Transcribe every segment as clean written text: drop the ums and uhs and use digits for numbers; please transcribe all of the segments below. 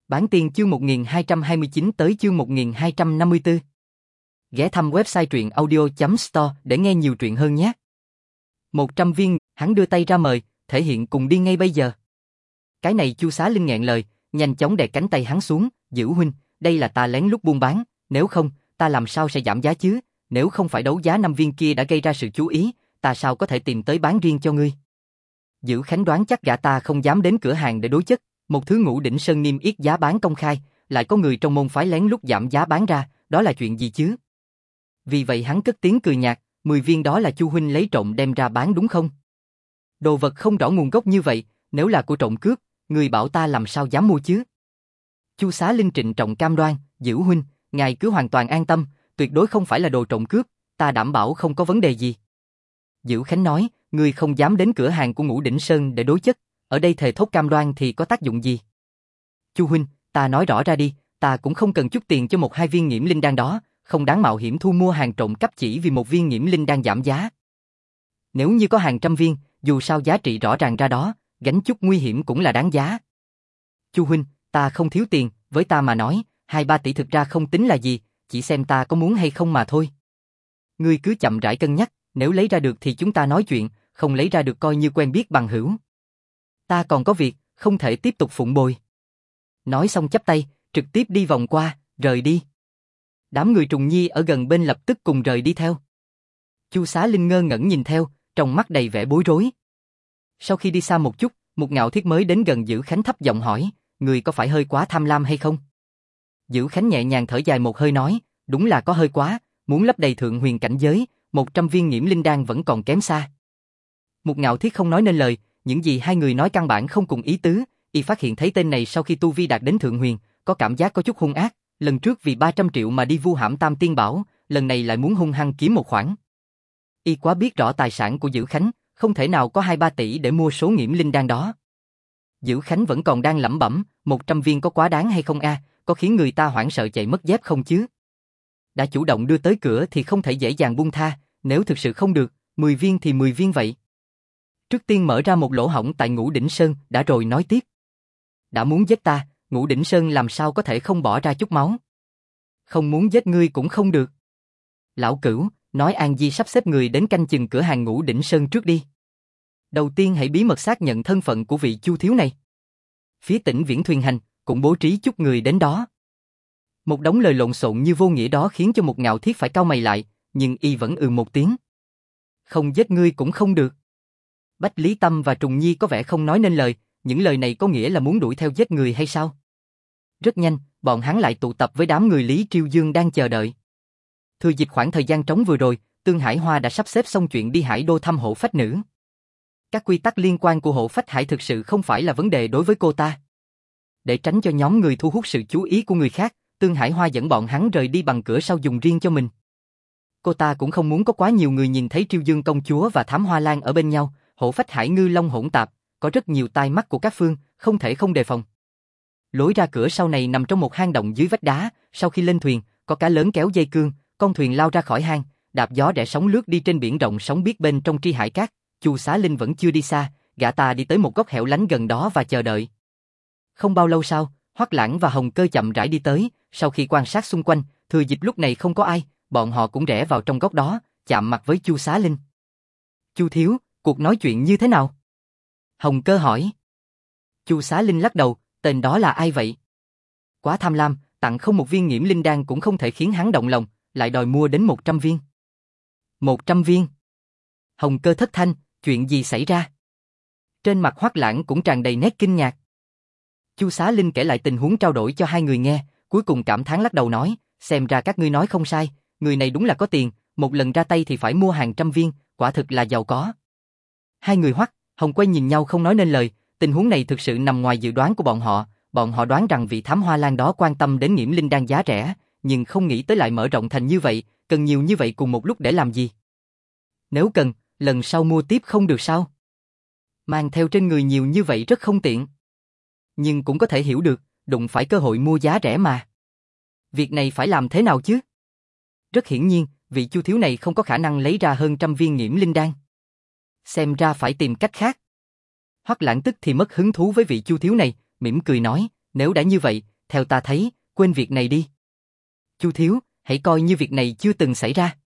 Bản tiên chương 1229 tới chương 1254. Ghé thăm website truyện audio.store để nghe nhiều truyện hơn nhé. 100 viên, hắn đưa tay ra mời, thể hiện cùng đi ngay bây giờ. Cái này Chu Xá Linh nghẹn lời, nhanh chóng đè cánh tay hắn xuống, "Dữ huynh, đây là ta lén lút buôn bán, nếu không, ta làm sao sẽ giảm giá chứ, nếu không phải đấu giá 5 viên kia đã gây ra sự chú ý, ta sao có thể tìm tới bán riêng cho ngươi." Dữ Khánh đoán chắc gã ta không dám đến cửa hàng để đối chất, một thứ Ngũ Đỉnh Sơn niêm yết giá bán công khai, lại có người trong môn phái lén lút giảm giá bán ra, đó là chuyện gì chứ? Vì vậy hắn cất tiếng cười nhạt, 10 viên đó là Chu huynh lấy trộm đem ra bán đúng không? Đồ vật không rõ nguồn gốc như vậy, nếu là của trộm cướp, người bảo ta làm sao dám mua chứ? Chu Xá Linh trịnh trọng cam đoan, "Dữ huynh, ngài cứ hoàn toàn an tâm, tuyệt đối không phải là đồ trộm cướp, ta đảm bảo không có vấn đề gì." Dữ Khánh nói, "Ngươi không dám đến cửa hàng của Ngũ Đỉnh Sơn để đối chất, ở đây thề thốt cam đoan thì có tác dụng gì?" "Chu huynh, ta nói rõ ra đi, ta cũng không cần chút tiền cho 1-2 viên nghiễm linh đan đó, không đáng mạo hiểm thu mua hàng trộm cắp chỉ vì 1 viên nghiễm linh đan giảm giá. Nếu như có hàng trăm viên, dù sao giá trị rõ ràng ra đó, gánh chút nguy hiểm cũng là đáng giá." "Chu huynh, ta không thiếu tiền, với ta mà nói, 2-3 tỷ thực ra không tính là gì, chỉ xem ta có muốn hay không mà thôi. Ngươi cứ chậm rãi cân nhắc, nếu lấy ra được thì chúng ta nói chuyện, không lấy ra được coi như quen biết bằng hữu. Ta còn có việc, không thể tiếp tục phụng bồi." Nói xong chắp tay, trực tiếp đi vòng qua, rời đi. Đám người Trùng Nhi ở gần bên lập tức cùng rời đi theo. Chu Xá Linh ngơ ngẩn nhìn theo, trong mắt đầy vẻ bối rối. Sau khi đi xa một chút, một Ngạo Thiết mới đến gần Dữ Khánh thấp giọng hỏi, "Người có phải hơi quá tham lam hay không?" Dữ Khánh nhẹ nhàng thở dài một hơi nói, "Đúng là có hơi quá, muốn lấp đầy thượng huyền cảnh giới, 100 viên nghiễm linh đan vẫn còn kém xa." Một Ngạo Thiết không nói nên lời, những gì hai người nói căn bản không cùng ý tứ, y phát hiện thấy tên này sau khi tu vi đạt đến thượng huyền, có cảm giác có chút hung ác, lần trước vì 300 triệu mà đi vu hãm Tam Tiên Bảo, lần này lại muốn hung hăng kiếm một khoản. Y quá biết rõ tài sản của Dữ Khánh, không thể nào có 2-3 tỷ để mua số nghiễm linh đan đó. Dữ Khánh vẫn còn đang lẩm bẩm, 100 viên có quá đáng hay không a, có khiến người ta hoảng sợ chạy mất dép không chứ? Đã chủ động đưa tới cửa thì không thể dễ dàng buông tha, nếu thực sự không được, 10 viên thì 10 viên vậy. Trước tiên mở ra một lỗ hổng tại Ngũ Đỉnh Sơn, đã rồi nói tiếp. "Đã muốn giết ta, Ngũ Đỉnh Sơn làm sao có thể không bỏ ra chút máu? Không muốn giết ngươi cũng không được. Lão Cửu, nói An Di sắp xếp người đến canh chừng cửa hàng Ngũ Đỉnh Sơn trước đi. Đầu tiên hãy bí mật xác nhận thân phận của vị Chu thiếu này. Phía tỉnh Viễn Thuyền Hành cũng bố trí chút người đến đó." Một đống lời lộn xộn như vô nghĩa đó khiến cho một Ngạo Thiết phải cau mày lại, nhưng y vẫn một tiếng. "Không giết ngươi cũng không được." Bách Lý Tâm và Trùng Nhi có vẻ không nói nên lời, những lời này có nghĩa là muốn đuổi theo giết người hay sao? Rất nhanh, bọn hắn lại tụ tập với đám người Lý Triêu Dương đang chờ đợi. Thừa dịp khoảng thời gian trống vừa rồi, Tương Hải Hoa đã sắp xếp xong chuyện đi Hải Đô thăm hộ phách nữ. Các quy tắc liên quan của hộ phách Hải thực sự không phải là vấn đề đối với cô ta. Để tránh cho nhóm người thu hút sự chú ý của người khác, Tương Hải Hoa dẫn bọn hắn rời đi bằng cửa sau dùng riêng cho mình. Cô ta cũng không muốn có quá nhiều người nhìn thấy Triêu Dương công chúa và Thám Hoa Lan ở bên nhau, hộ phách Hải ngư long hỗn tạp, có rất nhiều tai mắt của các phương, không thể không đề phòng. Lối ra cửa sau này nằm trong một hang động dưới vách đá, sau khi lên thuyền, có cá lớn kéo dây cương, con thuyền lao ra khỏi hang, đạp gió đẻ sóng lướt đi trên biển rộng sóng biết bên trong tri hải cát. Chu Xá Linh vẫn chưa đi xa, gã ta đi tới một góc hẻo lánh gần đó và chờ đợi. Không bao lâu sau, Hoắc Lãng và Hồng Cơ chậm rãi đi tới, sau khi quan sát xung quanh, thừa dịp lúc này không có ai, bọn họ cũng rẽ vào trong góc đó, chạm mặt với Chu Xá Linh. "Chu thiếu, cuộc nói chuyện như thế nào?" Hồng Cơ hỏi. Chu Xá Linh lắc đầu, "Tên đó là ai vậy? Quá tham lam, tặng không 1 viên nghiễm linh đan cũng không thể khiến hắn động lòng, lại đòi mua đến 100 viên. 100 viên? Hồng Cơ thất thanh, chuyện gì xảy ra? Trên mặt Hoắc Lãng cũng tràn đầy nét kinh ngạc. Chu Xá Linh kể lại tình huống trao đổi cho hai người nghe, cuối cùng cảm thán lắc đầu nói, xem ra các ngươi nói không sai, người này đúng là có tiền, một lần ra tay thì phải mua hàng trăm viên, quả thực là giàu có. Hai người Hoắc, Hồng quay nhìn nhau không nói nên lời, tình huống này thực sự nằm ngoài dự đoán của bọn họ đoán rằng vị Thám Hoa Lan đó quan tâm đến nghiễm linh đan giá rẻ, nhưng không nghĩ tới lại mở rộng thành như vậy, cần nhiều như vậy cùng một lúc để làm gì? Nếu cần, lần sau mua tiếp không được sao? Mang theo trên người nhiều như vậy rất không tiện. Nhưng cũng có thể hiểu được, đụng phải cơ hội mua giá rẻ mà. Việc này phải làm thế nào chứ? Rất hiển nhiên, vị Chu thiếu này không có khả năng lấy ra hơn trăm viên nghiễm linh đan. Xem ra phải tìm cách khác. Hoắc Lãng tức thì mất hứng thú với vị Chu thiếu này, mỉm cười nói, nếu đã như vậy, theo ta thấy, quên việc này đi. Chu thiếu, hãy coi như việc này chưa từng xảy ra.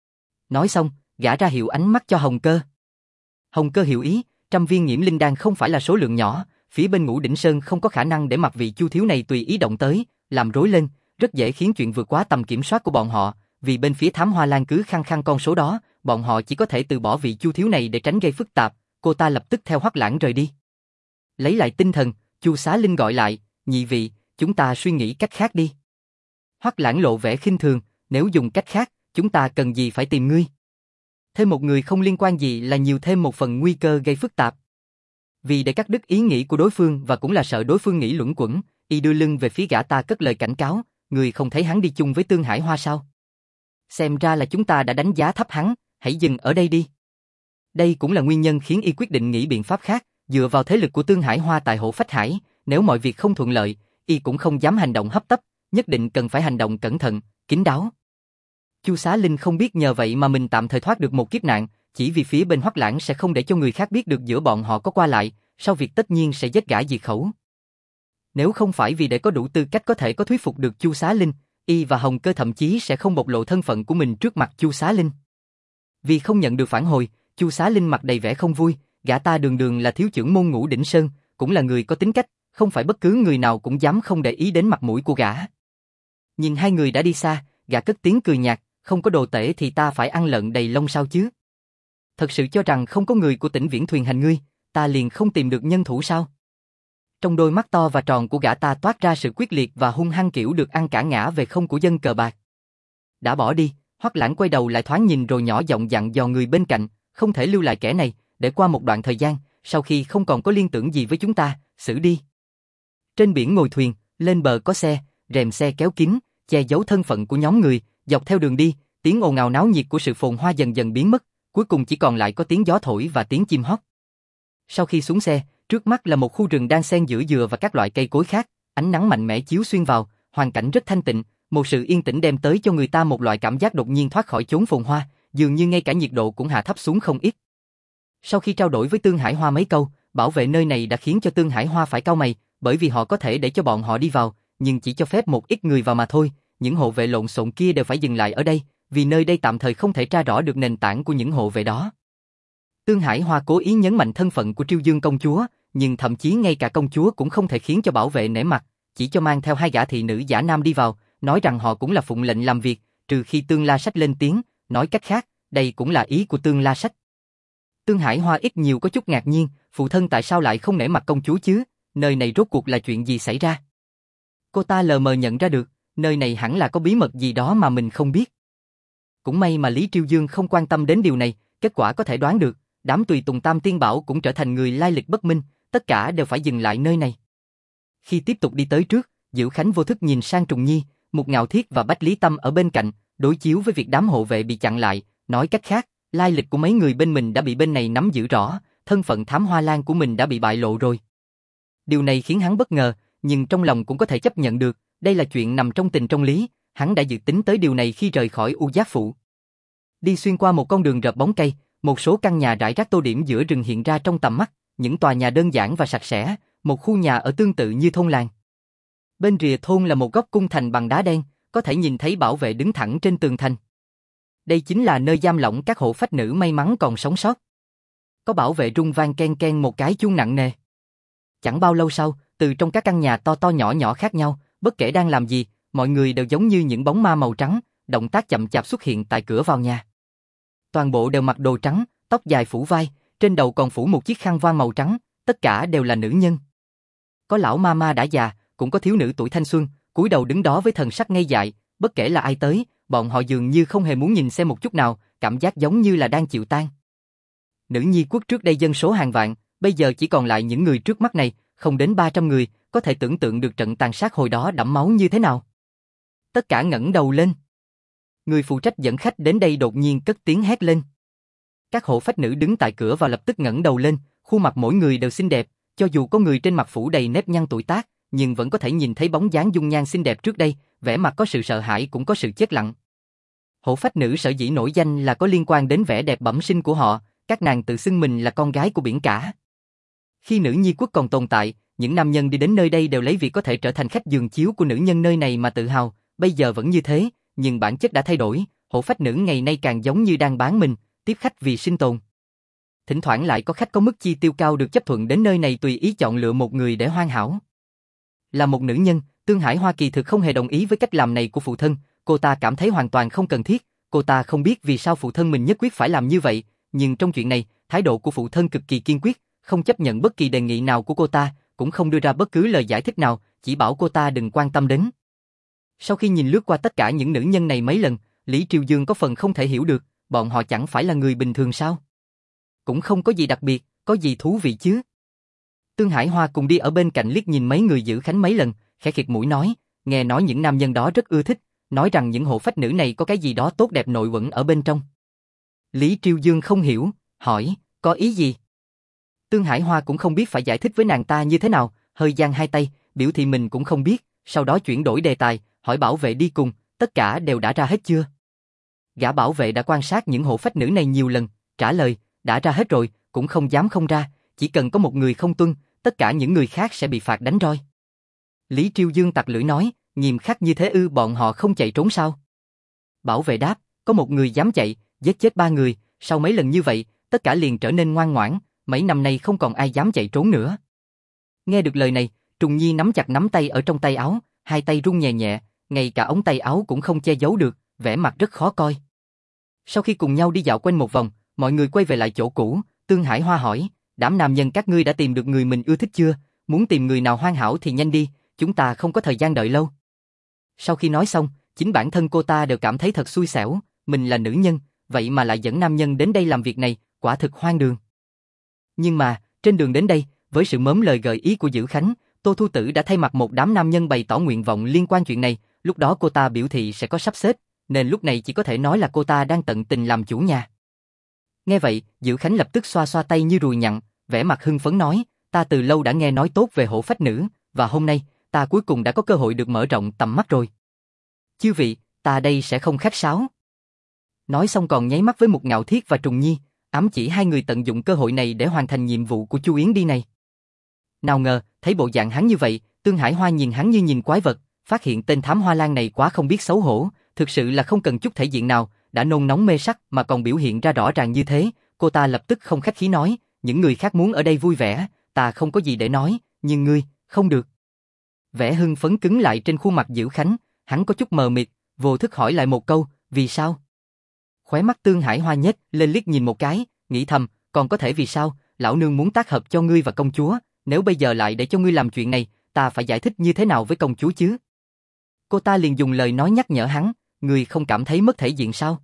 Nói xong, gã ra hiệu ánh mắt cho Hồng Cơ. Hồng Cơ hiểu ý, 100 viên nhiễm linh đan không phải là số lượng nhỏ, phía bên Ngũ Đỉnh Sơn không có khả năng để mặc vị Chu thiếu này tùy ý động tới, làm rối lên, rất dễ khiến chuyện vượt quá tầm kiểm soát của bọn họ, vì bên phía Thám Hoa Lan cứ khăng khăng con số đó, bọn họ chỉ có thể từ bỏ vị Chu thiếu này để tránh gây phức tạp. Cô ta lập tức theo Hoắc Lãng rời đi. Lấy lại tinh thần, Chu Xá Linh gọi lại, nhị vị, chúng ta suy nghĩ cách khác đi. Hoắc Lãng lộ vẻ khinh thường, nếu dùng cách khác, chúng ta cần gì phải tìm ngươi? Thêm một người không liên quan gì là nhiều thêm một phần nguy cơ gây phức tạp. Vì để cắt đứt ý nghĩ của đối phương và cũng là sợ đối phương nghĩ luẩn quẩn, y đưa lưng về phía gã ta cất lời cảnh cáo, người không thấy hắn đi chung với Tương Hải Hoa sao? Xem ra là chúng ta đã đánh giá thấp hắn, hãy dừng ở đây đi. Đây cũng là nguyên nhân khiến y quyết định nghĩ biện pháp khác, dựa vào thế lực của Tương Hải Hoa tại Hộ Phách Hải, nếu mọi việc không thuận lợi, y cũng không dám hành động hấp tấp, nhất định cần phải hành động cẩn thận, kín đáo. Chu Xá Linh không biết nhờ vậy mà mình tạm thời thoát được một kiếp nạn, chỉ vì phía bên Hoắc Lãng sẽ không để cho người khác biết được giữa bọn họ có qua lại, sau việc tất nhiên sẽ giết gã diệt khẩu. Nếu không phải vì để có đủ tư cách có thể có thuyết phục được Chu Xá Linh, y và Hồng Cơ thậm chí sẽ không bộc lộ thân phận của mình trước mặt Chu Xá Linh. Vì không nhận được phản hồi, Chu Xá Linh mặt đầy vẻ không vui, gã ta đường đường là thiếu trưởng môn Ngũ Đỉnh Sơn, cũng là người có tính cách, không phải bất cứ người nào cũng dám không để ý đến mặt mũi của gã. Nhìn hai người đã đi xa, gã cất tiếng cười nhạt, không có đồ tể thì ta phải ăn lợn đầy lông sao chứ? Thật sự cho rằng không có người của tỉnh Viễn thuyền hành ngươi, ta liền không tìm được nhân thủ sao? Trong đôi mắt to và tròn của gã ta toát ra sự quyết liệt và hung hăng kiểu được ăn cả ngã về không của dân cờ bạc. Đã bỏ đi, Hoắc Lãng quay đầu lại thoáng nhìn rồi nhỏ giọng dặn dò người bên cạnh, không thể lưu lại kẻ này, để qua một đoạn thời gian, sau khi không còn có liên tưởng gì với chúng ta, xử đi. Trên biển ngồi thuyền, lên bờ có xe, rèm xe kéo kín, che giấu thân phận của nhóm người, dọc theo đường đi, tiếng ồn ào náo nhiệt của sự phồn hoa dần dần biến mất, cuối cùng chỉ còn lại có tiếng gió thổi và tiếng chim hót. Sau khi xuống xe, trước mắt là một khu rừng đang xen giữa dừa và các loại cây cối khác, ánh nắng mạnh mẽ chiếu xuyên vào, hoàn cảnh rất thanh tịnh, một sự yên tĩnh đem tới cho người ta một loại cảm giác đột nhiên thoát khỏi chốn phồn hoa, dường như ngay cả nhiệt độ cũng hạ thấp xuống không ít. Sau khi trao đổi với Tương Hải Hoa mấy câu, bảo vệ nơi này đã khiến cho Tương Hải Hoa phải cau mày, bởi vì họ có thể để cho bọn họ đi vào, nhưng chỉ cho phép một ít người vào mà thôi, những hộ vệ lộn xộn kia đều phải dừng lại ở đây, vì nơi đây tạm thời không thể tra rõ được nền tảng của những hộ vệ đó. Tương Hải Hoa cố ý nhấn mạnh thân phận của Triêu Dương công chúa, nhưng thậm chí ngay cả công chúa cũng không thể khiến cho bảo vệ nể mặt, chỉ cho mang theo hai gã thị nữ giả nam đi vào, nói rằng họ cũng là phụng lệnh làm việc, trừ khi Tương La Sách lên tiếng, nói cách khác, đây cũng là ý của Tương La Sách. Tương Hải Hoa ít nhiều có chút ngạc nhiên, phụ thân tại sao lại không nể mặt công chúa chứ, nơi này rốt cuộc là chuyện gì xảy ra? Cô ta lờ mờ nhận ra được, nơi này hẳn là có bí mật gì đó mà mình không biết. Cũng may mà Lý Triêu Dương không quan tâm đến điều này, kết quả có thể đoán được, đám tùy tùng Tam Tiên Bảo cũng trở thành người lai lịch bất minh, tất cả đều phải dừng lại nơi này. Khi tiếp tục đi tới trước, Diệu Khánh vô thức nhìn sang Trùng Nhi, Mục Ngạo Thiết và Bách Lý Tâm ở bên cạnh, đối chiếu với việc đám hộ vệ bị chặn lại, nói cách khác, lai lịch của mấy người bên mình đã bị bên này nắm giữ rõ, thân phận Thám Hoa Lan của mình đã bị bại lộ rồi. Điều này khiến hắn bất ngờ, nhưng trong lòng cũng có thể chấp nhận được, đây là chuyện nằm trong tình trong lý, hắn đã dự tính tới điều này khi rời khỏi U Giác Phụ. Đi xuyên qua một con đường rợp bóng cây, một số căn nhà rải rác tô điểm giữa rừng hiện ra trong tầm mắt, những tòa nhà đơn giản và sạch sẽ, một khu nhà ở tương tự như thôn làng. Bên rìa thôn là một góc cung thành bằng đá đen, có thể nhìn thấy bảo vệ đứng thẳng trên tường thành. Đây chính là nơi giam lỏng các hộ phách nữ may mắn còn sống sót. Có bảo vệ rung vang ken ken một cái chuông nặng nề. Chẳng bao lâu sau, từ trong các căn nhà to to nhỏ nhỏ khác nhau, bất kể đang làm gì, mọi người đều giống như những bóng ma màu trắng, động tác chậm chạp xuất hiện tại cửa vào nhà. Toàn bộ đều mặc đồ trắng, tóc dài phủ vai, trên đầu còn phủ một chiếc khăn voan màu trắng, tất cả đều là nữ nhân. Có lão ma ma đã già, cũng có thiếu nữ tuổi thanh xuân, cúi đầu đứng đó với thần sắc ngây dại, bất kể là ai tới, bọn họ dường như không hề muốn nhìn xem một chút nào, cảm giác giống như là đang chịu tang. Nữ nhi quốc trước đây dân số hàng vạn, bây giờ chỉ còn lại những người trước mắt này, không đến 300 người, có thể tưởng tượng được trận tàn sát hồi đó đẫm máu như thế nào. Tất cả ngẩng đầu lên. Người phụ trách dẫn khách đến đây đột nhiên cất tiếng hét lên. Các hộ phách nữ đứng tại cửa và lập tức ngẩng đầu lên, khuôn mặt mỗi người đều xinh đẹp, cho dù có người trên mặt phủ đầy nếp nhăn tuổi tác, nhưng vẫn có thể nhìn thấy bóng dáng dung nhan xinh đẹp trước đây, vẻ mặt có sự sợ hãi cũng có sự chết lặng. Hộ phách nữ sở dĩ nổi danh là có liên quan đến vẻ đẹp bẩm sinh của họ, các nàng tự xưng mình là con gái của biển cả. Khi nữ nhi quốc còn tồn tại, những nam nhân đi đến nơi đây đều lấy việc có thể trở thành khách giường chiếu của nữ nhân nơi này mà tự hào, bây giờ vẫn như thế, nhưng bản chất đã thay đổi, hổ phách nữ ngày nay càng giống như đang bán mình, tiếp khách vì sinh tồn. Thỉnh thoảng lại có khách có mức chi tiêu cao được chấp thuận đến nơi này tùy ý chọn lựa một người để hoàn hảo. Là một nữ nhân, Tương Hải Hoa kỳ thực không hề đồng ý với cách làm này của phụ thân, cô ta cảm thấy hoàn toàn không cần thiết, cô ta không biết vì sao phụ thân mình nhất quyết phải làm như vậy, nhưng trong chuyện này, thái độ của phụ thân cực kỳ kiên quyết, không chấp nhận bất kỳ đề nghị nào của cô ta, cũng không đưa ra bất cứ lời giải thích nào, chỉ bảo cô ta đừng quan tâm đến. Sau khi nhìn lướt qua tất cả những nữ nhân này mấy lần, Lý Triều Dương có phần không thể hiểu được, bọn họ chẳng phải là người bình thường sao? Cũng không có gì đặc biệt, có gì thú vị chứ? Tương Hải Hoa cùng đi ở bên cạnh liếc nhìn mấy người giữ khánh mấy lần, khẽ khịt mũi nói, nghe nói những nam nhân đó rất ưa thích, nói rằng những hộ phách nữ này có cái gì đó tốt đẹp nội uẩn ở bên trong. Lý Triều Dương không hiểu, hỏi, có ý gì? Tương Hải Hoa cũng không biết phải giải thích với nàng ta như thế nào, hơi giang hai tay, biểu thị mình cũng không biết, sau đó chuyển đổi đề tài, hỏi bảo vệ đi cùng, tất cả đều đã ra hết chưa? Gã bảo vệ đã quan sát những hộ phách nữ này nhiều lần, trả lời, đã ra hết rồi, cũng không dám không ra, chỉ cần có một người không tuân, tất cả những người khác sẽ bị phạt đánh roi. Lý Triều Dương tặc lưỡi nói, nghiêm khắc như thế ư, bọn họ không chạy trốn sao? Bảo vệ đáp, có một người dám chạy, giết chết 3 người, sau mấy lần như vậy, tất cả liền trở nên ngoan ngoãn, mấy năm nay không còn ai dám chạy trốn nữa. Nghe được lời này, Trùng Nhi nắm chặt nắm tay ở trong tay áo, hai tay run nhẹ nhẹ, ngay cả ống tay áo cũng không che giấu được, vẻ mặt rất khó coi. Sau khi cùng nhau đi dạo quanh một vòng, mọi người quay về lại chỗ cũ, Tương Hải Hoa hỏi, đám nam nhân các ngươi đã tìm được người mình ưa thích chưa? Muốn tìm người nào hoàn hảo thì nhanh đi, chúng ta không có thời gian đợi lâu. Sau khi nói xong, chính bản thân cô ta đều cảm thấy thật xui xẻo, mình là nữ nhân, vậy mà lại dẫn nam nhân đến đây làm việc này, quả thực hoang đường. Nhưng mà, trên đường đến đây, với sự mớm lời gợi ý của Dữ Khánh, Tô Thu Tử đã thay mặt một đám nam nhân bày tỏ nguyện vọng liên quan chuyện này, lúc đó cô ta biểu thị sẽ có sắp xếp, nên lúc này chỉ có thể nói là cô ta đang tận tình làm chủ nhà. Nghe vậy, Dữ Khánh lập tức xoa xoa tay như ruồi nhặn, vẻ mặt hưng phấn nói, ta từ lâu đã nghe nói tốt về hổ phách nữ, và hôm nay, ta cuối cùng đã có cơ hội được mở rộng tầm mắt rồi. Chư vị, ta đây sẽ không khách sáo. Nói xong còn nháy mắt với Mục Ngạo Thiết và Trùng Nhi, ám chỉ hai người tận dụng cơ hội này để hoàn thành nhiệm vụ của Chu Yến đi này. Nào ngờ, thấy bộ dạng hắn như vậy, Tương Hải Hoa nhìn hắn như nhìn quái vật, phát hiện tên thám hoa lan này quá không biết xấu hổ, thực sự là không cần chút thể diện nào, đã nôn nóng mê sắc mà còn biểu hiện ra rõ ràng như thế, cô ta lập tức không khách khí nói, những người khác muốn ở đây vui vẻ, ta không có gì để nói, nhưng ngươi, không được. Vẻ hưng phấn cứng lại trên khuôn mặt Dữ Khánh, hắn có chút mờ mịt, vô thức hỏi lại một câu, vì sao? Khóe mắt Tương Hải Hoa nhếch lên liếc nhìn một cái, nghĩ thầm, còn có thể vì sao, lão nương muốn tác hợp cho ngươi và công chúa, nếu bây giờ lại để cho ngươi làm chuyện này, ta phải giải thích như thế nào với công chúa chứ? Cô ta liền dùng lời nói nhắc nhở hắn, ngươi không cảm thấy mất thể diện sao?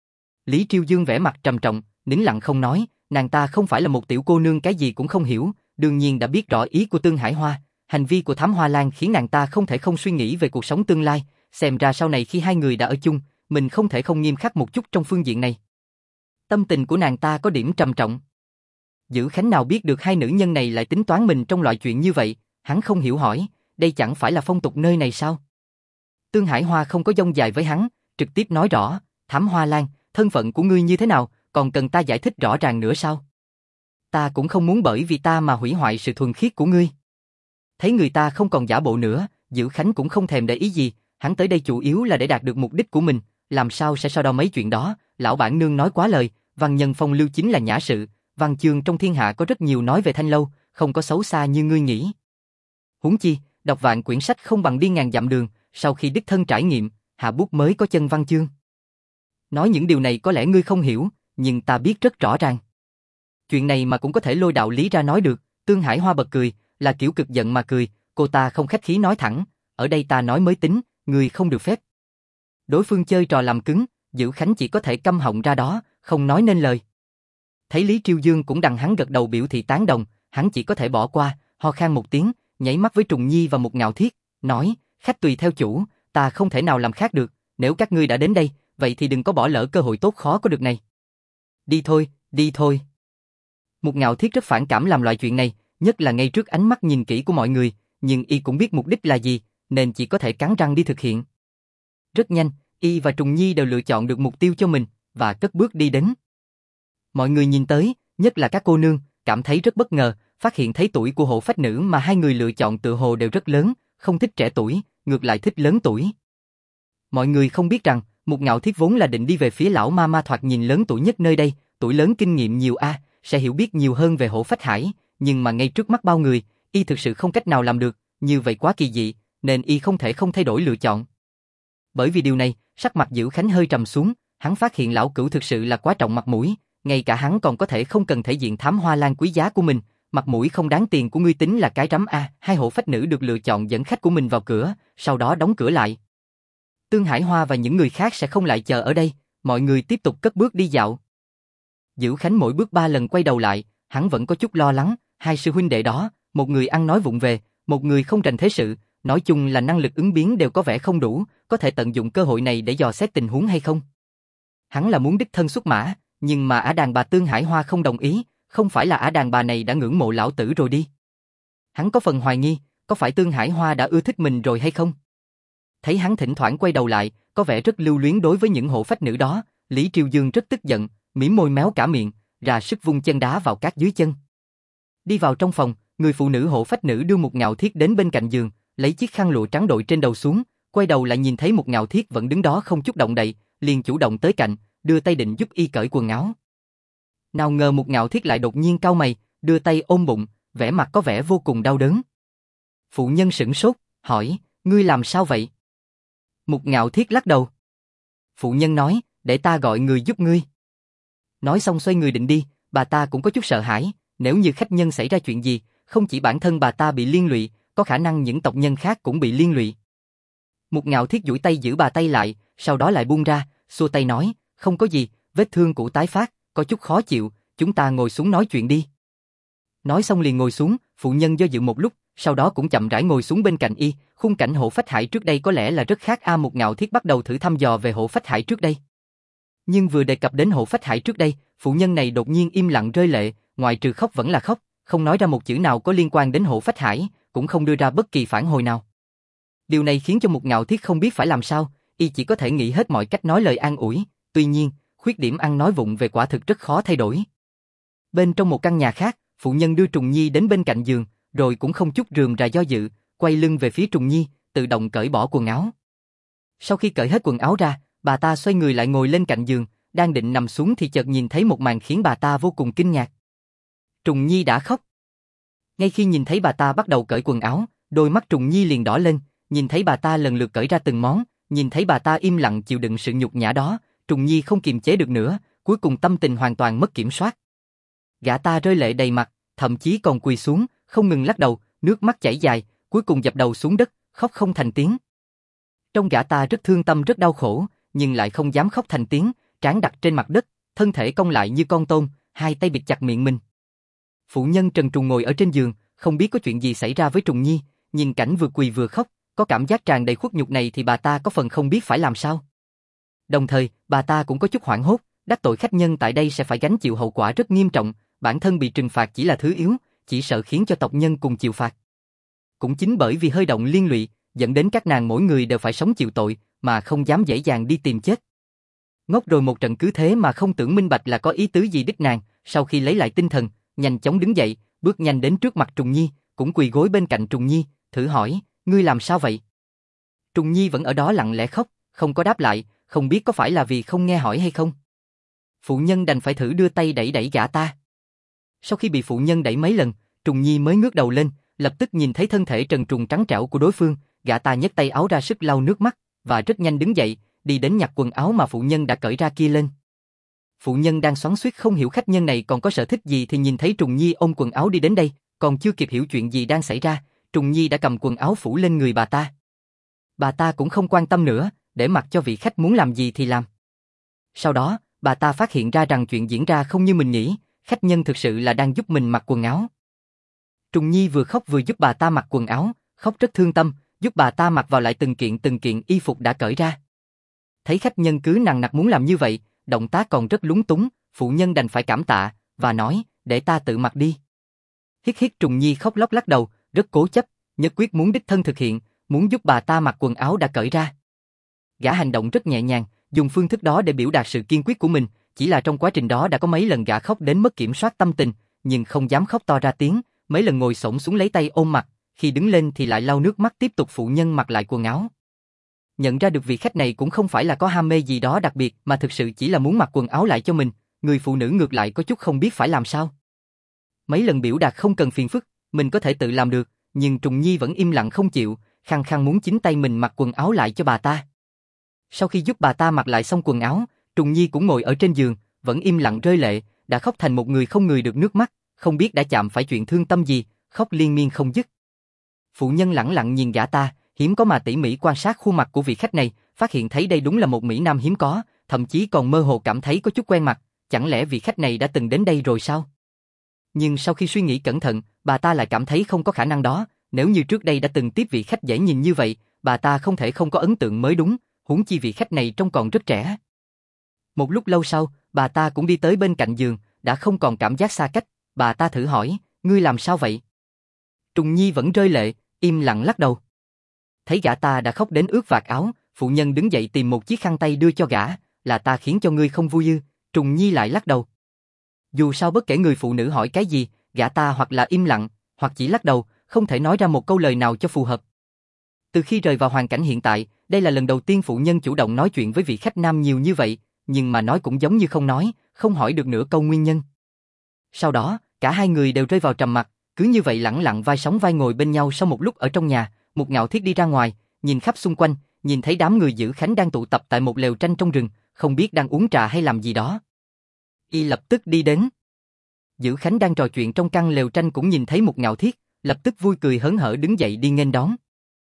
Lý Triều Dương vẻ mặt trầm trọng, nín lặng không nói, nàng ta không phải là một tiểu cô nương cái gì cũng không hiểu, đương nhiên đã biết rõ ý của Tương Hải Hoa, hành vi của thám hoa lan khiến nàng ta không thể không suy nghĩ về cuộc sống tương lai, xem ra sau này khi hai người đã ở chung, mình không thể không nghiêm khắc một chút trong phương diện này. Tâm tình của nàng ta có điểm trầm trọng. Dữ Khánh nào biết được hai nữ nhân này lại tính toán mình trong loại chuyện như vậy, hắn không hiểu hỏi, đây chẳng phải là phong tục nơi này sao? Tương Hải Hoa không có dông dài với hắn, trực tiếp nói rõ, thám hoa lan, thân phận của ngươi như thế nào, còn cần ta giải thích rõ ràng nữa sao? Ta cũng không muốn bởi vì ta mà hủy hoại sự thuần khiết của ngươi. Thấy người ta không còn giả bộ nữa, Dữ Khánh cũng không thèm để ý gì, hắn tới đây chủ yếu là để đạt được mục đích của mình, làm sao sẽ so đo mấy chuyện đó, lão bản nương nói quá lời, văn nhân phong lưu chính là nhã sự, văn chương trong thiên hạ có rất nhiều nói về thanh lâu, không có xấu xa như ngươi nghĩ. Huống chi, đọc vạn quyển sách không bằng đi ngàn dặm đường, sau khi đích thân trải nghiệm, hạ bút mới có chân văn chương. Nói những điều này có lẽ ngươi không hiểu, nhưng ta biết rất rõ ràng. Chuyện này mà cũng có thể lôi đạo lý ra nói được, Tương Hải Hoa bật cười, là kiểu cực giận mà cười, cô ta không khách khí nói thẳng, ở đây ta nói mới tính, ngươi không được phép. Đối phương chơi trò làm cứng, Dữ Khánh chỉ có thể câm họng ra đó, không nói nên lời. Thấy Lý Triều Dương cũng đằng hắn gật đầu biểu thị tán đồng, hắn chỉ có thể bỏ qua, ho khan một tiếng, nhảy mắt với Trùng Nhi và Mục Ngạo Thiết, nói, khách tùy theo chủ, ta không thể nào làm khác được, nếu các ngươi đã đến đây, vậy thì đừng có bỏ lỡ cơ hội tốt khó có được này. Đi thôi, đi thôi. Mục Ngạo Thiết rất phản cảm làm loại chuyện này, nhất là ngay trước ánh mắt nhìn kỹ của mọi người, nhưng y cũng biết mục đích là gì, nên chỉ có thể cắn răng đi thực hiện. Rất nhanh, y và Trùng Nhi đều lựa chọn được mục tiêu cho mình, và cất bước đi đến. Mọi người nhìn tới, nhất là các cô nương, cảm thấy rất bất ngờ, phát hiện thấy tuổi của hộ phách nữ mà hai người lựa chọn tựa hồ đều rất lớn, không thích trẻ tuổi, ngược lại thích lớn tuổi. Mọi người không biết rằng, Mục Ngạo Thiết vốn là định đi về phía lão ma ma thoạt nhìn lớn tuổi nhất nơi đây, tuổi lớn kinh nghiệm nhiều sẽ hiểu biết nhiều hơn về hổ phách hải, nhưng mà ngay trước mắt bao người, y thực sự không cách nào làm được, như vậy quá kỳ dị, nên y không thể không thay đổi lựa chọn. Bởi vì điều này, sắc mặt Dữ Khánh hơi trầm xuống, hắn phát hiện lão cửu thực sự là quá trọng mặt mũi, ngay cả hắn còn có thể không cần thể diện thám hoa lan quý giá của mình, mặt mũi không đáng tiền của ngươi tính là cái rắm hai hộ phách nữ được lựa chọn dẫn khách của mình vào cửa, sau đó đóng cửa lại. Tương Hải Hoa và những người khác sẽ không lại chờ ở đây, mọi người tiếp tục cất bước đi dạo. Dữ Khánh mỗi bước 3 lần quay đầu lại, hắn vẫn có chút lo lắng, hai sư huynh đệ đó, một người ăn nói vụng về, một người không rành thế sự, nói chung là năng lực ứng biến đều có vẻ không đủ, có thể tận dụng cơ hội này để dò xét tình huống hay không. Hắn là muốn đích thân xuất mã, nhưng mà ả đàn bà Tương Hải Hoa không đồng ý, không phải là ả đàn bà này đã ngưỡng mộ lão tử rồi đi. Hắn có phần hoài nghi, có phải Tương Hải Hoa đã ưa thích mình rồi hay không? Thấy hắn thỉnh thoảng quay đầu lại, có vẻ rất lưu luyến đối với những hộ phách nữ đó, Lý Triều Dương rất tức giận, mỉm môi méo cả miệng, ra sức vung chân đá vào cát dưới chân. Đi vào trong phòng, người phụ nữ hộ phách nữ đưa Mục Ngạo Thiết đến bên cạnh giường, lấy chiếc khăn lụa trắng đội trên đầu xuống, quay đầu lại nhìn thấy Mục Ngạo Thiết vẫn đứng đó không chút động đậy, liền chủ động tới cạnh, đưa tay định giúp y cởi quần áo. Nào ngờ Mục Ngạo Thiết lại đột nhiên cau mày, đưa tay ôm bụng, vẻ mặt có vẻ vô cùng đau đớn. Phụ nhân sửng sốt, hỏi, ngươi làm sao vậy? Mục Ngạo Thiết lắc đầu. Phụ nhân nói, để ta gọi người giúp ngươi. Nói xong xoay người định đi, bà ta cũng có chút sợ hãi, nếu như khách nhân xảy ra chuyện gì, không chỉ bản thân bà ta bị liên lụy, có khả năng những tộc nhân khác cũng bị liên lụy. Mục Ngạo Thiết duỗi tay giữ bà tay lại, sau đó lại buông ra, xua tay nói, không có gì, vết thương cũ tái phát, có chút khó chịu, chúng ta ngồi xuống nói chuyện đi. Nói xong liền ngồi xuống, phụ nhân do dự một lúc, sau đó cũng chậm rãi ngồi xuống bên cạnh y, khung cảnh hộ phách hải trước đây có lẽ là rất khác Mục Ngạo Thiết bắt đầu thử thăm dò về hộ phách hải trước đây. Nhưng vừa đề cập đến hộ phách hải trước đây, phụ nhân này đột nhiên im lặng rơi lệ, ngoài trừ khóc vẫn là khóc, không nói ra một chữ nào có liên quan đến hộ phách hải, cũng không đưa ra bất kỳ phản hồi nào. Điều này khiến cho Mục Ngạo Thiết không biết phải làm sao, y chỉ có thể nghĩ hết mọi cách nói lời an ủi, tuy nhiên, khuyết điểm ăn nói vụng về quả thực rất khó thay đổi. Bên trong một căn nhà khác, phụ nhân đưa Trùng Nhi đến bên cạnh giường, rồi cũng không chút rườm rà do dự, quay lưng về phía Trùng Nhi, tự động cởi bỏ quần áo. Sau khi cởi hết quần áo ra, bà ta xoay người lại ngồi lên cạnh giường, đang định nằm xuống thì chợt nhìn thấy một màn khiến bà ta vô cùng kinh ngạc. Trùng Nhi đã khóc. Ngay khi nhìn thấy bà ta bắt đầu cởi quần áo, đôi mắt Trùng Nhi liền đỏ lên, nhìn thấy bà ta lần lượt cởi ra từng món, nhìn thấy bà ta im lặng chịu đựng sự nhục nhã đó, Trùng Nhi không kiềm chế được nữa, cuối cùng tâm tình hoàn toàn mất kiểm soát. Gã ta rơi lệ đầy mặt, thậm chí còn quỳ xuống, không ngừng lắc đầu, nước mắt chảy dài, cuối cùng dập đầu xuống đất, khóc không thành tiếng. Trong gã ta rất thương tâm rất đau khổ, nhưng lại không dám khóc thành tiếng, trán đặt trên mặt đất, thân thể cong lại như con tôm, hai tay bịt chặt miệng mình. Phụ nhân trần truồng ngồi ở trên giường, không biết có chuyện gì xảy ra với Trùng Nhi, nhìn cảnh vừa quỳ vừa khóc, có cảm giác tràn đầy khuất nhục này thì bà ta có phần không biết phải làm sao. Đồng thời, bà ta cũng có chút hoảng hốt, đắc tội khách nhân tại đây sẽ phải gánh chịu hậu quả rất nghiêm trọng, bản thân bị trừng phạt chỉ là thứ yếu, chỉ sợ khiến cho tộc nhân cùng chịu phạt. Cũng chính bởi vì hơi động liên lụy, dẫn đến các nàng mỗi người đều phải sống chịu tội, mà không dám dễ dàng đi tìm chết. Ngốc rồi một trận cứ thế mà không tưởng minh bạch là có ý tứ gì đích nàng, sau khi lấy lại tinh thần, nhanh chóng đứng dậy, bước nhanh đến trước mặt Trùng Nhi, cũng quỳ gối bên cạnh Trùng Nhi, thử hỏi, ngươi làm sao vậy? Trùng Nhi vẫn ở đó lặng lẽ khóc, không có đáp lại, không biết có phải là vì không nghe hỏi hay không. Phụ nhân đành phải thử đưa tay đẩy đẩy gã ta. Sau khi bị phụ nhân đẩy mấy lần, Trùng Nhi mới ngước đầu lên, lập tức nhìn thấy thân thể trần truồng trắng trẻo của đối phương, gã ta nhấc tay áo ra sức lau nước mắt, và rất nhanh đứng dậy, đi đến nhặt quần áo mà phụ nhân đã cởi ra kia lên. Phụ nhân đang xoắn xuýt không hiểu khách nhân này còn có sở thích gì thì nhìn thấy Trùng Nhi ôm quần áo đi đến đây, còn chưa kịp hiểu chuyện gì đang xảy ra, Trùng Nhi đã cầm quần áo phủ lên người bà ta. Bà ta cũng không quan tâm nữa, để mặc cho vị khách muốn làm gì thì làm. Sau đó, bà ta phát hiện ra rằng chuyện diễn ra không như mình nghĩ, khách nhân thực sự là đang giúp mình mặc quần áo. Trùng Nhi vừa khóc vừa giúp bà ta mặc quần áo, khóc rất thương tâm, giúp bà ta mặc vào lại từng kiện y phục đã cởi ra. Thấy khách nhân cứ nằng nặc muốn làm như vậy, động tác còn rất lúng túng, phụ nhân đành phải cảm tạ, và nói, để ta tự mặc đi. Hít hít Trùng Nhi khóc lóc lắc đầu, rất cố chấp, nhất quyết muốn đích thân thực hiện, muốn giúp bà ta mặc quần áo đã cởi ra. Gã hành động rất nhẹ nhàng, dùng phương thức đó để biểu đạt sự kiên quyết của mình, chỉ là trong quá trình đó đã có mấy lần gã khóc đến mất kiểm soát tâm tình, nhưng không dám khóc to ra tiếng, mấy lần ngồi xổm xuống lấy tay ôm mặt, khi đứng lên thì lại lau nước mắt tiếp tục phụ nhân mặc lại quần áo. Nhận ra được vị khách này cũng không phải là có ham mê gì đó đặc biệt mà thực sự chỉ là muốn mặc quần áo lại cho mình, người phụ nữ ngược lại có chút không biết phải làm sao. Mấy lần biểu đạt không cần phiền phức, mình có thể tự làm được, nhưng Trùng Nhi vẫn im lặng không chịu, khăng khăng muốn chính tay mình mặc quần áo lại cho bà ta. Sau khi giúp bà ta mặc lại xong quần áo, Trùng Nhi cũng ngồi ở trên giường, vẫn im lặng rơi lệ, đã khóc thành một người không ngừng được nước mắt, không biết đã chạm phải chuyện thương tâm gì, khóc liên miên không dứt. Phụ nhân lẳng lặng nhìn gã ta, hiếm có mà tỉ mỉ quan sát khuôn mặt của vị khách này, phát hiện thấy đây đúng là một mỹ nam hiếm có, thậm chí còn mơ hồ cảm thấy có chút quen mặt, chẳng lẽ vị khách này đã từng đến đây rồi sao? Nhưng sau khi suy nghĩ cẩn thận, bà ta lại cảm thấy không có khả năng đó, nếu như trước đây đã từng tiếp vị khách dễ nhìn như vậy, bà ta không thể không có ấn tượng mới đúng, huống chi vị khách này trông còn rất trẻ. Một lúc lâu sau, bà ta cũng đi tới bên cạnh giường, đã không còn cảm giác xa cách, bà ta thử hỏi, ngươi làm sao vậy? Trùng Nhi vẫn rơi lệ, im lặng lắc đầu. Thấy gã ta đã khóc đến ướt vạt áo, phụ nhân đứng dậy tìm một chiếc khăn tay đưa cho gã, là ta khiến cho ngươi không vui ư? Trùng Nhi lại lắc đầu. Dù sao bất kể người phụ nữ hỏi cái gì, gã ta hoặc là im lặng, hoặc chỉ lắc đầu, không thể nói ra một câu lời nào cho phù hợp. Từ khi rời vào hoàn cảnh hiện tại, đây là lần đầu tiên phụ nhân chủ động nói chuyện với vị khách nam nhiều như vậy, nhưng mà nói cũng giống như không nói, không hỏi được nửa câu nguyên nhân. Sau đó, cả hai người đều rơi vào trầm mặc, cứ như vậy lẳng lặng vai sóng vai ngồi bên nhau sau một lúc ở trong nhà. Một Ngạo Thiết đi ra ngoài, nhìn khắp xung quanh, nhìn thấy đám người Dữ Khánh đang tụ tập tại một lều tranh trong rừng, không biết đang uống trà hay làm gì đó. Y lập tức đi đến. Dữ Khánh đang trò chuyện trong căn lều tranh cũng nhìn thấy Một Ngạo Thiết, lập tức vui cười hớn hở đứng dậy đi nghênh đón.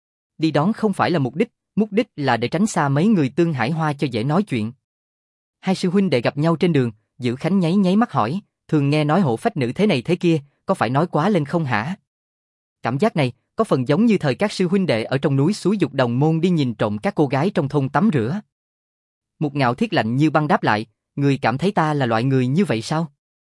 Đi đón không phải là mục đích là để tránh xa mấy người Tương Hải Hoa cho dễ nói chuyện. Hai sư huynh đệ gặp nhau trên đường, Dữ Khánh nháy nháy mắt hỏi, thường nghe nói hộ phách nữ thế này thế kia, có phải nói quá lên không hả? Cảm giác này có phần giống như thời các sư huynh đệ ở trong núi suối Dục Đồng Môn đi nhìn trộm các cô gái trong thôn tắm rửa. Một Ngạo Thiết lạnh như băng đáp lại, người cảm thấy ta là loại người như vậy sao?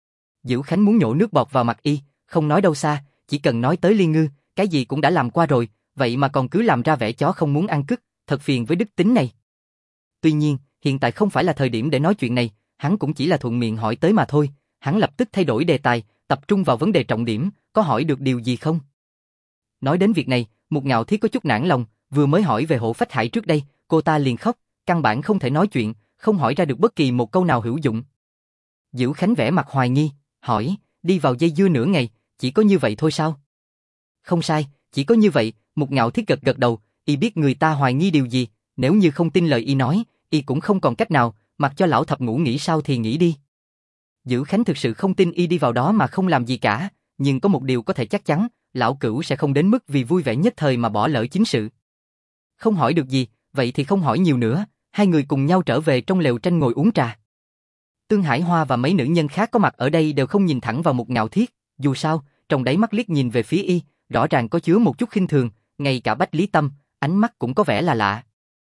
Dữ Khánh muốn nhổ nước bọt vào mặt y, không nói đâu xa, chỉ cần nói tới Liên Ngư, cái gì cũng đã làm qua rồi, vậy mà còn cứ làm ra vẻ chó không muốn ăn cứt, thật phiền với đức tính này. Tuy nhiên, hiện tại không phải là thời điểm để nói chuyện này, hắn cũng chỉ là thuận miệng hỏi tới mà thôi, hắn lập tức thay đổi đề tài, tập trung vào vấn đề trọng điểm, có hỏi được điều gì không? Nói đến việc này, Một Ngạo Thiết có chút nản lòng, vừa mới hỏi về Hộ Phách Hải trước đây, cô ta liền khóc, căn bản không thể nói chuyện, không hỏi ra được bất kỳ một câu nào hữu dụng. Dữ Khánh vẻ mặt hoài nghi, hỏi, đi vào dây dưa nửa ngày, chỉ có như vậy thôi sao? Không sai, chỉ có như vậy. Một Ngạo Thiết gật gật đầu, y biết người ta hoài nghi điều gì, nếu như không tin lời y nói, y cũng không còn cách nào, mặc cho lão thập ngũ nghĩ sao thì nghĩ đi. Dữ Khánh thực sự không tin y đi vào đó mà không làm gì cả, nhưng có một điều có thể chắc chắn, lão cửu sẽ không đến mức vì vui vẻ nhất thời mà bỏ lỡ chính sự. Không hỏi được gì, vậy thì không hỏi nhiều nữa, hai người cùng nhau trở về trong lều tranh ngồi uống trà. Tương Hải Hoa và mấy nữ nhân khác có mặt ở đây đều không nhìn thẳng vào Một Ngạo Thiết, dù sao, trong đáy mắt liếc nhìn về phía y, rõ ràng có chứa một chút khinh thường, ngay cả Bách Lý Tâm, ánh mắt cũng có vẻ là lạ.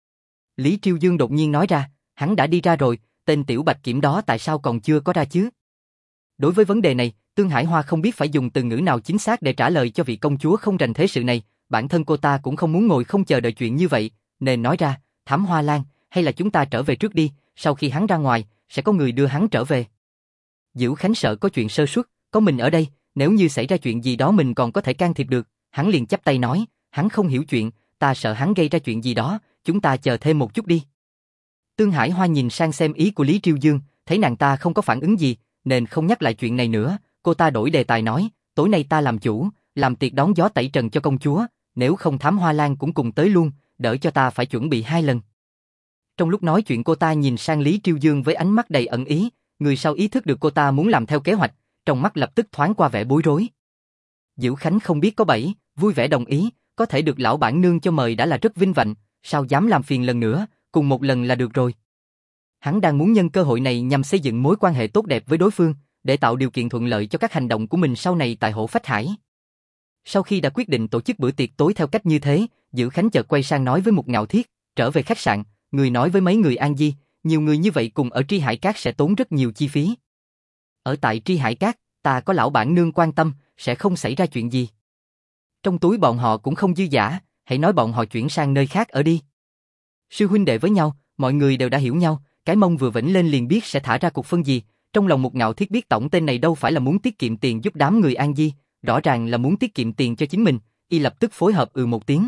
Lý Triêu Dương đột nhiên nói ra, hắn đã đi ra rồi, tên tiểu bạch kiểm đó tại sao còn chưa có ra chứ? Đối với vấn đề này, Tương Hải Hoa không biết phải dùng từ ngữ nào chính xác để trả lời cho vị công chúa không rành thế sự này, bản thân cô ta cũng không muốn ngồi không chờ đợi chuyện như vậy, nên nói ra, Thám Hoa Lan, hay là chúng ta trở về trước đi, sau khi hắn ra ngoài, sẽ có người đưa hắn trở về. Dữ Khánh sợ có chuyện sơ suất, có mình ở đây, nếu như xảy ra chuyện gì đó mình còn có thể can thiệp được, hắn liền chắp tay nói, hắn không hiểu chuyện, ta sợ hắn gây ra chuyện gì đó, chúng ta chờ thêm một chút đi. Tương Hải Hoa nhìn sang xem ý của Lý Triêu Dương, thấy nàng ta không có phản ứng gì, nên không nhắc lại chuyện này nữa, cô ta đổi đề tài nói, tối nay ta làm chủ, làm tiệc đón gió tẩy trần cho công chúa, nếu không Thám Hoa Lan cũng cùng tới luôn, đỡ cho ta phải chuẩn bị 2 lần. Trong lúc nói chuyện cô ta nhìn sang Lý Triêu Dương với ánh mắt đầy ẩn ý, người sau ý thức được cô ta muốn làm theo kế hoạch, trong mắt lập tức thoáng qua vẻ bối rối. Dữ Khánh không biết có bẫy, vui vẻ đồng ý, có thể được lão bản nương cho mời đã là rất vinh vạnh, sao dám làm phiền lần nữa, cùng một lần là được rồi. Hắn đang muốn nhân cơ hội này nhằm xây dựng mối quan hệ tốt đẹp với đối phương, để tạo điều kiện thuận lợi cho các hành động của mình sau này tại Hộ Phách Hải. Sau khi đã quyết định tổ chức bữa tiệc tối theo cách như thế, Dữ Khánh chợt quay sang nói với Một Ngạo Thiết, trở về khách sạn, người nói với mấy người An Di, nhiều người như vậy cùng ở Tri Hải Cát sẽ tốn rất nhiều chi phí. Ở tại Tri Hải Cát, ta có lão bản nương quan tâm, sẽ không xảy ra chuyện gì. Trong túi bọn họ cũng không dư dả, hãy nói bọn họ chuyển sang nơi khác ở đi. Sư huynh đệ với nhau, mọi người đều đã hiểu nhau, cái mông vừa vểnh lên liền biết sẽ thả ra cuộc phân gì. Trong lòng Một Ngạo Thiết biết tổng tên này đâu phải là muốn tiết kiệm tiền giúp đám người An Di, rõ ràng là muốn tiết kiệm tiền cho chính mình, y lập tức phối hợp một tiếng.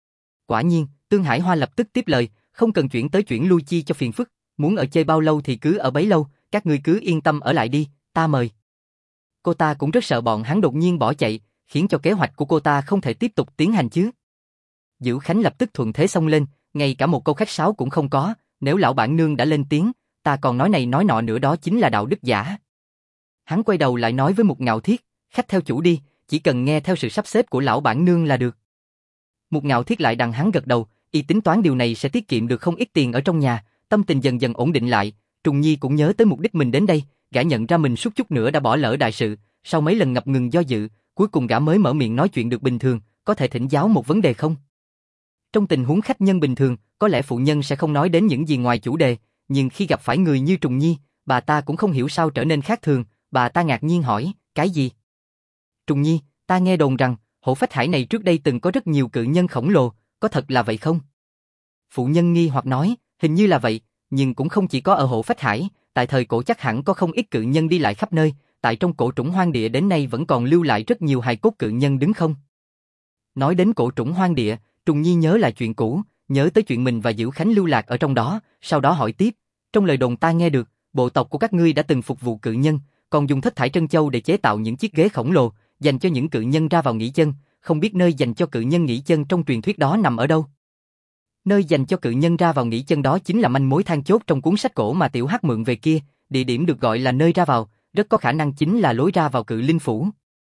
Quả nhiên, Tương Hải Hoa lập tức tiếp lời, không cần chuyển tới chuyển lui chi cho phiền phức, muốn ở chơi bao lâu thì cứ ở bấy lâu, các ngươi cứ yên tâm ở lại đi, ta mời. Cô ta cũng rất sợ bọn hắn đột nhiên bỏ chạy, khiến cho kế hoạch của cô ta không thể tiếp tục tiến hành chứ. Dữ Khánh lập tức thuận thế xông lên, ngay cả một câu khách sáo cũng không có, nếu lão bản nương đã lên tiếng, ta còn nói này nói nọ nữa đó chính là đạo đức giả. Hắn quay đầu lại nói với Mục Ngạo Thiết, khách theo chủ đi, chỉ cần nghe theo sự sắp xếp của lão bản nương là được. Mục Ngạo Thiết lại đằng hắn gật đầu, y tính toán điều này sẽ tiết kiệm được không ít tiền ở trong nhà, tâm tình dần dần ổn định lại. Trùng Nhi cũng nhớ tới mục đích mình đến đây, gã nhận ra mình suýt chút nữa đã bỏ lỡ đại sự, sau mấy lần ngập ngừng do dự, cuối cùng gã mới mở miệng nói chuyện được bình thường, có thể thỉnh giáo một vấn đề không? Trong tình huống khách nhân bình thường, có lẽ phụ nhân sẽ không nói đến những gì ngoài chủ đề, nhưng khi gặp phải người như Trùng Nhi, bà ta cũng không hiểu sao trở nên khác thường, bà ta ngạc nhiên hỏi, cái gì? Trùng Nhi, ta nghe đồn rằng, hổ phách hải này trước đây từng có rất nhiều cự nhân khổng lồ, có thật là vậy không? Phụ nhân nghi hoặc nói, hình như là vậy, nhưng cũng không chỉ có ở hổ phách hải, tại thời cổ chắc hẳn có không ít cự nhân đi lại khắp nơi, tại trong cổ trũng hoang địa đến nay vẫn còn lưu lại rất nhiều hài cốt cự nhân đứng không? Nói đến cổ trũng hoang địa, Trùng Nhi nhớ lại chuyện cũ, nhớ tới chuyện mình và Dữ Khánh lưu lạc ở trong đó, sau đó hỏi tiếp, trong lời đồn ta nghe được, bộ tộc của các ngươi đã từng phục vụ cự nhân, còn dùng thất thải trân châu để chế tạo những chiếc ghế khổng lồ, dành cho những cự nhân ra vào nghỉ chân, không biết nơi dành cho cự nhân nghỉ chân trong truyền thuyết đó nằm ở đâu? Nơi dành cho cự nhân ra vào nghỉ chân đó chính là manh mối then chốt trong cuốn sách cổ mà Tiểu Hắc mượn về kia, địa điểm được gọi là nơi ra vào, rất có khả năng chính là lối ra vào cự linh phủ.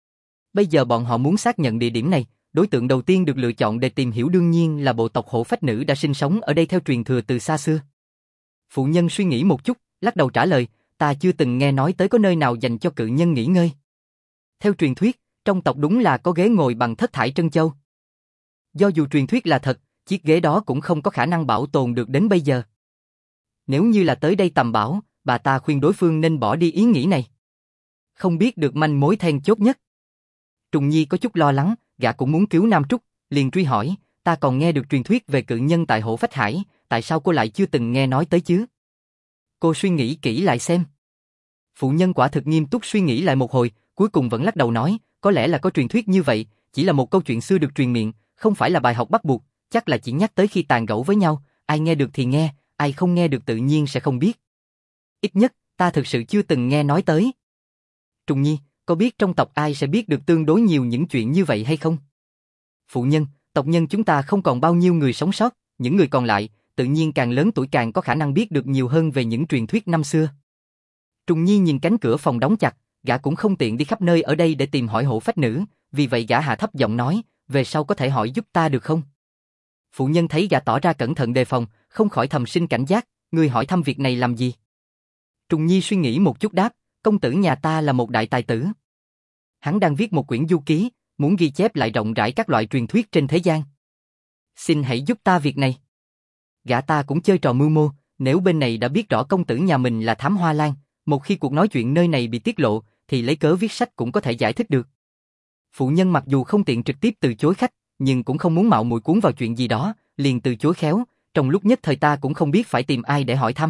Bây giờ bọn họ muốn xác nhận địa điểm này, đối tượng đầu tiên được lựa chọn để tìm hiểu đương nhiên là bộ tộc hổ phách nữ đã sinh sống ở đây theo truyền thừa từ xa xưa. Phụ nhân suy nghĩ một chút, lắc đầu trả lời, ta chưa từng nghe nói tới có nơi nào dành cho cự nhân nghỉ ngơi. Theo truyền thuyết, trong tộc đúng là có ghế ngồi bằng thất thải trân châu. Do dù truyền thuyết là thật, chiếc ghế đó cũng không có khả năng bảo tồn được đến bây giờ. Nếu như là tới đây tầm bảo, bà ta khuyên đối phương nên bỏ đi ý nghĩ này. Không biết được manh mối then chốt nhất. Trùng Nhi có chút lo lắng, gã cũng muốn cứu Nam Trúc, liền truy hỏi, ta còn nghe được truyền thuyết về cự nhân tại hổ phách hải, tại sao cô lại chưa từng nghe nói tới chứ? Cô suy nghĩ kỹ lại xem. Phụ nhân quả thực nghiêm túc suy nghĩ lại một hồi, cuối cùng vẫn lắc đầu nói, có lẽ là có truyền thuyết như vậy, chỉ là một câu chuyện xưa được truyền miệng, không phải là bài học bắt buộc, chắc là chỉ nhắc tới khi tàn gẫu với nhau, ai nghe được thì nghe, ai không nghe được tự nhiên sẽ không biết. Ít nhất, ta thực sự chưa từng nghe nói tới. Trùng Nhi, có biết trong tộc ai sẽ biết được tương đối nhiều những chuyện như vậy hay không? Phụ nhân, tộc nhân chúng ta không còn bao nhiêu người sống sót, những người còn lại, tự nhiên càng lớn tuổi càng có khả năng biết được nhiều hơn về những truyền thuyết năm xưa. Trùng Nhi nhìn cánh cửa phòng đóng chặt, gã cũng không tiện đi khắp nơi ở đây để tìm hỏi hổ phách nữ, vì vậy gã hạ thấp giọng nói, về sau có thể hỏi giúp ta được không? Phụ nhân thấy gã tỏ ra cẩn thận đề phòng, không khỏi thầm sinh cảnh giác, ngươi hỏi thăm việc này làm gì? Trùng Nhi suy nghĩ một chút đáp, công tử nhà ta là một đại tài tử. Hắn đang viết một quyển du ký, muốn ghi chép lại rộng rãi các loại truyền thuyết trên thế gian. Xin hãy giúp ta việc này. Gã ta cũng chơi trò mưu mô, nếu bên này đã biết rõ công tử nhà mình là Thám Hoa Lan, một khi cuộc nói chuyện nơi này bị tiết lộ, thì lấy cớ viết sách cũng có thể giải thích được. Phụ nhân mặc dù không tiện trực tiếp từ chối khách, nhưng cũng không muốn mạo muội cuốn vào chuyện gì đó, liền từ chối khéo, trong lúc nhất thời ta cũng không biết phải tìm ai để hỏi thăm.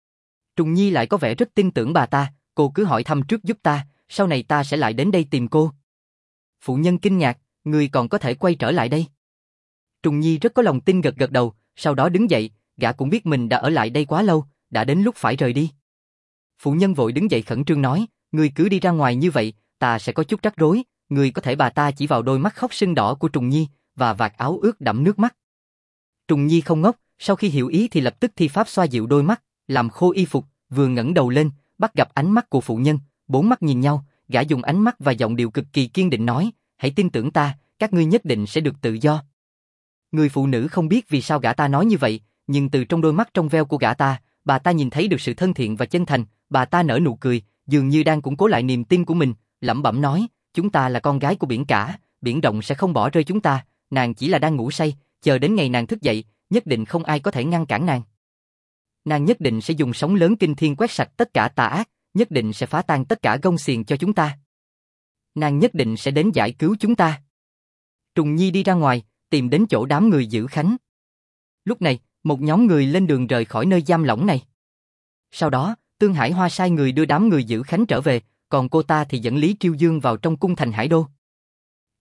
Trùng Nhi lại có vẻ rất tin tưởng bà ta, cô cứ hỏi thăm trước giúp ta, sau này ta sẽ lại đến đây tìm cô. Phụ nhân kinh ngạc, người còn có thể quay trở lại đây. Trùng Nhi rất có lòng tin gật gật đầu, sau đó đứng dậy, gã cũng biết mình đã ở lại đây quá lâu, đã đến lúc phải rời đi. Phụ nhân vội đứng dậy khẩn trương nói, người cứ đi ra ngoài như vậy, ta sẽ có chút rắc rối, người có thể bà ta chỉ vào đôi mắt khóc sưng đỏ của Trùng Nhi, và vạt áo ướt đẫm nước mắt. Trùng Nhi không ngốc, sau khi hiểu ý thì lập tức thi pháp xoa dịu đôi mắt, làm khô y phục, vừa ngẩng đầu lên, bắt gặp ánh mắt của phụ nhân, bốn mắt nhìn nhau, gã dùng ánh mắt và giọng điệu cực kỳ kiên định nói, hãy tin tưởng ta, các ngươi nhất định sẽ được tự do. Người phụ nữ không biết vì sao gã ta nói như vậy, nhưng từ trong đôi mắt trong veo của gã ta, bà ta nhìn thấy được sự thân thiện và chân thành, bà ta nở nụ cười, dường như đang củng cố lại niềm tin của mình, lẩm bẩm nói, chúng ta là con gái của biển cả, biển rộng sẽ không bỏ rơi chúng ta, nàng chỉ là đang ngủ say, chờ đến ngày nàng thức dậy, nhất định không ai có thể ngăn cản nàng. Nàng nhất định sẽ dùng sóng lớn kinh thiên quét sạch tất cả tà ác, nhất định sẽ phá tan tất cả gông xiềng cho chúng ta. Nàng nhất định sẽ đến giải cứu chúng ta. Trùng Nhi đi ra ngoài, tìm đến chỗ đám người Dữ Khánh. Lúc này, một nhóm người lên đường rời khỏi nơi giam lỏng này. Sau đó, Tương Hải Hoa sai người đưa đám người Dữ Khánh trở về, còn cô ta thì dẫn Lý Triêu Dương vào trong cung thành Hải Đô.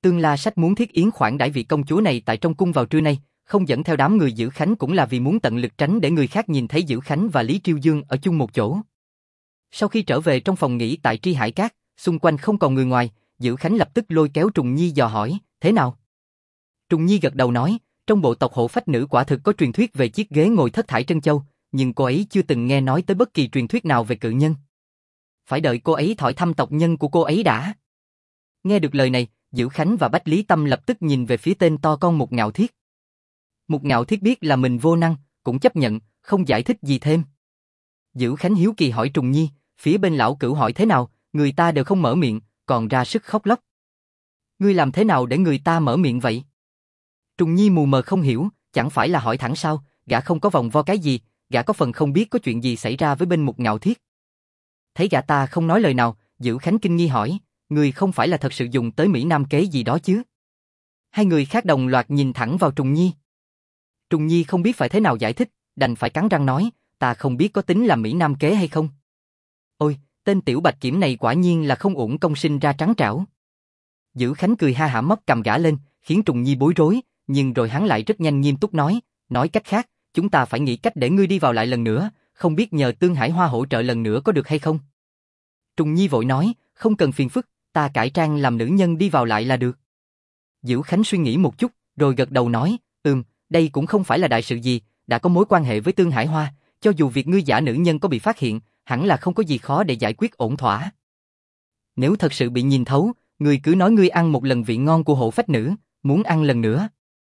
Tương La Sách muốn thiết yến khoản đãi vị công chúa này tại trong cung vào trưa nay, không dẫn theo đám người Dữ Khánh cũng là vì muốn tận lực tránh để người khác nhìn thấy Dữ Khánh và Lý Triêu Dương ở chung một chỗ. Sau khi trở về trong phòng nghỉ tại Tri Hải Cát, xung quanh không còn người ngoài, Dữ Khánh lập tức lôi kéo Trùng Nhi dò hỏi, thế nào? Trùng Nhi gật đầu nói, trong bộ tộc Hộ Phách Nữ quả thực có truyền thuyết về chiếc ghế ngồi thất thải trân châu, nhưng cô ấy chưa từng nghe nói tới bất kỳ truyền thuyết nào về cự nhân. Phải đợi cô ấy hỏi thăm tộc nhân của cô ấy đã. Nghe được lời này, Dữ Khánh và Bách Lý Tâm lập tức nhìn về phía tên to con Mục Ngạo Thiết. Mục Ngạo Thiết biết là mình vô năng, cũng chấp nhận, không giải thích gì thêm. Dữ Khánh hiếu kỳ hỏi Trùng Nhi, phía bên lão cửu hỏi thế nào, người ta đều không mở miệng, còn ra sức khóc lóc. Ngươi làm thế nào để người ta mở miệng vậy? Trùng Nhi mù mờ không hiểu, chẳng phải là hỏi thẳng sao, gã không có vòng vo cái gì, gã có phần không biết có chuyện gì xảy ra với bên Mục Ngạo Thiết. Thấy gã ta không nói lời nào, Dữ Khánh kinh nghi hỏi, ngươi không phải là thật sự dùng tới Mỹ Nam kế gì đó chứ? Hai người khác đồng loạt nhìn thẳng vào Trùng Nhi. Trùng Nhi không biết phải thế nào giải thích, đành phải cắn răng nói, ta không biết có tính là Mỹ Nam kế hay không. Ôi, tên tiểu bạch kiểm này quả nhiên là không uổng công sinh ra trắng trảo. Dữ Khánh cười ha hả móc cầm gã lên, khiến Trùng Nhi bối rối, nhưng rồi hắn lại rất nhanh nghiêm túc nói cách khác, chúng ta phải nghĩ cách để ngươi đi vào lại lần nữa, không biết nhờ Tương Hải Hoa hỗ trợ lần nữa có được hay không? Trùng Nhi vội nói, không cần phiền phức, ta cải trang làm nữ nhân đi vào lại là được. Dữ Khánh suy nghĩ một chút, rồi gật đầu nói, đây cũng không phải là đại sự gì, đã có mối quan hệ với Tương Hải Hoa, cho dù việc ngươi giả nữ nhân có bị phát hiện, hẳn là không có gì khó để giải quyết ổn thỏa. Nếu thật sự bị nhìn thấu, ngươi cứ nói ngươi ăn một lần vị ngon của Hộ Phách Nữ, muốn ăn lần nữa.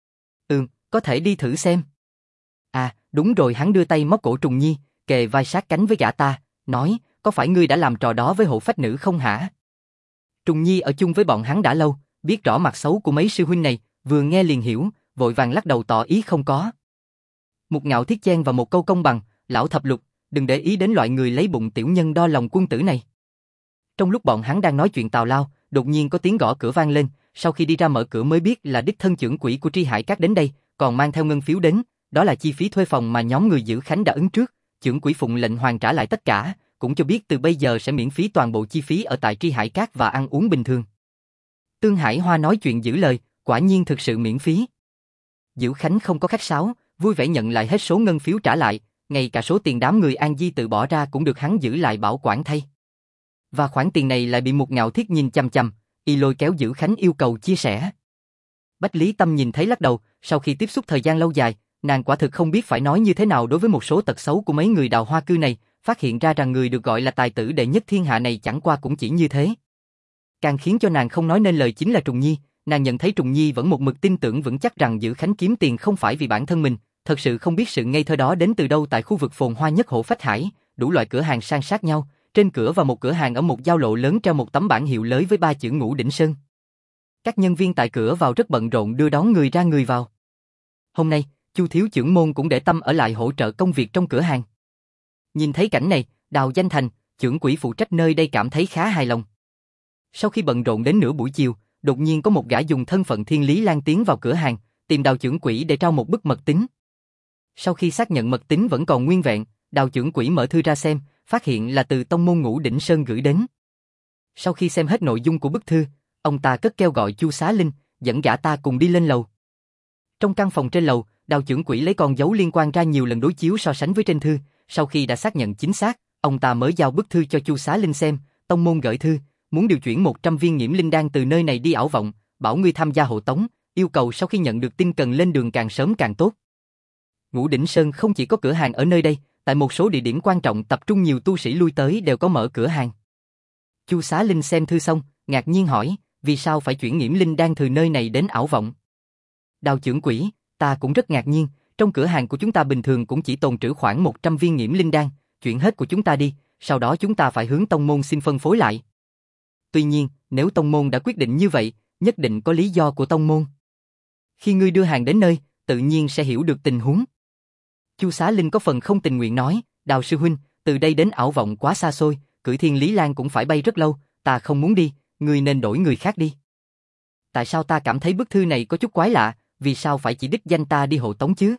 Có thể đi thử xem. À, đúng rồi, hắn đưa tay móc cổ Trùng Nhi, kề vai sát cánh với gã ta, nói, có phải ngươi đã làm trò đó với Hộ Phách Nữ không hả? Trùng Nhi ở chung với bọn hắn đã lâu, biết rõ mặt xấu của mấy sư huynh này, vừa nghe liền hiểu, vội vàng lắc đầu tỏ ý không có. Mục Ngạo Thiết chen vào một câu công bằng, lão thập lục, đừng để ý đến loại người lấy bụng tiểu nhân đo lòng quân tử này. Trong lúc bọn hắn đang nói chuyện tào lao, đột nhiên có tiếng gõ cửa vang lên, sau khi đi ra mở cửa mới biết là đích thân trưởng quỹ của Tri Hải Cát đến đây, còn mang theo ngân phiếu đến, đó là chi phí thuê phòng mà nhóm người Dữ Khánh đã ứng trước, trưởng quỹ phụng lệnh hoàn trả lại tất cả, cũng cho biết từ bây giờ sẽ miễn phí toàn bộ chi phí ở tại Tri Hải Cát và ăn uống bình thường. Tương Hải Hoa nói chuyện giữ lời, quả nhiên thực sự miễn phí. Dữ Khánh không có khách sáo, vui vẻ nhận lại hết số ngân phiếu trả lại, ngay cả số tiền đám người An Di tự bỏ ra cũng được hắn giữ lại bảo quản thay. Và khoản tiền này lại bị Mục Ngạo Thiết nhìn chằm chằm, y lôi kéo Dữ Khánh yêu cầu chia sẻ. Bách Lý Tâm nhìn thấy lắc đầu, sau khi tiếp xúc thời gian lâu dài, nàng quả thực không biết phải nói như thế nào đối với một số tật xấu của mấy người Đào Hoa Cư này, phát hiện ra rằng người được gọi là tài tử đệ nhất thiên hạ này chẳng qua cũng chỉ như thế. Càng khiến cho nàng không nói nên lời chính là Trùng Nhi, nàng nhận thấy Trùng Nhi vẫn một mực tin tưởng vững chắc rằng Dữ Khánh kiếm tiền không phải vì bản thân mình, thật sự không biết sự ngây thơ đó đến từ đâu. Tại khu vực phồn hoa nhất Hộ Phách Hải, đủ loại cửa hàng san sát nhau, trên cửa và một cửa hàng ở một giao lộ lớn treo một tấm bảng hiệu lớn với 3 chữ Ngũ Đỉnh Sơn. Các nhân viên tại cửa vào rất bận rộn đưa đón người ra người vào. Hôm nay, Chu thiếu trưởng môn cũng để tâm ở lại hỗ trợ công việc trong cửa hàng. Nhìn thấy cảnh này, Đào Danh Thành, trưởng quỹ phụ trách nơi đây cảm thấy khá hài lòng. Sau khi bận rộn đến nửa buổi chiều, đột nhiên có một gã dùng thân phận Thiên Lý Lan tiến vào cửa hàng, tìm Đào trưởng quỹ để trao một bức mật tín. Sau khi xác nhận mật tín vẫn còn nguyên vẹn, Đào trưởng quỹ mở thư ra xem, phát hiện là từ tông môn Ngũ Đỉnh Sơn gửi đến. Sau khi xem hết nội dung của bức thư, ông ta cất kêu gọi Chu Xá Linh, dẫn gã ta cùng đi lên lầu. Trong căn phòng trên lầu, Đào trưởng quỹ lấy con dấu liên quan ra nhiều lần đối chiếu so sánh với trên thư, sau khi đã xác nhận chính xác, ông ta mới giao bức thư cho Chu Xá Linh xem, tông môn gửi thư, muốn điều chuyển 100 viên nhiễm linh đan từ nơi này đi Ảo Vọng, bảo ngươi tham gia hộ tống, yêu cầu sau khi nhận được tin cần lên đường càng sớm càng tốt. Ngũ Đỉnh Sơn không chỉ có cửa hàng ở nơi đây, tại một số địa điểm quan trọng tập trung nhiều tu sĩ lui tới đều có mở cửa hàng. Chu Xá Linh xem thư xong, ngạc nhiên hỏi, vì sao phải chuyển nhiễm linh đan từ nơi này đến Ảo Vọng? Đào trưởng quỹ, ta cũng rất ngạc nhiên, trong cửa hàng của chúng ta bình thường cũng chỉ tồn trữ khoảng 100 viên nhiễm linh đan, chuyển hết của chúng ta đi, sau đó chúng ta phải hướng tông môn xin phân phối lại. Tuy nhiên, nếu tông môn đã quyết định như vậy, nhất định có lý do của tông môn. Khi ngươi đưa hàng đến nơi, tự nhiên sẽ hiểu được tình huống. Chu Xá Linh có phần không tình nguyện nói, Đào sư huynh, từ đây đến Ảo Vọng quá xa xôi, cưỡi Thiên Lý Lan cũng phải bay rất lâu, ta không muốn đi, ngươi nên đổi người khác đi. Tại sao ta cảm thấy bức thư này có chút quái lạ, vì sao phải chỉ đích danh ta đi hộ tống chứ?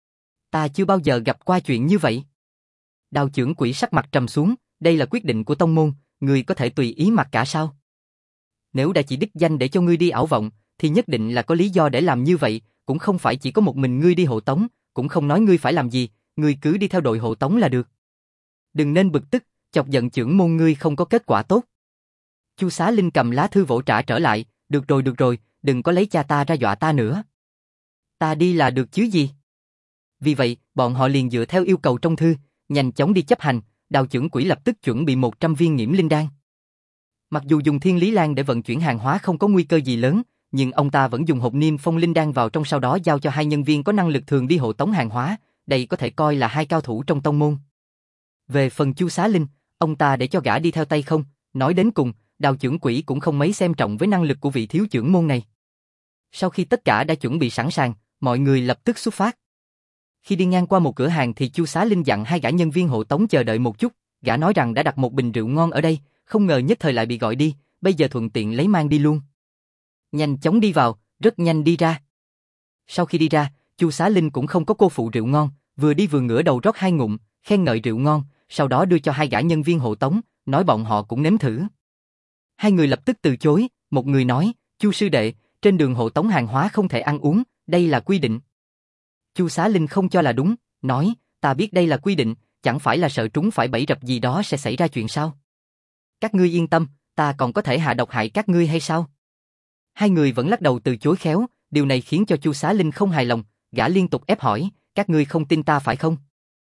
Ta chưa bao giờ gặp qua chuyện như vậy. Đào trưởng quỹ sắc mặt trầm xuống, đây là quyết định của tông môn, ngươi có thể tùy ý mặc cả sao? Nếu đã chỉ đích danh để cho ngươi đi Ảo Vọng, thì nhất định là có lý do để làm như vậy, cũng không phải chỉ có một mình ngươi đi hộ tống, cũng không nói ngươi phải làm gì, ngươi cứ đi theo đội hộ tống là được. Đừng nên bực tức, chọc giận chưởng môn ngươi không có kết quả tốt. Chu Xá Linh cầm lá thư vỗ trả trở lại, được rồi, đừng có lấy cha ta ra dọa ta nữa. Ta đi là được chứ gì. Vì vậy, bọn họ liền dựa theo yêu cầu trong thư, nhanh chóng đi chấp hành, Đào chưởng quỹ lập tức chuẩn bị 100 viên nghiễm linh đan. Mặc dù dùng Thiên Lý Lan để vận chuyển hàng hóa không có nguy cơ gì lớn, nhưng ông ta vẫn dùng hộp niêm phong linh đan vào trong sau đó giao cho 2 nhân viên có năng lực thường đi hộ tống hàng hóa, đây có thể coi là 2 cao thủ trong tông môn. Về phần Chu Xá Linh, ông ta để cho gã đi theo tay không, nói đến cùng, Đào chưởng quỹ cũng không mấy xem trọng với năng lực của vị thiếu chưởng môn này. Sau khi tất cả đã chuẩn bị sẵn sàng, mọi người lập tức xuất phát. Khi đi ngang qua một cửa hàng thì Chu Xá Linh dặn 2 gã nhân viên hộ tống chờ đợi một chút, gã nói rằng đã đặt một bình rượu ngon ở đây, không ngờ nhất thời lại bị gọi đi, bây giờ thuận tiện lấy mang đi luôn. Nhanh chóng đi vào, rất nhanh đi ra. Sau khi đi ra, Chu Xá Linh cũng không có cô phụ rượu ngon, vừa đi vừa ngửa đầu rót 2 ngụm, khen ngợi rượu ngon, sau đó đưa cho 2 gã nhân viên hộ tống, nói bọn họ cũng nếm thử. 2 người lập tức từ chối, một người nói, Chu sư đệ, trên đường hộ tống hàng hóa không thể ăn uống, đây là quy định. Chu Xá Linh không cho là đúng, nói, ta biết đây là quy định, chẳng phải là sợ trúng phải bẫy rập gì đó sẽ xảy ra chuyện sao? Các ngươi yên tâm, ta còn có thể hạ độc hại các ngươi hay sao? 2 người vẫn lắc đầu từ chối khéo, điều này khiến cho Chu Xá Linh không hài lòng, gã liên tục ép hỏi, các ngươi không tin ta phải không?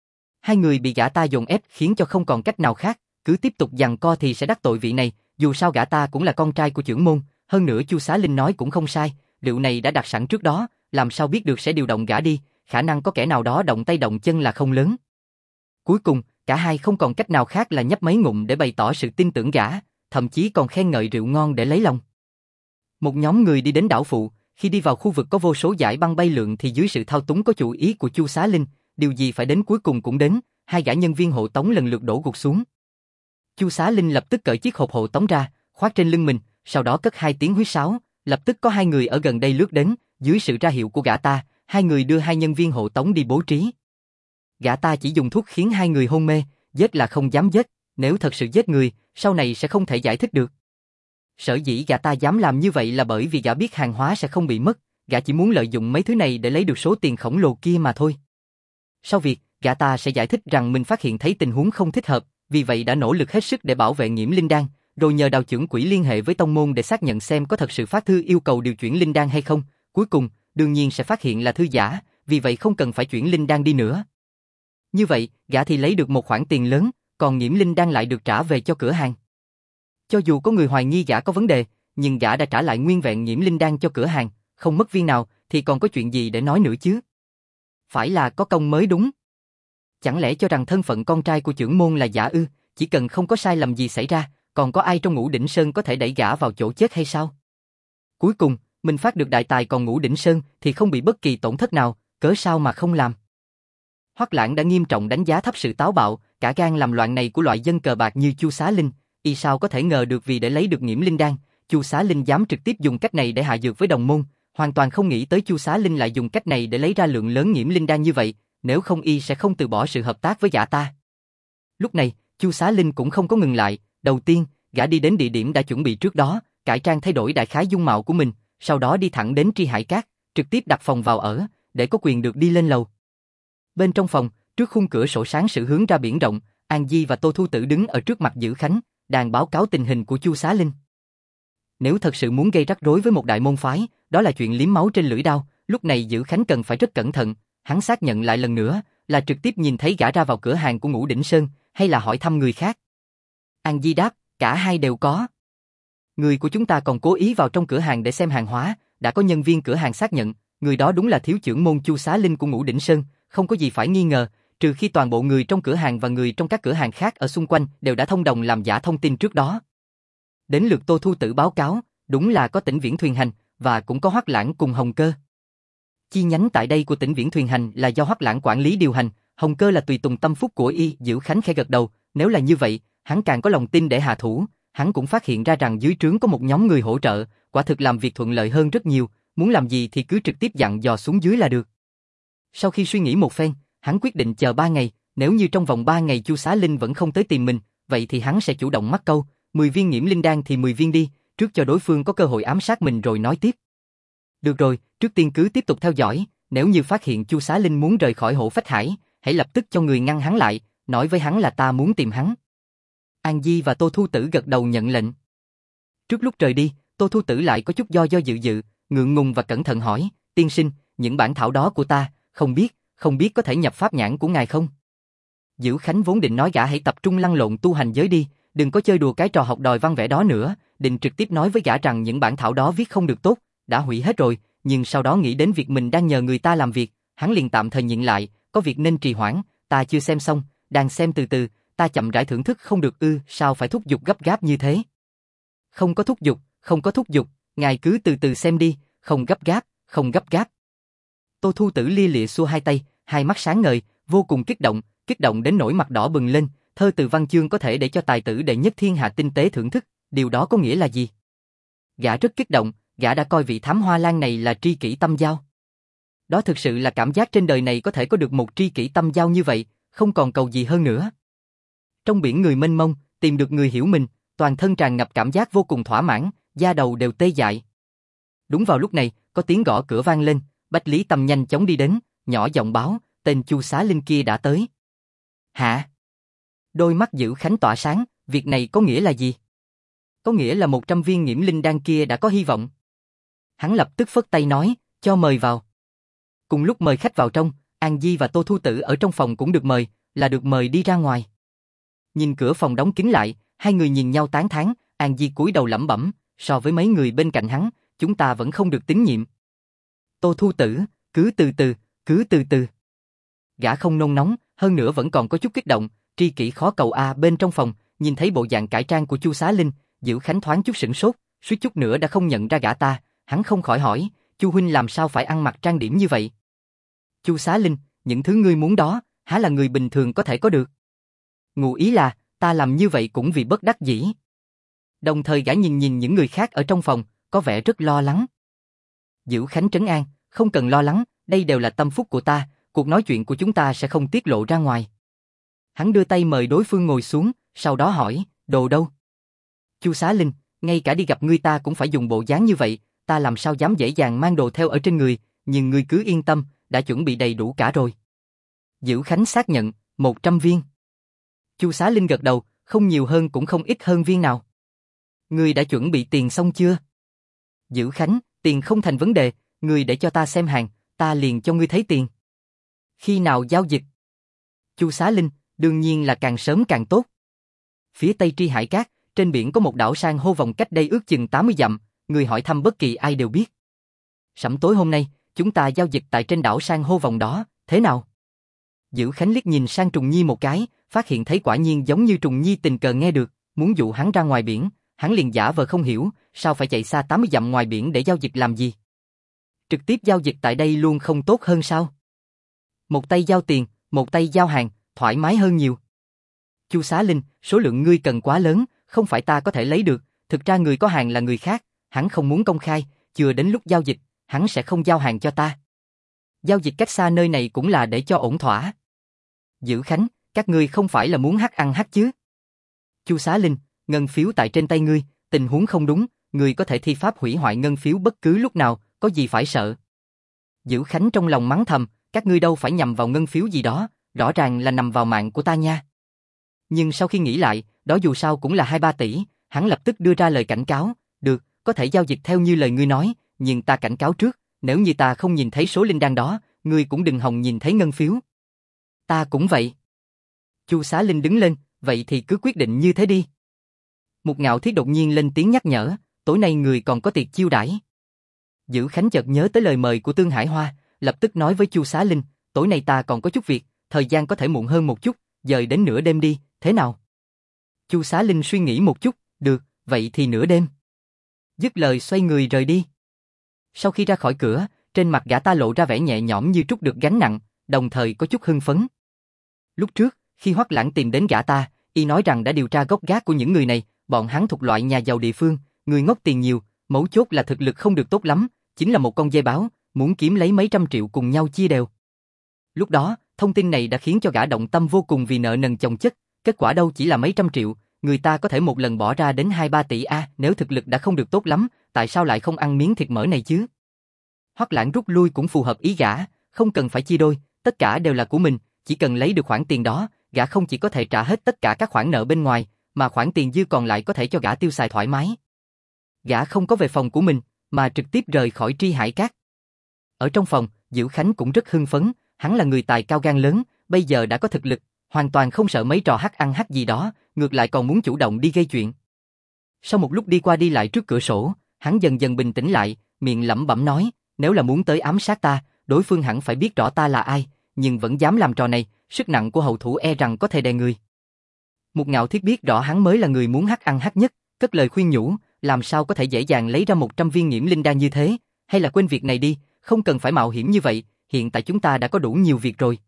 2 người bị gã ta dồn ép khiến cho không còn cách nào khác, cứ tiếp tục giằng co thì sẽ đắc tội vị này, dù sao gã ta cũng là con trai của chưởng môn, hơn nữa Chu Xá Linh nói cũng không sai, rượu này đã đặt sẵn trước đó, làm sao biết được sẽ điều động gã đi, khả năng có kẻ nào đó động tay động chân là không lớn. Cuối cùng, cả hai không còn cách nào khác là nhấp mấy ngụm để bày tỏ sự tin tưởng gã, thậm chí còn khen ngợi rượu ngon để lấy lòng. Một nhóm người đi đến đảo phụ, khi đi vào khu vực có vô số dải băng bay lượn thì dưới sự thao túng có chủ ý của Chu Xá Linh, điều gì phải đến cuối cùng cũng đến, 2 gã nhân viên hộ tống lần lượt đổ gục xuống. Chu Xá Linh lập tức cởi chiếc hộp hộ tống ra, khoác trên lưng mình, sau đó cất 2 tiếng huýt sáo, lập tức có 2 người ở gần đây lướt đến, dưới sự ra hiệu của gã ta, 2 người đưa 2 nhân viên hộ tống đi bố trí. Gã ta chỉ dùng thuốc khiến 2 người hôn mê, giết là không dám giết, nếu thật sự giết người, sau này sẽ không thể giải thích được. Sở dĩ gã ta dám làm như vậy là bởi vì gã biết hàng hóa sẽ không bị mất, gã chỉ muốn lợi dụng mấy thứ này để lấy được số tiền khổng lồ kia mà thôi. Sau việc, gã ta sẽ giải thích rằng mình phát hiện thấy tình huống không thích hợp, vì vậy đã nỗ lực hết sức để bảo vệ nghiễm linh đan, rồi nhờ Đào chưởng quỹ liên hệ với tông môn để xác nhận xem có thật sự phát thư yêu cầu điều chuyển linh đan hay không, cuối cùng, đương nhiên sẽ phát hiện là thư giả, vì vậy không cần phải chuyển linh đan đi nữa. Như vậy, gã thì lấy được một khoản tiền lớn, còn nghiễm linh đan lại được trả về cho cửa hàng. Cho dù có người hoài nghi gã có vấn đề, nhưng gã đã trả lại nguyên vẹn nghiễm linh đan cho cửa hàng, không mất viên nào, thì còn có chuyện gì để nói nữa chứ? Phải là có công mới đúng. Chẳng lẽ cho rằng thân phận con trai của chưởng môn là giả ư, chỉ cần không có sai lầm gì xảy ra, còn có ai trong Ngũ Đỉnh Sơn có thể đẩy gã vào chỗ chết hay sao? Cuối cùng, mình phát được đại tài còn Ngũ Đỉnh Sơn thì không bị bất kỳ tổn thất nào, cớ sao mà không làm? Hoắc Lãng đã nghiêm trọng đánh giá thấp sự táo bạo, cả gan làm loạn này của loại dân cờ bạc như Chu Xá Linh, y sao có thể ngờ được vì để lấy được nghiễm linh đan, Chu Xá Linh dám trực tiếp dùng cách này để hạ dược với đồng môn, hoàn toàn không nghĩ tới Chu Xá Linh lại dùng cách này để lấy ra lượng lớn nghiễm linh đan như vậy, nếu không y sẽ không từ bỏ sự hợp tác với gã ta. Lúc này, Chu Xá Linh cũng không có ngừng lại, đầu tiên, gã đi đến địa điểm đã chuẩn bị trước đó, cải trang thay đổi đại khái dung mạo của mình, sau đó đi thẳng đến Tri Hải Cát, trực tiếp đặt phòng vào ở, để có quyền được đi lên lầu. Bên trong phòng, trước khung cửa sổ sáng sự hướng ra biển rộng, An Di và Tô Thu Tử đứng ở trước mặt Dữ Khánh, đang báo cáo tình hình của Chu Xá Linh. Nếu thật sự muốn gây rắc rối với một đại môn phái, đó là chuyện liếm máu trên lưỡi đao, lúc này Dữ Khánh cần phải rất cẩn thận, hắn xác nhận lại lần nữa, là trực tiếp nhìn thấy gã ra vào cửa hàng của Ngũ Đỉnh Sơn, hay là hỏi thăm người khác. An Di đáp, cả hai đều có. Người của chúng ta còn cố ý vào trong cửa hàng để xem hàng hóa, đã có nhân viên cửa hàng xác nhận, người đó đúng là thiếu chưởng môn Chu Xá Linh của Ngũ Đỉnh Sơn, không có gì phải nghi ngờ, trừ khi toàn bộ người trong cửa hàng và người trong các cửa hàng khác ở xung quanh đều đã thông đồng làm giả thông tin trước đó. Đến lượt Tô Thu Tử báo cáo, đúng là có Tĩnh Viễn Thuyền Hành, và cũng có Hoắc Lãng cùng Hồng Cơ. Chi nhánh tại đây của Tĩnh Viễn Thuyền Hành là do Hoắc Lãng quản lý điều hành, Hồng Cơ là tùy tùng tâm phúc của y. Dữ Khánh khẽ gật đầu, nếu là như vậy, hắn càng có lòng tin để hạ thủ, hắn cũng phát hiện ra rằng dưới trướng có một nhóm người hỗ trợ, quả thực làm việc thuận lợi hơn rất nhiều, muốn làm gì thì cứ trực tiếp dặn dò xuống dưới là được. Sau khi suy nghĩ một phen, hắn quyết định chờ 3 ngày, nếu như trong vòng 3 ngày Chu Xá Linh vẫn không tới tìm mình, vậy thì hắn sẽ chủ động mắc câu, 10 viên nghiễm linh đan thì 10 viên đi, trước cho đối phương có cơ hội ám sát mình rồi nói tiếp. Được rồi, trước tiên cứ tiếp tục theo dõi, nếu như phát hiện Chu Xá Linh muốn rời khỏi Hổ Phách Hải, hãy lập tức cho người ngăn hắn lại, nói với hắn là ta muốn tìm hắn. An Di và Tô Thu Tử gật đầu nhận lệnh. Trước lúc rời đi, Tô Thu Tử lại có chút do dự, ngượng ngùng và cẩn thận hỏi, tiên sinh, những bản thảo đó của ta, không biết có thể nhập pháp nhãn của ngài không? Dữ Khánh vốn định nói gã hãy tập trung lăn lộn tu hành giới đi, đừng có chơi đùa cái trò học đòi văn vẽ đó nữa, định trực tiếp nói với gã rằng những bản thảo đó viết không được tốt, đã hủy hết rồi, nhưng sau đó nghĩ đến việc mình đang nhờ người ta làm việc, hắn liền tạm thời nhịn lại, có việc nên trì hoãn, ta chưa xem xong, đang xem từ từ, ta chậm rãi thưởng thức không được ư, sao phải thúc giục gấp gáp như thế? Không có thúc giục, ngài cứ từ từ xem đi, không gấp gáp. Tô Thu Tử lia lịa xua hai tay, hai mắt sáng ngời, vô cùng kích động đến nỗi mặt đỏ bừng lên, thơ từ văn chương có thể để cho tài tử đệ nhất thiên hạ tinh tế thưởng thức, điều đó có nghĩa là gì? Gã rất kích động, gã đã coi vị thám hoa lan này là tri kỷ tâm giao. Đó thực sự là cảm giác trên đời này có thể có được một tri kỷ tâm giao như vậy, không còn cầu gì hơn nữa. Trong biển người mênh mông, tìm được người hiểu mình, toàn thân tràn ngập cảm giác vô cùng thỏa mãn, da đầu đều tê dại. Đúng vào lúc này, có tiếng gõ cửa vang lên, Bách Lý Tâm nhanh chóng đi đến, nhỏ giọng báo, tên Chu Xá Linh kia đã tới. Hả? Đôi mắt Dữ Khánh tỏa sáng, việc này có nghĩa là gì? Có nghĩa là 100 viên nghiễm linh đan kia đã có hy vọng. Hắn lập tức phất tay nói, cho mời vào. Cùng lúc mời khách vào trong, An Di và Tô Thu Tử ở trong phòng cũng được mời, là được mời đi ra ngoài. Nhìn cửa phòng đóng kín lại, hai người nhìn nhau tán thán, An Di cúi đầu lẩm bẩm, so với mấy người bên cạnh hắn, chúng ta vẫn không được tín nhiệm. Tô Thu Tử, cứ từ từ. Gã không nôn nóng, hơn nữa vẫn còn có chút kích động, tri kỷ khó cầu bên trong phòng, nhìn thấy bộ dạng cải trang của Chu Xá Linh, Dữ Khánh thoáng chút sửng sốt, suýt chút nữa đã không nhận ra gã ta, hắn không khỏi hỏi, Chu huynh làm sao phải ăn mặc trang điểm như vậy? Chu Xá Linh, những thứ ngươi muốn đó, há là người bình thường có thể có được? Ngụ ý là, ta làm như vậy cũng vì bất đắc dĩ. Đồng thời gã nhìn những người khác ở trong phòng, có vẻ rất lo lắng. Dữ Khánh trấn an, không cần lo lắng, đây đều là tâm phúc của ta, cuộc nói chuyện của chúng ta sẽ không tiết lộ ra ngoài. Hắn đưa tay mời đối phương ngồi xuống, sau đó hỏi, đồ đâu? Chu Xá Linh, ngay cả đi gặp ngươi ta cũng phải dùng bộ dáng như vậy, ta làm sao dám dễ dàng mang đồ theo ở trên người, nhưng ngươi cứ yên tâm, đã chuẩn bị đầy đủ cả rồi. Dữ Khánh xác nhận, 100 viên. Chu Xá Linh gật đầu, không nhiều hơn cũng không ít hơn viên nào. Ngươi đã chuẩn bị tiền xong chưa? Dữ Khánh, tiền không thành vấn đề, ngươi để cho ta xem hàng, ta liền cho ngươi thấy tiền. Khi nào giao dịch? Chu Xá Linh, đương nhiên là càng sớm càng tốt. Phía tây Tri Hải Cát, trên biển có một đảo san hô vòng cách đây ước chừng 80 dặm, người hỏi thăm bất kỳ ai đều biết. Sẩm tối hôm nay, chúng ta giao dịch tại trên đảo san hô vòng đó, thế nào? Dữ Khánh liếc nhìn sang Trùng Nhi một cái, phát hiện thấy quả nhiên giống như Trùng Nhi tình cờ nghe được, muốn dụ hắn ra ngoài biển, hắn liền giả vờ không hiểu, sao phải chạy xa 80 dặm ngoài biển để giao dịch làm gì? Trực tiếp giao dịch tại đây luôn không tốt hơn sao? Một tay giao tiền, một tay giao hàng, thoải mái hơn nhiều. Chu Xá Linh, số lượng ngươi cần quá lớn, không phải ta có thể lấy được, thực ra người có hàng là người khác, hắn không muốn công khai, chưa đến lúc giao dịch, hắn sẽ không giao hàng cho ta. Giao dịch cách xa nơi này cũng là để cho ổn thỏa. Dữ Khánh, các ngươi không phải là muốn hắc ăn hắc chứ? Chu Xá Linh, ngân phiếu tại trên tay ngươi, tình huống không đúng, ngươi có thể thi pháp hủy hoại ngân phiếu bất cứ lúc nào, có gì phải sợ? Dữ Khánh trong lòng mắng thầm, các ngươi đâu phải nhằm vào ngân phiếu gì đó, rõ ràng là nằm vào mạng của ta nha. Nhưng sau khi nghĩ lại, đó dù sao cũng là 2-3 tỷ, hắn lập tức đưa ra lời cảnh cáo, được, có thể giao dịch theo như lời ngươi nói, nhưng ta cảnh cáo trước, nếu như ta không nhìn thấy số linh đan đó, ngươi cũng đừng hòng nhìn thấy ngân phiếu. Ta cũng vậy. Chu Xá Linh đứng lên, vậy thì cứ quyết định như thế đi. Một Ngạo Thiết đột nhiên lên tiếng nhắc nhở, tối nay người còn có tiệc chiêu đãi. Dữ Khánh chợt nhớ tới lời mời của Tương Hải Hoa, lập tức nói với Chu Xá Linh, tối nay ta còn có chút việc, thời gian có thể muộn hơn một chút, dời đến nửa đêm đi, thế nào? Chu Xá Linh suy nghĩ một chút, được, vậy thì nửa đêm. Dứt lời xoay người rời đi. Sau khi ra khỏi cửa, trên mặt gã ta lộ ra vẻ nhẹ nhõm như trút được gánh nặng, đồng thời có chút hưng phấn. Lúc trước, khi Hoắc Lãng tìm đến gã ta, y nói rằng đã điều tra gốc gác của những người này, bọn hắn thuộc loại nhà giàu địa phương, người ngốc tiền nhiều, mấu chốt là thực lực không được tốt lắm, chính là một con dê báo, muốn kiếm lấy mấy trăm triệu cùng nhau chia đều. Lúc đó, thông tin này đã khiến cho gã động tâm vô cùng vì nợ nần chồng chất, kết quả đâu chỉ là mấy trăm triệu, người ta có thể một lần bỏ ra đến 2-3 tỷ nếu thực lực đã không được tốt lắm, tại sao lại không ăn miếng thịt mỡ này chứ? Hoắc Lãng rút lui cũng phù hợp ý gã, không cần phải chia đôi, tất cả đều là của mình, chỉ cần lấy được khoản tiền đó, gã không chỉ có thể trả hết tất cả các khoản nợ bên ngoài, mà khoản tiền dư còn lại có thể cho gã tiêu xài thoải mái. Gã không có về phòng của mình, mà trực tiếp rời khỏi Tri Hải Các. Ở trong phòng, Diệu Khánh cũng rất hưng phấn, hắn là người tài cao gan lớn, bây giờ đã có thực lực, hoàn toàn không sợ mấy trò hắc ăn hắc gì đó, ngược lại còn muốn chủ động đi gây chuyện. Sau một lúc đi qua đi lại trước cửa sổ, hắn dần dần bình tĩnh lại, miệng lẩm bẩm nói, nếu là muốn tới ám sát ta, đối phương hẳn phải biết rõ ta là ai, nhưng vẫn dám làm trò này, sức nặng của hậu thủ e rằng có thể đè người. Mục Ngạo Thiết biết rõ hắn mới là người muốn hắc ăn hắc nhất, cất lời khuyên nhủ, làm sao có thể dễ dàng lấy ra 100 viên nghiễm linh đan như thế, hay là quên việc này đi, không cần phải mạo hiểm như vậy, hiện tại chúng ta đã có đủ nhiều việc rồi.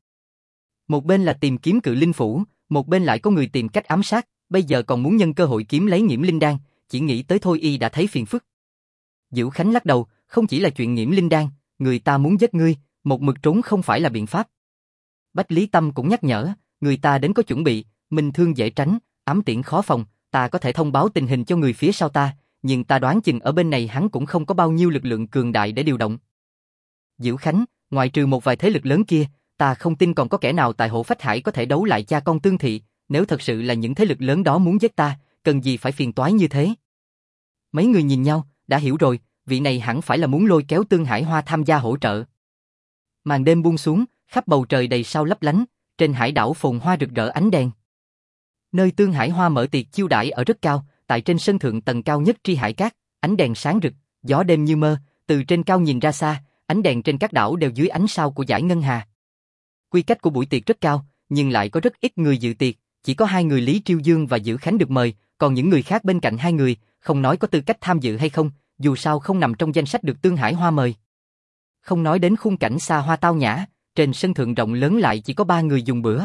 Một bên là tìm kiếm Cự Linh Phủ, một bên lại có người tìm cách ám sát, bây giờ còn muốn nhân cơ hội kiếm lấy nghiễm linh đan, chỉ nghĩ tới thôi y đã thấy phiền phức. Diệu Khánh lắc đầu, không chỉ là chuyện nghiễm linh đan, người ta muốn giết ngươi, một mực trốn không phải là biện pháp. Bách Lý Tâm cũng nhắc nhở, người ta đến có chuẩn bị, minh thương dễ tránh, ám tiễn khó phòng, ta có thể thông báo tình hình cho người phía sau ta, nhưng ta đoán chừng ở bên này hắn cũng không có bao nhiêu lực lượng cường đại để điều động. Diệu Khánh, ngoại trừ một vài thế lực lớn kia, ta không tin còn có kẻ nào tại Hộ Phách Hải có thể đấu lại cha con Tương Thị, nếu thật sự là những thế lực lớn đó muốn giết ta, cần gì phải phiền toái như thế. Mấy người nhìn nhau, đã hiểu rồi, vị này hẳn phải là muốn lôi kéo Tương Hải Hoa tham gia hỗ trợ. Màn đêm buông xuống, khắp bầu trời đầy sao lấp lánh, trên hải đảo phồn hoa rực rỡ ánh đèn. Nơi Tương Hải Hoa mở tiệc chiêu đãi ở rất cao, tại trên sân thượng tầng cao nhất Tri Hải Các, ánh đèn sáng rực, gió đêm như mơ, từ trên cao nhìn ra xa, ánh đèn trên các đảo đều dưới ánh sao của dải ngân hà. Quy cách của buổi tiệc rất cao, nhưng lại có rất ít người dự tiệc, chỉ có 2 người Lý Triêu Dương và Dữ Khánh được mời, còn những người khác bên cạnh 2 người, không nói có tư cách tham dự hay không, dù sao không nằm trong danh sách được Tương Hải Hoa mời. Không nói đến khung cảnh xa hoa tao nhã, trên sân thượng rộng lớn lại chỉ có 3 người dùng bữa.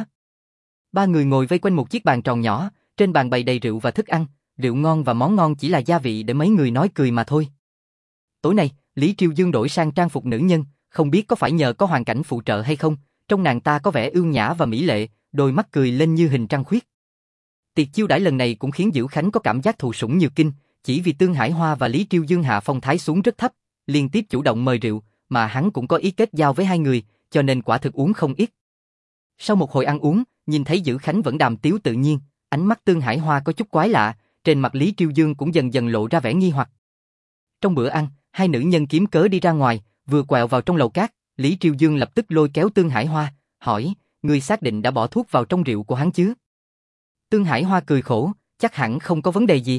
3 người ngồi vây quanh một chiếc bàn tròn nhỏ, trên bàn bày đầy rượu và thức ăn, rượu ngon và món ngon chỉ là gia vị để mấy người nói cười mà thôi. Tối nay, Lý Triêu Dương đổi sang trang phục nữ nhân, không biết có phải nhờ có hoàn cảnh phụ trợ hay không, trong nàng ta có vẻ ưu nhã và mỹ lệ, đôi mắt cười lên như hình trăng khuyết. Tiệc chiêu đãi lần này cũng khiến Dữ Khánh có cảm giác thụ sủng nhược kinh, chỉ vì Tương Hải Hoa và Lý Triêu Dương hạ phong thái xuống rất thấp, liên tiếp chủ động mời rượu, mà hắn cũng có ý kết giao với 2 người, cho nên quả thực uống không ít. Sau một hồi ăn uống, nhìn thấy Dữ Khánh vẫn đàm tiếu tự nhiên, ánh mắt Tương Hải Hoa có chút quái lạ, trên mặt Lý Triêu Dương cũng dần dần lộ ra vẻ nghi hoặc. Trong bữa ăn, 2 nữ nhân kiếm cớ đi ra ngoài, vừa quẹo vào trong lầu cát, Lý Triêu Dương lập tức lôi kéo Tương Hải Hoa, hỏi, ngươi xác định đã bỏ thuốc vào trong rượu của hắn chứ? Tương Hải Hoa cười khổ, chắc hẳn không có vấn đề gì.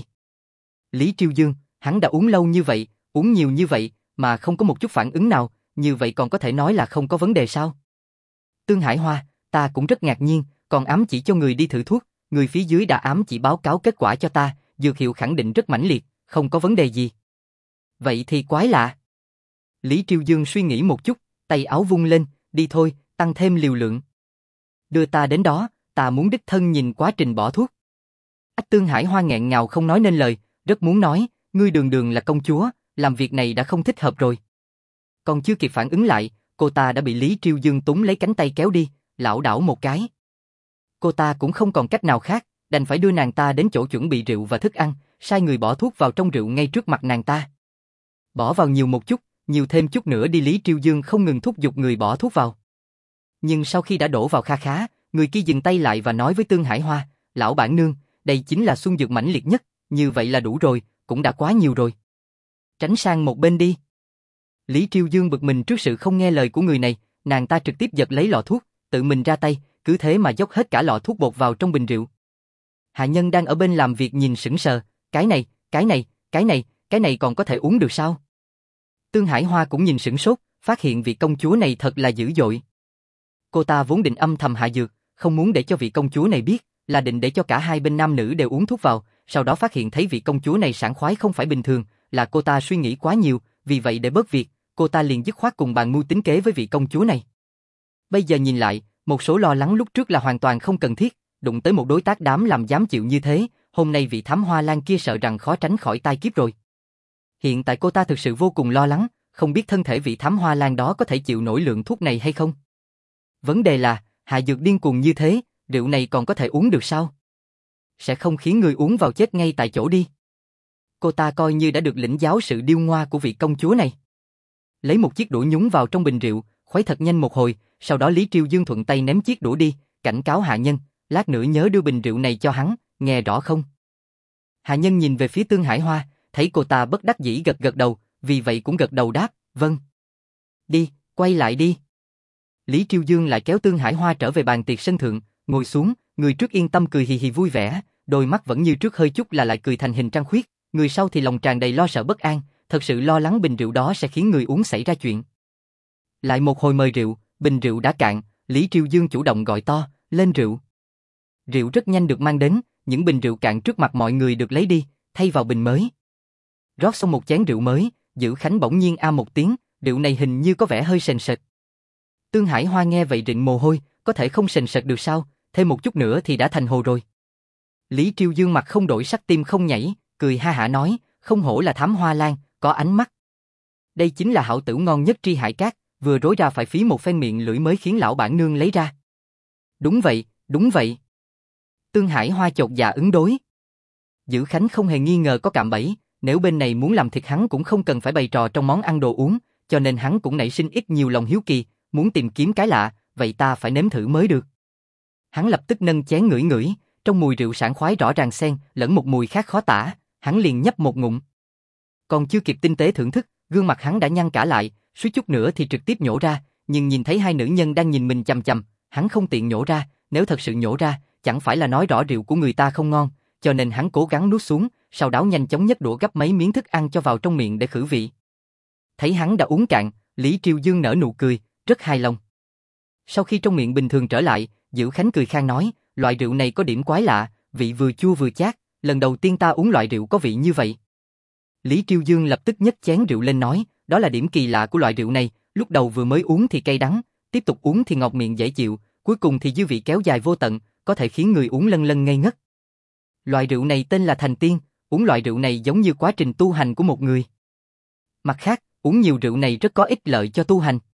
Lý Triêu Dương, hắn đã uống lâu như vậy, uống nhiều như vậy, mà không có một chút phản ứng nào, như vậy còn có thể nói là không có vấn đề sao? Tương Hải Hoa, ta cũng rất ngạc nhiên, còn ám chỉ cho người đi thử thuốc, người phía dưới đã ám chỉ báo cáo kết quả cho ta, dược hiệu khẳng định rất mãnh liệt, không có vấn đề gì. Vậy thì quái lạ. Lý Triêu Dương suy nghĩ một chút, tay áo vung lên, đi thôi, tăng thêm liều lượng. Đưa ta đến đó, ta muốn đích thân nhìn quá trình bỏ thuốc. Tương Hải Hoa nghẹn ngào không nói nên lời, rất muốn nói, ngươi đường đường là công chúa, làm việc này đã không thích hợp rồi. Còn chưa kịp phản ứng lại, cô ta đã bị Lý Triêu Dương túm lấy cánh tay kéo đi, lảo đảo một cái. Cô ta cũng không còn cách nào khác, đành phải đưa nàng ta đến chỗ chuẩn bị rượu và thức ăn, sai người bỏ thuốc vào trong rượu ngay trước mặt nàng ta. Bỏ vào nhiều một chút, nhiều thêm chút nữa đi. Lý Triêu Dương không ngừng thúc giục người bỏ thuốc vào. Nhưng sau khi đã đổ vào kha khá, người kia dừng tay lại và nói với Tương Hải Hoa, lão bản nương, đây chính là xuân dược mãnh liệt nhất, như vậy là đủ rồi, cũng đã quá nhiều rồi. Tránh sang một bên đi. Lý Triêu Dương bực mình trước sự không nghe lời của người này, nàng ta trực tiếp giật lấy lọ thuốc, tự mình ra tay, cứ thế mà dốc hết cả lọ thuốc bột vào trong bình rượu. Hạ nhân đang ở bên làm việc nhìn sững sờ, cái này còn có thể uống được sao? Tương Hải Hoa cũng nhìn sửng sốt, phát hiện vị công chúa này thật là dữ dội. Cô ta vốn định âm thầm hạ dược, không muốn để cho vị công chúa này biết, là định để cho cả hai bên nam nữ đều uống thuốc vào, sau đó phát hiện thấy vị công chúa này sảng khoái không phải bình thường, là cô ta suy nghĩ quá nhiều, vì vậy để bớt việc, cô ta liền dứt khoát cùng bàn mưu tính kế với vị công chúa này. Bây giờ nhìn lại, một số lo lắng lúc trước là hoàn toàn không cần thiết, đụng tới một đối tác đám làm dám chịu như thế, hôm nay vị thám hoa lan kia sợ rằng khó tránh khỏi tai kiếp rồi. Hiện tại cô ta thực sự vô cùng lo lắng, không biết thân thể vị thám hoa lan đó có thể chịu nổi lượng thuốc này hay không. Vấn đề là, hạ dược điên cuồng như thế, rượu này còn có thể uống được sao? Sẽ không khiến người uống vào chết ngay tại chỗ đi. Cô ta coi như đã được lĩnh giáo sự điêu ngoa của vị công chúa này. lấy một chiếc đũa nhúng vào trong bình rượu, khuấy thật nhanh một hồi, sau đó Lý Triều Dương thuận tay ném chiếc đũa đi, cảnh cáo hạ nhân, lát nữa nhớ đưa bình rượu này cho hắn, nghe rõ không? Hạ nhân nhìn về phía Tương Hải Hoa, thấy cô ta bất đắc dĩ gật gật đầu, vì vậy cũng gật đầu đáp, vâng. Đi, quay lại đi. Lý Triều Dương lại kéo Tương Hải Hoa trở về bàn tiệc sân thượng, ngồi xuống, người trước yên tâm cười hì hì vui vẻ, đôi mắt vẫn như trước hơi chút là lại cười thành hình trăng khuyết, người sau thì lòng tràn đầy lo sợ bất an, thật sự lo lắng bình rượu đó sẽ khiến người uống xảy ra chuyện. Lại một hồi mời rượu, bình rượu đã cạn, Lý Triều Dương chủ động gọi to, lên rượu. Rượu rất nhanh được mang đến, những bình rượu cạn trước mặt mọi người được lấy đi, thay vào bình mới. Rót xong một chén rượu mới, Dữ Khánh bỗng nhiên a một tiếng, rượu này hình như có vẻ hơi sền sệt. Tương Hải Hoa nghe vậy rịn mồ hôi, có thể không sền sệt được sao, thêm một chút nữa thì đã thành hồ rồi. Lý Triều Dương mặt không đổi sắc tim không nhảy, cười ha hả nói, không hổ là thám hoa lan, có ánh mắt. Đây chính là hảo tử ngon nhất Tri Hải Cát, vừa rối ra phải phí một phen miệng lưỡi mới khiến lão bản nương lấy ra. Đúng vậy, đúng vậy. Tương Hải Hoa chột dạ ứng đối. Dữ Khánh không hề nghi ngờ có cạm bẫy, nếu bên này muốn làm thịt hắn cũng không cần phải bày trò trong món ăn đồ uống, cho nên hắn cũng nảy sinh ít nhiều lòng hiếu kỳ, muốn tìm kiếm cái lạ, vậy ta phải nếm thử mới được. Hắn lập tức nâng chén ngửi ngửi, trong mùi rượu sảng khoái rõ ràng xen lẫn một mùi khác khó tả, hắn liền nhấp một ngụm. Còn chưa kịp tinh tế thưởng thức, gương mặt hắn đã nhăn cả lại, suýt chút nữa thì trực tiếp nhổ ra, nhưng nhìn thấy hai nữ nhân đang nhìn mình chằm chằm, hắn không tiện nhổ ra, nếu thật sự nhổ ra, chẳng phải là nói rõ rượu của người ta không ngon, cho nên hắn cố gắng nuốt xuống, sau đó nhanh chóng nhấc đũa gắp mấy miếng thức ăn cho vào trong miệng để khử vị. Thấy hắn đã uống cạn, Lý Triều Dương nở nụ cười, rất hài lòng. Sau khi trong miệng bình thường trở lại, Dữ Khánh cười khang nói, loại rượu này có điểm quái lạ, vị vừa chua vừa chát, lần đầu tiên ta uống loại rượu có vị như vậy. Lý Triều Dương lập tức nhấc chén rượu lên nói, đó là điểm kỳ lạ của loại rượu này, lúc đầu vừa mới uống thì cay đắng, tiếp tục uống thì ngọt miệng dễ chịu, cuối cùng thì dư vị kéo dài vô tận, có thể khiến người uống lân lân ngây ngất. Loại rượu này tên là Thành Tiên, uống loại rượu này giống như quá trình tu hành của một người. Mặt khác, uống nhiều rượu này rất có ích lợi cho tu hành.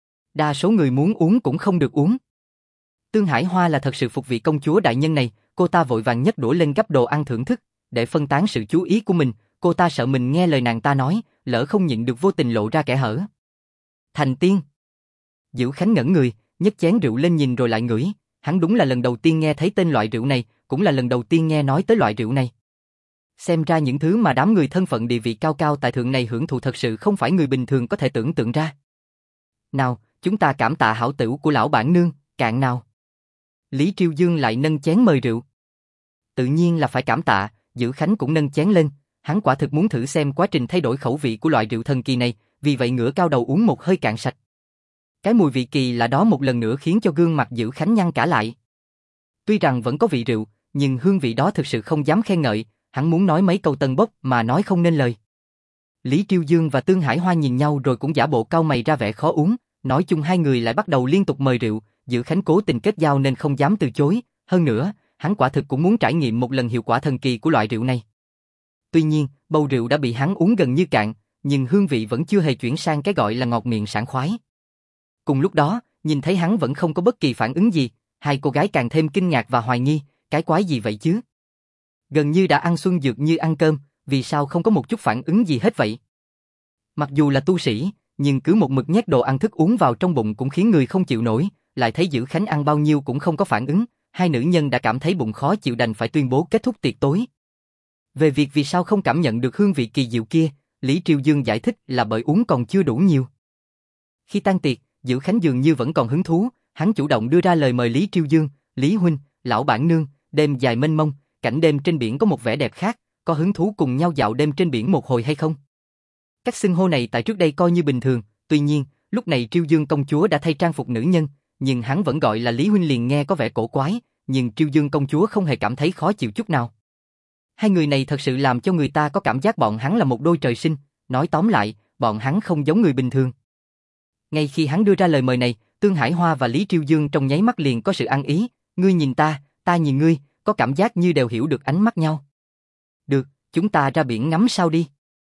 Đa số người muốn uống cũng không được uống. Tương Hải Hoa là thật sự phục vị công chúa đại nhân này, cô ta vội vàng nhấc đũa lên gắp đồ ăn thưởng thức, để phân tán sự chú ý của mình, cô ta sợ mình nghe lời nàng ta nói, lỡ không nhịn được vô tình lộ ra kẽ hở. Thành Tiên. Dữ Khánh ngẩn người, nhấc chén rượu lên nhìn rồi lại ngửi, hắn đúng là lần đầu tiên nghe thấy tên loại rượu này, cũng là lần đầu tiên nghe nói tới loại rượu này. Xem ra những thứ mà đám người thân phận địa vị cao cao tại thượng này hưởng thụ thật sự không phải người bình thường có thể tưởng tượng ra. Nào, chúng ta cảm tạ hảo tửu của lão bản nương, cạn nào. Lý Triều Dương lại nâng chén mời rượu. Tự nhiên là phải cảm tạ, Dữ Khánh cũng nâng chén lên, hắn quả thực muốn thử xem quá trình thay đổi khẩu vị của loại rượu thần kỳ này, vì vậy ngửa cao đầu uống một hơi cạn sạch. Cái mùi vị kỳ lạ đó một lần nữa khiến cho gương mặt Dữ Khánh nhăn cả lại. Tuy rằng vẫn có vị rượu, nhưng hương vị đó thực sự không dám khen ngợi, hắn muốn nói mấy câu tân bốc mà nói không nên lời. Lý Triều Dương và Tương Hải Hoa nhìn nhau rồi cũng giả bộ cau mày ra vẻ khó uống, nói chung hai người lại bắt đầu liên tục mời rượu, Dữ Khánh cố tình kết giao nên không dám từ chối, hơn nữa, hắn quả thực cũng muốn trải nghiệm một lần hiệu quả thần kỳ của loại rượu này. Tuy nhiên, bầu rượu đã bị hắn uống gần như cạn, nhưng hương vị vẫn chưa hề chuyển sang cái gọi là ngọt miệng sảng khoái. Cùng lúc đó, nhìn thấy hắn vẫn không có bất kỳ phản ứng gì, hai cô gái càng thêm kinh ngạc và hoài nghi, cái quái gì vậy chứ? Gần như đã ăn xuân dược như ăn cơm, vì sao không có một chút phản ứng gì hết vậy? Mặc dù là tu sĩ, nhưng cứ một mực nhét đồ ăn thức uống vào trong bụng cũng khiến người không chịu nổi, lại thấy Dữ Khánh ăn bao nhiêu cũng không có phản ứng, hai nữ nhân đã cảm thấy bụng khó chịu đành phải tuyên bố kết thúc tiệc tối. Về việc vì sao không cảm nhận được hương vị kỳ diệu kia, Lý Triều Dương giải thích là bởi uống còn chưa đủ nhiều. Khi tan tiệc, Dữ Khánh dường như vẫn còn hứng thú, hắn chủ động đưa ra lời mời Lý Triều Dương, Lý huynh, lão bản nương, đêm dài mênh mông, cảnh đêm trên biển có một vẻ đẹp khác, có hứng thú cùng nhau dạo đêm trên biển một hồi hay không? Cách xưng hô này tại trước đây coi như bình thường, tuy nhiên, lúc này Triều Dương công chúa đã thay trang phục nữ nhân, nhưng hắn vẫn gọi là Lý huynh liền nghe có vẻ cổ quái, nhưng Triều Dương công chúa không hề cảm thấy khó chịu chút nào. Hai người này thật sự làm cho người ta có cảm giác bọn hắn là một đôi trời sinh, nói tóm lại, bọn hắn không giống người bình thường. Ngay khi hắn đưa ra lời mời này, Tương Hải Hoa và Lý Triều Dương trong nháy mắt liền có sự ăn ý, ngươi nhìn ta nhìn ngươi, có cảm giác như đều hiểu được ánh mắt nhau. Được, chúng ta ra biển ngắm sao đi.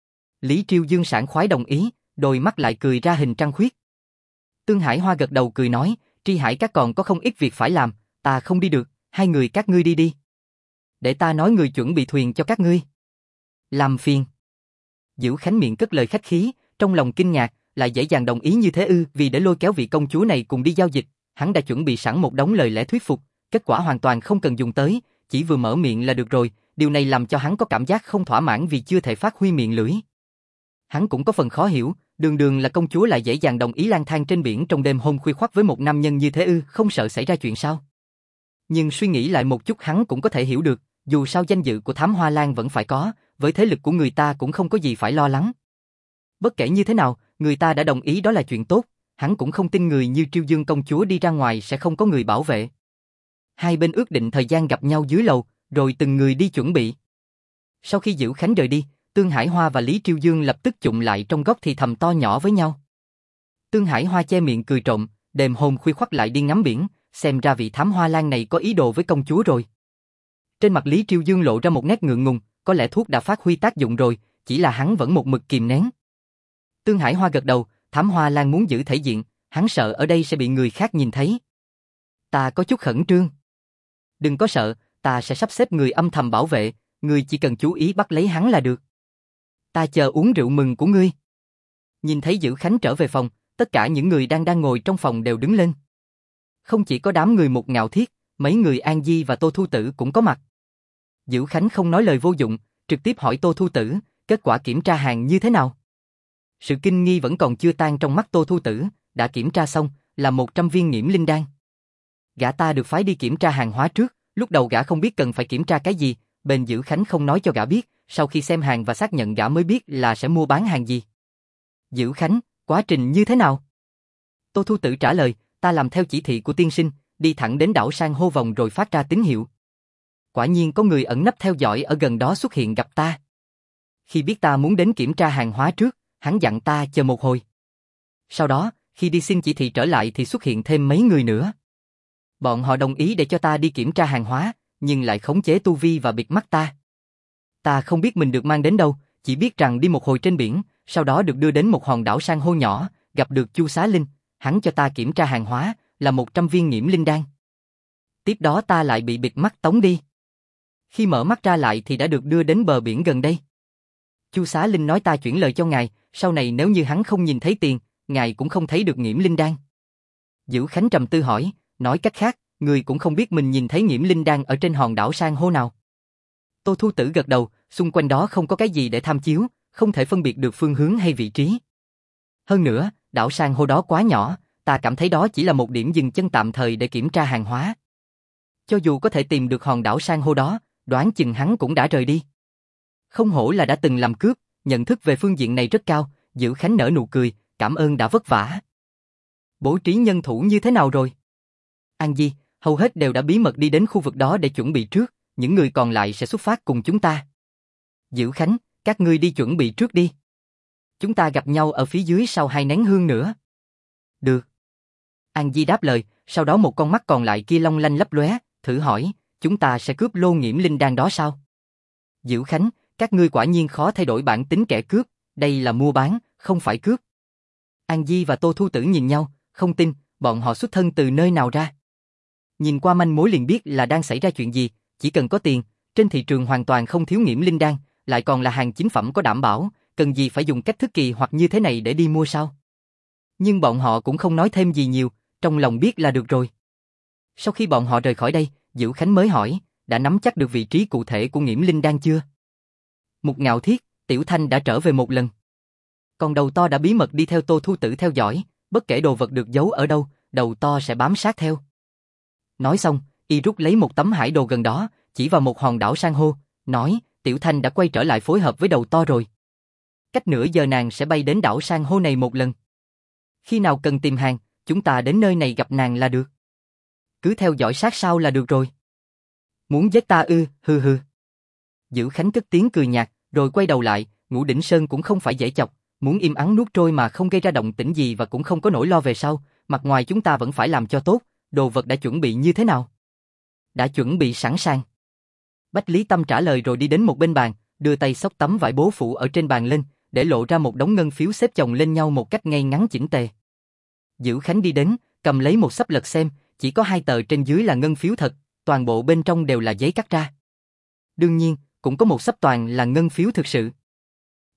Lý Triều Dương sảng khoái đồng ý, đôi mắt lại cười ra hình trăng khuyết. Tương Hải Hoa gật đầu cười nói, Tri Hải các còn có không ít việc phải làm, ta không đi được, hai người các ngươi đi đi. Để ta nói người chuẩn bị thuyền cho các ngươi. Làm phiền. Dữ Khánh miệng cất lời khách khí, trong lòng kinh ngạc, lại dễ dàng đồng ý như thế ư? Vì để lôi kéo vị công chúa này cùng đi giao dịch, hắn đã chuẩn bị sẵn một đống lời lẽ thuyết phục, kết quả hoàn toàn không cần dùng tới, chỉ vừa mở miệng là được rồi, điều này làm cho hắn có cảm giác không thỏa mãn vì chưa thể phát huy miệng lưỡi. Hắn cũng có phần khó hiểu, đường đường là công chúa lại dễ dàng đồng ý lang thang trên biển trong đêm hôm khuya khoắt với một nam nhân như thế ư, không sợ xảy ra chuyện sao? Nhưng suy nghĩ lại một chút hắn cũng có thể hiểu được, dù sao danh dự của Thám Hoa Lan vẫn phải có, với thế lực của người ta cũng không có gì phải lo lắng. Bất kể như thế nào, người ta đã đồng ý đó là chuyện tốt, hắn cũng không tin người như Triêu Dương công chúa đi ra ngoài sẽ không có người bảo vệ. Hai bên ước định thời gian gặp nhau dưới lầu, rồi từng người đi chuẩn bị. Sau khi Dữ Khánh rời đi, Tương Hải Hoa và Lý Triêu Dương lập tức chụm lại trong góc thì thầm to nhỏ với nhau. Tương Hải Hoa che miệng cười trộm, đêm hôm khuya khoắt lại đi ngắm biển, xem ra vị Thám Hoa Lan này có ý đồ với công chúa rồi. Trên mặt Lý Triêu Dương lộ ra một nét ngượng ngùng, có lẽ thuốc đã phát huy tác dụng rồi, chỉ là hắn vẫn một mực kìm nén. Tương Hải Hoa gật đầu, Thám Hoa Lan muốn giữ thể diện, hắn sợ ở đây sẽ bị người khác nhìn thấy. Ta có chút khẩn trương. Đừng có sợ, ta sẽ sắp xếp người âm thầm bảo vệ, ngươi chỉ cần chú ý bắt lấy hắn là được. Ta chờ uống rượu mừng của ngươi. Nhìn thấy Dữ Khánh trở về phòng, tất cả những người đang ngồi trong phòng đều đứng lên. Không chỉ có đám người Một Ngạo Thiết, mấy người An Di và Tô Thu Tử cũng có mặt. Dữ Khánh không nói lời vô dụng, trực tiếp hỏi Tô Thu Tử, kết quả kiểm tra hàng như thế nào? Sự kinh nghi vẫn còn chưa tan trong mắt Tô Thu Tử, đã kiểm tra xong, là 100 viên Nghiễm Linh Đan. Gã ta được phái đi kiểm tra hàng hóa trước, lúc đầu gã không biết cần phải kiểm tra cái gì, bên Dữ Khánh không nói cho gã biết, sau khi xem hàng và xác nhận gã mới biết là sẽ mua bán hàng gì. Dữ Khánh, quá trình như thế nào? Tô Thu Tử trả lời, ta làm theo chỉ thị của tiên sinh, đi thẳng đến đảo san hô vòng rồi phát ra tín hiệu. Quả nhiên có người ẩn nấp theo dõi ở gần đó xuất hiện gặp ta. Khi biết ta muốn đến kiểm tra hàng hóa trước, hắn dặn ta chờ một hồi. Sau đó, khi đi xin chỉ thị trở lại thì xuất hiện thêm mấy người nữa. Bọn họ đồng ý để cho ta đi kiểm tra hàng hóa, nhưng lại khống chế tu vi và bịt mắt ta. Ta không biết mình được mang đến đâu, chỉ biết rằng đi một hồi trên biển, sau đó được đưa đến một hòn đảo san hô nhỏ, gặp được Chu Xá Linh, hắn cho ta kiểm tra hàng hóa, là 100 viên Nghiễm Linh Đan. Tiếp đó ta lại bị bịt mắt tống đi. Khi mở mắt ra lại thì đã được đưa đến bờ biển gần đây. Chu Xá Linh nói ta chuyển lời cho ngài, sau này nếu như hắn không nhìn thấy tiền, ngài cũng không thấy được Nghiễm Linh Đan. Dữ Khánh trầm tư hỏi, nói cách khác, người cũng không biết mình nhìn thấy Nghiễm Linh Đan ở trên hòn đảo san hô nào. Tô Thu Tử gật đầu, xung quanh đó không có cái gì để tham chiếu, không thể phân biệt được phương hướng hay vị trí. Hơn nữa, đảo san hô đó quá nhỏ, ta cảm thấy đó chỉ là một điểm dừng chân tạm thời để kiểm tra hàng hóa. Cho dù có thể tìm được hòn đảo san hô đó, đoán chừng hắn cũng đã rời đi. Không hổ là đã từng làm cướp, nhận thức về phương diện này rất cao, Dữ Khánh nở nụ cười, cảm ơn đã vất vả. Bố trí nhân thủ như thế nào rồi? An Di, hầu hết đều đã bí mật đi đến khu vực đó để chuẩn bị trước, những người còn lại sẽ xuất phát cùng chúng ta. Dữ Khánh, các ngươi đi chuẩn bị trước đi. Chúng ta gặp nhau ở phía dưới sau 2 nén hương nữa. Được. An Di đáp lời, sau đó một con mắt còn lại kia long lanh lấp lóe, thử hỏi, chúng ta sẽ cướp lô Nghiễm Linh Đan đó sao? Dữ Khánh, các ngươi quả nhiên khó thay đổi bản tính kẻ cướp, đây là mua bán, không phải cướp. An Di và Tô Thu Tử nhìn nhau, không tin, bọn họ xuất thân từ nơi nào ra. Nhìn qua manh mối liền biết là đang xảy ra chuyện gì, chỉ cần có tiền, trên thị trường hoàn toàn không thiếu Nghiễm Linh Đan, lại còn là hàng chính phẩm có đảm bảo, cần gì phải dùng cách thức kỳ hoặc như thế này để đi mua sao? Nhưng bọn họ cũng không nói thêm gì nhiều, trong lòng biết là được rồi. Sau khi bọn họ rời khỏi đây, Dữ Khánh mới hỏi, đã nắm chắc được vị trí cụ thể của Nghiễm Linh Đan chưa? Một Ngạo Thiết, Tiểu Thanh đã trở về một lần. Còn Đầu To đã bí mật đi theo Tô Thu Tử theo dõi, bất kể đồ vật được giấu ở đâu, Đầu To sẽ bám sát theo. Nói xong, y rút lấy một tấm hải đồ gần đó, chỉ vào một hòn đảo san hô, nói, Tiểu Thanh đã quay trở lại phối hợp với Đầu To rồi. Cách nửa giờ nàng sẽ bay đến đảo san hô này một lần. Khi nào cần tìm hàng, chúng ta đến nơi này gặp nàng là được. Cứ theo dõi sát sao là được rồi. Muốn giết ta ư, hừ hừ. Dữ Khánh cất tiếng cười nhạt, rồi quay đầu lại, Ngũ Đỉnh Sơn cũng không phải dễ chọc, muốn im ắng nuốt trôi mà không gây ra động tĩnh gì và cũng không có nỗi lo về sau, mặt ngoài chúng ta vẫn phải làm cho tốt, đồ vật đã chuẩn bị như thế nào? Đã chuẩn bị sẵn sàng. Bách Lý Tâm trả lời rồi đi đến một bên bàn, đưa tay xốc tấm vải bố phủ ở trên bàn lên, để lộ ra một đống ngân phiếu xếp chồng lên nhau một cách ngay ngắn chỉnh tề. Dữ Khánh đi đến, cầm lấy một xấp lật xem, chỉ có 2 tờ trên dưới là ngân phiếu thật, toàn bộ bên trong đều là giấy cắt ra. Đương nhiên, cũng có một xấp toàn là ngân phiếu thực sự.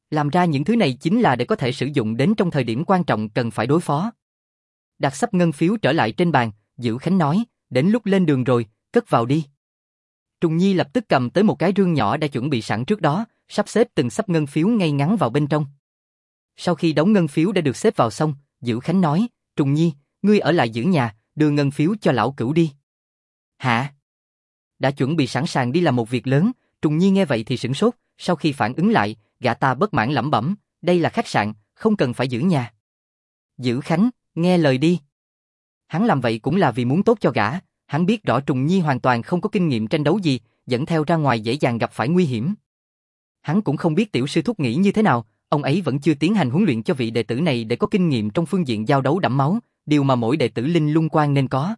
Làm ra những thứ này chính là để có thể sử dụng đến trong thời điểm quan trọng cần phải đối phó. Đặt sắp ngân phiếu trở lại trên bàn, Dữ Khánh nói, đến lúc lên đường rồi, cất vào đi. Trùng Nhi lập tức cầm tới một cái rương nhỏ đã chuẩn bị sẵn trước đó, sắp xếp từng sắp ngân phiếu ngay ngắn vào bên trong. Sau khi đóng ngân phiếu đã được xếp vào xong, Dữ Khánh nói, Trùng Nhi, ngươi ở lại giữ nhà, đưa ngân phiếu cho lão cửu đi. Hả? Đã chuẩn bị sẵn sàng đi làm một việc lớn, Trùng Nhi nghe vậy thì sửng sốt, sau khi phản ứng lại, gã ta bất mãn lẩm bẩm, đây là khách sạn, không cần phải giữ nhà. Dữ Khánh, nghe lời đi. Hắn làm vậy cũng là vì muốn tốt cho gã, hắn biết rõ Trùng Nhi hoàn toàn không có kinh nghiệm tranh đấu gì, dẫn theo ra ngoài dễ dàng gặp phải nguy hiểm. Hắn cũng không biết tiểu sư thúc nghĩ như thế nào, ông ấy vẫn chưa tiến hành huấn luyện cho vị đệ tử này để có kinh nghiệm trong phương diện giao đấu đẫm máu, điều mà mỗi đệ tử Linh Lung Quan nên có.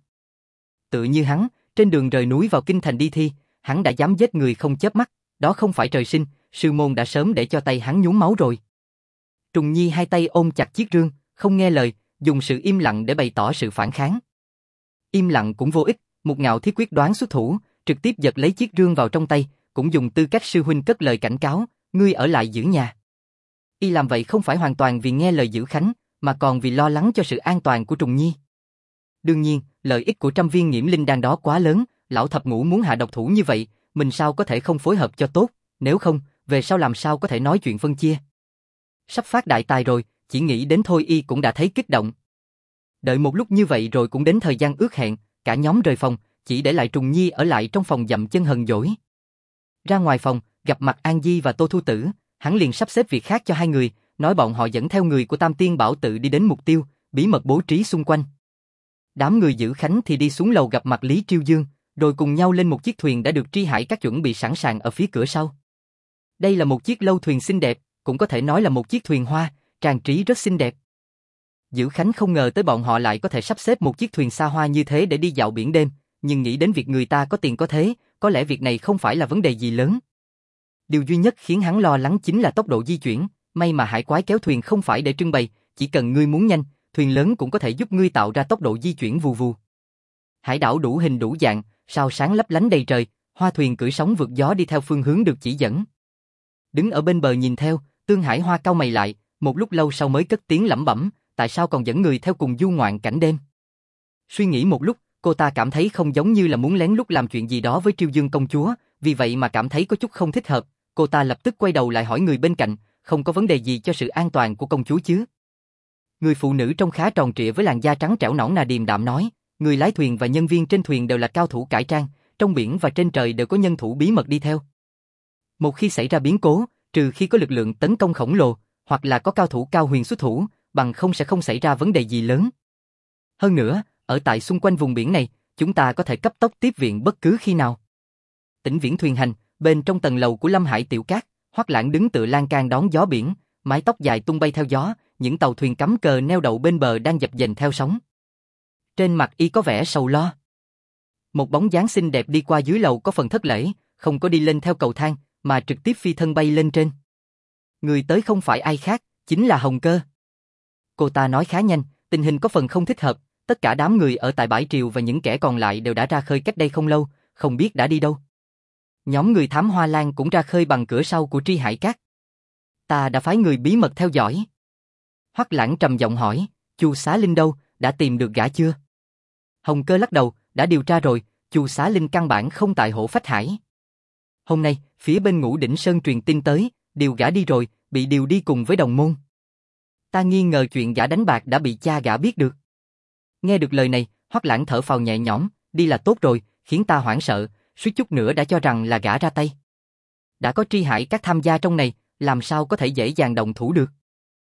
Tự như hắn, trên đường rời núi vào kinh thành đi thi, hắn đã dám giết người không chớp mắt, đó không phải trời sinh, sư môn đã sớm để cho tay hắn nhuốm máu rồi. Trùng Nhi hai tay ôm chặt chiếc rương, không nghe lời, dùng sự im lặng để bày tỏ sự phản kháng. Im lặng cũng vô ích, Một Ngạo Thiết quyết đoán xuất thủ, trực tiếp giật lấy chiếc rương vào trong tay, cũng dùng tư cách sư huynh cất lời cảnh cáo, ngươi ở lại giữ nhà. Y làm vậy không phải hoàn toàn vì nghe lời Dữ Khánh, mà còn vì lo lắng cho sự an toàn của Trùng Nhi. Đương nhiên, lợi ích của trăm viên nghiễm linh đan đó quá lớn, lão thập ngũ muốn hạ độc thủ như vậy, mình sao có thể không phối hợp cho tốt, nếu không, về sau làm sao có thể nói chuyện phân chia. Sắp phát đại tài rồi, chỉ nghĩ đến thôi y cũng đã thấy kích động. Đợi một lúc như vậy rồi cũng đến thời gian ước hẹn, cả nhóm rời phòng, chỉ để lại Trùng Nhi ở lại trong phòng dậm chân hờn dỗi. Ra ngoài phòng, gặp mặt An Di và Tô Thu Tử, hắn liền sắp xếp việc khác cho hai người, nói bọn họ dẫn theo người của Tam Tiên Bảo Tự đi đến mục tiêu, bí mật bố trí xung quanh. Đám người Dữ Khánh thì đi xuống lầu gặp mặt Lý Triêu Dương, rồi cùng nhau lên một chiếc thuyền đã được Tri Hải Các chuẩn bị sẵn sàng ở phía cửa sau. Đây là một chiếc lâu thuyền xinh đẹp, cũng có thể nói là một chiếc thuyền hoa, trang trí rất xinh đẹp. Dữ Khánh không ngờ tới bọn họ lại có thể sắp xếp một chiếc thuyền xa hoa như thế để đi dạo biển đêm, nhưng nghĩ đến việc người ta có tiền có thế, có lẽ việc này không phải là vấn đề gì lớn. Điều duy nhất khiến hắn lo lắng chính là tốc độ di chuyển, may mà hải quái kéo thuyền không phải để trưng bày, chỉ cần ngươi muốn nhanh, thuyền lớn cũng có thể giúp ngươi tạo ra tốc độ di chuyển vù vù. Hải đảo đủ hình đủ dạng, sao sáng lấp lánh đầy trời, hoa thuyền cưỡi sóng vượt gió đi theo phương hướng được chỉ dẫn. Đứng ở bên bờ nhìn theo, Tương Hải Hoa cau mày lại, một lúc lâu sau mới cất tiếng lẩm bẩm, tại sao còn dẫn người theo cùng du ngoạn cảnh đêm. Suy nghĩ một lúc, cô ta cảm thấy không giống như là muốn lén lút làm chuyện gì đó với Triêu Dương công chúa, vì vậy mà cảm thấy có chút không thích hợp, cô ta lập tức quay đầu lại hỏi người bên cạnh, không có vấn đề gì cho sự an toàn của công chúa chứ. Người phụ nữ trông khá tròn trịa với làn da trắng trẻo nõn nà điềm đạm nói, người lái thuyền và nhân viên trên thuyền đều là cao thủ cải trang, trong biển và trên trời đều có nhân thủ bí mật đi theo. Một khi xảy ra biến cố, trừ khi có lực lượng tấn công khổng lồ, hoặc là có cao thủ cao huyền xuất thủ, bằng không sẽ không xảy ra vấn đề gì lớn. Hơn nữa, ở tại xung quanh vùng biển này, chúng ta có thể cấp tốc tiếp viện bất cứ khi nào. Tĩnh Viễn thuyền hành, bên trong tầng lầu của Lâm Hải Tiểu Cát, Hoắc Lãng đứng tựa lan can đón gió biển, mái tóc dài tung bay theo gió, những tàu thuyền cắm cờ neo đậu bên bờ đang dập dềnh theo sóng. Trên mặt y có vẻ sầu lo. Một bóng dáng xinh đẹp đi qua dưới lầu có phần thất lễ, không có đi lên theo cầu thang, mà trực tiếp phi thân bay lên trên. Người tới không phải ai khác, chính là Hồng Cơ. Cô ta nói khá nhanh, tình hình có phần không thích hợp, tất cả đám người ở tại bãi triều và những kẻ còn lại đều đã ra khơi cách đây không lâu, không biết đã đi đâu. Nhóm người thám hoa lan cũng ra khơi bằng cửa sau của Tri Hải Các. Ta đã phái người bí mật theo dõi. Hoắc Lãng trầm giọng hỏi, Chu Xá Linh đâu, đã tìm được gã chưa? Hồng Cơ lắc đầu, đã điều tra rồi, Chu Xá Linh căn bản không tại Hổ Phách Hải. Hôm nay, phía bên Ngũ Đỉnh Sơn truyền tin tới, điều gã đi rồi, bị điều đi cùng với đồng môn. Ta nghi ngờ chuyện gã đánh bạc đã bị cha gã biết được. Nghe được lời này, Hoắc Lãng thở phào nhẹ nhõm, đi là tốt rồi, khiến ta hoảng sợ, suýt chút nữa đã cho rằng là gã ra tay. Đã có Tri Hải Các tham gia trong này, làm sao có thể dễ dàng động thủ được.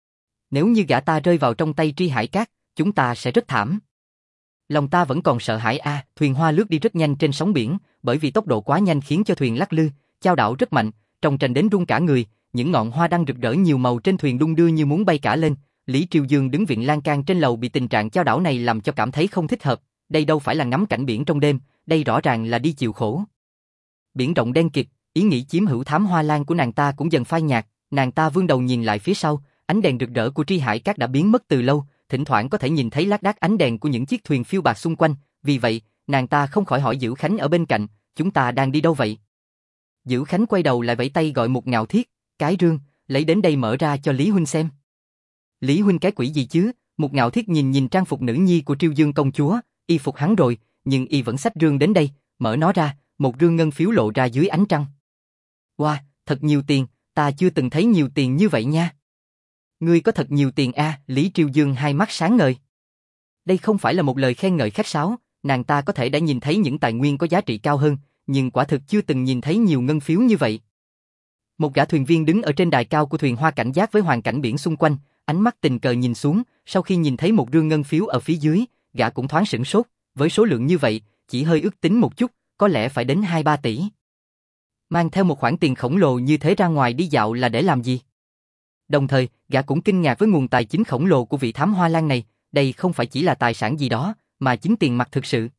Nếu như gã ta rơi vào trong tay Tri Hải Các, chúng ta sẽ rất thảm. Lòng ta vẫn còn sợ hãi thuyền hoa lướt đi rất nhanh trên sóng biển, bởi vì tốc độ quá nhanh khiến cho thuyền lắc lư, chao đảo rất mạnh, trông tranh đến run cả người, những ngọn hoa đăng rực rỡ nhiều màu trên thuyền đung đưa như muốn bay cả lên. Lý Triều Dương đứng viện lan can trên lầu bị tình trạng chao đảo này làm cho cảm thấy không thích hợp, đây đâu phải là ngắm cảnh biển trong đêm, đây rõ ràng là đi chịu khổ. Biển rộng đen kịt, ý nghĩ chiếm hữu thám hoa lan của nàng ta cũng dần phai nhạt, nàng ta vươn đầu nhìn lại phía sau, ánh đèn rực rỡ của Tri Hải Các đã biến mất từ lâu, thỉnh thoảng có thể nhìn thấy lác đác ánh đèn của những chiếc thuyền phiêu bạt xung quanh, vì vậy, nàng ta không khỏi hỏi Dữ Khánh ở bên cạnh, chúng ta đang đi đâu vậy? Dữ Khánh quay đầu lại vẫy tay gọi Một Ngạo Thiết, cái rương, lấy đến đây mở ra cho Lý huynh xem. Lý huynh cái quỷ gì chứ? Mục Ngạo Thiết nhìn nhìn trang phục nữ nhi của Triều Dương công chúa, y phục hắn rồi, nhưng y vẫn xách rương đến đây, mở nó ra, một rương ngân phiếu lộ ra dưới ánh trăng. Wow, thật nhiều tiền, ta chưa từng thấy nhiều tiền như vậy nha. Ngươi có thật nhiều tiền a? Lý Triều Dương hai mắt sáng ngời. Đây không phải là một lời khen ngợi khách sáo, nàng ta có thể đã nhìn thấy những tài nguyên có giá trị cao hơn, nhưng quả thực chưa từng nhìn thấy nhiều ngân phiếu như vậy. Một gã thuyền viên đứng ở trên đài cao của thuyền hoa cảnh giác với hoàn cảnh biển xung quanh, ánh mắt tình cờ nhìn xuống, sau khi nhìn thấy một rương ngân phiếu ở phía dưới, gã cũng thoáng sửng sốt, với số lượng như vậy, chỉ hơi ước tính một chút, có lẽ phải đến 2-3 tỷ. Mang theo một khoản tiền khổng lồ như thế ra ngoài đi dạo là để làm gì? Đồng thời, gã cũng kinh ngạc với nguồn tài chính khổng lồ của vị thám hoa lang này, đây không phải chỉ là tài sản gì đó, mà chính tiền mặt thực sự.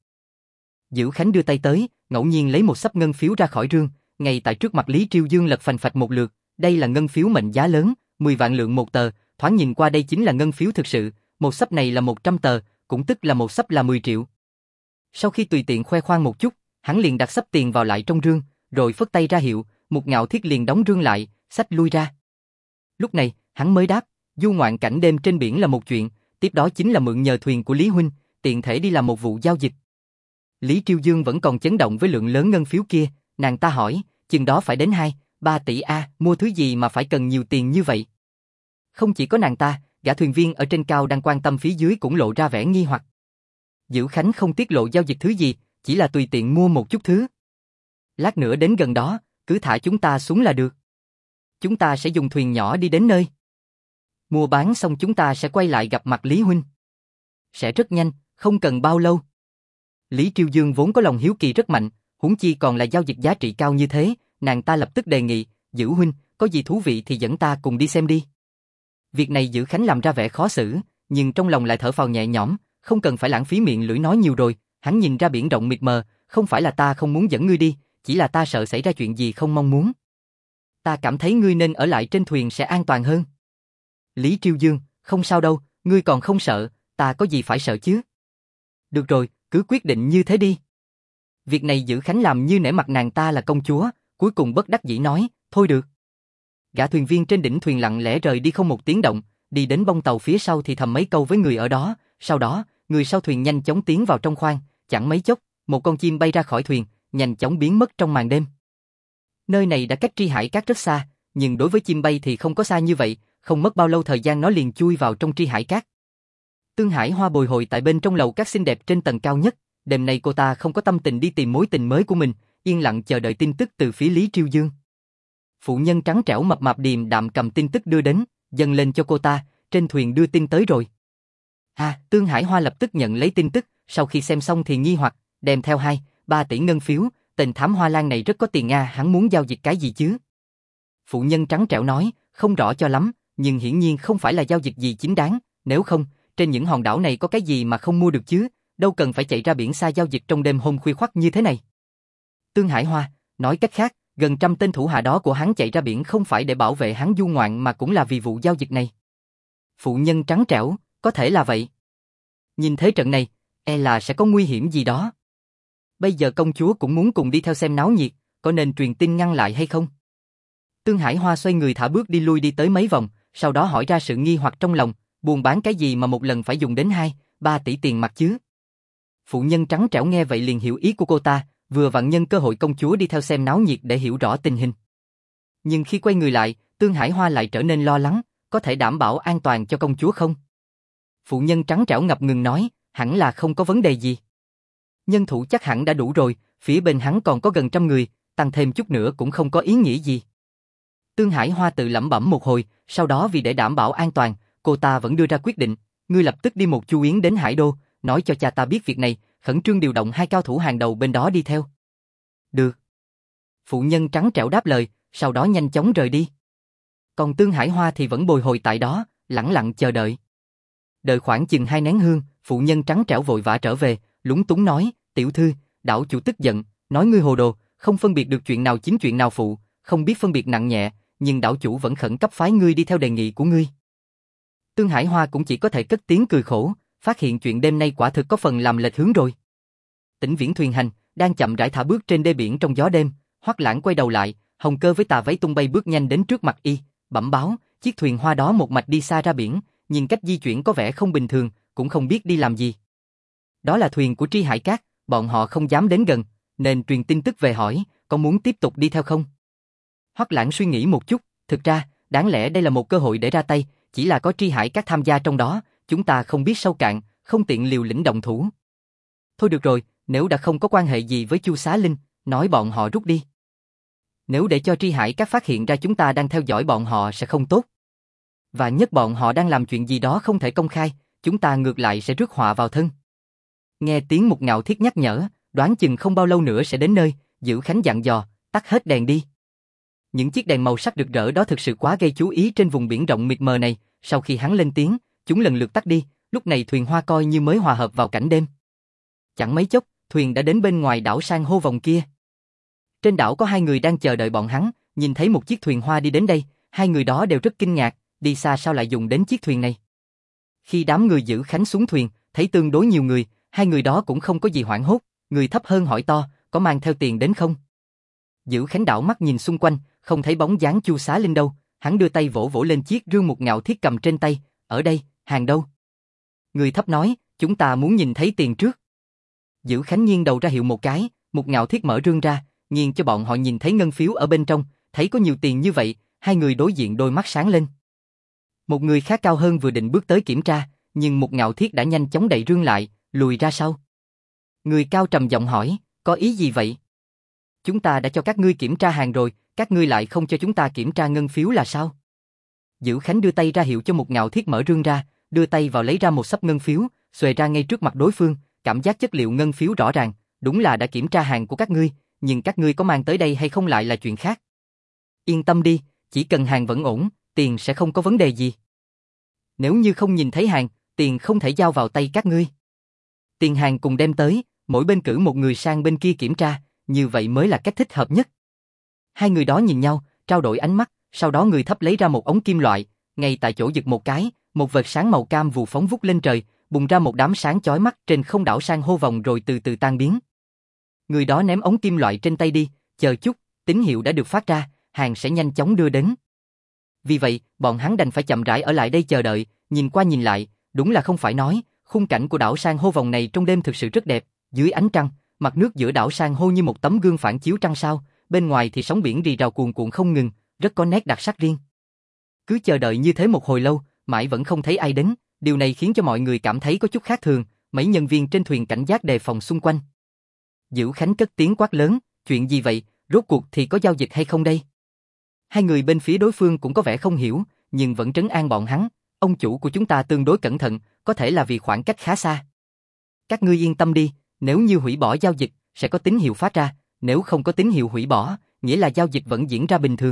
Dữ Khánh đưa tay tới, ngẫu nhiên lấy một xấp ngân phiếu ra khỏi rương, ngay tại trước mặt Lý Triều Dương lật phành phạch một lượt, đây là ngân phiếu mệnh giá lớn, 10 vạn lượng một tờ, thoáng nhìn qua đây chính là ngân phiếu thực sự, một xấp này là 100 tờ, cũng tức là một xấp là 10 triệu. Sau khi tùy tiện khoe khoang một chút, hắn liền đặt xấp tiền vào lại trong rương, rồi phất tay ra hiệu, Mục Ngạo Thiết liền đóng rương lại, xách lui ra. Lúc này, hắn mới đáp, du ngoạn cảnh đêm trên biển là một chuyện, tiếp đó chính là mượn nhờ thuyền của Lý huynh, tiện thể đi làm một vụ giao dịch. Lý Triều Dương vẫn còn chấn động với lượng lớn ngân phiếu kia, nàng ta hỏi, chừng đó phải đến 2-3 tỷ a, mua thứ gì mà phải cần nhiều tiền như vậy? Không chỉ có nàng ta, gã thuyền viên ở trên cao đang quan tâm phía dưới cũng lộ ra vẻ nghi hoặc. Dữ Khánh không tiết lộ giao dịch thứ gì, chỉ là tùy tiện mua một chút thứ. Lát nữa đến gần đó, cứ thả chúng ta xuống là được. Chúng ta sẽ dùng thuyền nhỏ đi đến nơi. Mua bán xong chúng ta sẽ quay lại gặp mặt Lý huynh. Sẽ rất nhanh, không cần bao lâu. Lý Triều Dương vốn có lòng hiếu kỳ rất mạnh, huống chi còn là giao dịch giá trị cao như thế, nàng ta lập tức đề nghị, Dữ huynh, có gì thú vị thì dẫn ta cùng đi xem đi. Việc này Dữ Khánh làm ra vẻ khó xử, nhưng trong lòng lại thở phào nhẹ nhõm, không cần phải lãng phí miệng lưỡi nói nhiều rồi, hắn nhìn ra biển rộng mịt mờ, không phải là ta không muốn dẫn ngươi đi, chỉ là ta sợ xảy ra chuyện gì không mong muốn. Ta cảm thấy ngươi nên ở lại trên thuyền sẽ an toàn hơn. Lý Triều Dương, không sao đâu, ngươi còn không sợ, ta có gì phải sợ chứ. Được rồi, cứ quyết định như thế đi. Việc này Dữ Khánh làm như nể mặt nàng ta là công chúa, cuối cùng bất đắc dĩ nói, thôi được. Gã thuyền viên trên đỉnh thuyền lặng lẽ rời đi không một tiếng động, đi đến bông tàu phía sau thì thầm mấy câu với người ở đó, sau đó, người sau thuyền nhanh chóng tiến vào trong khoang, chẳng mấy chốc, một con chim bay ra khỏi thuyền, nhanh chóng biến mất trong màn đêm. Nơi này đã cách Tri Hải Cát rất xa, nhưng đối với chim bay thì không có xa như vậy, không mất bao lâu thời gian nó liền chui vào trong Tri Hải Cát. Tương Hải Hoa bồi hồi tại bên trong lầu các xinh đẹp trên tầng cao nhất, đêm nay cô ta không có tâm tình đi tìm mối tình mới của mình, yên lặng chờ đợi tin tức từ phía Lý Triều Dương. Phụ nhân trắng trẻo mập mạp điềm đạm cầm tin tức đưa đến, dâng lên cho cô ta, trên thuyền đưa tin tới rồi. Tương Hải Hoa lập tức nhận lấy tin tức, sau khi xem xong thì nghi hoặc, đem theo 2-3 tỷ ngân phiếu, tên thám hoa lang này rất có tiền a, hắn muốn giao dịch cái gì chứ? Phụ nhân trắng trẻo nói, không rõ cho lắm, nhưng hiển nhiên không phải là giao dịch gì chính đáng, nếu không, trên những hòn đảo này có cái gì mà không mua được chứ, đâu cần phải chạy ra biển xa giao dịch trong đêm hôm khuya khoắt như thế này. Tương Hải Hoa, nói cách khác, gần 100 tên thủ hạ đó của hắn chạy ra biển không phải để bảo vệ hắn du ngoạn mà cũng là vì vụ giao dịch này. Phụ nhân trắng trẻo, có thể là vậy. Nhìn thế trận này, e là sẽ có nguy hiểm gì đó. Bây giờ công chúa cũng muốn cùng đi theo xem náo nhiệt, có nên truyền tin ngăn lại hay không? Tương Hải Hoa xoay người thả bước đi lui đi tới mấy vòng, sau đó hỏi ra sự nghi hoặc trong lòng, buôn bán cái gì mà một lần phải dùng đến 2-3 tỷ tiền mặt chứ? Phụ nhân trắng trẻo nghe vậy liền hiểu ý của cô ta, vừa vặn nhân cơ hội công chúa đi theo xem náo nhiệt để hiểu rõ tình hình. Nhưng khi quay người lại, Tương Hải Hoa lại trở nên lo lắng, có thể đảm bảo an toàn cho công chúa không? Phụ nhân trắng trẻo ngập ngừng nói, hẳn là không có vấn đề gì. Nhân thủ chắc hẳn đã đủ rồi, phía bên hắn còn có gần 100 người, tăng thêm chút nữa cũng không có ý nghĩa gì. Tương Hải Hoa tự lẩm bẩm một hồi, sau đó vì để đảm bảo an toàn, cô ta vẫn đưa ra quyết định, ngươi lập tức đi một chu yến đến Hải Đô, nói cho cha ta biết việc này, khẩn trương điều động 2 cao thủ hàng đầu bên đó đi theo. Được. Phụ nhân trắng trẻo đáp lời, sau đó nhanh chóng rời đi. Còn Tương Hải Hoa thì vẫn bồi hồi tại đó, lẳng lặng chờ đợi. Đợi khoảng chừng 2 nén hương, phụ nhân trắng trẻo vội vã trở về, lúng túng nói, tiểu thư, đảo chủ tức giận, nói ngươi hồ đồ, không phân biệt được chuyện nào chính chuyện nào phụ, không biết phân biệt nặng nhẹ, nhưng đảo chủ vẫn khẩn cấp phái ngươi đi theo đề nghị của ngươi. Tương Hải Hoa cũng chỉ có thể cất tiếng cười khổ, phát hiện chuyện đêm nay quả thực có phần làm lệch hướng rồi. Tĩnh Viễn thuyền hành, đang chậm rãi thả bước trên đê biển trong gió đêm, Hoắc Lãng quay đầu lại, Hồng Cơ với tà váy tung bay bước nhanh đến trước mặt y, bẩm báo, chiếc thuyền hoa đó một mạch đi xa ra biển, nhìn cách di chuyển có vẻ không bình thường, cũng không biết đi làm gì. Đó là thuyền của Tri Hải Cát, bọn họ không dám đến gần, nên truyền tin tức về hỏi, có muốn tiếp tục đi theo không? Hoắc Lãng suy nghĩ một chút, thực ra, đáng lẽ đây là một cơ hội để ra tay, chỉ là có Tri Hải Cát tham gia trong đó, chúng ta không biết sâu cạn, không tiện liều lĩnh động thủ. Thôi được rồi, nếu đã không có quan hệ gì với Chu Xá Linh, nói bọn họ rút đi. Nếu để cho Tri Hải Cát phát hiện ra chúng ta đang theo dõi bọn họ sẽ không tốt. Và nhất bọn họ đang làm chuyện gì đó không thể công khai, chúng ta ngược lại sẽ rước họa vào thân. Nghe tiếng Mục Ngạo Thiết nhắc nhở, đoán chừng không bao lâu nữa sẽ đến nơi, Dữ Khánh dặn dò, tắt hết đèn đi. Những chiếc đèn màu sắc rực rỡ đó thực sự quá gây chú ý trên vùng biển rộng mịt mờ này, sau khi hắn lên tiếng, chúng lần lượt tắt đi, lúc này thuyền hoa coi như mới hòa hợp vào cảnh đêm. Chẳng mấy chốc, thuyền đã đến bên ngoài đảo san hô vòng kia. Trên đảo có hai người đang chờ đợi bọn hắn, nhìn thấy một chiếc thuyền hoa đi đến đây, hai người đó đều rất kinh ngạc, đi xa sao lại dùng đến chiếc thuyền này. Khi đám người Dữ Khánh xuống thuyền, thấy tương đối nhiều người, hai người đó cũng không có gì hoảng hốt, người thấp hơn hỏi to, có mang theo tiền đến không? Dữ Khánh đảo mắt nhìn xung quanh, không thấy bóng dáng Chu Xá Linh đâu, hắn đưa tay vỗ vỗ lên chiếc rương Mục Ngạo Thiết cầm trên tay, ở đây, hàng đâu? Người thấp nói, chúng ta muốn nhìn thấy tiền trước. Dữ Khánh nghiêng đầu ra hiệu một cái, Mục Ngạo Thiết mở rương ra, nghiêng cho bọn họ nhìn thấy ngân phiếu ở bên trong, thấy có nhiều tiền như vậy, hai người đối diện đôi mắt sáng lên. Một người khá cao hơn vừa định bước tới kiểm tra, nhưng Mục Ngạo Thiết đã nhanh chóng đậy rương lại, lùi ra sau. Người cao trầm giọng hỏi, có ý gì vậy? Chúng ta đã cho các ngươi kiểm tra hàng rồi, các ngươi lại không cho chúng ta kiểm tra ngân phiếu là sao? Dữ Khánh đưa tay ra hiệu cho Mục Ngạo Thiết mở rương ra, đưa tay vào lấy ra một xấp ngân phiếu, xuề ra ngay trước mặt đối phương, cảm giác chất liệu ngân phiếu rõ ràng, đúng là đã kiểm tra hàng của các ngươi, nhưng các ngươi có mang tới đây hay không lại là chuyện khác. Yên tâm đi, chỉ cần hàng vẫn ổn, tiền sẽ không có vấn đề gì. Nếu như không nhìn thấy hàng, tiền không thể giao vào tay các ngươi. Tiền hàng cùng đem tới, mỗi bên cử một người sang bên kia kiểm tra, như vậy mới là cách thích hợp nhất. Hai người đó nhìn nhau, trao đổi ánh mắt, sau đó người thấp lấy ra một ống kim loại, ngay tại chỗ giật một cái, một vệt sáng màu cam vù phóng vút lên trời, bùng ra một đám sáng chói mắt trên không đảo san hô vòng rồi từ từ tan biến. Người đó ném ống kim loại trên tay đi, chờ chút, tín hiệu đã được phát ra, hàng sẽ nhanh chóng đưa đến. Vì vậy, bọn hắn đành phải chậm rãi ở lại đây chờ đợi, nhìn qua nhìn lại, đúng là không phải nói, khung cảnh của đảo san hô vòng này trong đêm thực sự rất đẹp, dưới ánh trăng, mặt nước giữa đảo san hô như một tấm gương phản chiếu trăng sao, bên ngoài thì sóng biển rì rào cuồn cuộn không ngừng, rất có nét đặc sắc riêng. Cứ chờ đợi như thế một hồi lâu, mãi vẫn không thấy ai đến, điều này khiến cho mọi người cảm thấy có chút khác thường, mấy nhân viên trên thuyền cảnh giác đề phòng xung quanh. Dữ Khánh cất tiếng quát lớn, chuyện gì vậy, rốt cuộc thì có giao dịch hay không đây? Hai người bên phía đối phương cũng có vẻ không hiểu, nhưng vẫn trấn an bọn hắn, ông chủ của chúng ta tương đối cẩn thận, có thể là vì khoảng cách khá xa. Các ngươi yên tâm đi, nếu như hủy bỏ giao dịch, sẽ có tín hiệu phát ra, nếu không có tín hiệu hủy bỏ, nghĩa là giao dịch vẫn diễn ra bình thường.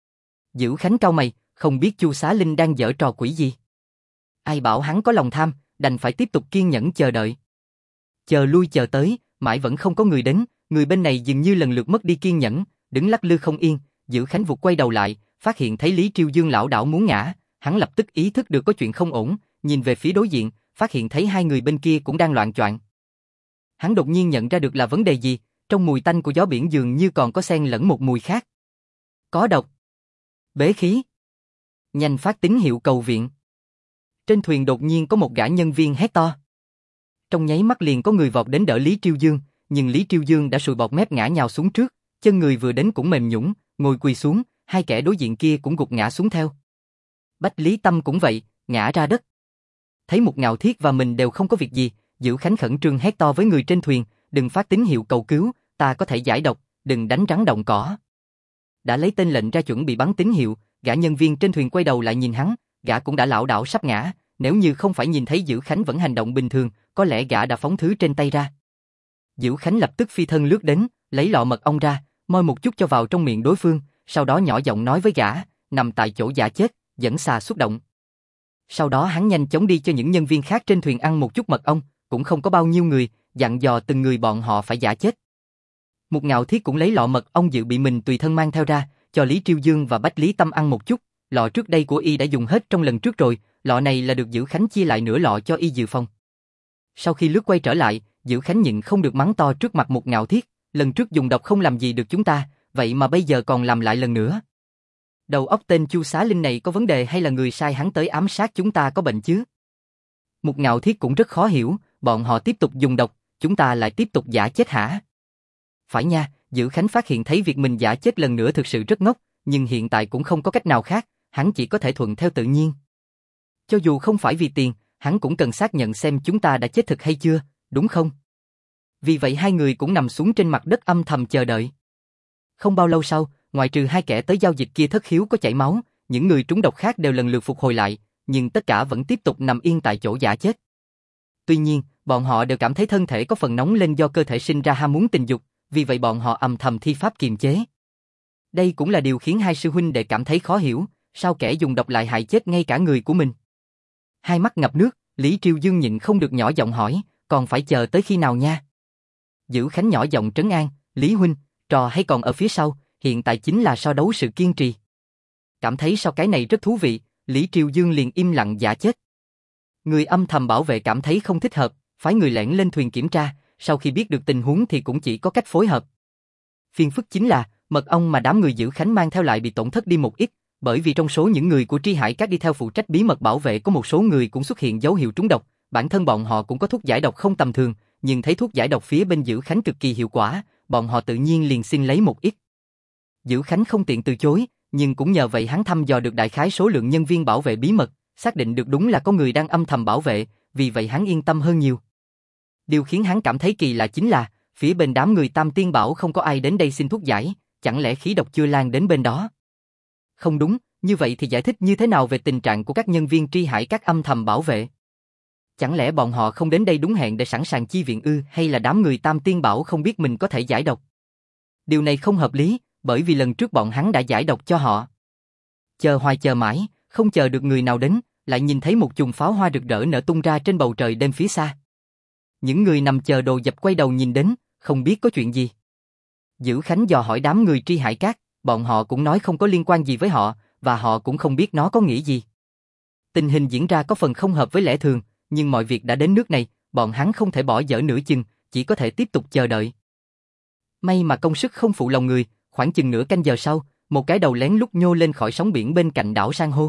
Dữ Khánh cau mày, không biết Chu Xá Linh đang giở trò quỷ gì. Ai bảo hắn có lòng tham, đành phải tiếp tục kiên nhẫn chờ đợi. Chờ lui chờ tới, mãi vẫn không có người đến, người bên này dường như lần lượt mất đi kiên nhẫn, đứng lắc lư không yên. Dữ Khánh vụt quay đầu lại, phát hiện thấy Lý Triêu Dương lảo đảo muốn ngã, hắn lập tức ý thức được có chuyện không ổn, nhìn về phía đối diện, phát hiện thấy hai người bên kia cũng đang loạng choạng. Hắn đột nhiên nhận ra được là vấn đề gì, trong mùi tanh của gió biển dường như còn có xen lẫn một mùi khác. Có độc. Bế khí. Nhanh phát tín hiệu cầu viện. Trên thuyền đột nhiên có một gã nhân viên hét to. Trong nháy mắt liền có người vọt đến đỡ Lý Triêu Dương, nhưng Lý Triêu Dương đã sùi bọt mép ngã nhào xuống trước, chân người vừa đến cũng mềm nhũn, ngồi quỳ xuống, hai kẻ đối diện kia cũng gục ngã xuống theo. Bách Lý Tâm cũng vậy, ngã ra đất. Thấy Mục Ngạo Thiết và mình đều không có việc gì, Dữ Khánh khẩn trương hét to với người trên thuyền, đừng phát tín hiệu cầu cứu, ta có thể giải độc, đừng đánh rắn động cỏ. Đã lấy tên lệnh ra chuẩn bị bắn tín hiệu, gã nhân viên trên thuyền quay đầu lại nhìn hắn, gã cũng đã lảo đảo sắp ngã, nếu như không phải nhìn thấy Dữ Khánh vẫn hành động bình thường, có lẽ gã đã phóng thứ trên tay ra. Dữ Khánh lập tức phi thân lướt đến, lấy lọ mật ong ra, moi một chút cho vào trong miệng đối phương, sau đó nhỏ giọng nói với gã, nằm tại chỗ giả chết, dẫn xà xuất động. Sau đó hắn nhanh chóng đi cho những nhân viên khác trên thuyền ăn một chút mật ong, cũng không có bao nhiêu người, dặn dò từng người bọn họ phải giả chết. Mục Ngạo Thiết cũng lấy lọ mật ong dự bị mình tùy thân mang theo ra, cho Lý Triêu Dương và Bách Lý Tâm ăn một chút, lọ trước đây của y đã dùng hết trong lần trước rồi, lọ này là được Dữ Khánh chia lại nửa lọ cho y dự phòng. Sau khi lướt quay trở lại, Dữ Khánh nhịn không được mắng to trước mặt Mục Ngạo Thiết, lần trước dùng độc không làm gì được chúng ta, vậy mà bây giờ còn làm lại lần nữa. Đầu óc tên Chu Xá Linh này có vấn đề hay là người sai hắn tới ám sát chúng ta có bệnh chứ? Mục Ngạo Thiết cũng rất khó hiểu, bọn họ tiếp tục dùng độc, chúng ta lại tiếp tục giả chết hả? Phải nha, Dữ Khánh phát hiện thấy việc mình giả chết lần nữa thực sự rất ngốc, nhưng hiện tại cũng không có cách nào khác, hắn chỉ có thể thuận theo tự nhiên. Cho dù không phải vì tiền, hắn cũng cần xác nhận xem chúng ta đã chết thực hay chưa, đúng không? Vì vậy hai người cũng nằm xuống trên mặt đất âm thầm chờ đợi. Không bao lâu sau, ngoại trừ hai kẻ tới giao dịch kia thất khiếu có chảy máu, những người trúng độc khác đều lần lượt phục hồi lại, nhưng tất cả vẫn tiếp tục nằm yên tại chỗ giả chết. Tuy nhiên, bọn họ đều cảm thấy thân thể có phần nóng lên do cơ thể sinh ra ham muốn tình dục, vì vậy bọn họ âm thầm thi pháp kiềm chế. Đây cũng là điều khiến hai sư huynh đệ cảm thấy khó hiểu, sao kẻ dùng độc lại hại chết ngay cả người của mình. Hai mắt ngập nước, Lý Triều Dương nhịn không được nhỏ giọng hỏi, còn phải chờ tới khi nào nha? Dữ Khánh nhỏ giọng trấn an, Lý huynh, trò hay còn ở phía sau, hiện tại chính là so đấu sự kiên trì. Cảm thấy sau cái này rất thú vị, Lý Triều Dương liền im lặng giả chết. Người âm thầm bảo vệ cảm thấy không thích hợp, phái người lẻn lên thuyền kiểm tra, sau khi biết được tình huống thì cũng chỉ có cách phối hợp. Phiền phức chính là, mật ong mà đám người Dữ Khánh mang theo lại bị tổn thất đi một ít, bởi vì trong số những người của Tri Hải Các đi theo phụ trách bí mật bảo vệ có một số người cũng xuất hiện dấu hiệu trúng độc, bản thân bọn họ cũng có thuốc giải độc không tầm thường, nhưng thấy thuốc giải độc phía bên Dữ Khánh cực kỳ hiệu quả, bọn họ tự nhiên liền xin lấy một ít. Dữ Khánh không tiện từ chối, nhưng cũng nhờ vậy hắn thăm dò được đại khái số lượng nhân viên bảo vệ bí mật, xác định được đúng là có người đang âm thầm bảo vệ, vì vậy hắn yên tâm hơn nhiều. Điều khiến hắn cảm thấy kỳ lạ chính là, phía bên đám người Tam Tiên Bảo không có ai đến đây xin thuốc giải, chẳng lẽ khí độc chưa lan đến bên đó? Không đúng, như vậy thì giải thích như thế nào về tình trạng của các nhân viên Tri Hải Các âm thầm bảo vệ? Chẳng lẽ bọn họ không đến đây đúng hẹn để sẵn sàng chi viện ư, hay là đám người Tam Tiên Bảo không biết mình có thể giải độc? Điều này không hợp lý, bởi vì lần trước bọn hắn đã giải độc cho họ. Chờ hoài chờ mãi, không chờ được người nào đến, lại nhìn thấy một chùm pháo hoa rực rỡ nở tung ra trên bầu trời đêm phía xa. Những người nằm chờ đồ dập quay đầu nhìn đến, không biết có chuyện gì. Dữ Khánh dò hỏi đám người Tri Hải Các, bọn họ cũng nói không có liên quan gì với họ, và họ cũng không biết nó có nghĩa gì. Tình hình diễn ra có phần không hợp với lẽ thường, nhưng mọi việc đã đến nước này, bọn hắn không thể bỏ dở nửa chừng, chỉ có thể tiếp tục chờ đợi. May mà công sức không phụ lòng người, khoảng chừng nửa canh giờ sau, một cái đầu lén lút nhô lên khỏi sóng biển bên cạnh đảo san hô.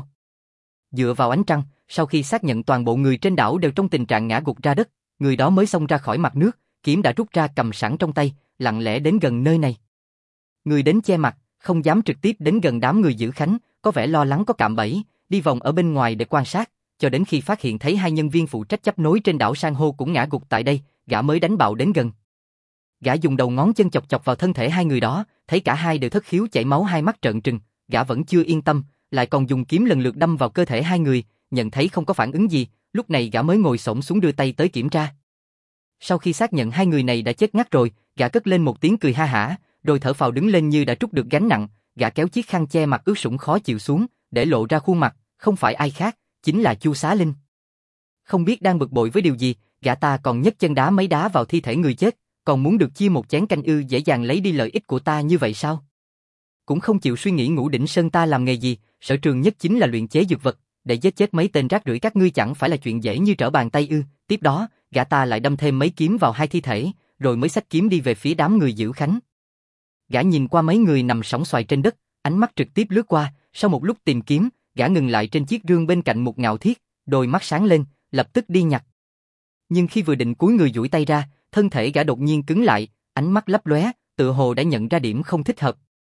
Dựa vào ánh trăng, sau khi xác nhận toàn bộ người trên đảo đều trong tình trạng ngã gục ra đất, người đó mới xông ra khỏi mặt nước, kiếm đã rút ra cầm sẵn trong tay, lặng lẽ đến gần nơi này. Người đến che mặt, không dám trực tiếp đến gần đám người Dữ Khánh, có vẻ lo lắng có cạm bẫy, đi vòng ở bên ngoài để quan sát, cho đến khi phát hiện thấy hai nhân viên phụ trách chấp nối trên đảo san hô cũng ngã gục tại đây, gã mới đánh bạo đến gần. Gã dùng đầu ngón chân chọc chọc vào thân thể hai người đó, thấy cả hai đều thất khiếu chảy máu, hai mắt trợn trừng, gã vẫn chưa yên tâm, lại còn dùng kiếm lần lượt đâm vào cơ thể hai người, nhận thấy không có phản ứng gì, lúc này gã mới ngồi xổm xuống đưa tay tới kiểm tra. Sau khi xác nhận hai người này đã chết ngắt rồi, gã cất lên một tiếng cười ha hả, rồi thở phào đứng lên như đã trút được gánh nặng, gã kéo chiếc khăn che mặt ướt sũng khó chịu xuống, để lộ ra khuôn mặt, không phải ai khác, chính là Chu Xá Linh. Không biết đang bực bội với điều gì, gã ta còn nhấc chân đá mấy đá vào thi thể người chết, còn muốn được chia một chén canh ư, dễ dàng lấy đi lợi ích của ta như vậy sao? Cũng không chịu suy nghĩ Ngũ Đỉnh Sơn ta làm nghề gì, sở trường nhất chính là luyện chế dược vật, để giết chết mấy tên rác rưởi các ngươi chẳng phải là chuyện dễ như trở bàn tay ư? Tiếp đó, gã ta lại đâm thêm mấy kiếm vào hai thi thể, rồi mới xách kiếm đi về phía đám người Dữ Khánh. Gã nhìn qua mấy người nằm sóng xoài trên đất, ánh mắt trực tiếp lướt qua, sau một lúc tìm kiếm, gã ngừng lại trên chiếc rương bên cạnh Mục Ngạo Thiết, đôi mắt sáng lên, lập tức đi nhặt. Nhưng khi vừa định cúi người duỗi tay ra, thân thể gã đột nhiên cứng lại, ánh mắt lấp lóe, tựa hồ đã nhận ra điểm không thích hợp.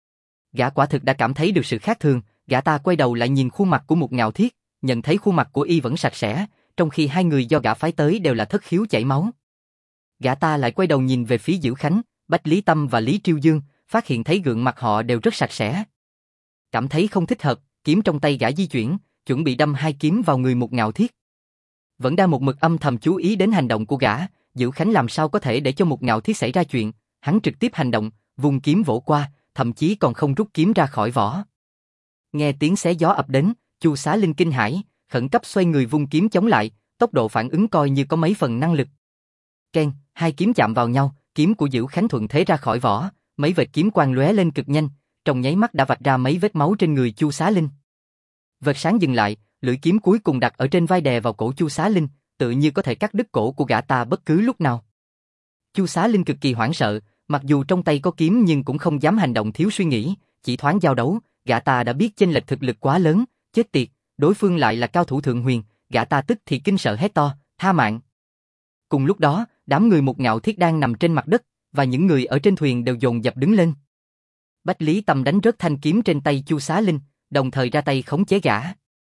Gã quả thực đã cảm thấy được sự khác thường, gã ta quay đầu lại nhìn khuôn mặt của Mục Ngạo Thiết, nhận thấy khuôn mặt của y vẫn sạch sẽ, trong khi hai người do gã phái tới đều là thất khiếu chảy máu. Gã ta lại quay đầu nhìn về phía Dữ Khánh, Bách Lý Tâm và Lý Triều Dương, phát hiện thấy gương mặt họ đều rất sạch sẽ. Cảm thấy không thích hợp, kiếm trong tay gã di chuyển, chuẩn bị đâm hai kiếm vào người Mục Ngạo Thiết. Vẫn đang một mực âm thầm chú ý đến hành động của gã, Dữ Khánh làm sao có thể để cho Mục Ngạo Thiết xảy ra chuyện, hắn trực tiếp hành động, vung kiếm vỗ qua, thậm chí còn không rút kiếm ra khỏi vỏ. Nghe tiếng xé gió ập đến, Chu Xá Linh kinh hãi, khẩn cấp xoay người vung kiếm chống lại, tốc độ phản ứng coi như có mấy phần năng lực. Keng, hai kiếm chạm vào nhau, kiếm của Dữ Khánh thuận thế ra khỏi vỏ, mấy vệt kiếm quang lóe lên cực nhanh, trong nháy mắt đã vạch ra mấy vết máu trên người Chu Xá Linh. Vệt sáng dừng lại, lưỡi kiếm cuối cùng đặt ở trên vai đè vào cổ Chu Xá Linh, tự như có thể cắt đứt cổ của gã ta bất cứ lúc nào. Chu Xá Linh cực kỳ hoảng sợ, mặc dù trong tay có kiếm nhưng cũng không dám hành động thiếu suy nghĩ, chỉ thoáng giao đấu, gã ta đã biết chênh lệch thực lực quá lớn, chết tiệt, đối phương lại là cao thủ thượng huyền, gã ta tức thì kinh sợ hét to, tha mạng. Cùng lúc đó, đám người Một Ngạo Thiết đang nằm trên mặt đất, và những người ở trên thuyền đều dồn dập đứng lên. Bách Lý Tâm đánh rớt thanh kiếm trên tay Chu Xá Linh, đồng thời ra tay khống chế gã.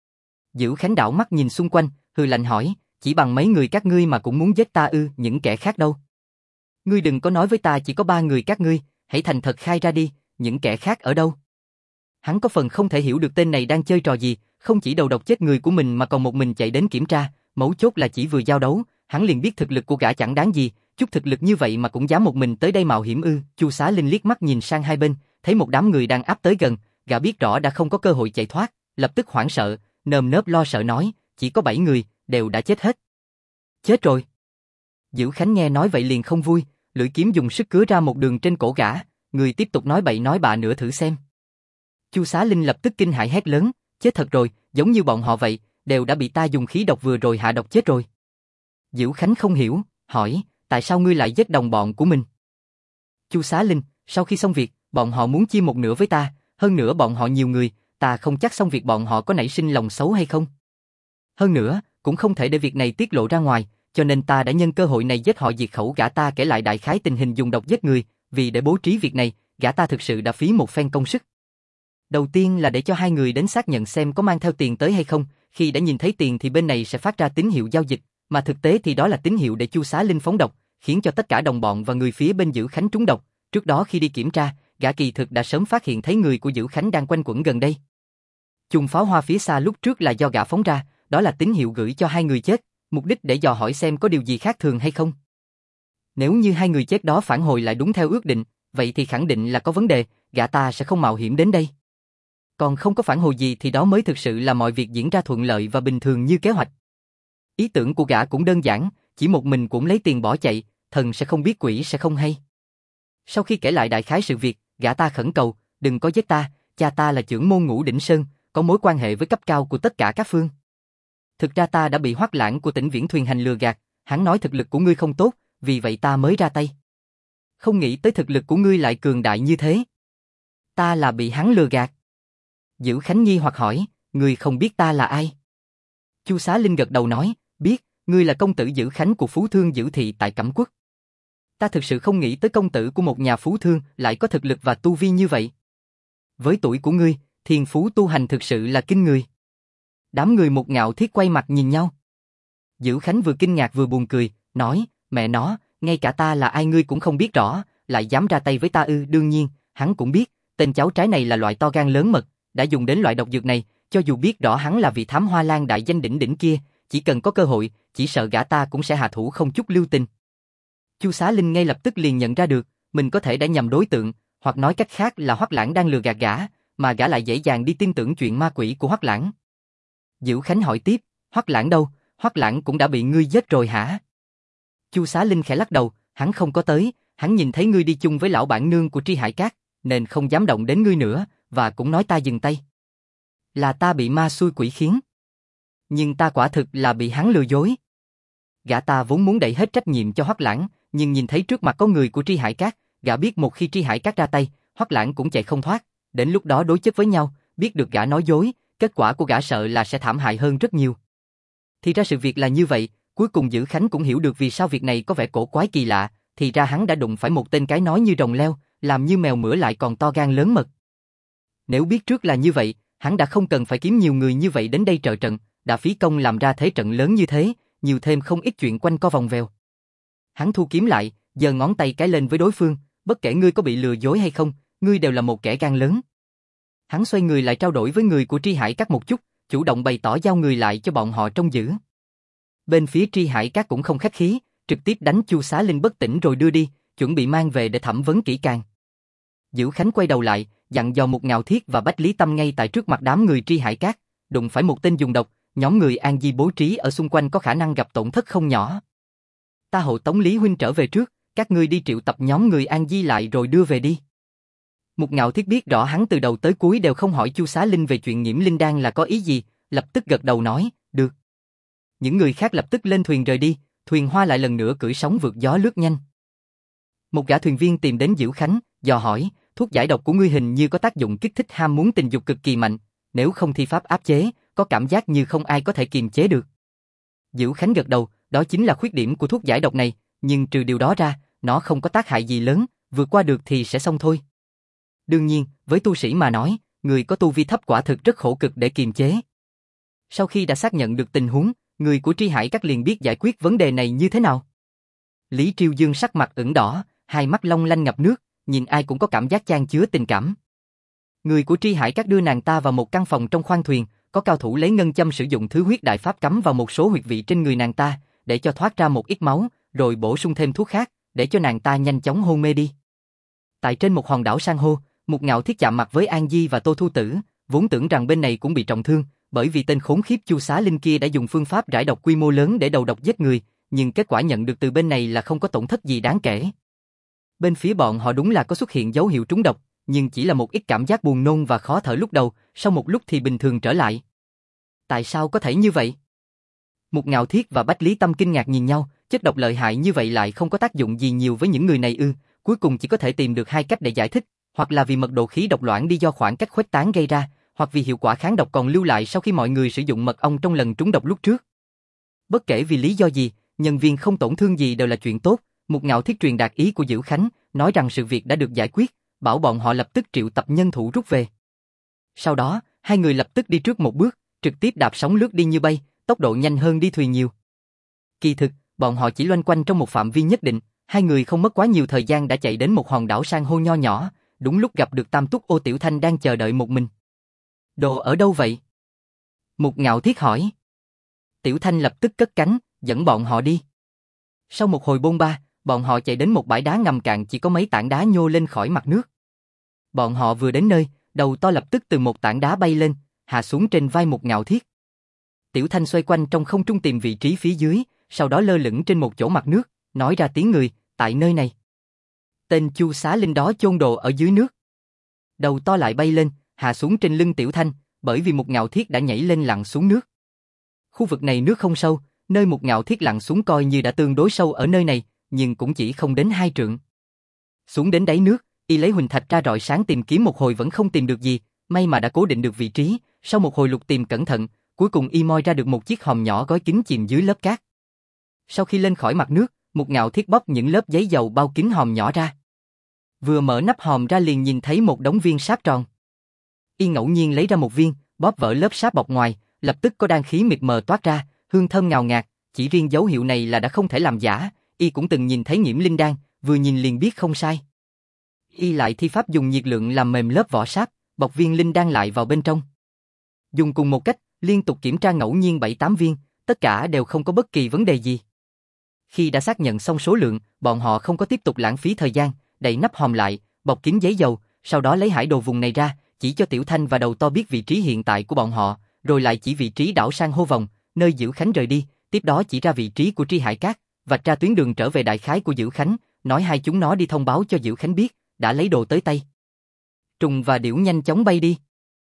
Dữ Khánh đảo mắt nhìn xung quanh, hừ lạnh hỏi, chỉ bằng mấy người các ngươi mà cũng muốn giết ta ư? Những kẻ khác đâu? Ngươi đừng có nói với ta chỉ có 3 người các ngươi, hãy thành thật khai ra đi, những kẻ khác ở đâu? Hắn có phần không thể hiểu được tên này đang chơi trò gì, không chỉ đầu độc chết người của mình mà còn một mình chạy đến kiểm tra, mấu chốt là chỉ vừa giao đấu, hắn liền biết thực lực của gã chẳng đáng gì, chút thực lực như vậy mà cũng dám một mình tới đây mạo hiểm ư? Chu Xá Linh liếc mắt nhìn sang hai bên, thấy một đám người đang áp tới gần, gã biết rõ đã không có cơ hội chạy thoát, lập tức hoảng sợ, nơm nớp lo sợ nói, chỉ có 7 người, đều đã chết hết. Chết rồi. Dữ Khánh nghe nói vậy liền không vui, lưỡi kiếm dùng sức cứa ra một đường trên cổ gã, người tiếp tục nói bậy nói bạ nữa thử xem. Chu Xá Linh lập tức kinh hãi hét lớn, chết thật rồi, giống như bọn họ vậy, đều đã bị ta dùng khí độc vừa rồi hạ độc chết rồi. Dữ Khánh không hiểu, hỏi, tại sao ngươi lại giết đồng bọn của mình? Chu Xá Linh, sau khi xong việc, bọn họ muốn chia một nửa với ta, hơn nữa bọn họ nhiều người, ta không chắc xong việc bọn họ có nảy sinh lòng xấu hay không. Hơn nữa, cũng không thể để việc này tiết lộ ra ngoài, cho nên ta đã nhân cơ hội này giết họ diệt khẩu. Gã ta kể lại đại khái tình hình dùng độc giết người, vì để bố trí việc này, gã ta thực sự đã phí một phen công sức. Đầu tiên là để cho hai người đến xác nhận xem có mang theo tiền tới hay không, khi đã nhìn thấy tiền thì bên này sẽ phát ra tín hiệu giao dịch, mà thực tế thì đó là tín hiệu để Chu Xá Linh phóng độc, khiến cho tất cả đồng bọn và người phía bên Dữ Khánh trúng độc. Trước đó khi đi kiểm tra, gã kỳ thực đã sớm phát hiện thấy người của Dữ Khánh đang quanh quẩn gần đây. Chùm pháo hoa phía xa lúc trước là do gã phóng ra, đó là tín hiệu gửi cho hai người chết, mục đích để dò hỏi xem có điều gì khác thường hay không. Nếu như hai người chết đó phản hồi lại đúng theo ước định, vậy thì khẳng định là có vấn đề, gã ta sẽ không mạo hiểm đến đây. Còn không có phản hồi gì thì đó mới thực sự là mọi việc diễn ra thuận lợi và bình thường như kế hoạch. Ý tưởng của gã cũng đơn giản, chỉ một mình cũng lấy tiền bỏ chạy, thần sẽ không biết quỷ sẽ không hay. Sau khi kể lại đại khái sự việc, gã ta khẩn cầu, đừng có giết ta, cha ta là trưởng môn Ngũ Đỉnh Sơn, có mối quan hệ với cấp cao của tất cả các phương. Thực ra ta đã bị Hoắc Lãng của Tỉnh Viễn Thuyền Hành lừa gạt, hắn nói thực lực của ngươi không tốt, vì vậy ta mới ra tay. Không nghĩ tới thực lực của ngươi lại cường đại như thế. Ta là bị hắn lừa gạt. Dữ Khánh nghi hoặc hỏi, ngươi không biết ta là ai? Chu Xá Linh gật đầu nói, biết, ngươi là công tử Dữ Khánh của phú thương Dữ Thị tại Cẩm Quốc. Ta thực sự không nghĩ tới công tử của một nhà phú thương lại có thực lực và tu vi như vậy. Với tuổi của ngươi, thiên phú tu hành thực sự là kinh người. Đám người Một Ngạo Thiết quay mặt nhìn nhau. Dữ Khánh vừa kinh ngạc vừa buồn cười, nói, mẹ nó, ngay cả ta là ai ngươi cũng không biết rõ, lại dám ra tay với ta ư? Đương nhiên, hắn cũng biết, tên cháu trai này là loại to gan lớn mật, đã dùng đến loại độc dược này, cho dù biết rõ hắn là vị thám hoa lan đại danh đỉnh đỉnh kia, chỉ cần có cơ hội, chỉ sợ gã ta cũng sẽ hạ thủ không chút lưu tình. Chu Xá Linh ngay lập tức liền nhận ra được, mình có thể đã nhầm đối tượng, hoặc nói cách khác là Hoắc Lãng đang lừa gạt gã, mà gã lại dễ dàng đi tin tưởng chuyện ma quỷ của Hoắc Lãng. Dữ Khánh hỏi tiếp, Hoắc Lãng đâu? Hoắc Lãng cũng đã bị ngươi giết rồi hả? Chu Xá Linh khẽ lắc đầu, hắn không có tới, hắn nhìn thấy ngươi đi chung với lão bản nương của Tri Hải Các, nên không dám động đến ngươi nữa, và cũng nói ta dừng tay. Là ta bị ma xui quỷ khiến. Nhưng ta quả thực là bị hắn lừa dối. Gã ta vốn muốn đẩy hết trách nhiệm cho Hoắc Lãng, nhưng nhìn thấy trước mặt có người của Tri Hải Các, gã biết một khi Tri Hải Các ra tay, Hoắc Lãng cũng chạy không thoát, đến lúc đó đối chất với nhau, biết được gã nói dối, kết quả của gã sợ là sẽ thảm hại hơn rất nhiều. Thì ra sự việc là như vậy, cuối cùng Dữ Khánh cũng hiểu được vì sao việc này có vẻ cổ quái kỳ lạ, thì ra hắn đã đụng phải một tên cái nói như rồng leo, làm như mèo mửa lại còn to gan lớn mật. Nếu biết trước là như vậy, hắn đã không cần phải kiếm nhiều người như vậy đến đây trợ trận, đã phí công làm ra thế trận lớn như thế, nhiều thêm không ít chuyện quanh co vòng vèo. Hắn thu kiếm lại, giơ ngón tay cái lên với đối phương, bất kể ngươi có bị lừa dối hay không, ngươi đều là một kẻ gan lớn. Hắn xoay người lại trao đổi với người của Tri Hải Các một chút, chủ động bày tỏ giao người lại cho bọn họ trông giữ. Bên phía Tri Hải Các cũng không khách khí, trực tiếp đánh Chu Xá Linh bất tỉnh rồi đưa đi, chuẩn bị mang về để thẩm vấn kỹ càng. Dữ Khánh quay đầu lại, dặn dò Một Ngạo Thiết và Bách Lý Tâm ngay tại trước mặt đám người Tri Hải Các, đụng phải một tên dùng độc, nhóm người An Di bố trí ở xung quanh có khả năng gặp tổn thất không nhỏ. Ta hộ tống Lý huynh trở về trước, các ngươi đi triệu tập nhóm người An Di lại rồi đưa về đi. Một Ngạo Thiết biết rõ hắn từ đầu tới cuối đều không hỏi Chu Xá Linh về chuyện nhiễm linh đan là có ý gì, lập tức gật đầu nói, được. Những người khác lập tức lên thuyền rời đi, thuyền hoa lại lần nữa cưỡi sóng vượt gió lướt nhanh. Một gã thuyền viên tìm đến Dữ Khánh, dò hỏi, thuốc giải độc của ngươi hình như có tác dụng kích thích ham muốn tình dục cực kỳ mạnh, nếu không thi pháp áp chế, có cảm giác như không ai có thể kiềm chế được. Dữ Khánh gật đầu, đó chính là khuyết điểm của thuốc giải độc này, nhưng trừ điều đó ra, nó không có tác hại gì lớn, vượt qua được thì sẽ xong thôi. Đương nhiên, với tu sĩ mà nói, người có tu vi thấp quả thực rất khổ cực để kiềm chế. Sau khi đã xác nhận được tình huống, người của Tri Hải Các liền biết giải quyết vấn đề này như thế nào. Lý Triêu Dương sắc mặt ửng đỏ, hai mắt long lanh ngập nước, nhìn ai cũng có cảm giác chan chứa tình cảm. Người của Tri Hải Các đưa nàng ta vào một căn phòng trong khoang thuyền, có cao thủ lấy ngân châm sử dụng thứ huyết đại pháp cắm vào một số huyệt vị trên người nàng ta, để cho thoát ra một ít máu, rồi bổ sung thêm thuốc khác, để cho nàng ta nhanh chóng hôn mê đi. Tại trên một hòn đảo san hô, Mục Ngạo Thiết chạm mặt với An Di và Tô Thu Tử, vốn tưởng rằng bên này cũng bị trọng thương, bởi vì tên khốn khiếp Chu Xá Linh kia đã dùng phương pháp rải độc quy mô lớn để đầu độc giết người, nhưng kết quả nhận được từ bên này là không có tổn thất gì đáng kể. Bên phía bọn họ đúng là có xuất hiện dấu hiệu trúng độc, nhưng chỉ là một ít cảm giác buồn nôn và khó thở lúc đầu, sau một lúc thì bình thường trở lại. Tại sao có thể như vậy? Mục Ngạo Thiết và Bách Lý Tâm kinh ngạc nhìn nhau, chất độc lợi hại như vậy lại không có tác dụng gì nhiều với những người này ư? Cuối cùng chỉ có thể tìm được hai cách để giải thích, hoặc là vì mật độ khí độc loãng đi do khoảng cách khuếch tán gây ra, hoặc vì hiệu quả kháng độc còn lưu lại sau khi mọi người sử dụng mật ong trong lần trúng độc lúc trước. Bất kể vì lý do gì, nhân viên không tổn thương gì đều là chuyện tốt. Mục Ngạo Thiết truyền đạt ý của Dữ Khánh, nói rằng sự việc đã được giải quyết, bảo bọn họ lập tức triệu tập nhân thủ rút về. Sau đó, hai người lập tức đi trước một bước, trực tiếp đạp sóng lướt đi như bay, tốc độ nhanh hơn đi thuyền nhiều. Kỳ thực, bọn họ chỉ loanh quanh trong một phạm vi nhất định, hai người không mất quá nhiều thời gian đã chạy đến một hòn đảo san hô nho nhỏ, đúng lúc gặp được Tam Túc Ô Tiểu Thanh đang chờ đợi một mình. Đồ ở đâu vậy? Mục Ngạo Thiết hỏi. Tiểu Thanh lập tức cất cánh, dẫn bọn họ đi. Sau một hồi bôn ba, bọn họ chạy đến một bãi đá ngầm cạn chỉ có mấy tảng đá nhô lên khỏi mặt nước. Bọn họ vừa đến nơi, đầu to lập tức từ một tảng đá bay lên, hạ xuống trên vai Mục Ngạo Thiết. Tiểu Thanh xoay quanh trong không trung tìm vị trí phía dưới, sau đó lơ lửng trên một chỗ mặt nước, nói ra tiếng người, tại nơi này. Tên Chu Xá Linh đó chôn đồ ở dưới nước. Đầu to lại bay lên, hạ xuống trên lưng Tiểu Thanh, bởi vì Mục Ngạo Thiết đã nhảy lên lặn xuống nước. Khu vực này nước không sâu, nơi Mục Ngạo Thiết lặn xuống coi như đã tương đối sâu ở nơi này, nhưng cũng chỉ không đến 2 trượng. Xuống đến đáy nước, y lấy huỳnh thạch ra rọi sáng tìm kiếm một hồi vẫn không tìm được gì, may mà đã cố định được vị trí, sau một hồi lục tìm cẩn thận, cuối cùng y moi ra được một chiếc hòm nhỏ gói kín chìm dưới lớp cát. Sau khi lên khỏi mặt nước, Mục Ngạo Thiết bóc những lớp giấy dầu bao kín hòm nhỏ ra. Vừa mở nắp hòm ra liền nhìn thấy một đống viên sáp tròn. Y ngẫu nhiên lấy ra một viên, bóp vỡ lớp sáp bọc ngoài, lập tức có đan khí mịt mờ toát ra, hương thơm ngào ngạt, chỉ riêng dấu hiệu này là đã không thể làm giả, y cũng từng nhìn thấy Nghiễm Linh đan, vừa nhìn liền biết không sai. Y lại thi pháp dùng nhiệt lượng làm mềm lớp vỏ sáp, bọc viên linh đan lại vào bên trong. Dùng cùng một cách, liên tục kiểm tra ngẫu nhiên 7-8 viên, tất cả đều không có bất kỳ vấn đề gì. Khi đã xác nhận xong số lượng, bọn họ không có tiếp tục lãng phí thời gian, đậy nắp hòm lại, bọc kín giấy dầu, sau đó lấy hải đồ vùng này ra, chỉ cho Tiểu Thanh và Đầu To biết vị trí hiện tại của bọn họ, rồi lại chỉ vị trí đảo san hô vòng, nơi Dữ Khánh rời đi, tiếp đó chỉ ra vị trí của Tri Hải Các, vạch ra tuyến đường trở về đại khái của Dữ Khánh, nói hai chúng nó đi thông báo cho Dữ Khánh biết, đã lấy đồ tới tay. Trùng và Điểu nhanh chóng bay đi.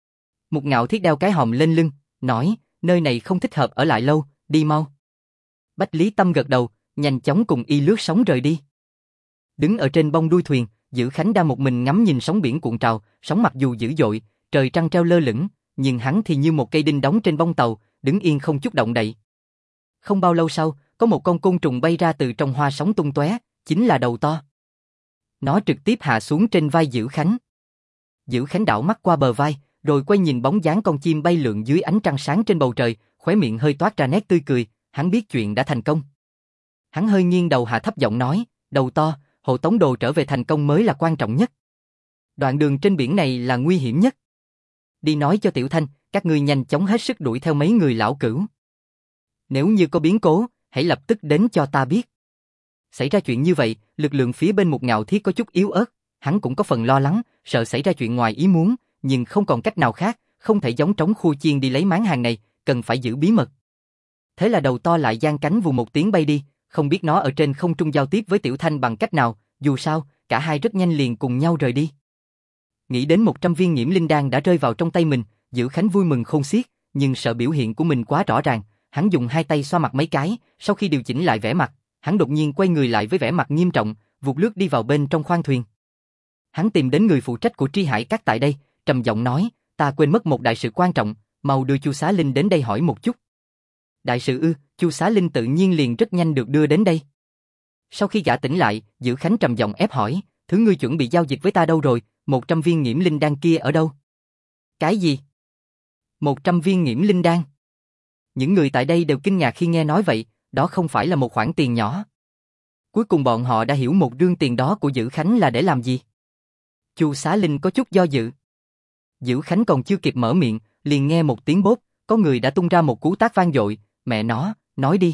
Mục Ngạo Thiết đeo cái hòm lên lưng, nói, nơi này không thích hợp ở lại lâu, đi mau. Bách Lý Tâm gật đầu, nhanh chóng cùng y lướt sóng rời đi. Đứng ở trên bông đuôi thuyền, Dữ Khánh đang một mình ngắm nhìn sóng biển cuộn trào, sóng mặc dù dữ dội, trời trăng treo lơ lửng, nhưng hắn thì như một cây đinh đóng trên bông tàu, đứng yên không chút động đậy. Không bao lâu sau, có một con côn trùng bay ra từ trong hoa sóng tung tóe, chính là Đầu To. Nó trực tiếp hạ xuống trên vai Dữ Khánh. Dữ Khánh đảo mắt qua bờ vai, rồi quay nhìn bóng dáng con chim bay lượn dưới ánh trăng sáng trên bầu trời, khóe miệng hơi toát ra nét tươi cười, hắn biết chuyện đã thành công. Hắn hơi nghiêng đầu hạ thấp giọng nói, Đầu To, hộ tống đồ trở về thành công mới là quan trọng nhất. Đoạn đường trên biển này là nguy hiểm nhất. Đi nói cho Tiểu Thanh, các ngươi nhanh chóng hết sức đuổi theo mấy người lão cửu. Nếu như có biến cố, hãy lập tức đến cho ta biết. Xảy ra chuyện như vậy, lực lượng phía bên Mục Ngạo Thiết có chút yếu ớt, hắn cũng có phần lo lắng, sợ xảy ra chuyện ngoài ý muốn, nhưng không còn cách nào khác, không thể giống trống khua chiên đi lấy máng hàng này, cần phải giữ bí mật. Thế là Đầu To lại giang cánh vù một tiếng bay đi, không biết nó ở trên không trung giao tiếp với Tiểu Thanh bằng cách nào, dù sao, cả hai rất nhanh liền cùng nhau rời đi. Nghĩ đến 100 viên Nghiễm Linh đan đã rơi vào trong tay mình, Dữ Khánh vui mừng khôn xiết, nhưng sợ biểu hiện của mình quá rõ ràng, hắn dùng hai tay xoa mặt mấy cái, sau khi điều chỉnh lại vẻ mặt, hắn đột nhiên quay người lại với vẻ mặt nghiêm trọng, vụt lướt đi vào bên trong khoang thuyền. Hắn tìm đến người phụ trách của Tri Hải Các tại đây, trầm giọng nói, ta quên mất một đại sự quan trọng, mau đưa Chu Xá Linh đến đây hỏi một chút. Đại sự ư? Chu Xá Linh tự nhiên liền rất nhanh được đưa đến đây. Sau khi gã tỉnh lại, Dữ Khánh trầm giọng ép hỏi, thứ ngươi chuẩn bị giao dịch với ta đâu rồi, 100 viên nghiễm linh đan kia ở đâu? Cái gì? 100 viên nghiễm linh đan? Những người tại đây đều kinh ngạc khi nghe nói vậy, đó không phải là một khoản tiền nhỏ. Cuối cùng bọn họ đã hiểu một rương tiền đó của Dữ Khánh là để làm gì. Chu Xá Linh có chút do dự. Dữ Khánh còn chưa kịp mở miệng, liền nghe một tiếng bốp, có người đã tung ra một cú tát vang dội, mẹ nó, nói đi.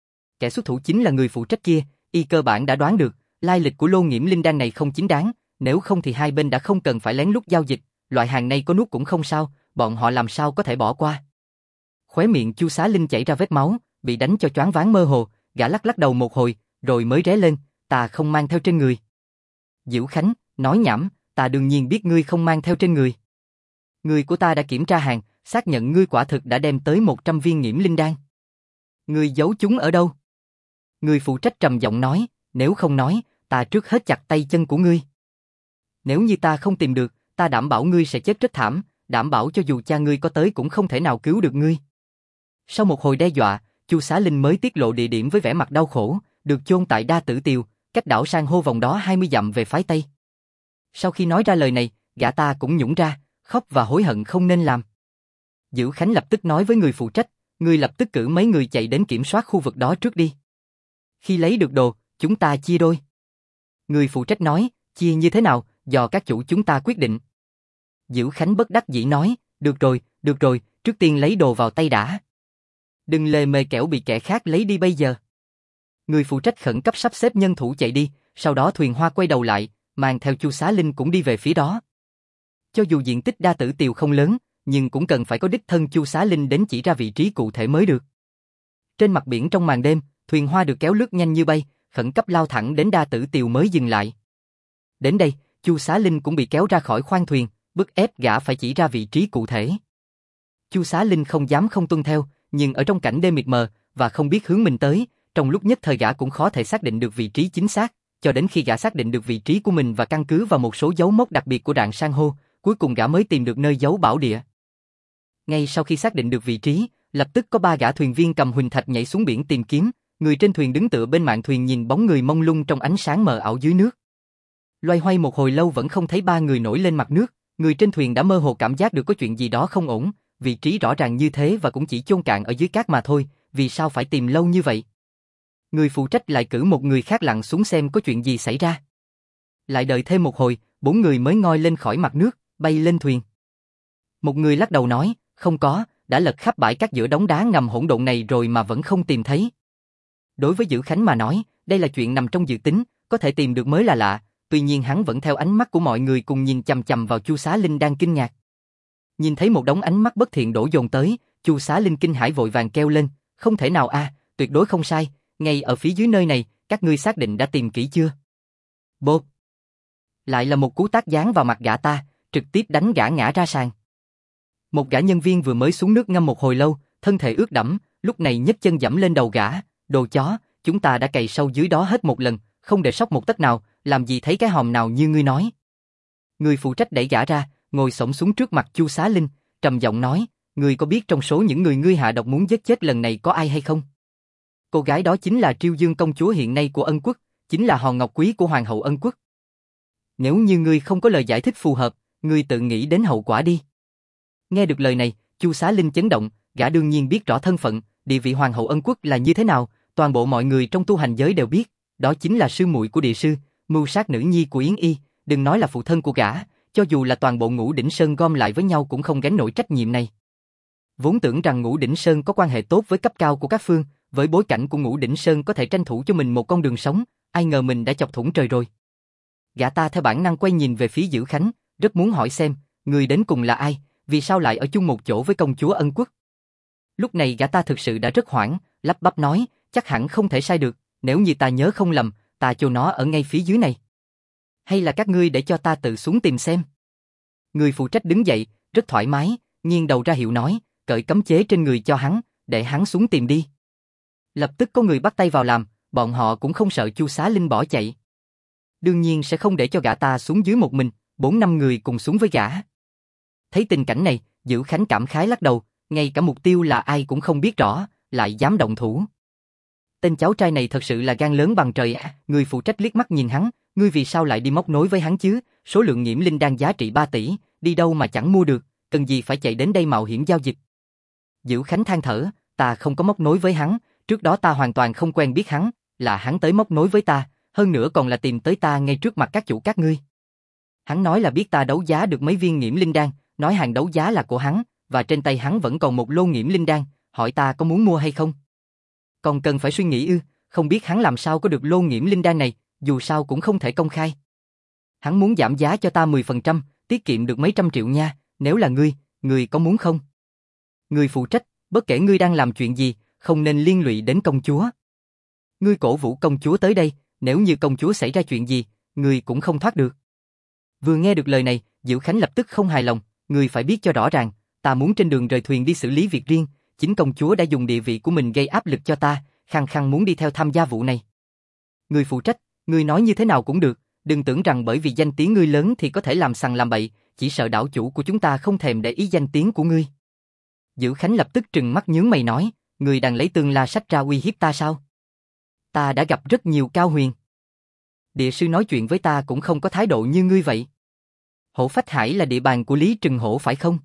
Kẻ xuất thủ chính là người phụ trách kia, y cơ bản đã đoán được, lai lịch của lô nghiễm linh đan này không chính đáng, nếu không thì hai bên đã không cần phải lén lút giao dịch, loại hàng này có nuốt cũng không sao, bọn họ làm sao có thể bỏ qua. Khóe miệng Chu Xá Linh chảy ra vết máu, bị đánh cho choáng váng mơ hồ, gã lắc lắc đầu một hồi, rồi mới ré lên, ta không mang theo trên người. Dữ Khánh, nói nhảm, ta đương nhiên biết ngươi không mang theo trên người. Người của ta đã kiểm tra hàng, xác nhận ngươi quả thực đã đem tới 100 viên nghiễm linh đan. Ngươi giấu chúng ở đâu? Người phụ trách trầm giọng nói, nếu không nói, ta trước hết chặt tay chân của ngươi. Nếu như ta không tìm được, ta đảm bảo ngươi sẽ chết rất thảm, đảm bảo cho dù cha ngươi có tới cũng không thể nào cứu được ngươi. Sau một hồi đe dọa, Chu Xá Linh mới tiết lộ địa điểm với vẻ mặt đau khổ, được chôn tại Đa Tử Tiều, cách đảo san hô vòng đó 20 dặm về phái Tây. Sau khi nói ra lời này, gã ta cũng nhũng ra, khóc và hối hận không nên làm. Dữ Khánh lập tức nói với người phụ trách, ngươi lập tức cử mấy người chạy đến kiểm soát khu vực đó trước đi. Khi lấy được đồ, chúng ta chia đôi. Người phụ trách nói, chia như thế nào, do các chủ chúng ta quyết định. Dữ Khánh bất đắc dĩ nói, được rồi, trước tiên lấy đồ vào tay đã. Đừng lề mề kẻo bị kẻ khác lấy đi bây giờ. Người phụ trách khẩn cấp sắp xếp nhân thủ chạy đi, sau đó Thuyền Hoa quay đầu lại, mang theo Chu Xá Linh cũng đi về phía đó. Cho dù diện tích Đa Tử Tiều không lớn, nhưng cũng cần phải có đích thân Chu Xá Linh đến chỉ ra vị trí cụ thể mới được. Trên mặt biển trong màn đêm, Thuyền Hoa được kéo lướt nhanh như bay, khẩn cấp lao thẳng đến Đa Tử Tiều mới dừng lại. Đến đây, Chu Xá Linh cũng bị kéo ra khỏi khoang thuyền, bức ép gã phải chỉ ra vị trí cụ thể. Chu Xá Linh không dám không tuân theo, nhưng ở trong cảnh đêm mịt mờ và không biết hướng mình tới, trong lúc nhất thời gã cũng khó thể xác định được vị trí chính xác, cho đến khi gã xác định được vị trí của mình và căn cứ vào một số dấu mốc đặc biệt của rạn san hô, cuối cùng gã mới tìm được nơi giấu bảo địa. Ngay sau khi xác định được vị trí, lập tức có 3 gã thuyền viên cầm huỳnh thạch nhảy xuống biển tìm kiếm, người trên thuyền đứng tựa bên mạn thuyền nhìn bóng người mông lung trong ánh sáng mờ ảo dưới nước. Loay hoay một hồi lâu vẫn không thấy 3 người nổi lên mặt nước, người trên thuyền đã mơ hồ cảm giác được có chuyện gì đó không ổn, vị trí rõ ràng như thế và cũng chỉ chôn cạn ở dưới cát mà thôi, vì sao phải tìm lâu như vậy? Người phụ trách lại cử một người khác lặn xuống xem có chuyện gì xảy ra. Lại đợi thêm một hồi, 4 người mới ngoi lên khỏi mặt nước, bay lên thuyền. Một người lắc đầu nói, không có, đã lật khắp bãi cát giữa đống đá ngầm hỗn độn này rồi mà vẫn không tìm thấy. Đối với Dữ Khánh mà nói, đây là chuyện nằm trong dự tính, có thể tìm được mới là lạ, tuy nhiên hắn vẫn theo ánh mắt của mọi người cùng nhìn chằm chằm vào Chu Xá Linh đang kinh ngạc. Nhìn thấy một đống ánh mắt bất thiện đổ dồn tới, Chu Xá Linh kinh hãi vội vàng kêu lên, không thể nào tuyệt đối không sai, ngay ở phía dưới nơi này, các ngươi xác định đã tìm kỹ chưa? Bộp! Lại là một cú tát giáng vào mặt gã ta, trực tiếp đánh gã ngã ra sàn. Một gã nhân viên vừa mới xuống nước ngâm một hồi lâu, thân thể ướt đẫm, lúc này nhấc chân giẫm lên đầu gã, đồ chó, chúng ta đã cày sâu dưới đó hết một lần, không để sót một tấc nào, làm gì thấy cái hòm nào như ngươi nói. Người phụ trách đẩy gã ra, ngồi xổm xuống trước mặt Chu Xá Linh, trầm giọng nói, ngươi có biết trong số những người ngươi hạ độc muốn giết chết lần này có ai hay không? Cô gái đó chính là Triêu Dương công chúa hiện nay của Ân Quốc, chính là hòn ngọc quý của Hoàng hậu Ân Quốc. Nếu như ngươi không có lời giải thích phù hợp, ngươi tự nghĩ đến hậu quả đi. Nghe được lời này, Chu Xá Linh chấn động, gã đương nhiên biết rõ thân phận, địa vị Hoàng hậu Ân Quốc là như thế nào, toàn bộ mọi người trong tu hành giới đều biết, đó chính là sư muội của địa sư, mưu sát nữ nhi của Yến Y, đừng nói là phụ thân của gã, cho dù là toàn bộ Ngũ Đỉnh Sơn gom lại với nhau cũng không gánh nổi trách nhiệm này. Vốn tưởng rằng Ngũ Đỉnh Sơn có quan hệ tốt với cấp cao của các phương, với bối cảnh của Ngũ Đỉnh Sơn có thể tranh thủ cho mình một con đường sống, ai ngờ mình đã chọc thủng trời rồi. Gã ta theo bản năng quay nhìn về phía Dữ Khánh, rất muốn hỏi xem, người đến cùng là ai, vì sao lại ở chung một chỗ với công chúa Ân Quốc. Lúc này gã ta thực sự đã rất hoảng, lắp bắp nói, chắc hẳn không thể sai được, nếu như ta nhớ không lầm, ta cho nó ở ngay phía dưới này. Hay là các ngươi để cho ta tự xuống tìm xem. Người phụ trách đứng dậy, rất thoải mái, nghiêng đầu ra hiệu nói, cởi cấm chế trên người cho hắn, để hắn xuống tìm đi. Lập tức có người bắt tay vào làm, bọn họ cũng không sợ Chu Xá Linh bỏ chạy. Đương nhiên sẽ không để cho gã ta xuống dưới một mình, 4-5 người cùng xuống với gã. Thấy tình cảnh này, Dữ Khánh cảm khái lắc đầu, ngay cả mục tiêu là ai cũng không biết rõ, lại dám động thủ. Tên cháu trai này thật sự là gan lớn bằng trời à, người phụ trách liếc mắt nhìn hắn, ngươi vì sao lại đi móc nối với hắn chứ, số lượng nhiễm linh đan giá trị 3 tỷ, đi đâu mà chẳng mua được, cần gì phải chạy đến đây mạo hiểm giao dịch. Dữ Khánh than thở, ta không có móc nối với hắn, trước đó ta hoàn toàn không quen biết hắn, là hắn tới móc nối với ta, hơn nữa còn là tìm tới ta ngay trước mặt các chủ các ngươi. Hắn nói là biết ta đấu giá được mấy viên nhiễm linh đan, nói hàng đấu giá là của hắn, và trên tay hắn vẫn còn một lô nhiễm linh đan, hỏi ta có muốn mua hay không. Còn cần phải suy nghĩ ư, không biết hắn làm sao có được lô nhiễm linh đan này, dù sao cũng không thể công khai. Hắn muốn giảm giá cho ta 10%, tiết kiệm được mấy trăm triệu nha, nếu là ngươi có muốn không? Người phụ trách, bất kể ngươi đang làm chuyện gì, không nên liên lụy đến công chúa. Ngươi cổ vũ công chúa tới đây, nếu như công chúa xảy ra chuyện gì, ngươi cũng không thoát được. Vừa nghe được lời này, Dữ Khánh lập tức không hài lòng, ngươi phải biết cho rõ ràng, ta muốn trên đường rời thuyền đi xử lý việc riêng, chính công chúa đã dùng địa vị của mình gây áp lực cho ta, khăng khăng muốn đi theo tham gia vụ này. Người phụ trách, ngươi nói như thế nào cũng được, đừng tưởng rằng bởi vì danh tiếng ngươi lớn thì có thể làm sằng làm bậy, chỉ sợ đảo chủ của chúng ta không thèm để ý danh tiếng của ngươi. Dữ Khánh lập tức trừng mắt nhướng mày nói, ngươi đang lấy Tương La Sách ra uy hiếp ta sao? Ta đã gặp rất nhiều cao huyền. Địa sư nói chuyện với ta cũng không có thái độ như ngươi vậy. Hổ Phách Hải là địa bàn của Lý Trừng Hổ phải không?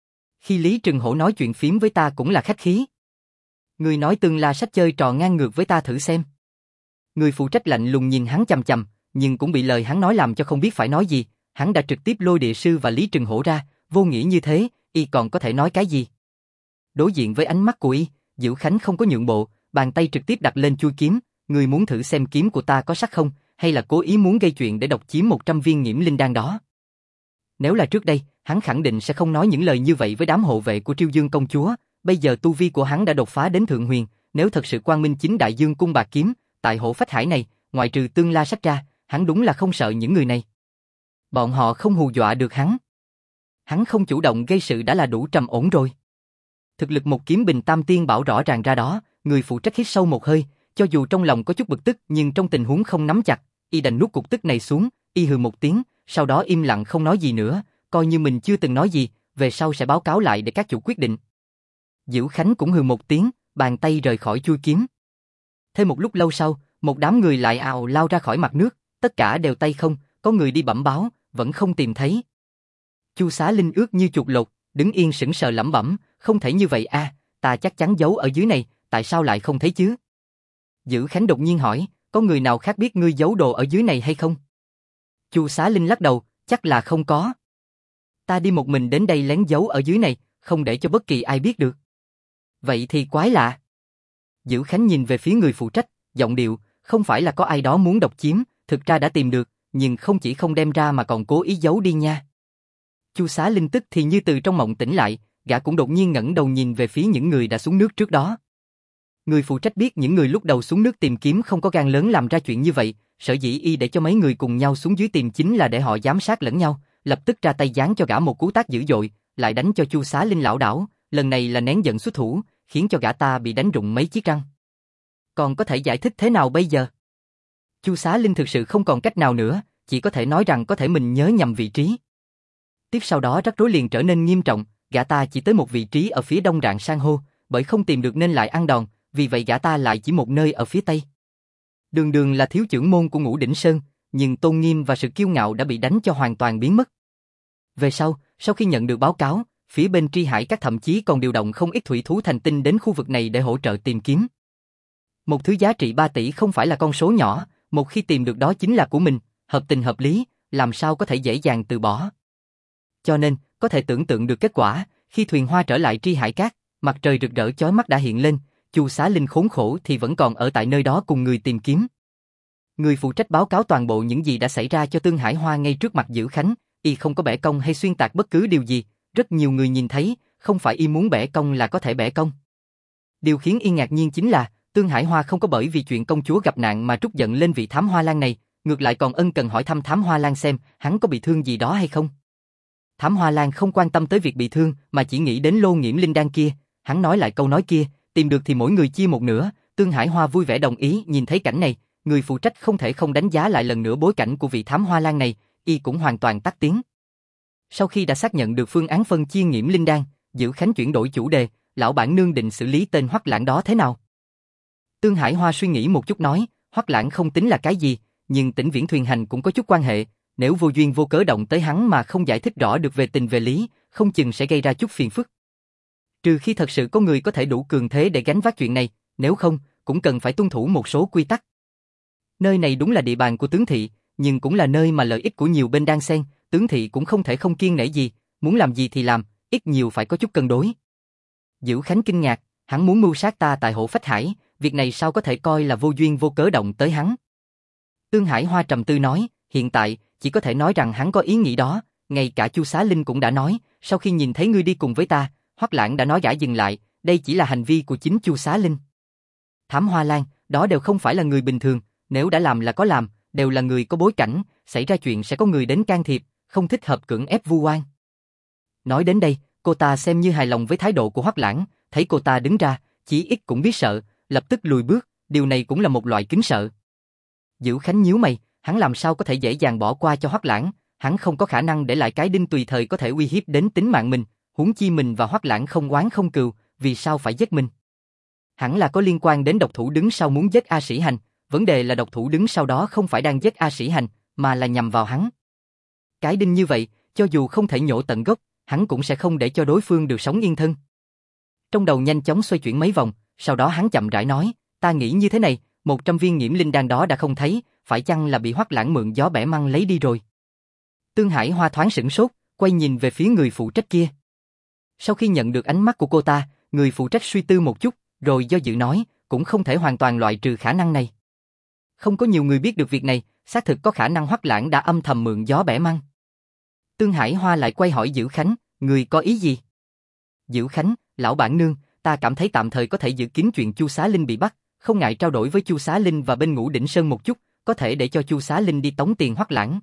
Khi Lý Trừng Hổ nói chuyện phím với ta cũng là khách khí. Ngươi nói Tương La Sách chơi trò ngang ngược với ta thử xem. Người phụ trách lạnh lùng nhìn hắn chằm chằm, nhưng cũng bị lời hắn nói làm cho không biết phải nói gì, hắn đã trực tiếp lôi địa sư và Lý Trừng Hổ ra, vô nghĩa như thế, y còn có thể nói cái gì? Đối diện với ánh mắt của y, Dữ Khánh không có nhượng bộ, bàn tay trực tiếp đặt lên chuôi kiếm, ngươi muốn thử xem kiếm của ta có sắc không, hay là cố ý muốn gây chuyện để độc chiếm 100 viên nhiễm linh đan đó? Nếu là trước đây, hắn khẳng định sẽ không nói những lời như vậy với đám hộ vệ của Triêu Dương công chúa, bây giờ tu vi của hắn đã đột phá đến thượng huyền, nếu thật sự quang minh chính đại dương cung bạc kiếm, tại Hổ Phách Hải này, ngoại trừ Tương La Sách ra, hắn đúng là không sợ những người này. Bọn họ không hù dọa được hắn. Hắn không chủ động gây sự đã là đủ trầm ổn rồi. Thực lực một kiếm bình tam tiên bảo rõ ràng ra đó, người phụ trách hít sâu một hơi, cho dù trong lòng có chút bực tức nhưng trong tình huống không nắm chặt, y đành nuốt cục tức này xuống, y hừ một tiếng, sau đó im lặng không nói gì nữa, coi như mình chưa từng nói gì, về sau sẽ báo cáo lại để các chủ quyết định. Dữ Khánh cũng hừ một tiếng, bàn tay rời khỏi chuôi kiếm. Thêm một lúc lâu sau, một đám người lại ào lao ra khỏi mặt nước, tất cả đều tay không, có người đi bẩm báo, vẫn không tìm thấy. Chu Xá Linh ướt như chuột lột, đứng yên sững sờ lẩm bẩm, không thể như vậy a, ta chắc chắn giấu ở dưới này, tại sao lại không thấy chứ? Dữ Khánh đột nhiên hỏi, có người nào khác biết ngươi giấu đồ ở dưới này hay không? Chu Xá Linh lắc đầu, chắc là không có. Ta đi một mình đến đây lén giấu ở dưới này, không để cho bất kỳ ai biết được. Vậy thì quái lạ. Dữ Khánh nhìn về phía người phụ trách, giọng điệu, không phải là có ai đó muốn độc chiếm, thực ra đã tìm được, nhưng không chỉ không đem ra mà còn cố ý giấu đi nha. Chu Xá Linh tức thì như từ trong mộng tỉnh lại, gã cũng đột nhiên ngẩng đầu nhìn về phía những người đã xuống nước trước đó. Người phụ trách biết những người lúc đầu xuống nước tìm kiếm không có gan lớn làm ra chuyện như vậy, sở dĩ y để cho mấy người cùng nhau xuống dưới tìm chính là để họ giám sát lẫn nhau, lập tức ra tay giáng cho gã một cú tát dữ dội, lại đánh cho Chu Xá Linh lảo đảo, lần này là nén giận xuất thủ, khiến cho gã ta bị đánh rụng mấy chiếc răng. Còn có thể giải thích thế nào bây giờ? Chu Xá Linh thực sự không còn cách nào nữa, chỉ có thể nói rằng có thể mình nhớ nhầm vị trí. Tiếp sau đó rắc rối liền trở nên nghiêm trọng, gã ta chỉ tới một vị trí ở phía đông rạn san hô, bởi không tìm được nên lại ăn đòn, vì vậy gã ta lại chỉ một nơi ở phía tây. Đường Đường là thiếu trưởng môn của Ngũ Đỉnh Sơn, nhưng tôn nghiêm và sự kiêu ngạo đã bị đánh cho hoàn toàn biến mất. Về sau khi nhận được báo cáo, phía bên Tri Hải các thậm chí còn điều động không ít thủy thú thành tinh đến khu vực này để hỗ trợ tìm kiếm. Một thứ giá trị 3 tỷ không phải là con số nhỏ, một khi tìm được đó chính là của mình, hợp tình hợp lý, làm sao có thể dễ dàng từ bỏ. Cho nên, có thể tưởng tượng được kết quả, khi thuyền hoa trở lại Tri Hải Các, mặt trời rực rỡ chói mắt đã hiện lên, Chu Xá Linh khốn khổ thì vẫn còn ở tại nơi đó cùng người tìm kiếm. Người phụ trách báo cáo toàn bộ những gì đã xảy ra cho Tương Hải Hoa ngay trước mặt Dữ Khánh, y không có bẻ cong hay xuyên tạc bất cứ điều gì, rất nhiều người nhìn thấy, không phải y muốn bẻ cong là có thể bẻ cong. Điều khiến y ngạc nhiên chính là, Tương Hải Hoa không có bởi vì chuyện công chúa gặp nạn mà trút giận lên vị Thám Hoa Lan này, ngược lại còn ân cần hỏi thăm Thám Hoa Lan xem hắn có bị thương gì đó hay không. Thám Hoa Lan không quan tâm tới việc bị thương mà chỉ nghĩ đến lô nhiễm linh đan kia, hắn nói lại câu nói kia, tìm được thì mỗi người chia một nửa, Tương Hải Hoa vui vẻ đồng ý. Nhìn thấy cảnh này, người phụ trách không thể không đánh giá lại lần nữa bối cảnh của vị thám hoa lan này, y cũng hoàn toàn tắt tiếng. Sau khi đã xác nhận được phương án phân chia nghiễm linh đan, Dữ Khánh chuyển đổi chủ đề, lão bản nương định xử lý tên Hoắc Lãng đó thế nào? Tương Hải Hoa suy nghĩ một chút nói, Hoắc Lãng không tính là cái gì, nhưng Tĩnh Viễn Thuyền Hành cũng có chút quan hệ, nếu vô duyên vô cớ động tới hắn mà không giải thích rõ được về tình về lý, không chừng sẽ gây ra chút phiền phức. Trừ khi thật sự có người có thể đủ cường thế để gánh vác chuyện này, nếu không, cũng cần phải tuân thủ một số quy tắc. Nơi này đúng là địa bàn của tướng thị, nhưng cũng là nơi mà lợi ích của nhiều bên đang xen, tướng thị cũng không thể không kiêng nể gì, muốn làm gì thì làm, ít nhiều phải có chút cân đối. Dữ Khánh kinh ngạc, hắn muốn mưu sát ta tại Hổ Phách Hải, việc này sao có thể coi là vô duyên vô cớ động tới hắn. Tương Hải Hoa trầm tư nói, hiện tại, chỉ có thể nói rằng hắn có ý nghĩ đó, ngay cả Chu Xá Linh cũng đã nói, sau khi nhìn thấy ngươi đi cùng với ta, Hoắc Lãng đã nói gã dừng lại, đây chỉ là hành vi của chính Chu Xá Linh. Thám Hoa Lan, đó đều không phải là người bình thường, nếu đã làm là có làm, đều là người có bối cảnh, xảy ra chuyện sẽ có người đến can thiệp, không thích hợp cưỡng ép vu oan. Nói đến đây, cô ta xem như hài lòng với thái độ của Hoắc Lãng, thấy cô ta đứng ra, chí ít cũng biết sợ, lập tức lùi bước, điều này cũng là một loại kính sợ. Dữ Khánh nhíu mày, hắn làm sao có thể dễ dàng bỏ qua cho Hoắc Lãng, hắn không có khả năng để lại cái đinh tùy thời có thể uy hiếp đến tính mạng mình, huống chi mình và Hoắc Lãng không oán không cừu, vì sao phải giết mình? Hẳn là có liên quan đến độc thủ đứng sau muốn giết A Sĩ Hành, vấn đề là độc thủ đứng sau đó không phải đang giết A Sĩ Hành, mà là nhằm vào hắn. Cái đinh như vậy, cho dù không thể nhổ tận gốc, hắn cũng sẽ không để cho đối phương được sống yên thân. Trong đầu nhanh chóng xoay chuyển mấy vòng, sau đó hắn chậm rãi nói, ta nghĩ như thế này, 100 viên nghiễm linh đan đó đã không thấy, phải chăng là bị Hoắc Lãng mượn gió bẻ măng lấy đi rồi? Tương Hải Hoa thoáng sửng sốt, quay nhìn về phía người phụ trách kia. Sau khi nhận được ánh mắt của cô ta, người phụ trách suy tư một chút, rồi do dự nói, cũng không thể hoàn toàn loại trừ khả năng này. Không có nhiều người biết được việc này, xác thực có khả năng Hoắc Lãng đã âm thầm mượn gió bẻ măng. Tương Hải Hoa lại quay hỏi Dữ Khánh, người có ý gì? Dữ Khánh, lão bản nương, ta cảm thấy tạm thời có thể giữ kín chuyện Chu Xá Linh bị bắt, không ngại trao đổi với Chu Xá Linh và bên Ngũ Đỉnh Sơn một chút, có thể để cho Chu Xá Linh đi tống tiền Hoắc Lãng.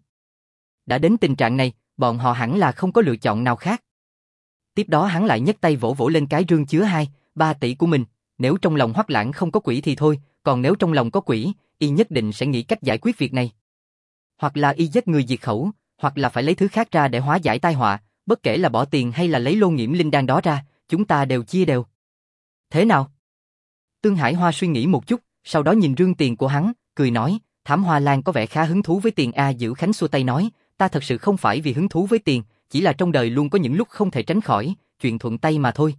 Đã đến tình trạng này, bọn họ hẳn là không có lựa chọn nào khác. Tiếp đó hắn lại nhấc tay vỗ vỗ lên cái rương chứa 2-3 tỷ của mình, nếu trong lòng Hoắc Lãng không có quỷ thì thôi, còn nếu trong lòng có quỷ, y nhất định sẽ nghĩ cách giải quyết việc này. Hoặc là y giết người diệt khẩu, hoặc là phải lấy thứ khác ra để hóa giải tai họa, bất kể là bỏ tiền hay là lấy lô nghiễm linh đan đó ra, chúng ta đều chia đều. Thế nào? Tương Hải Hoa suy nghĩ một chút, sau đó nhìn rương tiền của hắn, cười nói, Thám Hoa Lan có vẻ khá hứng thú với tiền a. Dữ Khánh xua tay nói, ta thật sự không phải vì hứng thú với tiền, chỉ là trong đời luôn có những lúc không thể tránh khỏi, chuyện thuận tay mà thôi.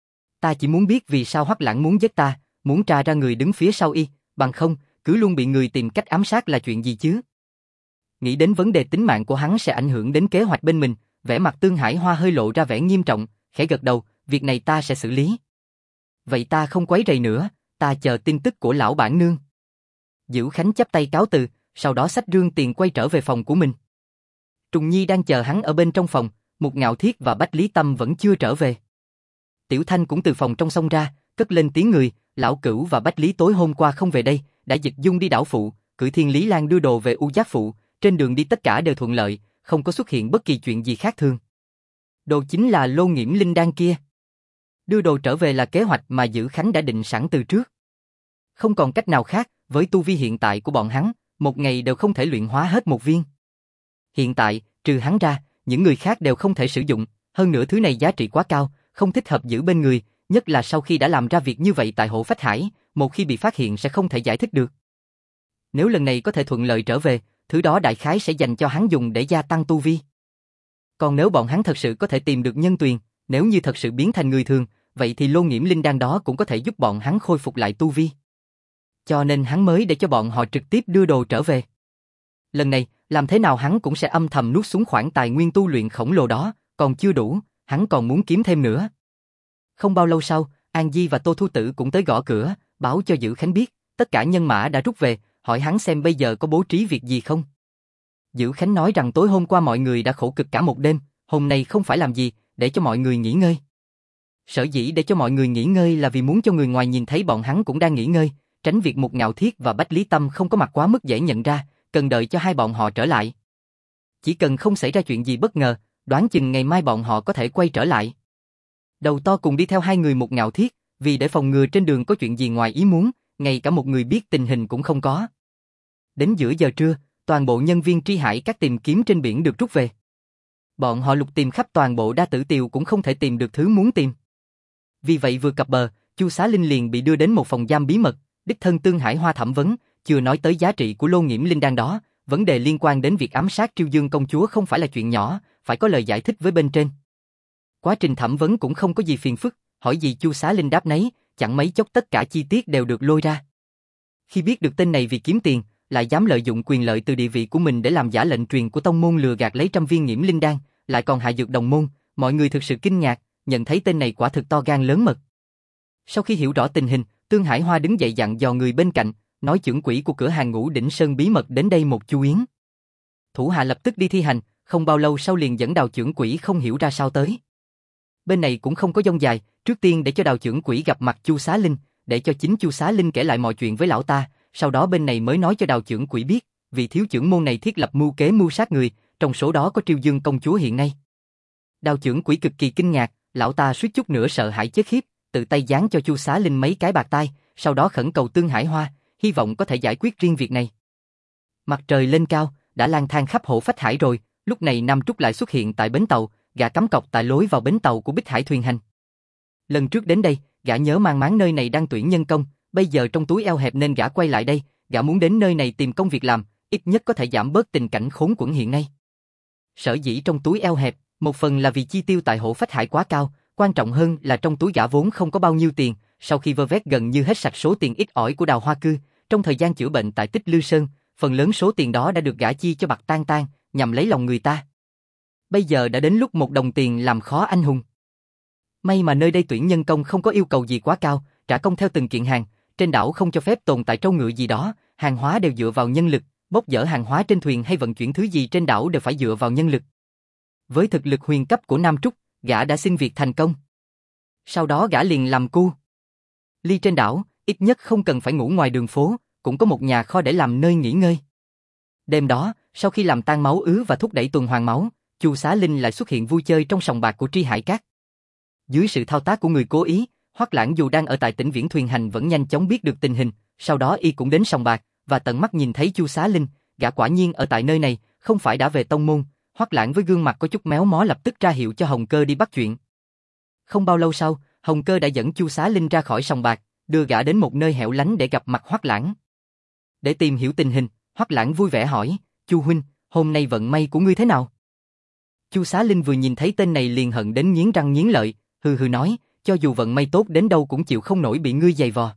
Ta chỉ muốn biết vì sao Hoắc Lãng muốn giết ta, muốn tra ra người đứng phía sau y, bằng không, cứ luôn bị người tìm cách ám sát là chuyện gì chứ? Nghĩ đến vấn đề tính mạng của hắn sẽ ảnh hưởng đến kế hoạch bên mình, vẻ mặt Tương Hải Hoa hơi lộ ra vẻ nghiêm trọng, khẽ gật đầu, việc này ta sẽ xử lý. Vậy ta không quấy rầy nữa, ta chờ tin tức của lão bản nương. Dữ Khánh chắp tay cáo từ, sau đó xách rương tiền quay trở về phòng của mình. Trùng Nhi đang chờ hắn ở bên trong phòng, Mục Ngạo Thiết và Bách Lý Tâm vẫn chưa trở về. Tiểu Thanh cũng từ phòng trong xông ra, cất lên tiếng người, lão Cửu và Bách Lý tối hôm qua không về đây, đã dịch dung đi đảo phụ, cưỡi Thiên Lý Lan đưa đồ về U Giác phụ, trên đường đi tất cả đều thuận lợi, không có xuất hiện bất kỳ chuyện gì khác thường. Đồ chính là lô nghiễm linh đan kia. Đưa đồ trở về là kế hoạch mà Dữ Khánh đã định sẵn từ trước. Không còn cách nào khác, với tu vi hiện tại của bọn hắn, một ngày đều không thể luyện hóa hết một viên. Hiện tại, trừ hắn ra, những người khác đều không thể sử dụng, hơn nữa thứ này giá trị quá cao, không thích hợp giữ bên người, nhất là sau khi đã làm ra việc như vậy tại Hổ Phách Hải, một khi bị phát hiện sẽ không thể giải thích được. Nếu lần này có thể thuận lợi trở về, thứ đó đại khái sẽ dành cho hắn dùng để gia tăng tu vi. Còn nếu bọn hắn thật sự có thể tìm được nhân tuyền, nếu như thật sự biến thành người thường, vậy thì lô nghiễm linh đan đó cũng có thể giúp bọn hắn khôi phục lại tu vi. Cho nên hắn mới để cho bọn họ trực tiếp đưa đồ trở về. Lần này, làm thế nào hắn cũng sẽ âm thầm nuốt xuống khoản tài nguyên tu luyện khổng lồ đó, còn chưa đủ, hắn còn muốn kiếm thêm nữa. Không bao lâu sau, An Di và Tô Thu Tử cũng tới gõ cửa, báo cho Dữ Khánh biết, tất cả nhân mã đã rút về, hỏi hắn xem bây giờ có bố trí việc gì không. Dữ Khánh nói rằng tối hôm qua mọi người đã khổ cực cả một đêm, hôm nay không phải làm gì, để cho mọi người nghỉ ngơi. Sở dĩ để cho mọi người nghỉ ngơi là vì muốn cho người ngoài nhìn thấy bọn hắn cũng đang nghỉ ngơi, tránh việc Mục Ngạo Thiết và Bách Lý Tâm không có mặt quá mức dễ nhận ra, cần đợi cho hai bọn họ trở lại. Chỉ cần không xảy ra chuyện gì bất ngờ, đoán chừng ngày mai bọn họ có thể quay trở lại. Đầu to cùng đi theo hai người Mục Ngạo Thiết, vì để phòng ngừa trên đường có chuyện gì ngoài ý muốn, ngay cả một người biết tình hình cũng không có. Đến giữa giờ trưa, toàn bộ nhân viên tri hải các tìm kiếm trên biển được rút về. Bọn họ lục tìm khắp toàn bộ Đa Tử Tiều cũng không thể tìm được thứ muốn tìm. Vì vậy vừa cập bờ, Chu Xá Linh liền bị đưa đến một phòng giam bí mật, đích thân Tương Hải Hoa thẩm vấn, chưa nói tới giá trị của lô nghiễm linh đan đó, vấn đề liên quan đến việc ám sát Triêu Dương công chúa không phải là chuyện nhỏ, phải có lời giải thích với bên trên. Quá trình thẩm vấn cũng không có gì phiền phức, hỏi gì Chu Xá Linh đáp nấy, chẳng mấy chốc tất cả chi tiết đều được lôi ra. Khi biết được tên này vì kiếm tiền, lại dám lợi dụng quyền lợi từ địa vị của mình để làm giả lệnh truyền của tông môn lừa gạt lấy trăm viên nghiễm linh đan, lại còn hạ dược đồng môn, mọi người thực sự kinh ngạc, nhận thấy tên này quả thực to gan lớn mật. Sau khi hiểu rõ tình hình, Tương Hải Hoa đứng dậy dặn dò người bên cạnh, nói trưởng quỹ của cửa hàng Ngũ Đỉnh Sơn bí mật đến đây một chu yến. Thủ hạ lập tức đi thi hành, không bao lâu sau liền dẫn Đào trưởng quỹ không hiểu ra sao tới. Bên này cũng không có dông dài, trước tiên để cho Đào trưởng quỹ gặp mặt Chu Xá Linh, để cho chính Chu Xá Linh kể lại mọi chuyện với lão ta, sau đó bên này mới nói cho Đào trưởng quỹ biết, vì thiếu trưởng môn này thiết lập mưu kế mưu sát người, trong số đó có Triêu Dương công chúa hiện nay. Đào trưởng quỹ cực kỳ kinh ngạc, lão ta suýt chút nữa sợ hãi chết khiếp, tự tay giáng cho Chu Xá Linh mấy cái bạc tai, sau đó khẩn cầu Tương Hải Hoa, hy vọng có thể giải quyết riêng việc này. Mặt trời lên cao, đã lang thang khắp Hổ Phách Hải rồi, lúc này Nam Trúc lại xuất hiện tại bến tàu, gã cắm cọc tại lối vào bến tàu của Bích Hải thuyền hành. Lần trước đến đây, gã nhớ mang máng nơi này đang tuyển nhân công, bây giờ trong túi eo hẹp nên gã quay lại đây, gã muốn đến nơi này tìm công việc làm, ít nhất có thể giảm bớt tình cảnh khốn quẫn hiện nay. Sở dĩ trong túi eo hẹp, một phần là vì chi tiêu tại Hổ Phách Hải quá cao, quan trọng hơn là trong túi gã vốn không có bao nhiêu tiền, sau khi vơ vét gần như hết sạch số tiền ít ỏi của Đào Hoa Cư, trong thời gian chữa bệnh tại Tích Lư Sơn, phần lớn số tiền đó đã được gã chi cho Bạc Tan Tan, nhằm lấy lòng người ta. Bây giờ đã đến lúc một đồng tiền làm khó anh hùng. May mà nơi đây tuyển nhân công không có yêu cầu gì quá cao, trả công theo từng kiện hàng, trên đảo không cho phép tồn tại trâu ngựa gì đó, hàng hóa đều dựa vào nhân lực, bốc dỡ hàng hóa trên thuyền hay vận chuyển thứ gì trên đảo đều phải dựa vào nhân lực. Với thực lực huyền cấp của Nam Trúc, gã đã xin việc thành công. Sau đó gã liền làm cu ly trên đảo, ít nhất không cần phải ngủ ngoài đường phố, cũng có một nhà kho để làm nơi nghỉ ngơi. Đêm đó, sau khi làm tan máu ứ và thúc đẩy tuần hoàn máu, Chu Xá Linh lại xuất hiện vui chơi trong sòng bạc của Tri Hải Các. Dưới sự thao tác của người cố ý, Hoắc Lãng dù đang ở tại tỉnh Viễn thuyền hành vẫn nhanh chóng biết được tình hình, sau đó y cũng đến sòng bạc và tận mắt nhìn thấy Chu Xá Linh, gã quả nhiên ở tại nơi này, không phải đã về tông môn. Hoắc Lãng với gương mặt có chút méo mó lập tức ra hiệu cho Hồng Cơ đi bắt chuyện. Không bao lâu sau, Hồng Cơ đã dẫn Chu Xá Linh ra khỏi sòng bạc, đưa gã đến một nơi hẻo lánh để gặp mặt Hoắc Lãng. Để tìm hiểu tình hình, Hoắc Lãng vui vẻ hỏi, Chu huynh, hôm nay vận may của ngươi thế nào? Chu Xá Linh vừa nhìn thấy tên này liền hận đến nghiến răng nghiến lợi, hừ hừ nói, cho dù vận may tốt đến đâu cũng chịu không nổi bị ngươi giày vò.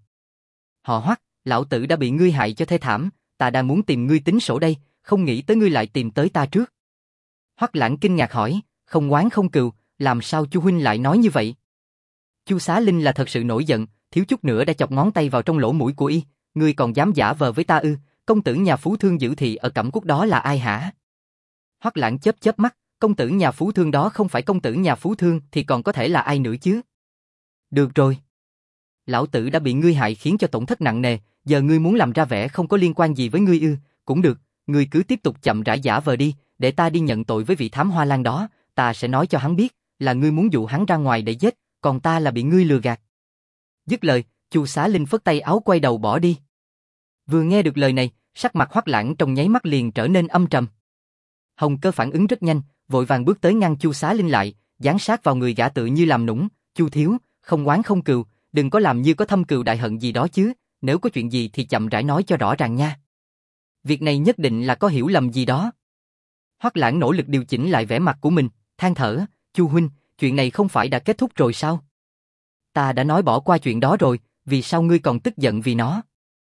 Họ Hoắc, lão tử đã bị ngươi hại cho thê thảm, ta đang muốn tìm ngươi tính sổ đây, không nghĩ tới ngươi lại tìm tới ta trước. Hoắc Lãng kinh ngạc hỏi, không oán không cừu, làm sao Chu huynh lại nói như vậy? Chu Xá Linh là thật sự nổi giận, thiếu chút nữa đã chọc ngón tay vào trong lỗ mũi của y, ngươi còn dám giả vờ với ta ư? Công tử nhà phú thương giữ thị ở Cẩm Quốc đó là ai hả? Hoắc Lãng chớp chớp mắt, công tử nhà phú thương đó không phải công tử nhà phú thương thì còn có thể là ai nữa chứ? Được rồi. Lão tử đã bị ngươi hại khiến cho tổn thất nặng nề, giờ ngươi muốn làm ra vẻ không có liên quan gì với ngươi ư? Cũng được, ngươi cứ tiếp tục chậm rãi giả vờ đi, để ta đi nhận tội với vị thám hoa lan đó, ta sẽ nói cho hắn biết là ngươi muốn dụ hắn ra ngoài để giết, còn ta là bị ngươi lừa gạt. Dứt lời, Chu Xá Linh phất tay áo quay đầu bỏ đi. Vừa nghe được lời này, sắc mặt Hoắc Lãng trong nháy mắt liền trở nên âm trầm. Hồng Cơ phản ứng rất nhanh, vội vàng bước tới ngăn Chu Xá Linh lại, dán sát vào người gã tự như làm nũng, Chu thiếu, không oán không cừu, đừng có làm như có thâm cừu đại hận gì đó chứ, nếu có chuyện gì thì chậm rãi nói cho rõ ràng nha. Việc này nhất định là có hiểu lầm gì đó. Hoắc Lãng nỗ lực điều chỉnh lại vẻ mặt của mình, than thở, Chu huynh, chuyện này không phải đã kết thúc rồi sao? Ta đã nói bỏ qua chuyện đó rồi, vì sao ngươi còn tức giận vì nó?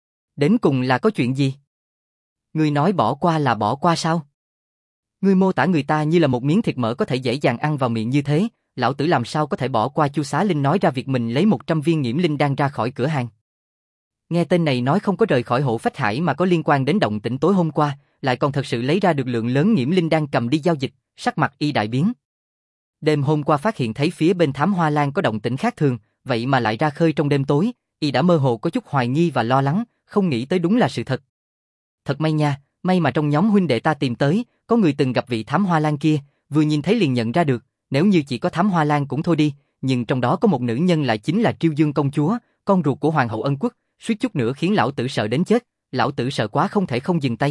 Đến cùng là có chuyện gì? Ngươi nói bỏ qua là bỏ qua sao? Ngươi mô tả người ta như là một miếng thịt mỡ có thể dễ dàng ăn vào miệng như thế, lão tử làm sao có thể bỏ qua? Chu Xá Linh nói ra việc mình lấy 100 viên nghiễm linh đan ra khỏi cửa hàng. Nghe tên này nói không có rời khỏi Hổ Phách Hải mà có liên quan đến động tĩnh tối hôm qua, lại còn thật sự lấy ra được lượng lớn nghiễm linh đan cầm đi giao dịch, sắc mặt y đại biến. Đêm hôm qua phát hiện thấy phía bên thám hoa lan có động tĩnh khác thường, vậy mà lại ra khơi trong đêm tối, y đã mơ hồ có chút hoài nghi và lo lắng, không nghĩ tới đúng là sự thật. Thật may nha, may mà trong nhóm huynh đệ ta tìm tới, có người từng gặp vị thám hoa lan kia, vừa nhìn thấy liền nhận ra được, nếu như chỉ có thám hoa lan cũng thôi đi, nhưng trong đó có một nữ nhân lại chính là Triêu Dương công chúa, con ruột của hoàng hậu Ân Quốc, suýt chút nữa khiến lão tử sợ đến chết, lão tử sợ quá không thể không dừng tay.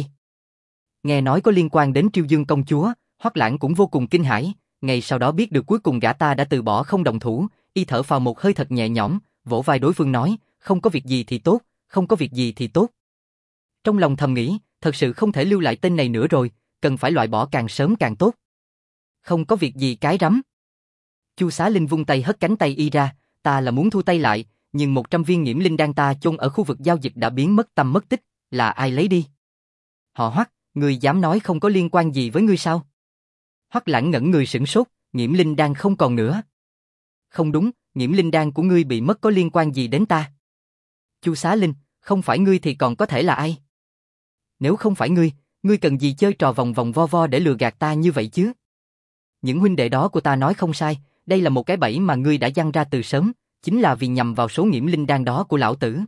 Nghe nói có liên quan đến Triêu Dương công chúa, Hoắc Lãng cũng vô cùng kinh hãi, ngày sau đó biết được cuối cùng gã ta đã từ bỏ không động thủ, y thở phào một hơi thật nhẹ nhõm, vỗ vai đối phương nói, không có việc gì thì tốt, không có việc gì thì tốt. Trong lòng thầm nghĩ, thật sự không thể lưu lại tên này nữa rồi, cần phải loại bỏ càng sớm càng tốt. Không có việc gì cái rắm. Chu Xá Linh vung tay hất cánh tay y ra, ta là muốn thu tay lại, nhưng 100 viên nghiễm linh đan ta chôn ở khu vực giao dịch đã biến mất tăm mất tích, là ai lấy đi? Họ Hoắc, ngươi dám nói không có liên quan gì với ngươi sao? Hoắc Lãng ngẩn người sửng sốt, nghiễm linh đan không còn nữa. Không đúng, nghiễm linh đan của ngươi bị mất có liên quan gì đến ta? Chu Xá Linh, không phải ngươi thì còn có thể là ai? Nếu không phải ngươi cần gì chơi trò vòng vòng vo vo để lừa gạt ta như vậy chứ? Những huynh đệ đó của ta nói không sai, đây là một cái bẫy mà ngươi đã giăng ra từ sớm, chính là vì nhằm vào số nghiễm linh đan đó của lão tử.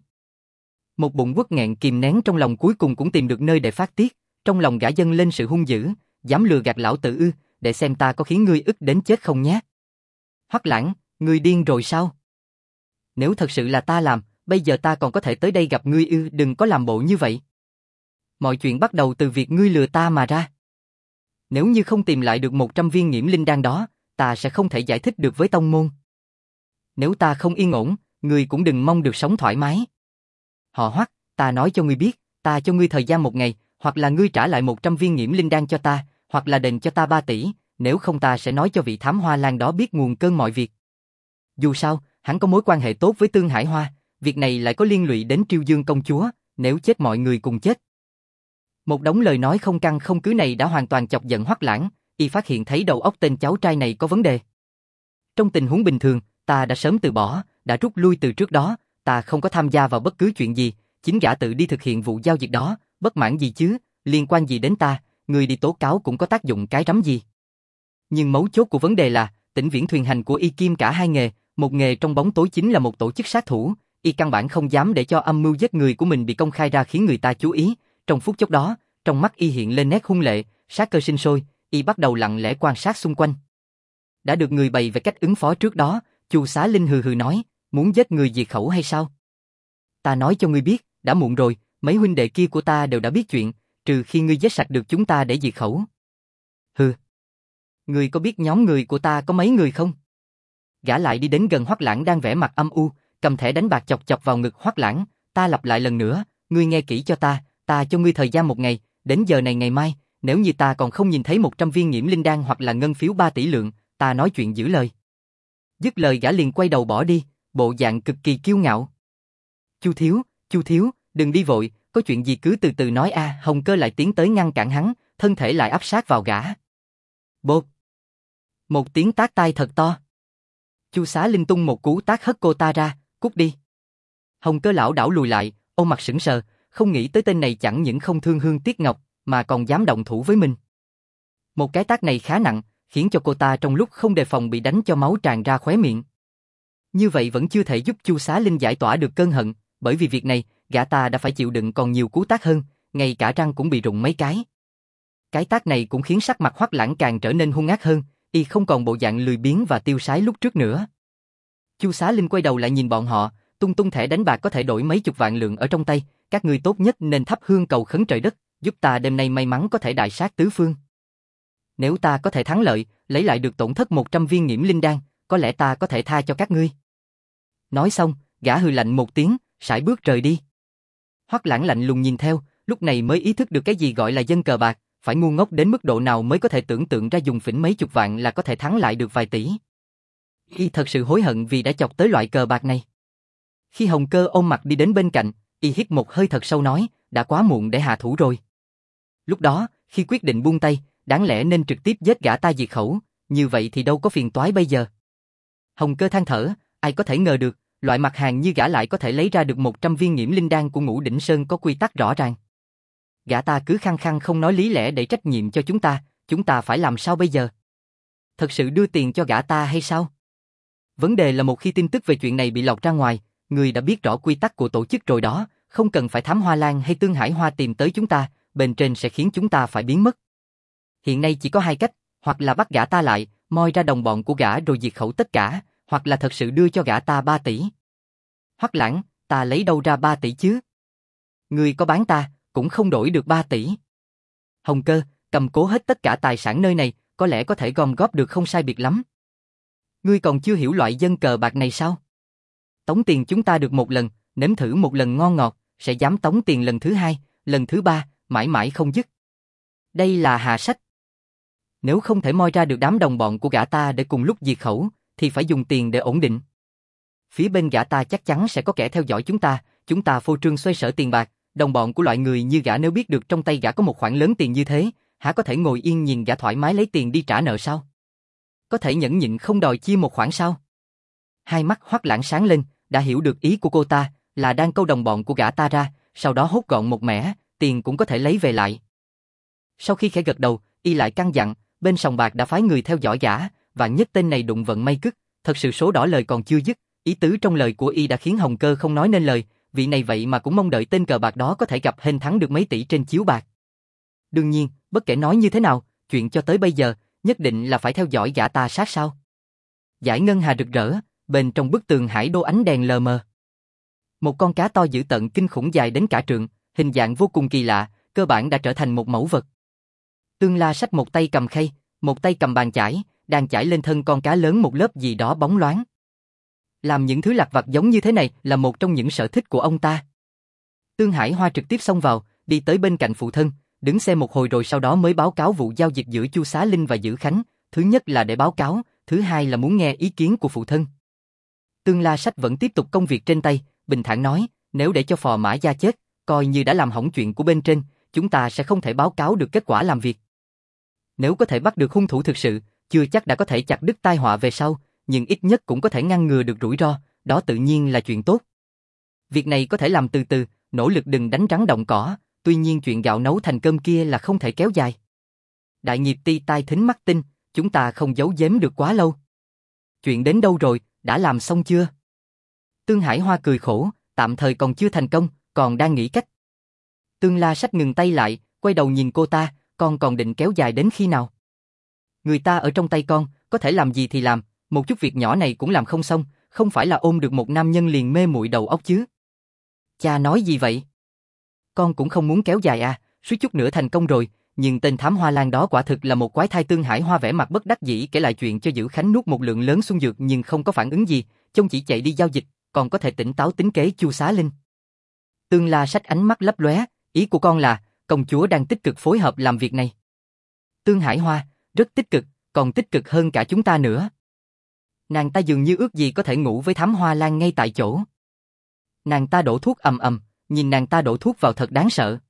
Một bụng uất nghẹn kìm nén trong lòng cuối cùng cũng tìm được nơi để phát tiết, trong lòng gã dâng lên sự hung dữ, dám lừa gạt lão tử ư, để xem ta có khiến ngươi ức đến chết không nhé. Hoắc Lãng, ngươi điên rồi sao? Nếu thật sự là ta làm, bây giờ ta còn có thể tới đây gặp ngươi ư, đừng có làm bộ như vậy. Mọi chuyện bắt đầu từ việc ngươi lừa ta mà ra. Nếu như không tìm lại được 100 viên nghiễm linh đan đó, ta sẽ không thể giải thích được với tông môn. Nếu ta không yên ổn, ngươi cũng đừng mong được sống thoải mái. Họ Hoắc, ta nói cho ngươi biết, ta cho ngươi thời gian 1 ngày, hoặc là ngươi trả lại 100 viên nghiễm linh đan cho ta, hoặc là đền cho ta 3 tỷ, nếu không ta sẽ nói cho vị thám hoa lan đó biết nguồn cơn mọi việc. Dù sao, hắn có mối quan hệ tốt với Tương Hải Hoa, việc này lại có liên lụy đến Triêu Dương công chúa, nếu chết mọi người cùng chết. Một đống lời nói không căn không cứ này đã hoàn toàn chọc giận Hoắc Lãng, y phát hiện thấy đầu óc tên cháu trai này có vấn đề. Trong tình huống bình thường, ta đã sớm từ bỏ, đã rút lui từ trước đó, ta không có tham gia vào bất cứ chuyện gì, chính gã tự đi thực hiện vụ giao dịch đó, bất mãn gì chứ, liên quan gì đến ta, người đi tố cáo cũng có tác dụng cái rắm gì. Nhưng mấu chốt của vấn đề là, Tĩnh Viễn thuyền hành của y kim cả hai nghề, một nghề trong bóng tối chính là một tổ chức sát thủ, y căn bản không dám để cho âm mưu giết người của mình bị công khai ra khiến người ta chú ý. Trong phút chốc đó, trong mắt y hiện lên nét hung lệ, sát cơ sinh sôi, y bắt đầu lặng lẽ quan sát xung quanh. Đã được người bày về cách ứng phó trước đó, Chu Xá Linh hừ hừ nói, muốn giết người diệt khẩu hay sao? Ta nói cho ngươi biết, đã muộn rồi, mấy huynh đệ kia của ta đều đã biết chuyện, trừ khi ngươi giết sạch được chúng ta để diệt khẩu. Hừ. Ngươi có biết nhóm người của ta có mấy người không? Gã lại đi đến gần Hoắc Lãng đang vẻ mặt âm u, cầm thẻ đánh bạc chọc chọc vào ngực Hoắc Lãng, ta lặp lại lần nữa, ngươi nghe kỹ cho ta cho ngươi thời gian 1 ngày, đến giờ này ngày mai, nếu như ta còn không nhìn thấy 100 viên nghiễm linh đan hoặc là ngân phiếu 3 tỷ lượng, ta nói chuyện giữ lời. Dứt lời gã liền quay đầu bỏ đi, bộ dạng cực kỳ kiêu ngạo. Chu thiếu, đừng đi vội, có chuyện gì cứ từ từ nói a. Hồng Cơ lại tiến tới ngăn cản hắn, thân thể lại áp sát vào gã. Bộp. Một tiếng tát tai thật to. Chu Xá Linh tung một cú tát hất cô ta ra, cút đi. Hồng Cơ lão đảo lùi lại, ôm mặt sững sờ, không nghĩ tới tên này chẳng những không thương hương tiếc ngọc, mà còn dám động thủ với mình. Một cái tát này khá nặng, khiến cho cô ta trong lúc không đề phòng bị đánh cho máu tràn ra khóe miệng. Như vậy vẫn chưa thể giúp Chu Xá Linh giải tỏa được cơn hận, bởi vì việc này, gã ta đã phải chịu đựng còn nhiều cú tát hơn, ngay cả răng cũng bị rụng mấy cái. Cái tát này cũng khiến sắc mặt Hoắc Lãng càng trở nên hung ác hơn, y không còn bộ dạng lười biếng và tiêu sái lúc trước nữa. Chu Xá Linh quay đầu lại nhìn bọn họ, tung thẻ đánh bạc có thể đổi mấy chục vạn lượng ở trong tay, các ngươi tốt nhất nên thắp hương cầu khấn trời đất, giúp ta đêm nay may mắn có thể đại sát tứ phương. Nếu ta có thể thắng lợi, lấy lại được tổn thất 100 viên nghiễm linh đan, có lẽ ta có thể tha cho các ngươi. Nói xong, gã hừ lạnh một tiếng, sải bước rời đi. Hoắc Lãng lạnh lùng nhìn theo, lúc này mới ý thức được cái gì gọi là dân cờ bạc, phải ngu ngốc đến mức độ nào mới có thể tưởng tượng ra dùng phỉnh mấy chục vạn là có thể thắng lại được vài tỷ. Y thật sự hối hận vì đã chọc tới loại cờ bạc này. Khi Hồng Cơ ôm mặt đi đến bên cạnh, y hít một hơi thật sâu nói, đã quá muộn để hạ thủ rồi. Lúc đó, khi quyết định buông tay, đáng lẽ nên trực tiếp giết gã ta diệt khẩu, như vậy thì đâu có phiền toái bây giờ. Hồng Cơ than thở, ai có thể ngờ được, loại mặt hàng như gã lại có thể lấy ra được 100 viên nghiễm linh đan của Ngũ Đỉnh Sơn có quy tắc rõ ràng. Gã ta cứ khăng khăng không nói lý lẽ để trách nhiệm cho chúng ta phải làm sao bây giờ? Thật sự đưa tiền cho gã ta hay sao? Vấn đề là một khi tin tức về chuyện này bị lọt ra ngoài, người đã biết rõ quy tắc của tổ chức rồi đó, không cần phải Thám Hoa Lan hay Tương Hải Hoa tìm tới chúng ta, bên trên sẽ khiến chúng ta phải biến mất. Hiện nay chỉ có 2 cách, hoặc là bắt gã ta lại, moi ra đồng bọn của gã rồi diệt khẩu tất cả, hoặc là thật sự đưa cho gã ta 3 tỷ. Hoắc Lãng, ta lấy đâu ra 3 tỷ chứ? Ngươi có bán ta, cũng không đổi được 3 tỷ. Hồng Cơ, cầm cố hết tất cả tài sản nơi này, có lẽ có thể gom góp được không sai biệt lắm. Ngươi còn chưa hiểu loại dân cờ bạc này sao? Tống tiền chúng ta được một lần, nếm thử một lần ngon ngọt, sẽ dám tống tiền lần thứ hai, lần thứ ba, mãi mãi không dứt. Đây là hạ sách. Nếu không thể moi ra được đám đồng bọn của gã ta để cùng lúc diệt khẩu, thì phải dùng tiền để ổn định. Phía bên gã ta chắc chắn sẽ có kẻ theo dõi chúng ta phô trương xoay sở tiền bạc, đồng bọn của loại người như gã nếu biết được trong tay gã có một khoản lớn tiền như thế, hả có thể ngồi yên nhìn gã thoải mái lấy tiền đi trả nợ sao? Có thể nhẫn nhịn không đòi chia một khoản sao? Hai mắt Hoắc Lãng sáng lên, đã hiểu được ý của cô ta, là đang câu đồng bọn của gã ta ra, sau đó hốt gọn một mẻ, tiền cũng có thể lấy về lại. Sau khi khẽ gật đầu, y lại căn dặn, bên sòng bạc đã phái người theo dõi gã, và nhất tên này đụng vận may cứt, thật sự số đỏ lời còn chưa dứt, ý tứ trong lời của y đã khiến Hồng Cơ không nói nên lời, vị này vậy mà cũng mong đợi tên cờ bạc đó có thể gặp hên thắng được mấy tỷ trên chiếu bạc. Đương nhiên, bất kể nói như thế nào, chuyện cho tới bây giờ, nhất định là phải theo dõi gã ta sát sao. Dải ngân hà rực rỡ, bên trong bức tường hải đô ánh đèn lờ mờ. Một con cá to dữ tợn kinh khủng dài đến cả trượng, hình dạng vô cùng kỳ lạ, cơ bản đã trở thành một mẫu vật. Tương La Sách một tay cầm khay, một tay cầm bàn chải, đang chải lên thân con cá lớn một lớp gì đó bóng loáng. Làm những thứ lặt vặt giống như thế này là một trong những sở thích của ông ta. Tương Hải Hoa trực tiếp xông vào, đi tới bên cạnh phụ thân, đứng xem một hồi rồi sau đó mới báo cáo vụ giao dịch giữa Chu Xá Linh và Dữ Khánh, thứ nhất là để báo cáo, thứ hai là muốn nghe ý kiến của phụ thân. Tương La Sách vẫn tiếp tục công việc trên tay, bình thản nói, nếu để cho Phò Mã Gia chết, coi như đã làm hỏng chuyện của bên trên, chúng ta sẽ không thể báo cáo được kết quả làm việc. Nếu có thể bắt được hung thủ thực sự, chưa chắc đã có thể chặt đứt tai họa về sau, nhưng ít nhất cũng có thể ngăn ngừa được rủi ro, đó tự nhiên là chuyện tốt. Việc này có thể làm từ từ, nỗ lực đừng đánh rắn động cỏ, tuy nhiên chuyện gạo nấu thành cơm kia là không thể kéo dài. Đại nghiệp ti tai thính mắt tinh, chúng ta không giấu giếm được quá lâu. Chuyện đến đâu rồi, đã làm xong chưa? Tương Hải Hoa cười khổ, tạm thời còn chưa thành công, còn đang nghĩ cách. Tương La Sách ngừng tay lại, quay đầu nhìn cô ta, con còn định kéo dài đến khi nào? Người ta ở trong tay con, có thể làm gì thì làm, một chút việc nhỏ này cũng làm không xong, không phải là ôm được một nam nhân liền mê muội đầu óc chứ. Cha nói gì vậy? Con cũng không muốn kéo dài à, suýt chút nữa thành công rồi, nhưng tên thám hoa lan đó quả thực là một quái thai. Tương Hải Hoa vẻ mặt bất đắc dĩ kể lại chuyện cho Dữ Khánh nuốt một lượng lớn xuân dược nhưng không có phản ứng gì, trông chỉ chạy đi giao dịch, còn có thể tỉnh táo tính kế Chu Xá Linh. Tương La Sách ánh mắt lấp lóe, ý của con là, công chúa đang tích cực phối hợp làm việc này. Tương Hải Hoa, rất tích cực, còn tích cực hơn cả chúng ta nữa. Nàng ta dường như ước gì có thể ngủ với thám hoa lan ngay tại chỗ. Nàng ta đổ thuốc ầm ầm, nhìn nàng ta đổ thuốc vào thật đáng sợ.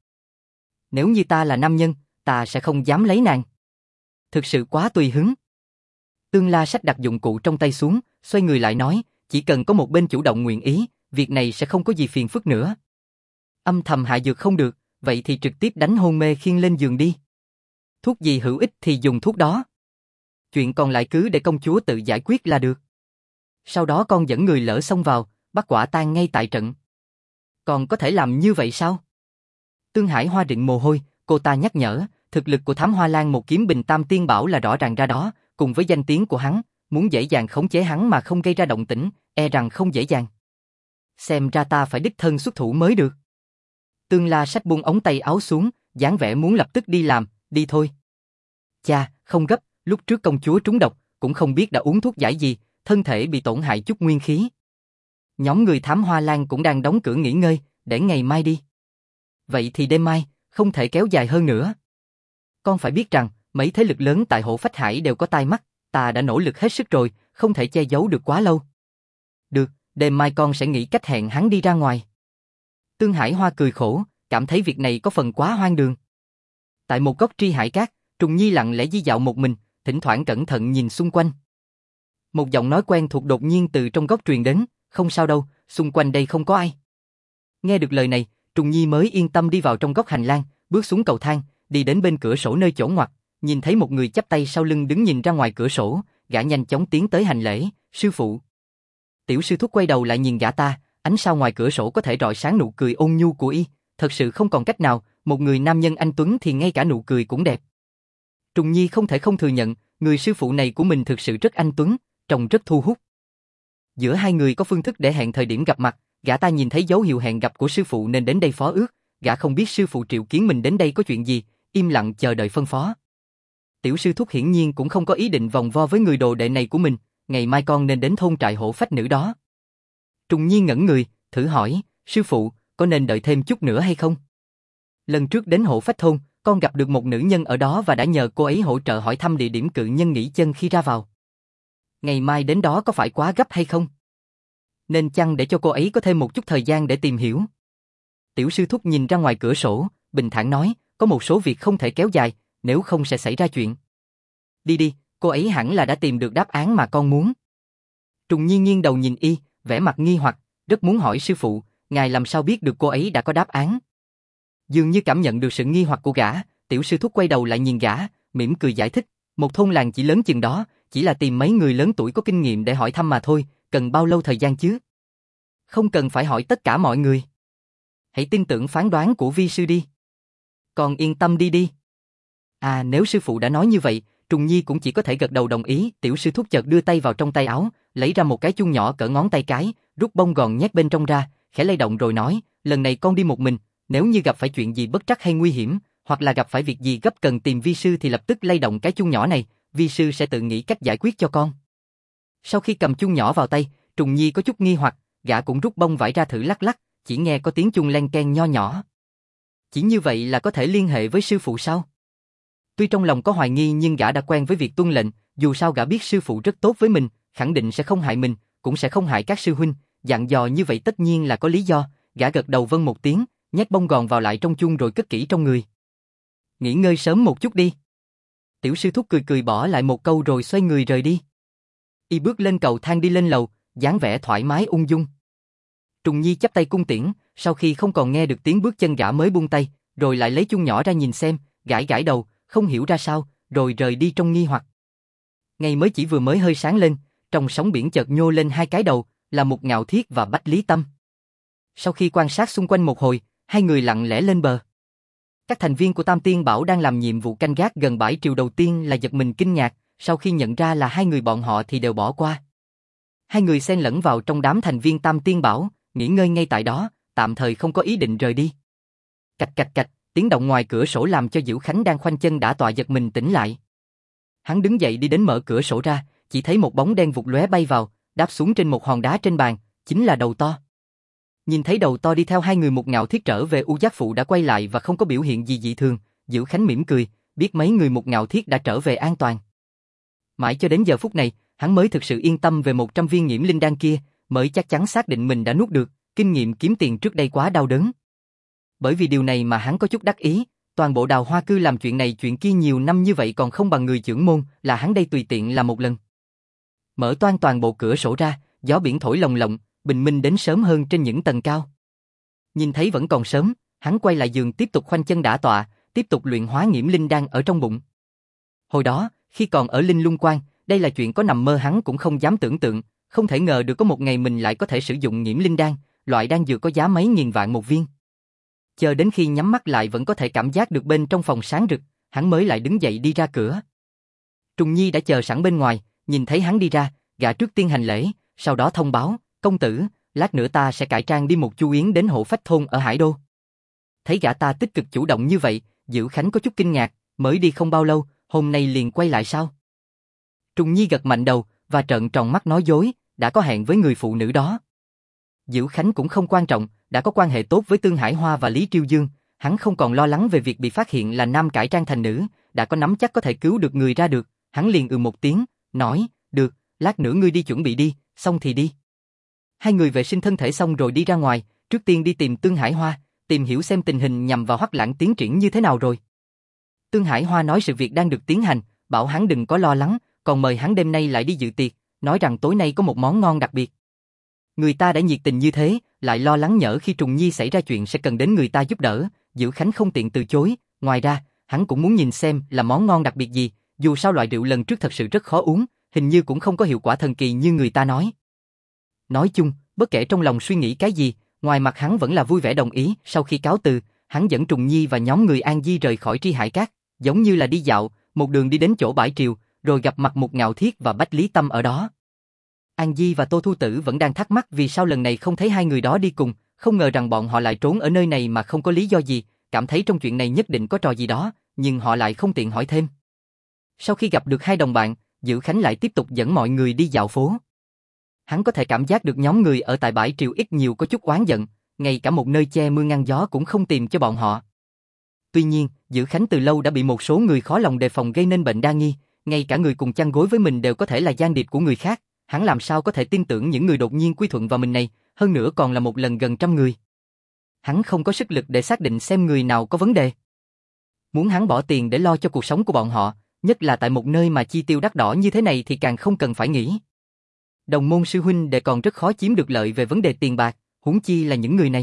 Nếu như ta là nam nhân, ta sẽ không dám lấy nàng. Thực sự quá tùy hứng. Tương La Sách đặt dụng cụ trong tay xuống, xoay người lại nói, chỉ cần có một bên chủ động nguyện ý, việc này sẽ không có gì phiền phức nữa. Âm thầm hạ dược không được, vậy thì trực tiếp đánh hôn mê khiêng lên giường đi. Thuốc gì hữu ích thì dùng thuốc đó. Chuyện còn lại cứ để công chúa tự giải quyết là được. Sau đó con dẫn người lỡ xông vào, bắt quả tang ngay tại trận. Còn có thể làm như vậy sao? Tương Hải Hoa định mồ hôi, cô ta nhắc nhở, thực lực của thám hoa lan một kiếm bình tam tiên bảo là rõ ràng ra đó, cùng với danh tiếng của hắn, muốn dễ dàng khống chế hắn mà không gây ra động tĩnh, e rằng không dễ dàng. Xem ra ta phải đích thân xuất thủ mới được. Tương La Sách buông ống tay áo xuống, dáng vẻ muốn lập tức đi làm, đi thôi. Cha, không gấp, lúc trước công chúa trúng độc, cũng không biết đã uống thuốc giải gì, thân thể bị tổn hại chút nguyên khí. Nhóm người thám hoa lan cũng đang đóng cửa nghỉ ngơi, để ngày mai đi. Vậy thì đêm mai, không thể kéo dài hơn nữa. Con phải biết rằng, mấy thế lực lớn tại Hổ Phách Hải đều có tai mắt, ta đã nỗ lực hết sức rồi, không thể che giấu được quá lâu. Được, đêm mai con sẽ nghĩ cách hẹn hắn đi ra ngoài. Tương Hải Hoa cười khổ, cảm thấy việc này có phần quá hoang đường. Tại một góc tri hải cát, Trùng Nhi lặng lẽ di dạo một mình, thỉnh thoảng cẩn thận nhìn xung quanh. Một giọng nói quen thuộc đột nhiên từ trong góc truyền đến, không sao đâu, xung quanh đây không có ai. Nghe được lời này, Trùng Nhi mới yên tâm đi vào trong góc hành lang, bước xuống cầu thang, đi đến bên cửa sổ nơi chỗ ngoặt, nhìn thấy một người chắp tay sau lưng đứng nhìn ra ngoài cửa sổ, gã nhanh chóng tiến tới hành lễ, sư phụ. Tiểu sư thúc quay đầu lại nhìn gã ta, ánh sao ngoài cửa sổ có thể rọi sáng nụ cười ôn nhu của y, thật sự không còn cách nào, một người nam nhân anh tuấn thì ngay cả nụ cười cũng đẹp. Trùng Nhi không thể không thừa nhận, người sư phụ này của mình thực sự rất anh tuấn, trông rất thu hút. Giữa hai người có phương thức để hẹn thời điểm gặp mặt, gã ta nhìn thấy dấu hiệu hẹn gặp của sư phụ nên đến đây phó ước, gã không biết sư phụ triệu kiến mình đến đây có chuyện gì, im lặng chờ đợi phân phó. Tiểu sư thúc hiển nhiên cũng không có ý định vòng vo với người đồ đệ này của mình, ngày mai con nên đến thôn trại hổ phách nữ đó. Trùng Nhi ngẩn người, thử hỏi, sư phụ, có nên đợi thêm chút nữa hay không? Lần trước đến hổ phách thôn, con gặp được một nữ nhân ở đó và đã nhờ cô ấy hỗ trợ hỏi thăm địa điểm cự nhân nghỉ chân khi ra vào. Ngày mai đến đó có phải quá gấp hay không? Nên chăng để cho cô ấy có thêm một chút thời gian để tìm hiểu? Tiểu sư thúc nhìn ra ngoài cửa sổ, bình thản nói, có một số việc không thể kéo dài, nếu không sẽ xảy ra chuyện. Đi đi, cô ấy hẳn là đã tìm được đáp án mà con muốn. Trùng Nhi nghiêng đầu nhìn y, vẻ mặt nghi hoặc, rất muốn hỏi sư phụ, ngài làm sao biết được cô ấy đã có đáp án? Dường như cảm nhận được sự nghi hoặc của gã, tiểu sư thúc quay đầu lại nhìn gã, mỉm cười giải thích, một thôn làng chỉ lớn chừng đó, chỉ là tìm mấy người lớn tuổi có kinh nghiệm để hỏi thăm mà thôi, cần bao lâu thời gian chứ? Không cần phải hỏi tất cả mọi người. Hãy tin tưởng phán đoán của vi sư đi. Con yên tâm đi đi. À, nếu sư phụ đã nói như vậy, Trùng Nhi cũng chỉ có thể gật đầu đồng ý. Tiểu sư thúc chợt đưa tay vào trong tay áo, lấy ra một cái chuông nhỏ cỡ ngón tay cái, rút bông gòn nhét bên trong ra, khẽ lay động rồi nói, lần này con đi một mình, nếu như gặp phải chuyện gì bất trắc hay nguy hiểm, hoặc là gặp phải việc gì gấp cần tìm vi sư thì lập tức lay động cái chuông nhỏ này, vi sư sẽ tự nghĩ cách giải quyết cho con. Sau khi cầm chuông nhỏ vào tay, Trùng Nhi có chút nghi hoặc, gã cũng rút bông vải ra thử lắc lắc, chỉ nghe có tiếng chuông len keng nho nhỏ. Chỉ như vậy là có thể liên hệ với sư phụ sao? Tuy trong lòng có hoài nghi nhưng gã đã quen với việc tuân lệnh, dù sao gã biết sư phụ rất tốt với mình, khẳng định sẽ không hại mình, cũng sẽ không hại các sư huynh, dặn dò như vậy tất nhiên là có lý do, gã gật đầu vâng một tiếng, nhét bông gòn vào lại trong chuông rồi cất kỹ trong người. Nghỉ ngơi sớm một chút đi. Tiểu sư thúc cười cười bỏ lại một câu rồi xoay người rời đi. Y bước lên cầu thang đi lên lầu, dáng vẻ thoải mái ung dung. Trùng Nhi chắp tay cung tiễn, sau khi không còn nghe được tiếng bước chân gã mới buông tay, rồi lại lấy chuông nhỏ ra nhìn xem, gãi gãi đầu, không hiểu ra sao, rồi rời đi trong nghi hoặc. Ngày mới chỉ vừa mới hơi sáng lên, trong sóng biển chợt nhô lên hai cái đầu, là Mục Ngạo Thiết và Bách Lý Tâm. Sau khi quan sát xung quanh một hồi, hai người lặng lẽ lên bờ. Các thành viên của Tam Tiên Bảo đang làm nhiệm vụ canh gác gần bãi triều đầu tiên là giật mình kinh ngạc, sau khi nhận ra là hai người bọn họ thì đều bỏ qua. Hai người xen lẫn vào trong đám thành viên Tam Tiên Bảo, nghỉ ngơi ngay tại đó, tạm thời không có ý định rời đi. Cạch cạch cạch, tiếng động ngoài cửa sổ làm cho Diệu Khánh đang khoanh chân đả tọa giật mình tỉnh lại. Hắn đứng dậy đi đến mở cửa sổ ra, chỉ thấy một bóng đen vụt lóe bay vào, đáp xuống trên một hòn đá trên bàn, chính là Đầu To. Nhìn thấy Đầu To đi theo hai người Mục Ngạo Thiết trở về, U Giác Phụ đã quay lại và không có biểu hiện gì dị thường, Diệu Khánh mỉm cười, biết mấy người Mục Ngạo Thiết đã trở về an toàn. Mãi cho đến giờ phút này, hắn mới thực sự yên tâm về 100 viên nhiễm linh đan kia, mới chắc chắn xác định mình đã nuốt được, kinh nghiệm kiếm tiền trước đây quá đau đớn. Bởi vì điều này mà hắn có chút đắc ý, toàn bộ Đào Hoa Cư làm chuyện này chuyện kia nhiều năm như vậy còn không bằng người trưởng môn, là hắn đây tùy tiện làm một lần. Mở toang toàn bộ cửa sổ ra, gió biển thổi lồng lộng, bình minh đến sớm hơn trên những tầng cao. Nhìn thấy vẫn còn sớm, hắn quay lại giường tiếp tục khoanh chân đả tọa, tiếp tục luyện hóa nhiễm linh đan ở trong bụng. Hồi đó, khi còn ở Linh Lung Quan, đây là chuyện có nằm mơ hắn cũng không dám tưởng tượng, không thể ngờ được có một ngày mình lại có thể sử dụng nhiễm linh đan, loại đan dược có giá mấy nghìn vạn một viên. Chờ đến khi nhắm mắt lại vẫn có thể cảm giác được bên trong phòng sáng rực, hắn mới lại đứng dậy đi ra cửa. Trùng Nhi đã chờ sẵn bên ngoài, nhìn thấy hắn đi ra, gã trước tiên hành lễ, sau đó thông báo, công tử, lát nữa ta sẽ cải trang đi một chu yến đến Hộ Phách Thôn ở Hải Đô. Thấy gã ta tích cực chủ động như vậy, Diệu Khánh có chút kinh ngạc, mới đi không bao lâu, hôm nay liền quay lại sao? Trùng Nhi gật mạnh đầu, và trợn tròn mắt nói dối, đã có hẹn với người phụ nữ đó. Diệu Khánh cũng không quan trọng, đã có quan hệ tốt với Tương Hải Hoa và Lý Triêu Dương, hắn không còn lo lắng về việc bị phát hiện là nam cải trang thành nữ, đã có nắm chắc có thể cứu được người ra được, hắn liền một tiếng, nói, được, lát nữa ngươi đi chuẩn bị đi, xong thì đi. Hai người vệ sinh thân thể xong rồi đi ra ngoài, trước tiên đi tìm Tương Hải Hoa, tìm hiểu xem tình hình nhằm vào Hoắc Lãng tiến triển như thế nào rồi. Tương Hải Hoa nói sự việc đang được tiến hành, bảo hắn đừng có lo lắng, còn mời hắn đêm nay lại đi dự tiệc, nói rằng tối nay có một món ngon đặc biệt. Người ta đã nhiệt tình như thế, lại lo lắng nhỡ khi Trùng Nhi xảy ra chuyện sẽ cần đến người ta giúp đỡ, Diệu Khánh không tiện từ chối, ngoài ra, hắn cũng muốn nhìn xem là món ngon đặc biệt gì, dù sao loại rượu lần trước thật sự rất khó uống, hình như cũng không có hiệu quả thần kỳ như người ta nói. Nói chung, bất kể trong lòng suy nghĩ cái gì, ngoài mặt hắn vẫn là vui vẻ đồng ý, sau khi cáo từ, hắn dẫn Trùng Nhi và nhóm người An Di rời khỏi Tri Hải Cát, giống như là đi dạo, một đường đi đến chỗ bãi triều, rồi gặp mặt Mục Ngạo Thiết và Bách Lý Tâm ở đó. An Di và Tô Thu Tử vẫn đang thắc mắc vì sao lần này không thấy hai người đó đi cùng, không ngờ rằng bọn họ lại trốn ở nơi này mà không có lý do gì, cảm thấy trong chuyện này nhất định có trò gì đó, nhưng họ lại không tiện hỏi thêm. Sau khi gặp được hai đồng bạn, Dữ Khánh lại tiếp tục dẫn mọi người đi dạo phố. Hắn có thể cảm giác được nhóm người ở tại bãi triều ít nhiều có chút oán giận, ngay cả một nơi che mưa ngăn gió cũng không tìm cho bọn họ. Tuy nhiên, Dữ Khánh từ lâu đã bị một số người khó lòng đề phòng gây nên bệnh đa nghi, ngay cả người cùng chăn gối với mình đều có thể là gian địch của người khác, hắn làm sao có thể tin tưởng những người đột nhiên quy thuận vào mình này, hơn nữa còn là một lần gần trăm người. Hắn không có sức lực để xác định xem người nào có vấn đề. Muốn hắn bỏ tiền để lo cho cuộc sống của bọn họ, nhất là tại một nơi mà chi tiêu đắt đỏ như thế này thì càng không cần phải nghĩ. Đồng môn sư huynh đệ còn rất khó chiếm được lợi về vấn đề tiền bạc, huống chi là những người này.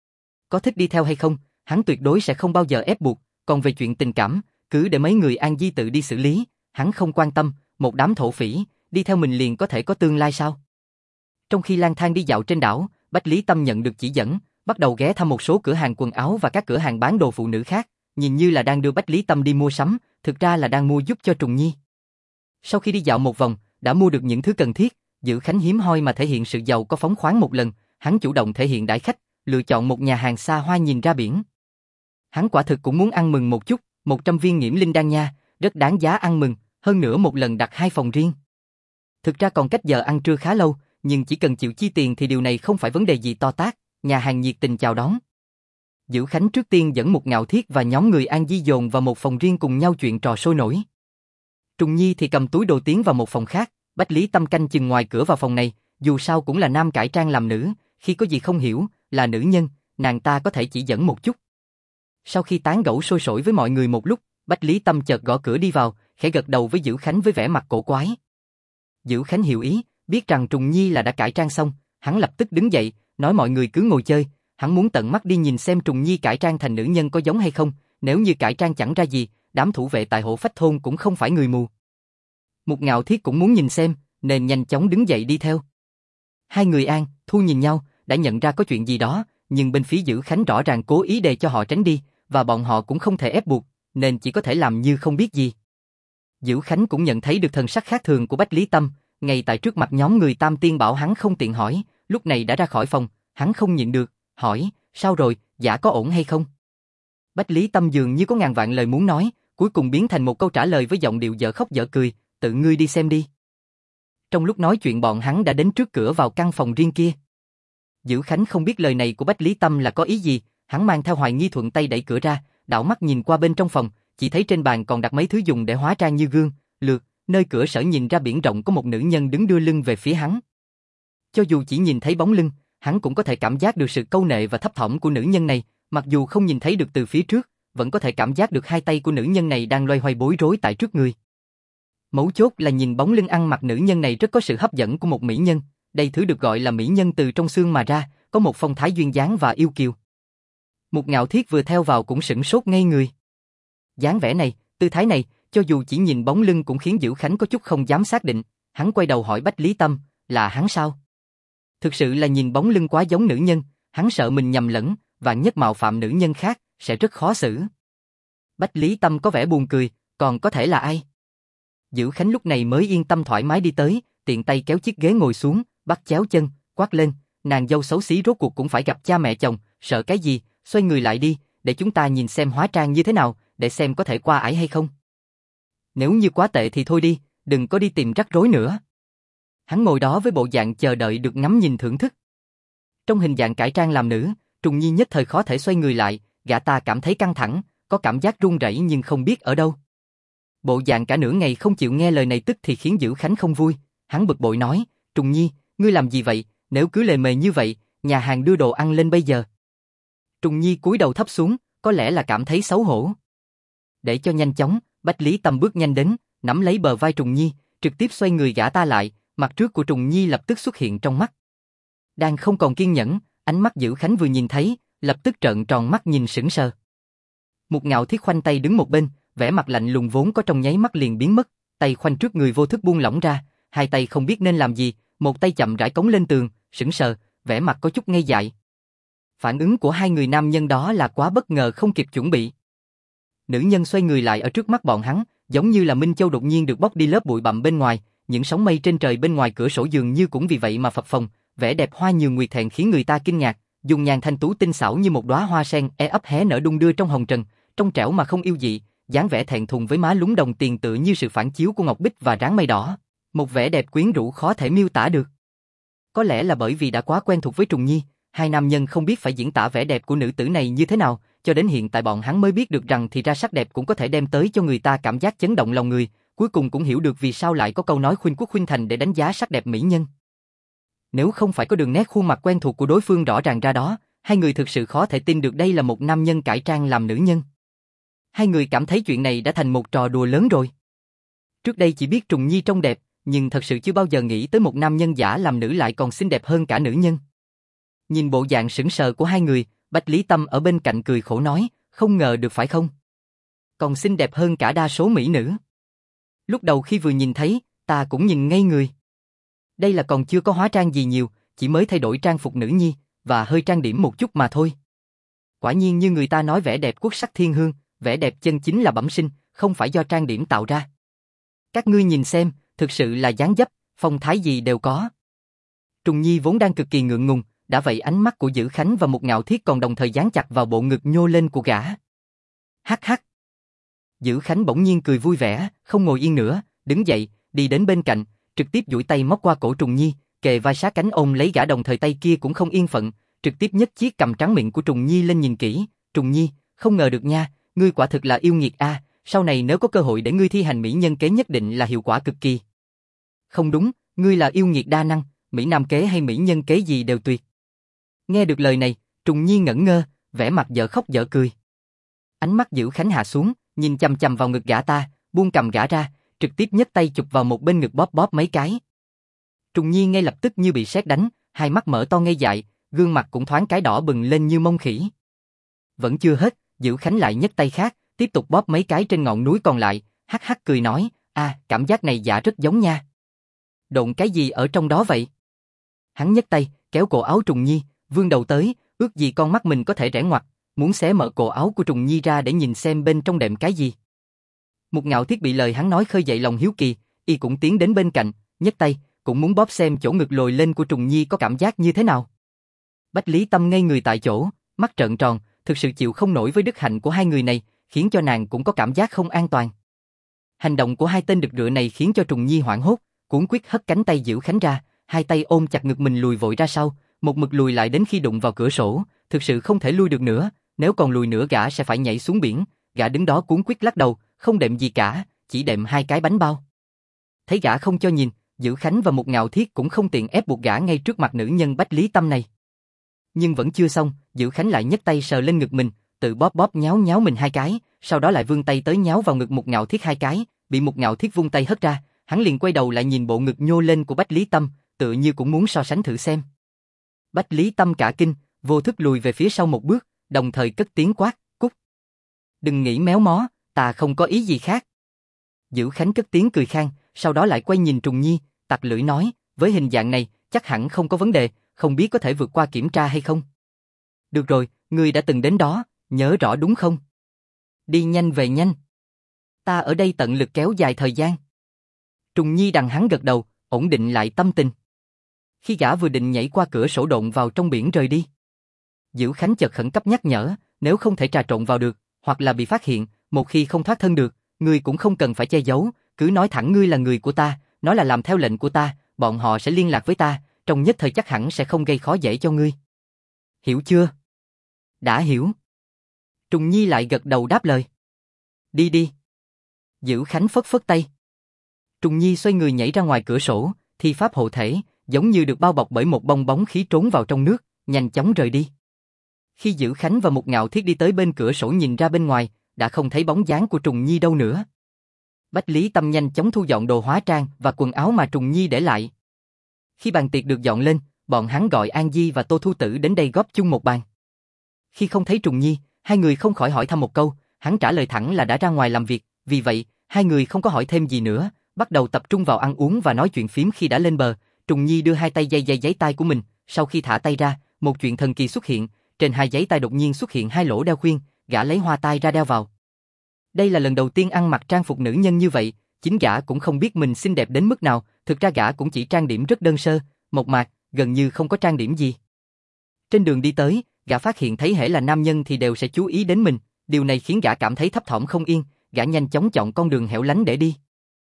Có thích đi theo hay không, hắn tuyệt đối sẽ không bao giờ ép buộc, còn về chuyện tình cảm, cứ để mấy người An Di tự đi xử lý, hắn không quan tâm, một đám thổ phỉ, đi theo mình liền có thể có tương lai sao? Trong khi lang thang đi dạo trên đảo, Bách Lý Tâm nhận được chỉ dẫn, bắt đầu ghé thăm một số cửa hàng quần áo và các cửa hàng bán đồ phụ nữ khác, nhìn như là đang đưa Bách Lý Tâm đi mua sắm, thực ra là đang mua giúp cho Trùng Nhi. Sau khi đi dạo một vòng, đã mua được những thứ cần thiết, Dữ Khánh hiếm hoi mà thể hiện sự giàu có phóng khoáng một lần, hắn chủ động thể hiện đãi khách, lựa chọn một nhà hàng xa hoa nhìn ra biển. Hắn quả thực cũng muốn ăn mừng một chút, 100 viên nghiễm linh đan nha, rất đáng giá ăn mừng, hơn nữa một lần đặt 2 phòng riêng. Thực ra còn cách giờ ăn trưa khá lâu, nhưng chỉ cần chịu chi tiền thì điều này không phải vấn đề gì to tát, nhà hàng nhiệt tình chào đón. Dữ Khánh trước tiên dẫn một Ngạo Thiết và nhóm người An Di dồn vào một phòng riêng cùng nhau chuyện trò sôi nổi. Trùng Nhi thì cầm túi đồ tiến vào một phòng khác, Bách Lý Tâm canh chừng ngoài cửa vào phòng này, dù sao cũng là nam cải trang làm nữ, khi có gì không hiểu, là nữ nhân, nàng ta có thể chỉ dẫn một chút. Sau khi tán gẫu sôi sổi với mọi người một lúc, Bách Lý Tâm chợt gõ cửa đi vào, khẽ gật đầu với Dữ Khánh với vẻ mặt cổ quái. Dữ Khánh hiểu ý, biết rằng Trùng Nhi là đã cải trang xong, hắn lập tức đứng dậy, nói mọi người cứ ngồi chơi, hắn muốn tận mắt đi nhìn xem Trùng Nhi cải trang thành nữ nhân có giống hay không, nếu như cải trang chẳng ra gì, đám thủ vệ tại Hổ Phách thôn cũng không phải người mù. Một Ngạo Thiết cũng muốn nhìn xem, nên nhanh chóng đứng dậy đi theo. Hai người An, Thu nhìn nhau, đã nhận ra có chuyện gì đó, nhưng bên phía Dữ Khánh rõ ràng cố ý để cho họ tránh đi, và bọn họ cũng không thể ép buộc, nên chỉ có thể làm như không biết gì. Dữ Khánh cũng nhận thấy được thần sắc khác thường của Bách Lý Tâm, ngay tại trước mặt nhóm người Tam Tiên bảo hắn không tiện hỏi, lúc này đã ra khỏi phòng, hắn không nhịn được, hỏi, sao rồi, dạ có ổn hay không? Bách Lý Tâm dường như có ngàn vạn lời muốn nói, cuối cùng biến thành một câu trả lời với giọng điệu dở khóc dở cười, tự ngươi đi xem đi. Trong lúc nói chuyện bọn hắn đã đến trước cửa vào căn phòng riêng kia. Dữ Khánh không biết lời này của Bách Lý Tâm là có ý gì, hắn mang theo hoài nghi thuận tay đẩy cửa ra, đảo mắt nhìn qua bên trong phòng, chỉ thấy trên bàn còn đặt mấy thứ dùng để hóa trang như gương, lược, nơi cửa sổ nhìn ra biển rộng có một nữ nhân đứng đưa lưng về phía hắn. Cho dù chỉ nhìn thấy bóng lưng, hắn cũng có thể cảm giác được sự câu nệ và thấp thỏm của nữ nhân này, mặc dù không nhìn thấy được từ phía trước, vẫn có thể cảm giác được hai tay của nữ nhân này đang loay hoay bối rối tại trước người. Mấu chốt là nhìn bóng lưng ăn mặc nữ nhân này rất có sự hấp dẫn của một mỹ nhân, đây thứ được gọi là mỹ nhân từ trong xương mà ra, có một phong thái duyên dáng và yêu kiều. Một Ngạo Thiết vừa theo vào cũng sửng sốt ngây người. Dáng vẻ này, tư thái này, cho dù chỉ nhìn bóng lưng cũng khiến Dữ Khánh có chút không dám xác định, hắn quay đầu hỏi Bách Lý Tâm, là hắn sao? Thực sự là nhìn bóng lưng quá giống nữ nhân, hắn sợ mình nhầm lẫn, và nhất mạo phạm nữ nhân khác, sẽ rất khó xử. Bách Lý Tâm có vẻ buồn cười, còn có thể là ai? Dữ Khánh lúc này mới yên tâm thoải mái đi tới, tiện tay kéo chiếc ghế ngồi xuống, bắt chéo chân, quát lên, nàng dâu xấu xí rốt cuộc cũng phải gặp cha mẹ chồng, sợ cái gì, xoay người lại đi, để chúng ta nhìn xem hóa trang như thế nào, để xem có thể qua ải hay không. Nếu như quá tệ thì thôi đi, đừng có đi tìm rắc rối nữa. Hắn ngồi đó với bộ dạng chờ đợi được ngắm nhìn thưởng thức. Trong hình dạng cải trang làm nữ, Trùng Nhi nhất thời khó thể xoay người lại, gã ta cảm thấy căng thẳng, có cảm giác run rẩy nhưng không biết ở đâu. Bộ dạng cả nửa ngày không chịu nghe lời này tức thì khiến Dữ Khánh không vui, hắn bực bội nói, Trùng Nhi, ngươi làm gì vậy, nếu cứ lề mề như vậy, nhà hàng đưa đồ ăn lên bây giờ. Trùng Nhi cúi đầu thấp xuống, có lẽ là cảm thấy xấu hổ. Để cho nhanh chóng, Bách Lý Tâm bước nhanh đến, nắm lấy bờ vai Trùng Nhi, trực tiếp xoay người gã ta lại, mặt trước của Trùng Nhi lập tức xuất hiện trong mắt. Đang không còn kiên nhẫn, ánh mắt Dữ Khánh vừa nhìn thấy, lập tức trợn tròn mắt nhìn sững sờ. Một Ngạo Thiết khoanh tay đứng một bên, vẻ mặt lạnh lùng vốn có trong nháy mắt liền biến mất, tay khoanh trước người vô thức buông lỏng ra, hai tay không biết nên làm gì, một tay chậm rãi cống lên tường, sững sờ, vẻ mặt có chút ngây dại. Phản ứng của hai người nam nhân đó là quá bất ngờ không kịp chuẩn bị. Nữ nhân xoay người lại ở trước mắt bọn hắn, giống như là Minh Châu đột nhiên được bóc đi lớp bụi bặm bên ngoài, những sóng mây trên trời bên ngoài cửa sổ dường như cũng vì vậy mà phập phồng, vẻ đẹp hoa nhường nguyệt thẹn khiến người ta kinh ngạc, dùng nhàn thanh tú tinh xảo như một đóa hoa sen ấp hé nở đung đưa trong hồng trần, trong trẻo mà không yêu dị, dáng vẻ thẹn thùng với má lúm đồng tiền tựa như sự phản chiếu của ngọc bích và ráng mây đỏ, một vẻ đẹp quyến rũ khó thể miêu tả được. Có lẽ là bởi vì đã quá quen thuộc với Trùng Nhi, hai nam nhân không biết phải diễn tả vẻ đẹp của nữ tử này như thế nào, cho đến hiện tại bọn hắn mới biết được rằng thì ra sắc đẹp cũng có thể đem tới cho người ta cảm giác chấn động lòng người, cuối cùng cũng hiểu được vì sao lại có câu nói khuynh quốc khuynh thành để đánh giá sắc đẹp mỹ nhân. Nếu không phải có đường nét khuôn mặt quen thuộc của đối phương rõ ràng ra đó, hai người thực sự khó thể tin được đây là một nam nhân cải trang làm nữ nhân. Hai người cảm thấy chuyện này đã thành một trò đùa lớn rồi. Trước đây chỉ biết Trùng Nhi trông đẹp, nhưng thật sự chưa bao giờ nghĩ tới một nam nhân giả làm nữ lại còn xinh đẹp hơn cả nữ nhân. Nhìn bộ dạng sững sờ của hai người, Bách Lý Tâm ở bên cạnh cười khổ nói, không ngờ được phải không? Còn xinh đẹp hơn cả đa số mỹ nữ. Lúc đầu khi vừa nhìn thấy, ta cũng nhìn ngây người. Đây là còn chưa có hóa trang gì nhiều, chỉ mới thay đổi trang phục nữ nhi, và hơi trang điểm một chút mà thôi. Quả nhiên như người ta nói vẻ đẹp quốc sắc thiên hương, vẻ đẹp chân chính là bẩm sinh, không phải do trang điểm tạo ra. Các ngươi nhìn xem, thực sự là dáng dấp, phong thái gì đều có. Trùng Nhi vốn đang cực kỳ ngượng ngùng, đã vậy ánh mắt của Dữ Khánh và Mục Ngạo Thiết còn đồng thời dán chặt vào bộ ngực nhô lên của gã. Hắc hắc. Dữ Khánh bỗng nhiên cười vui vẻ, không ngồi yên nữa, đứng dậy, đi đến bên cạnh, trực tiếp duỗi tay móc qua cổ Trùng Nhi, kề vai sát cánh ôm lấy gã, đồng thời tay kia cũng không yên phận, trực tiếp nhấc chiếc cằm trắng miệng của Trùng Nhi lên nhìn kỹ. Trùng Nhi, không ngờ được nha, ngươi quả thực là yêu nghiệt a, sau này nếu có cơ hội để ngươi thi hành mỹ nhân kế nhất định là hiệu quả cực kỳ. Không đúng, ngươi là yêu nghiệt đa năng, mỹ nam kế hay mỹ nhân kế gì đều tuyệt. Nghe được lời này, Trùng Nhi ngẩn ngơ, vẻ mặt dở khóc dở cười. Ánh mắt Dữ Khánh hạ xuống, nhìn chằm chằm vào ngực gã ta, buông cầm gã ra, trực tiếp nhấc tay chụp vào một bên ngực bóp bóp mấy cái. Trùng Nhi ngay lập tức như bị sét đánh, hai mắt mở to ngây dại, gương mặt cũng thoáng cái đỏ bừng lên như mông khỉ. Vẫn chưa hết, Dữ Khánh lại nhấc tay khác, tiếp tục bóp mấy cái trên ngọn núi còn lại, hắc hắc cười nói, cảm giác này dạ rất giống nha. Độn cái gì ở trong đó vậy? Hắn nhấc tay, kéo cổ áo Trùng Nhi, vươn đầu tới, ước gì con mắt mình có thể rẽ ngoặt, muốn xé mở cổ áo của Trùng Nhi ra để nhìn xem bên trong đệm cái gì. Mục Ngạo Thiết bị lời hắn nói khơi dậy lòng hiếu kỳ, y cũng tiến đến bên cạnh, nhấc tay, cũng muốn bóp xem chỗ ngực lồi lên của Trùng Nhi có cảm giác như thế nào. Bách Lý Tâm ngây người tại chỗ, mắt trợn tròn, thực sự chịu không nổi với đức hạnh của hai người này, khiến cho nàng cũng có cảm giác không an toàn. Hành động của hai tên đực rựa này khiến cho Trùng Nhi hoảng hốt, cuống quýt hất cánh tay Dữ Khánh ra, hai tay ôm chặt ngực mình lùi vội ra sau, một mực lùi lại đến khi đụng vào cửa sổ, thực sự không thể lui được nữa, nếu còn lùi nữa gã sẽ phải nhảy xuống biển. Gã đứng đó cuống quýt lắc đầu, không đệm gì cả, chỉ đệm hai cái bánh bao. Thấy gã không cho nhìn, Dữ Khánh và Mục Ngạo Thiết cũng không tiện ép buộc gã ngay trước mặt nữ nhân Bách Lý Tâm này. Nhưng vẫn chưa xong, Dữ Khánh lại nhấc tay sờ lên ngực mình, tự bóp bóp nháo nháo mình hai cái, sau đó lại vươn tay tới nháo vào ngực Mục Ngạo Thiết hai cái, bị Mục Ngạo Thiết vung tay hất ra, hắn liền quay đầu lại nhìn bộ ngực nhô lên của Bách Lý Tâm, tựa như cũng muốn so sánh thử xem. Bách Lý Tâm cả kinh, vô thức lùi về phía sau một bước, đồng thời cất tiếng quát, cút. Đừng nghĩ méo mó, ta không có ý gì khác. Dữ Khánh cất tiếng cười khang, sau đó lại quay nhìn Trùng Nhi, tặc lưỡi nói, với hình dạng này, chắc hẳn không có vấn đề, không biết có thể vượt qua kiểm tra hay không. Được rồi, ngươi đã từng đến đó, nhớ rõ đúng không? Đi nhanh về nhanh. Ta ở đây tận lực kéo dài thời gian. Trùng Nhi đằng hắn gật đầu, ổn định lại tâm tình. Khi gã vừa định nhảy qua cửa sổ độn vào trong biển rời đi, Dữ Khánh chợt khẩn cấp nhắc nhở, nếu không thể trà trộn vào được, hoặc là bị phát hiện, một khi không thoát thân được, ngươi cũng không cần phải che giấu, cứ nói thẳng ngươi là người của ta, nói là làm theo lệnh của ta, bọn họ sẽ liên lạc với ta, trong nhất thời chắc hẳn sẽ không gây khó dễ cho ngươi. Hiểu chưa? Đã hiểu. Trùng Nhi lại gật đầu đáp lời. Đi đi. Dữ Khánh phất phất tay. Trùng Nhi xoay người nhảy ra ngoài cửa sổ, thi pháp hộ thể, giống như được bao bọc bởi một bong bóng khí trốn vào trong nước, nhanh chóng rời đi. Khi Dữ Khánh và Mục Ngạo Thiết đi tới bên cửa sổ nhìn ra bên ngoài, đã không thấy bóng dáng của Trùng Nhi đâu nữa. Bách Lý Tâm nhanh chóng thu dọn đồ hóa trang và quần áo mà Trùng Nhi để lại. Khi bàn tiệc được dọn lên, bọn hắn gọi An Di và Tô Thu Tử đến đây góp chung một bàn. Khi không thấy Trùng Nhi, hai người không khỏi hỏi thăm một câu, hắn trả lời thẳng là đã ra ngoài làm việc, vì vậy, hai người không có hỏi thêm gì nữa, bắt đầu tập trung vào ăn uống và nói chuyện phím. Khi đã lên bờ, Trùng Nhi đưa hai tay giấy tay của mình, sau khi thả tay ra, một chuyện thần kỳ xuất hiện, trên hai giấy tay đột nhiên xuất hiện hai lỗ đeo khuyên, gã lấy hoa tai ra đeo vào. Đây là lần đầu tiên ăn mặc trang phục nữ nhân như vậy, chính gã cũng không biết mình xinh đẹp đến mức nào, thực ra gã cũng chỉ trang điểm rất đơn sơ, mộc mạc, gần như không có trang điểm gì. Trên đường đi tới, gã phát hiện thấy hễ là nam nhân thì đều sẽ chú ý đến mình, điều này khiến gã cảm thấy thấp thỏm không yên, gã nhanh chóng chọn con đường hẻo lánh để đi.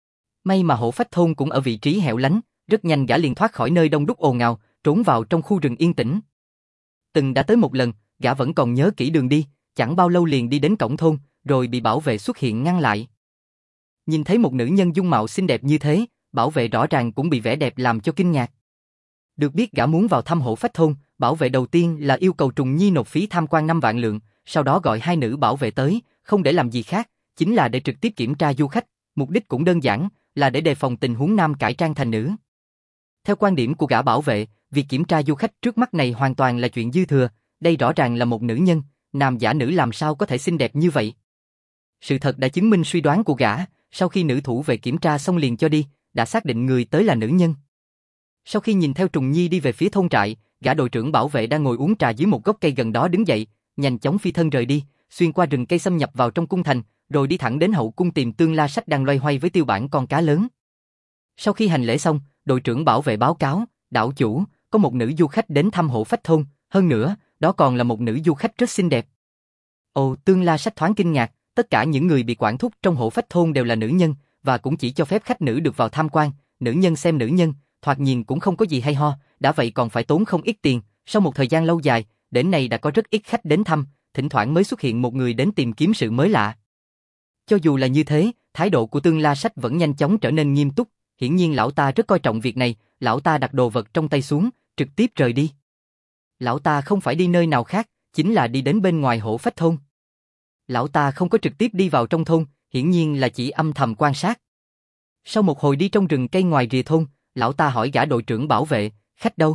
May mà hổ phách thôn cũng ở vị trí hẻo lánh, rất nhanh gã liền thoát khỏi nơi đông đúc ồn ào, trốn vào trong khu rừng yên tĩnh. Từng đã tới một lần, gã vẫn còn nhớ kỹ đường đi, chẳng bao lâu liền đi đến cổng thôn, rồi bị bảo vệ xuất hiện ngăn lại. Nhìn thấy một nữ nhân dung mạo xinh đẹp như thế, bảo vệ rõ ràng cũng bị vẻ đẹp làm cho kinh ngạc. Được biết gã muốn vào thăm hổ phách thôn, bảo vệ đầu tiên là yêu cầu Trùng Nhi nộp phí tham quan 5 vạn lượng, sau đó gọi hai nữ bảo vệ tới, không để làm gì khác, chính là để trực tiếp kiểm tra du khách, mục đích cũng đơn giản, là để đề phòng tình huống nam cải trang thành nữ. Theo quan điểm của gã bảo vệ, việc kiểm tra du khách trước mắt này hoàn toàn là chuyện dư thừa, đây rõ ràng là một nữ nhân, nam giả nữ làm sao có thể xinh đẹp như vậy. Sự thật đã chứng minh suy đoán của gã, sau khi nữ thủ vệ kiểm tra xong liền cho đi, đã xác định người tới là nữ nhân. Sau khi nhìn theo Trùng Nhi đi về phía thôn trại, gã đội trưởng bảo vệ đang ngồi uống trà dưới một gốc cây gần đó đứng dậy, nhanh chóng phi thân rời đi, xuyên qua rừng cây xâm nhập vào trong cung thành, rồi đi thẳng đến hậu cung tìm Tương La Sách đang loay hoay với tiêu bản con cá lớn. Sau khi hành lễ xong, đội trưởng bảo vệ báo cáo, đảo chủ, có một nữ du khách đến thăm hổ phách thôn, hơn nữa, đó còn là một nữ du khách rất xinh đẹp. Ồ, Tương La Sách thoáng kinh ngạc, tất cả những người bị quản thúc trong hổ phách thôn đều là nữ nhân, và cũng chỉ cho phép khách nữ được vào tham quan, nữ nhân xem nữ nhân, thoạt nhìn cũng không có gì hay ho, đã vậy còn phải tốn không ít tiền, sau một thời gian lâu dài, đến nay đã có rất ít khách đến thăm, thỉnh thoảng mới xuất hiện một người đến tìm kiếm sự mới lạ. Cho dù là như thế, thái độ của Tương La Sách vẫn nhanh chóng trở nên nghiêm túc, hiển nhiên lão ta rất coi trọng việc này, lão ta đặt đồ vật trong tay xuống, trực tiếp rời đi. Lão ta không phải đi nơi nào khác, chính là đi đến bên ngoài hổ phách thôn. Lão ta không có trực tiếp đi vào trong thôn, hiển nhiên là chỉ âm thầm quan sát. Sau một hồi đi trong rừng cây ngoài rìa thôn, lão ta hỏi gã đội trưởng bảo vệ, khách đâu?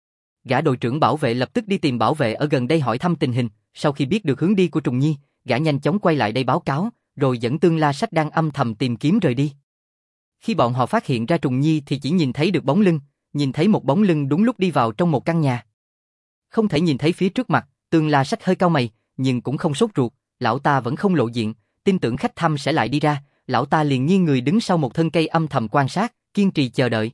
Gã đội trưởng bảo vệ lập tức đi tìm bảo vệ ở gần đây hỏi thăm tình hình, sau khi biết được hướng đi của Trùng Nhi, gã nhanh chóng quay lại đây báo cáo, rồi dẫn Tương La Sách đang âm thầm tìm kiếm rời đi. Khi bọn họ phát hiện ra Trùng Nhi thì chỉ nhìn thấy được bóng lưng, nhìn thấy một bóng lưng đúng lúc đi vào trong một căn nhà. Không thể nhìn thấy phía trước mặt, Tương La Sách hơi cau mày, nhưng cũng không sốt ruột, lão ta vẫn không lộ diện, tin tưởng khách thăm sẽ lại đi ra, lão ta liền nghiêng người đứng sau một thân cây âm thầm quan sát, kiên trì chờ đợi.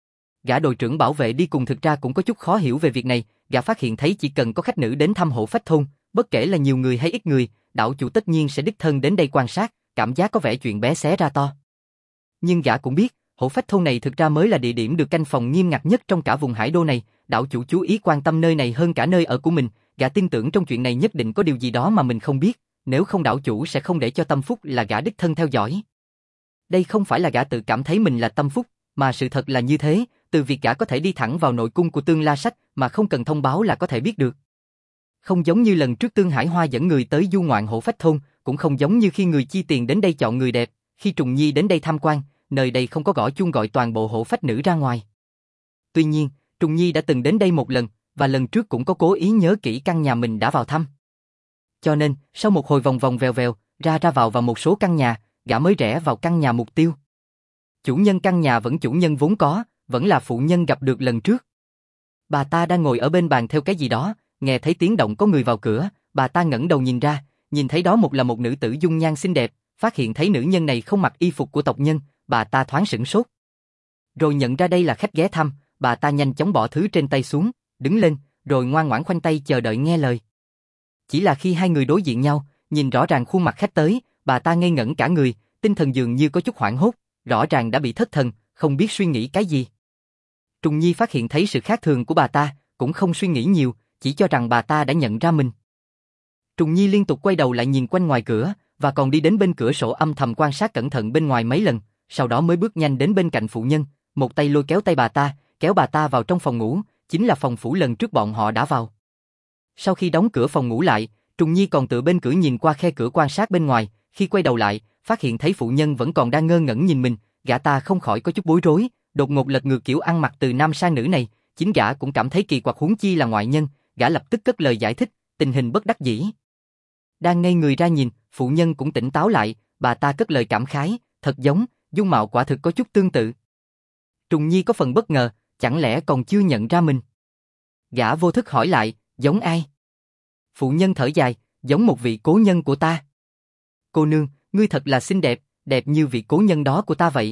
Gã đội trưởng bảo vệ đi cùng thực ra cũng có chút khó hiểu về việc này, gã phát hiện thấy chỉ cần có khách nữ đến thăm hổ phách thôn, bất kể là nhiều người hay ít người, đảo chủ tất nhiên sẽ đích thân đến đây quan sát, cảm giác có vẻ chuyện bé xé ra to. Nhưng gã cũng biết, hổ phách thôn này thực ra mới là địa điểm được canh phòng nghiêm ngặt nhất trong cả vùng hải đô này, đảo chủ chú ý quan tâm nơi này hơn cả nơi ở của mình, gã tin tưởng trong chuyện này nhất định có điều gì đó mà mình không biết, nếu không đảo chủ sẽ không để cho Tâm Phúc là gã đích thân theo dõi. Đây không phải là gã tự cảm thấy mình là Tâm Phúc, mà sự thật là như thế, từ việc gã có thể đi thẳng vào nội cung của Tương La Sách mà không cần thông báo là có thể biết được. Không giống như lần trước Tương Hải Hoa dẫn người tới du ngoạn hổ phách thôn, cũng không giống như khi người chi tiền đến đây chọn người đẹp, khi Trùng Nhi đến đây tham quan, nơi đây không có gõ chuông gọi toàn bộ hổ phách nữ ra ngoài. Tuy nhiên, Trùng Nhi đã từng đến đây một lần, và lần trước cũng có cố ý nhớ kỹ căn nhà mình đã vào thăm. Cho nên, sau một hồi vòng vòng vèo vèo, ra vào một số căn nhà, gã mới rẽ vào căn nhà mục tiêu. Chủ nhân căn nhà vẫn chủ nhân vốn có, vẫn là phụ nhân gặp được lần trước. Bà ta đang ngồi ở bên bàn theo cái gì đó, nghe thấy tiếng động có người vào cửa, bà ta ngẩng đầu nhìn ra, nhìn thấy đó là một nữ tử dung nhan xinh đẹp, phát hiện thấy nữ nhân này không mặc y phục của tộc nhân, bà ta thoáng sửng sốt. Rồi nhận ra đây là khách ghé thăm, bà ta nhanh chóng bỏ thứ trên tay xuống, đứng lên, rồi ngoan ngoãn khoanh tay chờ đợi nghe lời. Chỉ là khi hai người đối diện nhau, nhìn rõ ràng khuôn mặt khách tới, bà ta ngây ngẩn cả người, tinh thần dường như có chút hoảng hốt, rõ ràng đã bị thất thần, không biết suy nghĩ cái gì. Trùng Nhi phát hiện thấy sự khác thường của bà ta, cũng không suy nghĩ nhiều, chỉ cho rằng bà ta đã nhận ra mình. Trùng Nhi liên tục quay đầu lại nhìn quanh ngoài cửa, và còn đi đến bên cửa sổ âm thầm quan sát cẩn thận bên ngoài mấy lần, sau đó mới bước nhanh đến bên cạnh phụ nhân, một tay lôi kéo tay bà ta, kéo bà ta vào trong phòng ngủ, chính là phòng phủ lần trước bọn họ đã vào. Sau khi đóng cửa phòng ngủ lại, Trùng Nhi còn tựa bên cửa nhìn qua khe cửa quan sát bên ngoài, khi quay đầu lại, phát hiện thấy phụ nhân vẫn còn đang ngơ ngẩn nhìn mình, gã ta không khỏi có chút bối rối, đột ngột lật ngược kiểu ăn mặc từ nam sang nữ này, chính gã cũng cảm thấy kỳ quặc huống chi là ngoại nhân, gã lập tức cất lời giải thích, tình hình bất đắc dĩ. Đang ngây người ra nhìn, phụ nhân cũng tỉnh táo lại, bà ta cất lời cảm khái, thật giống, dung mạo quả thực có chút tương tự. Trùng Nhi có phần bất ngờ, chẳng lẽ còn chưa nhận ra mình. Gã vô thức hỏi lại, giống ai? Phụ nhân thở dài, giống một vị cố nhân của ta. Cô nương, ngươi thật là xinh đẹp, đẹp như vị cố nhân đó của ta vậy.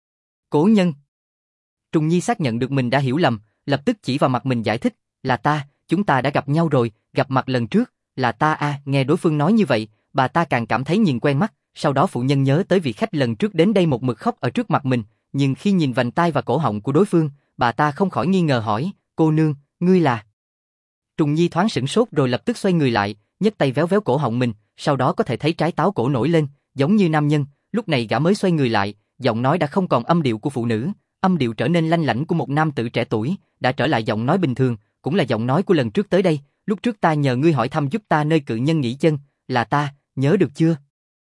Cố nhân? Trùng Nhi xác nhận được mình đã hiểu lầm, lập tức chỉ vào mặt mình giải thích, là ta, chúng ta đã gặp nhau rồi, gặp mặt lần trước, là ta à. Nghe đối phương nói như vậy, bà ta càng cảm thấy nhìn quen mắt, sau đó phụ nhân nhớ tới vị khách lần trước đến đây một mực khóc ở trước mặt mình, nhưng khi nhìn vành tai và cổ họng của đối phương, bà ta không khỏi nghi ngờ hỏi, cô nương, ngươi là... Trùng Nhi thoáng sửng sốt rồi lập tức xoay người lại, nhấc tay véo véo cổ họng mình, sau đó có thể thấy trái táo cổ nổi lên, giống như nam nhân, lúc này gã mới xoay người lại, giọng nói đã không còn âm điệu của phụ nữ, âm điệu trở nên lanh lảnh của một nam tử trẻ tuổi, đã trở lại giọng nói bình thường, cũng là giọng nói của lần trước tới đây, lúc trước ta nhờ ngươi hỏi thăm giúp ta nơi cự nhân nghỉ chân, là ta, nhớ được chưa?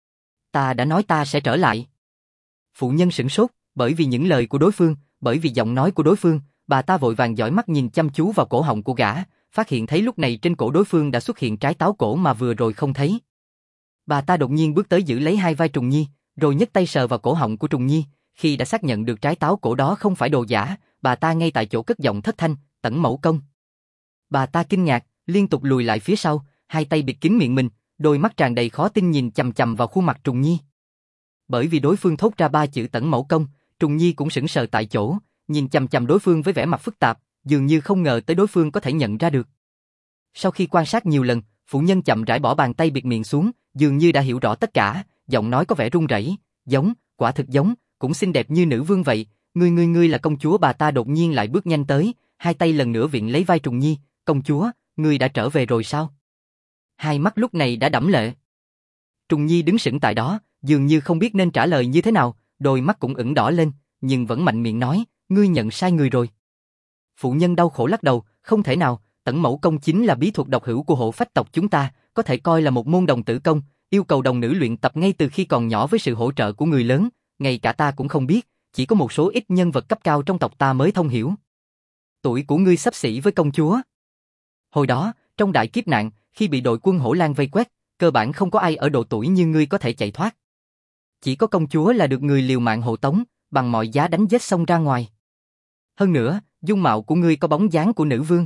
Ta đã nói ta sẽ trở lại. Phụ nhân sửng sốt, bởi vì những lời của đối phương, bởi vì giọng nói của đối phương, bà ta vội vàng dõi mắt nhìn chăm chú vào cổ họng của gã, phát hiện thấy lúc này trên cổ đối phương đã xuất hiện trái táo cổ mà vừa rồi không thấy. Bà ta đột nhiên bước tới giữ lấy hai vai Trùng Nhi, rồi nhấc tay sờ vào cổ họng của Trùng Nhi, khi đã xác nhận được trái táo cổ đó không phải đồ giả, bà ta ngay tại chỗ cất giọng thất thanh, Tẩn Mẫu Công. Bà ta kinh ngạc, liên tục lùi lại phía sau, hai tay bịt kín miệng mình, đôi mắt tràn đầy khó tin nhìn chằm chằm vào khuôn mặt Trùng Nhi. Bởi vì đối phương thốt ra ba chữ Tẩn Mẫu Công, Trùng Nhi cũng sững sờ tại chỗ, nhìn chằm chằm đối phương với vẻ mặt phức tạp, dường như không ngờ tới đối phương có thể nhận ra được. Sau khi quan sát nhiều lần, phụ nhân chậm rãi bỏ bàn tay bịt miệng xuống, dường như đã hiểu rõ tất cả, giọng nói có vẻ run rẩy, giống, quả thực giống, cũng xinh đẹp như nữ vương vậy, ngươi là công chúa. Bà ta đột nhiên lại bước nhanh tới, hai tay lần nữa viện lấy vai Trùng Nhi, công chúa, ngươi đã trở về rồi sao? Hai mắt lúc này đã đẫm lệ. Trùng Nhi đứng sững tại đó, dường như không biết nên trả lời như thế nào, đôi mắt cũng ửng đỏ lên, nhưng vẫn mạnh miệng nói, ngươi nhận sai người rồi. Phụ nhân đau khổ lắc đầu, không thể nào, Tẩn Mẫu Công chính là bí thuật độc hữu của hộ phách tộc chúng ta, có thể coi là một môn đồng tử công, yêu cầu đồng nữ luyện tập ngay từ khi còn nhỏ với sự hỗ trợ của người lớn, ngay cả ta cũng không biết, chỉ có một số ít nhân vật cấp cao trong tộc ta mới thông hiểu. Tuổi của ngươi xấp xỉ với công chúa. Hồi đó, trong đại kiếp nạn, khi bị đội quân Hổ Lang vây quét, cơ bản không có ai ở độ tuổi như ngươi có thể chạy thoát. Chỉ có công chúa là được người liều mạng hộ tống, bằng mọi giá đánh giết xông ra ngoài. Hơn nữa, dung mạo của ngươi có bóng dáng của nữ vương.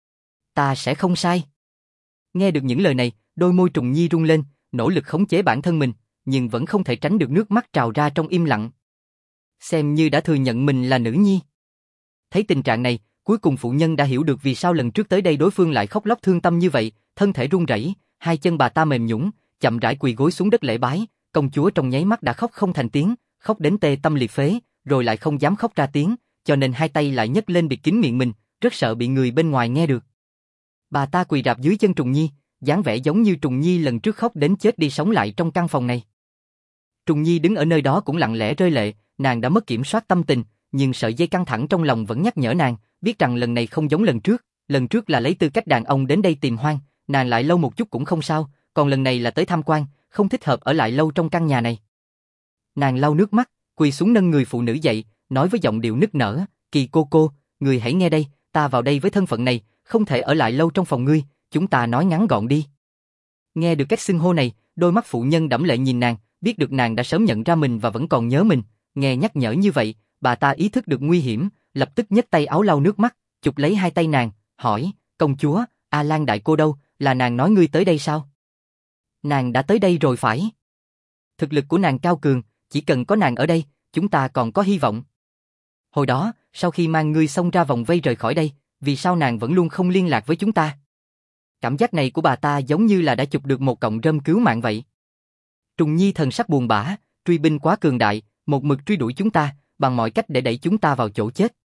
Ta sẽ không sai. Nghe được những lời này, đôi môi Trùng Nhi rung lên, nỗ lực khống chế bản thân mình, nhưng vẫn không thể tránh được nước mắt trào ra trong im lặng. Xem như đã thừa nhận mình là nữ nhi. Thấy tình trạng này, cuối cùng phụ nhân đã hiểu được vì sao lần trước tới đây đối phương lại khóc lóc thương tâm như vậy, thân thể run rẩy, hai chân bà ta mềm nhũn, chậm rãi quỳ gối xuống đất lễ bái, công chúa trong nháy mắt đã khóc không thành tiếng, khóc đến tê tâm liệt phế, rồi lại không dám khóc ra tiếng, cho nên hai tay lại nhấc lên bịt kín miệng mình, rất sợ bị người bên ngoài nghe được. Bà ta quỳ rạp dưới chân Trùng Nhi, dáng vẻ giống như Trùng Nhi lần trước khóc đến chết đi sống lại trong căn phòng này. Trùng Nhi đứng ở nơi đó cũng lặng lẽ rơi lệ, nàng đã mất kiểm soát tâm tình, nhưng sợi dây căng thẳng trong lòng vẫn nhắc nhở nàng, biết rằng lần này không giống lần trước là lấy tư cách đàn ông đến đây tìm hoang, nàng lại lâu một chút cũng không sao, còn lần này là tới tham quan, không thích hợp ở lại lâu trong căn nhà này. Nàng lau nước mắt, quỳ xuống nâng người phụ nữ dậy, nói với giọng điệu nức nở, Kỳ cô, người hãy nghe đây, ta vào đây với thân phận này, không thể ở lại lâu trong phòng ngươi, chúng ta nói ngắn gọn đi. Nghe được cách xưng hô này, đôi mắt phụ nhân đẫm lệ nhìn nàng, biết được nàng đã sớm nhận ra mình và vẫn còn nhớ mình, nghe nhắc nhở như vậy, bà ta ý thức được nguy hiểm, lập tức nhấc tay áo lau nước mắt, chụp lấy hai tay nàng, hỏi, công chúa, A Lan đại cô đâu, là nàng nói ngươi tới đây sao? Nàng đã tới đây rồi phải. Thực lực của nàng cao cường, chỉ cần có nàng ở đây, chúng ta còn có hy vọng. Hồi đó, sau khi mang ngươi xông ra vòng vây rời khỏi đây, vì sao nàng vẫn luôn không liên lạc với chúng ta? Cảm giác này của bà ta giống như là đã chụp được một cọng rơm cứu mạng vậy. Trùng Nhi thần sắc buồn bã, truy binh quá cường đại, một mực truy đuổi chúng ta, bằng mọi cách để đẩy chúng ta vào chỗ chết.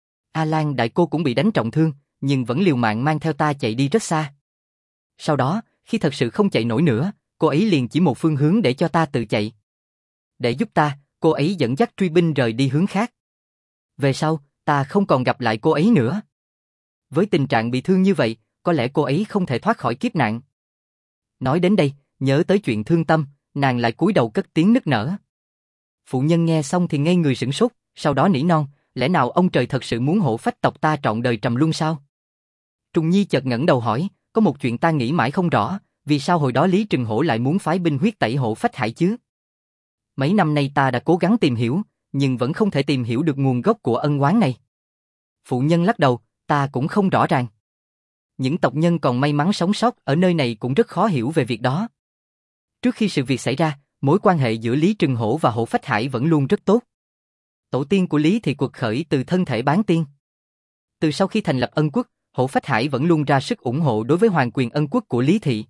A Lan đại cô cũng bị đánh trọng thương, nhưng vẫn liều mạng mang theo ta chạy đi rất xa. Sau đó, khi thật sự không chạy nổi nữa, cô ấy liền chỉ một phương hướng để cho ta tự chạy. Để giúp ta, cô ấy dẫn dắt truy binh rời đi hướng khác. Về sau, ta không còn gặp lại cô ấy nữa. Với tình trạng bị thương như vậy, có lẽ cô ấy không thể thoát khỏi kiếp nạn. Nói đến đây, nhớ tới chuyện thương tâm, nàng lại cúi đầu cất tiếng nức nở. Phụ nhân nghe xong thì ngây người sửng sốt, sau đó nỉ non, lẽ nào ông trời thật sự muốn hộ phách tộc ta trọn đời trầm luân sao? Trùng Nhi chợt ngẩng đầu hỏi, có một chuyện ta nghĩ mãi không rõ, vì sao hồi đó Lý Trừng Hổ lại muốn phái binh huyết tẩy hộ phách hải chứ? Mấy năm nay ta đã cố gắng tìm hiểu, nhưng vẫn không thể tìm hiểu được nguồn gốc của ân oán này. Phụ nhân lắc đầu, ta cũng không rõ ràng. Những tộc nhân còn may mắn sống sót ở nơi này cũng rất khó hiểu về việc đó. Trước khi sự việc xảy ra, mối quan hệ giữa Lý Trừng Hổ và Hổ Phách Hải vẫn luôn rất tốt. Tổ tiên của Lý thì quật khởi từ thân thể bán tiên. Từ sau khi thành lập Ân Quốc, Hổ Phách Hải vẫn luôn ra sức ủng hộ đối với hoàng quyền ân quốc của Lý Thị.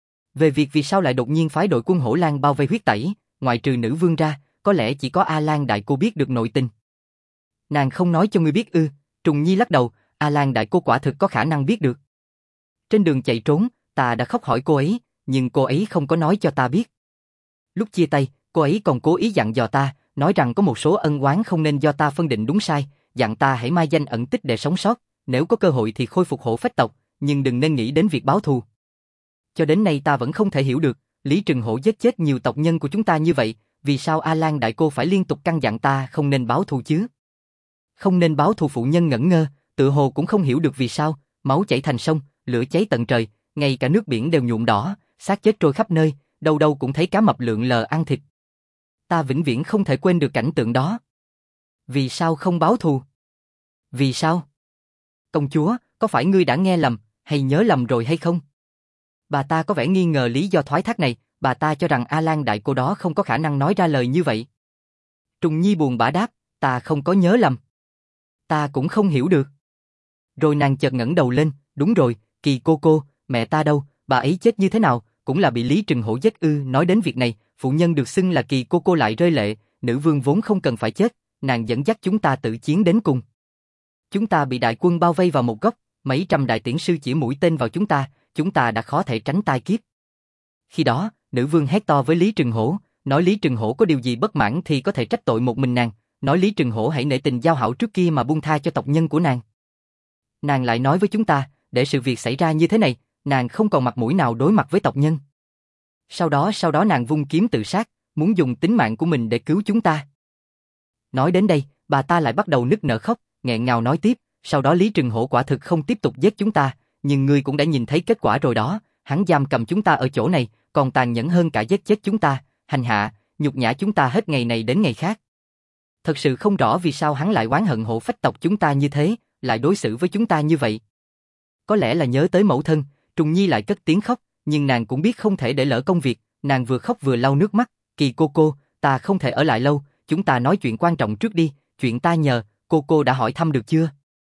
Về việc vì sao lại đột nhiên phái đội quân Hổ Lan bao vây huyết tẩy, ngoại trừ nữ vương ra, có lẽ chỉ có A Lan đại cô biết được nội tình. Nàng không nói cho ngươi biết ư? Trùng Nhi lắc đầu, A Lan đại cô quả thực có khả năng biết được. Trên đường chạy trốn, ta đã khóc hỏi cô ấy, nhưng cô ấy không có nói cho ta biết. Lúc chia tay, cô ấy còn cố ý dặn dò ta, nói rằng có một số ân oán không nên do ta phân định đúng sai, dặn ta hãy mai danh ẩn tích để sống sót, nếu có cơ hội thì khôi phục Hổ Phách tộc, nhưng đừng nên nghĩ đến việc báo thù. Cho đến nay ta vẫn không thể hiểu được, Lý Trừng Hổ giết chết nhiều tộc nhân của chúng ta như vậy, vì sao A Lan đại cô phải liên tục căn dặn ta không nên báo thù chứ? Không nên báo thù. Phụ nhân ngẩn ngơ, tự hồ cũng không hiểu được vì sao, máu chảy thành sông, lửa cháy tận trời, ngay cả nước biển đều nhuộm đỏ, xác chết trôi khắp nơi, đâu đâu cũng thấy cá mập lượn lờ ăn thịt. Ta vĩnh viễn không thể quên được cảnh tượng đó. Vì sao không báo thù? Vì sao? Công chúa, có phải ngươi đã nghe lầm, hay nhớ lầm rồi hay không? Bà ta có vẻ nghi ngờ lý do thoái thác này, bà ta cho rằng A Lan đại cô đó không có khả năng nói ra lời như vậy. Trùng Nhi buồn bã đáp, ta không có nhớ lầm. Ta cũng không hiểu được. Rồi nàng chợt ngẩng đầu lên, đúng rồi, Kỳ cô, mẹ ta đâu, bà ấy chết như thế nào, cũng là bị Lý Trừng Hổ giết ư? Nói đến việc này, phụ nhân được xưng là Kỳ cô lại rơi lệ, nữ vương vốn không cần phải chết, nàng dẫn dắt chúng ta tự chiến đến cùng. Chúng ta bị đại quân bao vây vào một góc, mấy trăm đại tiễn sư chỉ mũi tên vào chúng ta đã khó thể tránh tai kiếp. Khi đó, nữ vương hét to với Lý Trừng Hổ, nói Lý Trừng Hổ có điều gì bất mãn thì có thể trách tội một mình nàng, nói Lý Trừng Hổ hãy nể tình giao hảo trước kia mà buông tha cho tộc nhân của nàng. Nàng lại nói với chúng ta, để sự việc xảy ra như thế này, nàng không còn mặt mũi nào đối mặt với tộc nhân. Sau đó nàng vung kiếm tự sát, muốn dùng tính mạng của mình để cứu chúng ta. Nói đến đây, bà ta lại bắt đầu nức nở khóc, nghẹn ngào nói tiếp, sau đó Lý Trừng Hổ quả thực không tiếp tục giết chúng ta, nhưng ngươi cũng đã nhìn thấy kết quả rồi đó, hắn giam cầm chúng ta ở chỗ này, còn tàn nhẫn hơn cả giết chết chúng ta, hành hạ, nhục nhã chúng ta hết ngày này đến ngày khác. Thật sự không rõ vì sao hắn lại oán hận Hổ Phách tộc chúng ta như thế, lại đối xử với chúng ta như vậy. Có lẽ là nhớ tới mẫu thân, Trùng Nhi lại cất tiếng khóc, nhưng nàng cũng biết không thể để lỡ công việc, nàng vừa khóc vừa lau nước mắt, Kỳ cô, ta không thể ở lại lâu, chúng ta nói chuyện quan trọng trước đi, chuyện ta nhờ, cô đã hỏi thăm được chưa?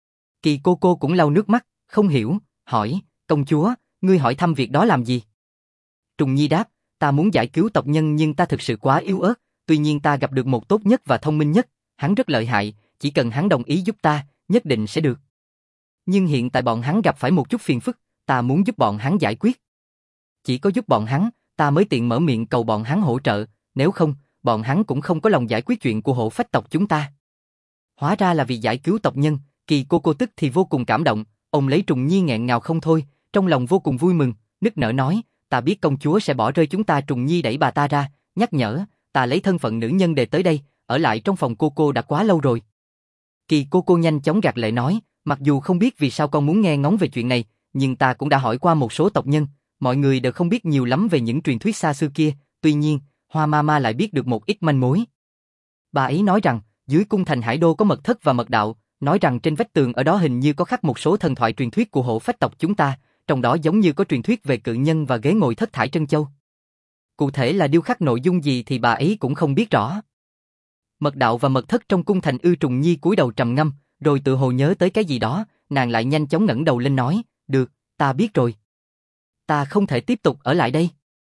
Kỳ cô cũng lau nước mắt, không hiểu, hỏi, công chúa, ngươi hỏi thăm việc đó làm gì? Trùng Nhi đáp, ta muốn giải cứu tộc nhân nhưng ta thực sự quá yếu ớt, tuy nhiên ta gặp được một tốt nhất và thông minh nhất, hắn rất lợi hại, chỉ cần hắn đồng ý giúp ta, nhất định sẽ được. Nhưng hiện tại bọn hắn gặp phải một chút phiền phức, ta muốn giúp bọn hắn giải quyết. Chỉ có giúp bọn hắn, ta mới tiện mở miệng cầu bọn hắn hỗ trợ, nếu không, bọn hắn cũng không có lòng giải quyết chuyện của Hổ Phách tộc chúng ta. Hóa ra là vì giải cứu tộc nhân, Kỳ cô tức thì vô cùng cảm động, ôm lấy Trùng Nhi nghẹn ngào không thôi, trong lòng vô cùng vui mừng, nức nở nói, ta biết công chúa sẽ bỏ rơi chúng ta. Trùng Nhi đẩy bà ta ra, nhắc nhở, ta lấy thân phận nữ nhân để tới đây, ở lại trong phòng cô đã quá lâu rồi. Kỳ cô nhanh chóng gạt lệ nói, mặc dù không biết vì sao con muốn nghe ngóng về chuyện này, nhưng ta cũng đã hỏi qua một số tộc nhân, mọi người đều không biết nhiều lắm về những truyền thuyết xa xưa kia, tuy nhiên, Hoa Mama lại biết được một ít manh mối. Bà ấy nói rằng, dưới cung thành Hải Đô có mật thất và mật đạo, nói rằng trên vách tường ở đó hình như có khắc một số thần thoại truyền thuyết của Hổ Phách tộc chúng ta, trong đó giống như có truyền thuyết về cự nhân và ghế ngồi thất thải trân châu. Cụ thể là điêu khắc nội dung gì thì bà ấy cũng không biết rõ. Mật đạo và mật thất trong cung thành Trùng Nhi cúi đầu trầm ngâm, rồi tự hồ nhớ tới cái gì đó, nàng lại nhanh chóng ngẩng đầu lên nói, được, ta biết rồi. Ta không thể tiếp tục ở lại đây.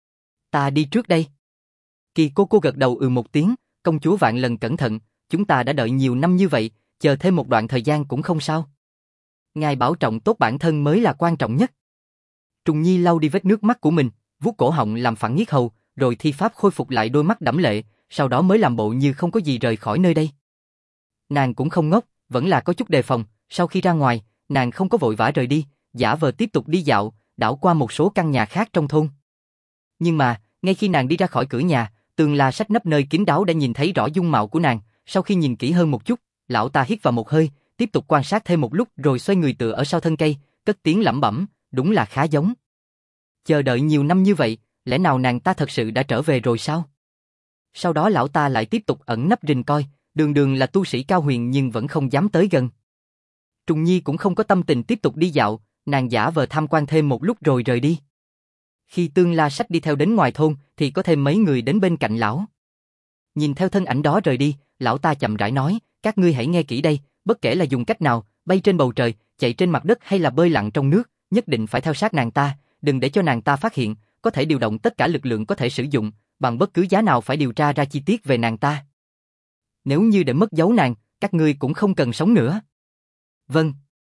Ta đi trước đây. Kỳ cô gật đầu một tiếng, công chúa vạn lần cẩn thận, chúng ta đã đợi nhiều năm như vậy, chờ thêm một đoạn thời gian cũng không sao. Ngài bảo trọng tốt bản thân mới là quan trọng nhất. Trùng Nhi lau đi vết nước mắt của mình, vuốt cổ họng làm phản nghiến hầu, rồi thi pháp khôi phục lại đôi mắt đẫm lệ, sau đó mới làm bộ như không có gì rời khỏi nơi đây. Nàng cũng không ngốc, vẫn là có chút đề phòng, sau khi ra ngoài, nàng không có vội vã rời đi, giả vờ tiếp tục đi dạo, đảo qua một số căn nhà khác trong thôn. Nhưng mà, ngay khi nàng đi ra khỏi cửa nhà, Tường La Sách nấp nơi kín đáo đã nhìn thấy rõ dung mạo của nàng, sau khi nhìn kỹ hơn một chút, lão ta hít vào một hơi, tiếp tục quan sát thêm một lúc rồi xoay người tựa ở sau thân cây, cất tiếng lẩm bẩm, đúng là khá giống. Chờ đợi nhiều năm như vậy, lẽ nào nàng ta thật sự đã trở về rồi sao? Sau đó lão ta lại tiếp tục ẩn nấp rình coi, đường là tu sĩ cao huyền nhưng vẫn không dám tới gần. Trùng Nhi cũng không có tâm tình tiếp tục đi dạo, nàng giả vờ tham quan thêm một lúc rồi rời đi. Khi Tương La Sách đi theo đến ngoài thôn thì có thêm mấy người đến bên cạnh lão. Nhìn theo thân ảnh đó rời đi, lão ta chậm rãi nói, các ngươi hãy nghe kỹ đây, bất kể là dùng cách nào, bay trên bầu trời, chạy trên mặt đất hay là bơi lặn trong nước, nhất định phải theo sát nàng ta, đừng để cho nàng ta phát hiện, có thể điều động tất cả lực lượng có thể sử dụng, bằng bất cứ giá nào phải điều tra ra chi tiết về nàng ta. Nếu như để mất dấu nàng, các ngươi cũng không cần sống nữa. Vâng.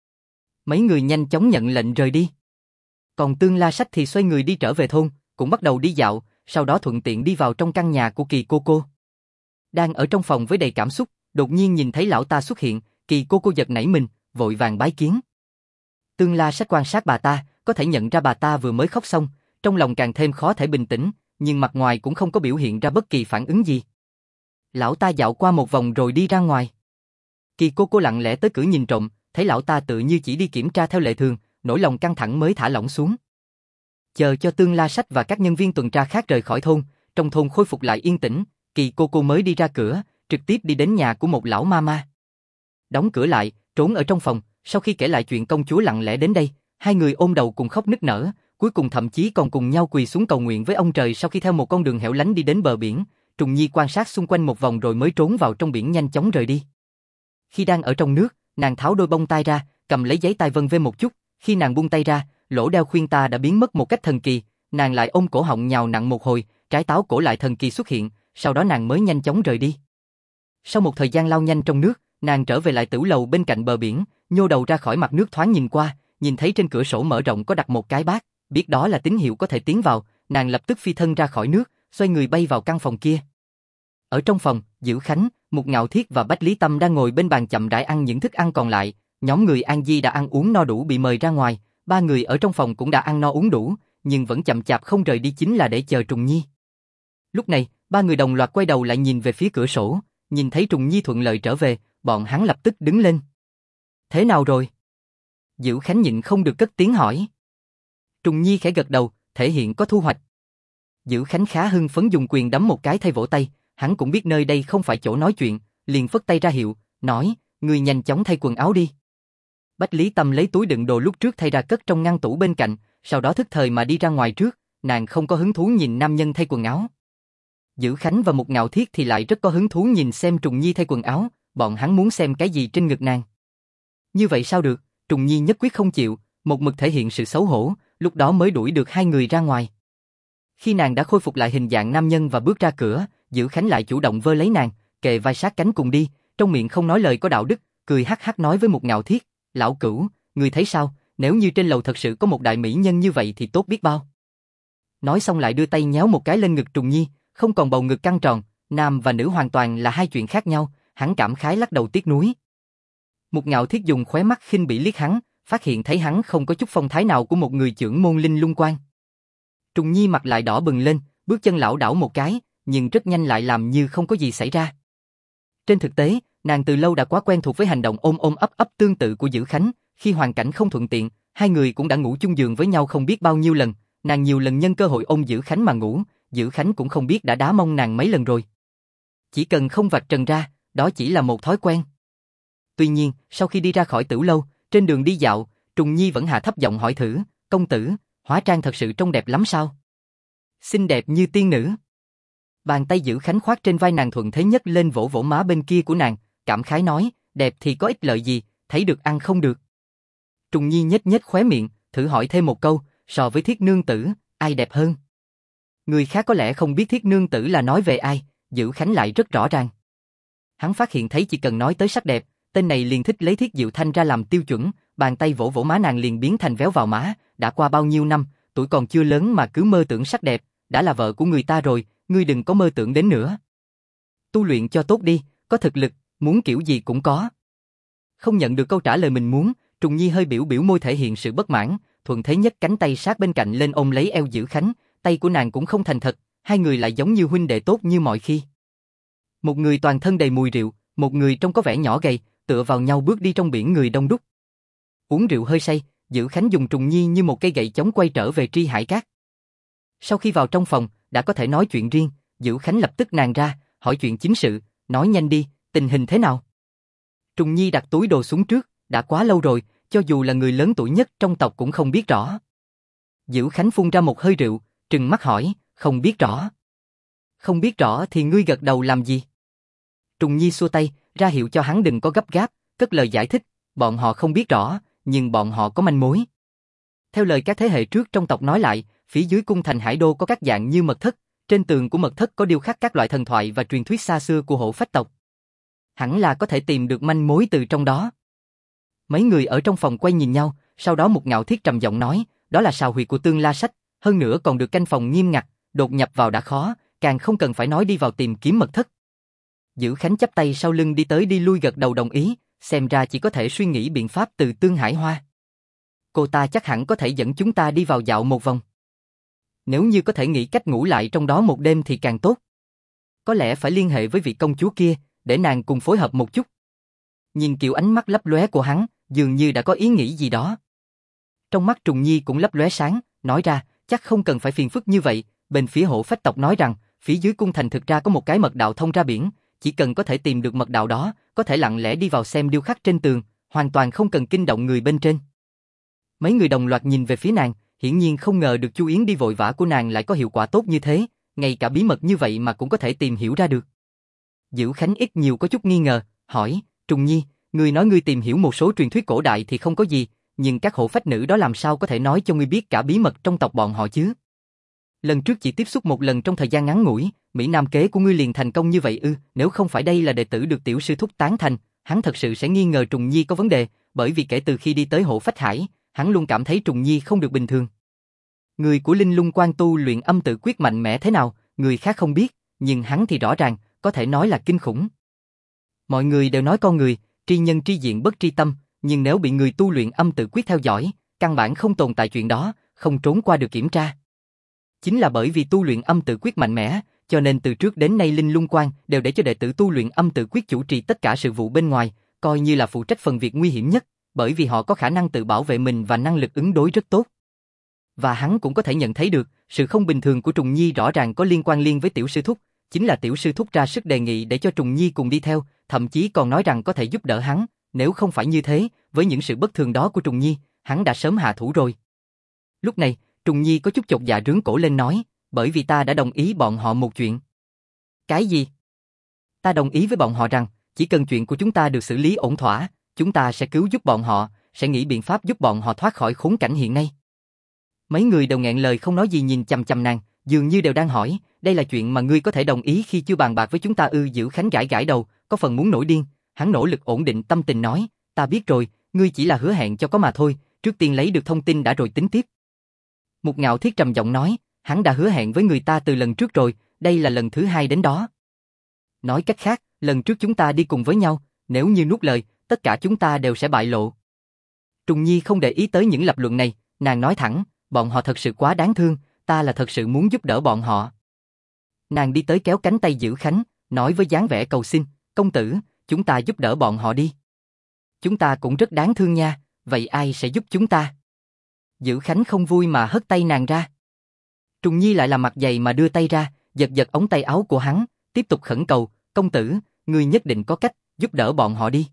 Mấy người nhanh chóng nhận lệnh rời đi. Còn Tương La Sách thì xoay người đi trở về thôn, cũng bắt đầu đi dạo, sau đó thuận tiện đi vào trong căn nhà của Kỳ cô cô. Đang ở trong phòng với đầy cảm xúc, đột nhiên nhìn thấy lão ta xuất hiện, Kỳ cô cô giật nảy mình, vội vàng bái kiến. Tương La Sách quan sát bà ta, có thể nhận ra bà ta vừa mới khóc xong, trong lòng càng thêm khó thể bình tĩnh, nhưng mặt ngoài cũng không có biểu hiện ra bất kỳ phản ứng gì. Lão ta dạo qua một vòng rồi đi ra ngoài. Kỳ cô cô lặng lẽ tới cửa nhìn trộm, thấy lão ta tự như chỉ đi kiểm tra theo lệ thường, nỗi lòng căng thẳng mới thả lỏng xuống. Chờ cho Tương La Sách và các nhân viên tuần tra khác rời khỏi thôn, trong thôn khôi phục lại yên tĩnh, Kỳ cô cô mới đi ra cửa, trực tiếp đi đến nhà của một lão ma ma. Đóng cửa lại, trốn ở trong phòng, sau khi kể lại chuyện công chúa lặng lẽ đến đây, hai người ôm đầu cùng khóc nức nở, cuối cùng thậm chí còn cùng nhau quỳ xuống cầu nguyện với ông trời sau khi theo một con đường hẻo lánh đi đến bờ biển. Trùng Nhi quan sát xung quanh một vòng rồi mới trốn vào trong biển nhanh chóng rời đi. Khi đang ở trong nước, nàng tháo đôi bông tai ra, cầm lấy giấy tai vân vê một chút, khi nàng buông tay ra, lỗ đeo khuyên ta đã biến mất một cách thần kỳ, nàng lại ôm cổ họng nhào nặng một hồi, trái táo cổ lại thần kỳ xuất hiện, sau đó nàng mới nhanh chóng rời đi. Sau một thời gian lao nhanh trong nước, nàng trở về lại tửu lầu bên cạnh bờ biển, nhô đầu ra khỏi mặt nước thoáng nhìn qua, nhìn thấy trên cửa sổ mở rộng có đặt một cái bát, biết đó là tín hiệu có thể tiến vào, nàng lập tức phi thân ra khỏi nước, xoay người bay vào căn phòng kia. Ở trong phòng, Dữ Khánh, Mục Ngạo Thiết và Bách Lý Tâm đang ngồi bên bàn chậm rãi ăn những thức ăn còn lại, nhóm người An Di đã ăn uống no đủ bị mời ra ngoài, ba người ở trong phòng cũng đã ăn no uống đủ, nhưng vẫn chậm chạp không rời đi chính là để chờ Trùng Nhi. Lúc này, ba người đồng loạt quay đầu lại nhìn về phía cửa sổ, nhìn thấy Trùng Nhi thuận lợi trở về, bọn hắn lập tức đứng lên. Thế nào rồi? Dữ Khánh nhịn không được cất tiếng hỏi. Trùng Nhi khẽ gật đầu, thể hiện có thu hoạch. Dữ Khánh khá hưng phấn dùng quyền đấm một cái thay vỗ tay, hắn cũng biết nơi đây không phải chỗ nói chuyện, liền phất tay ra hiệu, nói, ngươi nhanh chóng thay quần áo đi. Bách Lý Tâm lấy túi đựng đồ lúc trước thay ra cất trong ngăn tủ bên cạnh, sau đó thức thời mà đi ra ngoài trước, nàng không có hứng thú nhìn nam nhân thay quần áo. Dữ Khánh và Mục Ngạo Thiết thì lại rất có hứng thú nhìn xem Trùng Nhi thay quần áo, bọn hắn muốn xem cái gì trên ngực nàng. Như vậy sao được, Trùng Nhi nhất quyết không chịu, một mực thể hiện sự xấu hổ, lúc đó mới đuổi được hai người ra ngoài. Khi nàng đã khôi phục lại hình dạng nam nhân và bước ra cửa, Dữ Khánh lại chủ động vơ lấy nàng, kề vai sát cánh cùng đi, trong miệng không nói lời có đạo đức, cười hắc hắc nói với Mục Ngạo Thiết, lão cửu, người thấy sao, nếu như trên lầu thật sự có một đại mỹ nhân như vậy thì tốt biết bao. Nói xong lại đưa tay nhéo một cái lên ngực Trùng Nhi, không còn bầu ngực căng tròn, nam và nữ hoàn toàn là hai chuyện khác nhau, hắn cảm khái lắc đầu tiếc nuối. Mục Ngạo Thiết dùng khóe mắt khinh bỉ liếc hắn, phát hiện thấy hắn không có chút phong thái nào của một người chưởng môn linh lung quan. Trùng Nhi mặt lại đỏ bừng lên, bước chân lảo đảo một cái, nhưng rất nhanh lại làm như không có gì xảy ra. Trên thực tế, nàng từ lâu đã quá quen thuộc với hành động ôm ôm ấp ấp tương tự của Dữ Khánh, khi hoàn cảnh không thuận tiện, hai người cũng đã ngủ chung giường với nhau không biết bao nhiêu lần, nàng nhiều lần nhân cơ hội ôm Dữ Khánh mà ngủ, Dữ Khánh cũng không biết đã đá mông nàng mấy lần rồi. Chỉ cần không vạch trần ra, đó chỉ là một thói quen. Tuy nhiên, sau khi đi ra khỏi tửu lâu, trên đường đi dạo, Trùng Nhi vẫn hạ thấp giọng hỏi thử, công tử, hóa trang thật sự trông đẹp lắm sao? Xinh đẹp như tiên nữ. Bàn tay Dữ Khánh khoác trên vai nàng thuận thế nhất lên vỗ vỗ má bên kia của nàng, cảm khái nói, đẹp thì có ích lợi gì, thấy được ăn không được. Trùng Nhi nhếch nhếch khóe miệng, thử hỏi thêm một câu, so với Thiết nương tử, ai đẹp hơn? Người khác có lẽ không biết Thiết nương tử là nói về ai, Dữ Khánh lại rất rõ ràng. Hắn phát hiện thấy chỉ cần nói tới sắc đẹp, tên này liền thích lấy Thiết Diệu Thanh ra làm tiêu chuẩn, bàn tay vỗ vỗ má nàng liền biến thành véo vào má, đã qua bao nhiêu năm, tuổi còn chưa lớn mà cứ mơ tưởng sắc đẹp, đã là vợ của người ta rồi, ngươi đừng có mơ tưởng đến nữa. Tu luyện cho tốt đi, có thực lực, muốn kiểu gì cũng có. Không nhận được câu trả lời mình muốn, Trùng Nhi hơi biểu biểu môi thể hiện sự bất mãn, thuận thế nhất cánh tay sát bên cạnh lên ôm lấy eo Dữ Khánh, tay của nàng cũng không thành thật, hai người lại giống như huynh đệ tốt như mọi khi. Một người toàn thân đầy mùi rượu, một người trông có vẻ nhỏ gầy, tựa vào nhau bước đi trong biển người đông đúc. Uống rượu hơi say, Dữ Khánh dùng Trùng Nhi như một cây gậy chống quay trở về Tri Hải Cát. Sau khi vào trong phòng, đã có thể nói chuyện riêng, Dữ Khánh lập tức nàng ra, hỏi chuyện chính sự, nói nhanh đi, tình hình thế nào? Trùng Nhi đặt túi đồ xuống trước, đã quá lâu rồi, cho dù là người lớn tuổi nhất trong tộc cũng không biết rõ. Dữ Khánh phun ra một hơi rượu, trừng mắt hỏi, không biết rõ. Không biết rõ thì ngươi gật đầu làm gì? Trùng Nhi xua tay, ra hiệu cho hắn đừng có gấp gáp, cất lời giải thích, bọn họ không biết rõ, nhưng bọn họ có manh mối. Theo lời các thế hệ trước trong tộc nói lại, phía dưới cung thành Hải Đô có các dạng như mật thất, trên tường của mật thất có điêu khắc các loại thần thoại và truyền thuyết xa xưa của hổ phách tộc. Hẳn là có thể tìm được manh mối từ trong đó. Mấy người ở trong phòng quay nhìn nhau, sau đó một Ngạo Thiết trầm giọng nói, đó là sào huyệt của Tương La Sách, hơn nữa còn được canh phòng nghiêm ngặt, đột nhập vào đã khó, càng không cần phải nói đi vào tìm kiếm mật thất. Dữ Khánh chắp tay sau lưng đi tới đi lui gật đầu đồng ý, xem ra chỉ có thể suy nghĩ biện pháp từ Tương Hải Hoa. Cô ta chắc hẳn có thể dẫn chúng ta đi vào dạo một vòng. Nếu như có thể nghĩ cách ngủ lại trong đó một đêm thì càng tốt. Có lẽ phải liên hệ với vị công chúa kia, để nàng cùng phối hợp một chút. Nhìn kiểu ánh mắt lấp lóe của hắn, dường như đã có ý nghĩ gì đó. Trong mắt Trùng Nhi cũng lấp lóe sáng, nói ra, chắc không cần phải phiền phức như vậy. Bên phía hổ phách tộc nói rằng, phía dưới cung thành thực ra có một cái mật đạo thông ra biển, chỉ cần có thể tìm được mật đạo đó, có thể lặng lẽ đi vào xem điêu khắc trên tường, hoàn toàn không cần kinh động người bên trên. Mấy người đồng loạt nhìn về phía nàng, hiển nhiên không ngờ được Chu Yến đi vội vã của nàng lại có hiệu quả tốt như thế, ngay cả bí mật như vậy mà cũng có thể tìm hiểu ra được. Dữ Khánh ít nhiều có chút nghi ngờ, hỏi, Trùng Nhi, ngươi nói ngươi tìm hiểu một số truyền thuyết cổ đại thì không có gì, nhưng các hổ phách nữ đó làm sao có thể nói cho ngươi biết cả bí mật trong tộc bọn họ chứ? Lần trước chỉ tiếp xúc một lần trong thời gian ngắn ngủi, Mỹ Nam kế của ngươi liền thành công như vậy ư? Nếu không phải đây là đệ tử được tiểu sư thúc tán thành, hắn thật sự sẽ nghi ngờ Trùng Nhi có vấn đề, bởi vì kể từ khi đi tới Hổ Phách Hải, hắn luôn cảm thấy Trùng Nhi không được bình thường. Người của Linh Lung Quan tu luyện âm tự quyết mạnh mẽ thế nào, người khác không biết, nhưng hắn thì rõ ràng, có thể nói là kinh khủng. Mọi người đều nói con người, tri nhân tri diện bất tri tâm, nhưng nếu bị người tu luyện âm tự quyết theo dõi, căn bản không tồn tại chuyện đó, không trốn qua được kiểm tra. Chính là bởi vì tu luyện âm tự quyết mạnh mẽ, cho nên từ trước đến nay Linh Lung Quan đều để cho đệ tử tu luyện âm tự quyết chủ trì tất cả sự vụ bên ngoài, coi như là phụ trách phần việc nguy hiểm nhất, bởi vì họ có khả năng tự bảo vệ mình và năng lực ứng đối rất tốt. Và hắn cũng có thể nhận thấy được, sự không bình thường của Trùng Nhi rõ ràng có liên quan với tiểu sư thúc, chính là tiểu sư thúc ra sức đề nghị để cho Trùng Nhi cùng đi theo, thậm chí còn nói rằng có thể giúp đỡ hắn, nếu không phải như thế, với những sự bất thường đó của Trùng Nhi, hắn đã sớm hạ thủ rồi. Lúc này, Trùng Nhi có chút chột dạ rướn cổ lên nói, bởi vì ta đã đồng ý bọn họ một chuyện. Cái gì? Ta đồng ý với bọn họ rằng, chỉ cần chuyện của chúng ta được xử lý ổn thỏa, chúng ta sẽ cứu giúp bọn họ, sẽ nghĩ biện pháp giúp bọn họ thoát khỏi khốn cảnh hiện nay. Mấy người đều nghẹn lời không nói gì nhìn chằm chằm nàng, dường như đều đang hỏi, đây là chuyện mà ngươi có thể đồng ý khi chưa bàn bạc với chúng ta ư? Dữ Khánh gãi gãi đầu, có phần muốn nổi điên, hắn nỗ lực ổn định tâm tình nói, ta biết rồi, ngươi chỉ là hứa hẹn cho có mà thôi, trước tiên lấy được thông tin đã rồi tính tiếp. Một Ngạo Thiết trầm giọng nói, hắn đã hứa hẹn với người ta từ lần trước rồi, đây là lần thứ hai đến đó. Nói cách khác, lần trước chúng ta đi cùng với nhau, nếu như nuốt lời, tất cả chúng ta đều sẽ bại lộ. Trùng Nhi không để ý tới những lập luận này, nàng nói thẳng, bọn họ thật sự quá đáng thương, ta là thật sự muốn giúp đỡ bọn họ. Nàng đi tới kéo cánh tay Dữ Khánh, nói với dáng vẻ cầu xin, công tử, chúng ta giúp đỡ bọn họ đi. Chúng ta cũng rất đáng thương nha, vậy ai sẽ giúp chúng ta? Dữ Khánh không vui mà hất tay nàng ra. Trùng Nhi lại làm mặt dày mà đưa tay ra, giật giật ống tay áo của hắn, tiếp tục khẩn cầu, công tử, ngươi nhất định có cách, giúp đỡ bọn họ đi.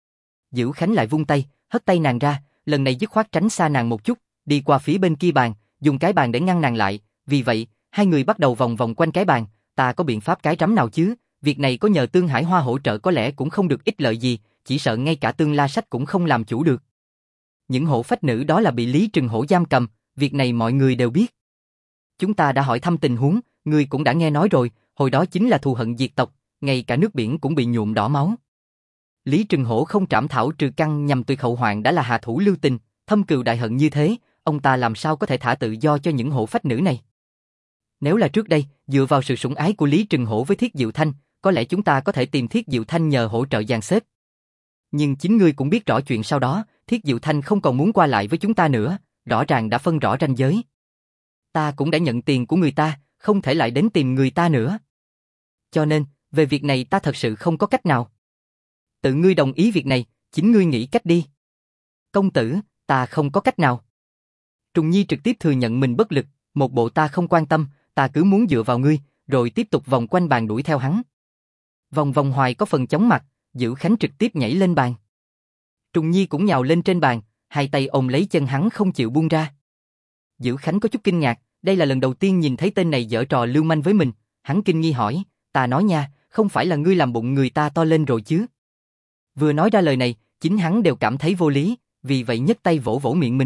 Dữ Khánh lại vung tay, hất tay nàng ra, lần này dứt khoát tránh xa nàng một chút, đi qua phía bên kia bàn, dùng cái bàn để ngăn nàng lại, vì vậy, hai người bắt đầu vòng vòng quanh cái bàn, ta có biện pháp cái rắm nào chứ, việc này có nhờ Tương Hải Hoa hỗ trợ có lẽ cũng không được ích lợi gì, chỉ sợ ngay cả Tương La Sách cũng không làm chủ được. Những hổ phách nữ đó là bị Lý Trừng Hổ giam cầm, việc này mọi người đều biết. Chúng ta đã hỏi thăm tình huống, ngươi cũng đã nghe nói rồi, hồi đó chính là thù hận diệt tộc, ngay cả nước biển cũng bị nhuộm đỏ máu. Lý Trừng Hổ không trảm thảo trừ căn nhằm tuyệt hậu hoạn đã là hạ thủ lưu tình, thâm cừu đại hận như thế, ông ta làm sao có thể thả tự do cho những hổ phách nữ này? Nếu là trước đây, dựa vào sự sủng ái của Lý Trừng Hổ với Thiết Diệu Thanh, có lẽ chúng ta có thể tìm Thiết Diệu Thanh nhờ hỗ trợ dàn xếp. Nhưng chính ngươi cũng biết rõ chuyện sau đó, Thiết Diệu Thanh không còn muốn qua lại với chúng ta nữa, rõ ràng đã phân rõ ranh giới. Ta cũng đã nhận tiền của người ta, không thể lại đến tìm người ta nữa. Cho nên, về việc này ta thật sự không có cách nào. Tự ngươi đồng ý việc này, chính ngươi nghĩ cách đi. Công tử, ta không có cách nào. Trùng Nhi trực tiếp thừa nhận mình bất lực, một bộ ta không quan tâm, ta cứ muốn dựa vào ngươi, rồi tiếp tục vòng quanh bàn đuổi theo hắn. Vòng vòng hoài có phần chóng mặt, Dữ Khánh trực tiếp nhảy lên bàn. Trùng Nhi cũng nhào lên trên bàn, hai tay ôm lấy chân hắn không chịu buông ra. Dữ Khánh có chút kinh ngạc, đây là lần đầu tiên nhìn thấy tên này giở trò lưu manh với mình, hắn kinh nghi hỏi, ta nói nha, không phải là ngươi làm bụng người ta to lên rồi chứ? Vừa nói ra lời này, Chính hắn đều cảm thấy vô lý, vì vậy nhấc tay vỗ vỗ miệng mình.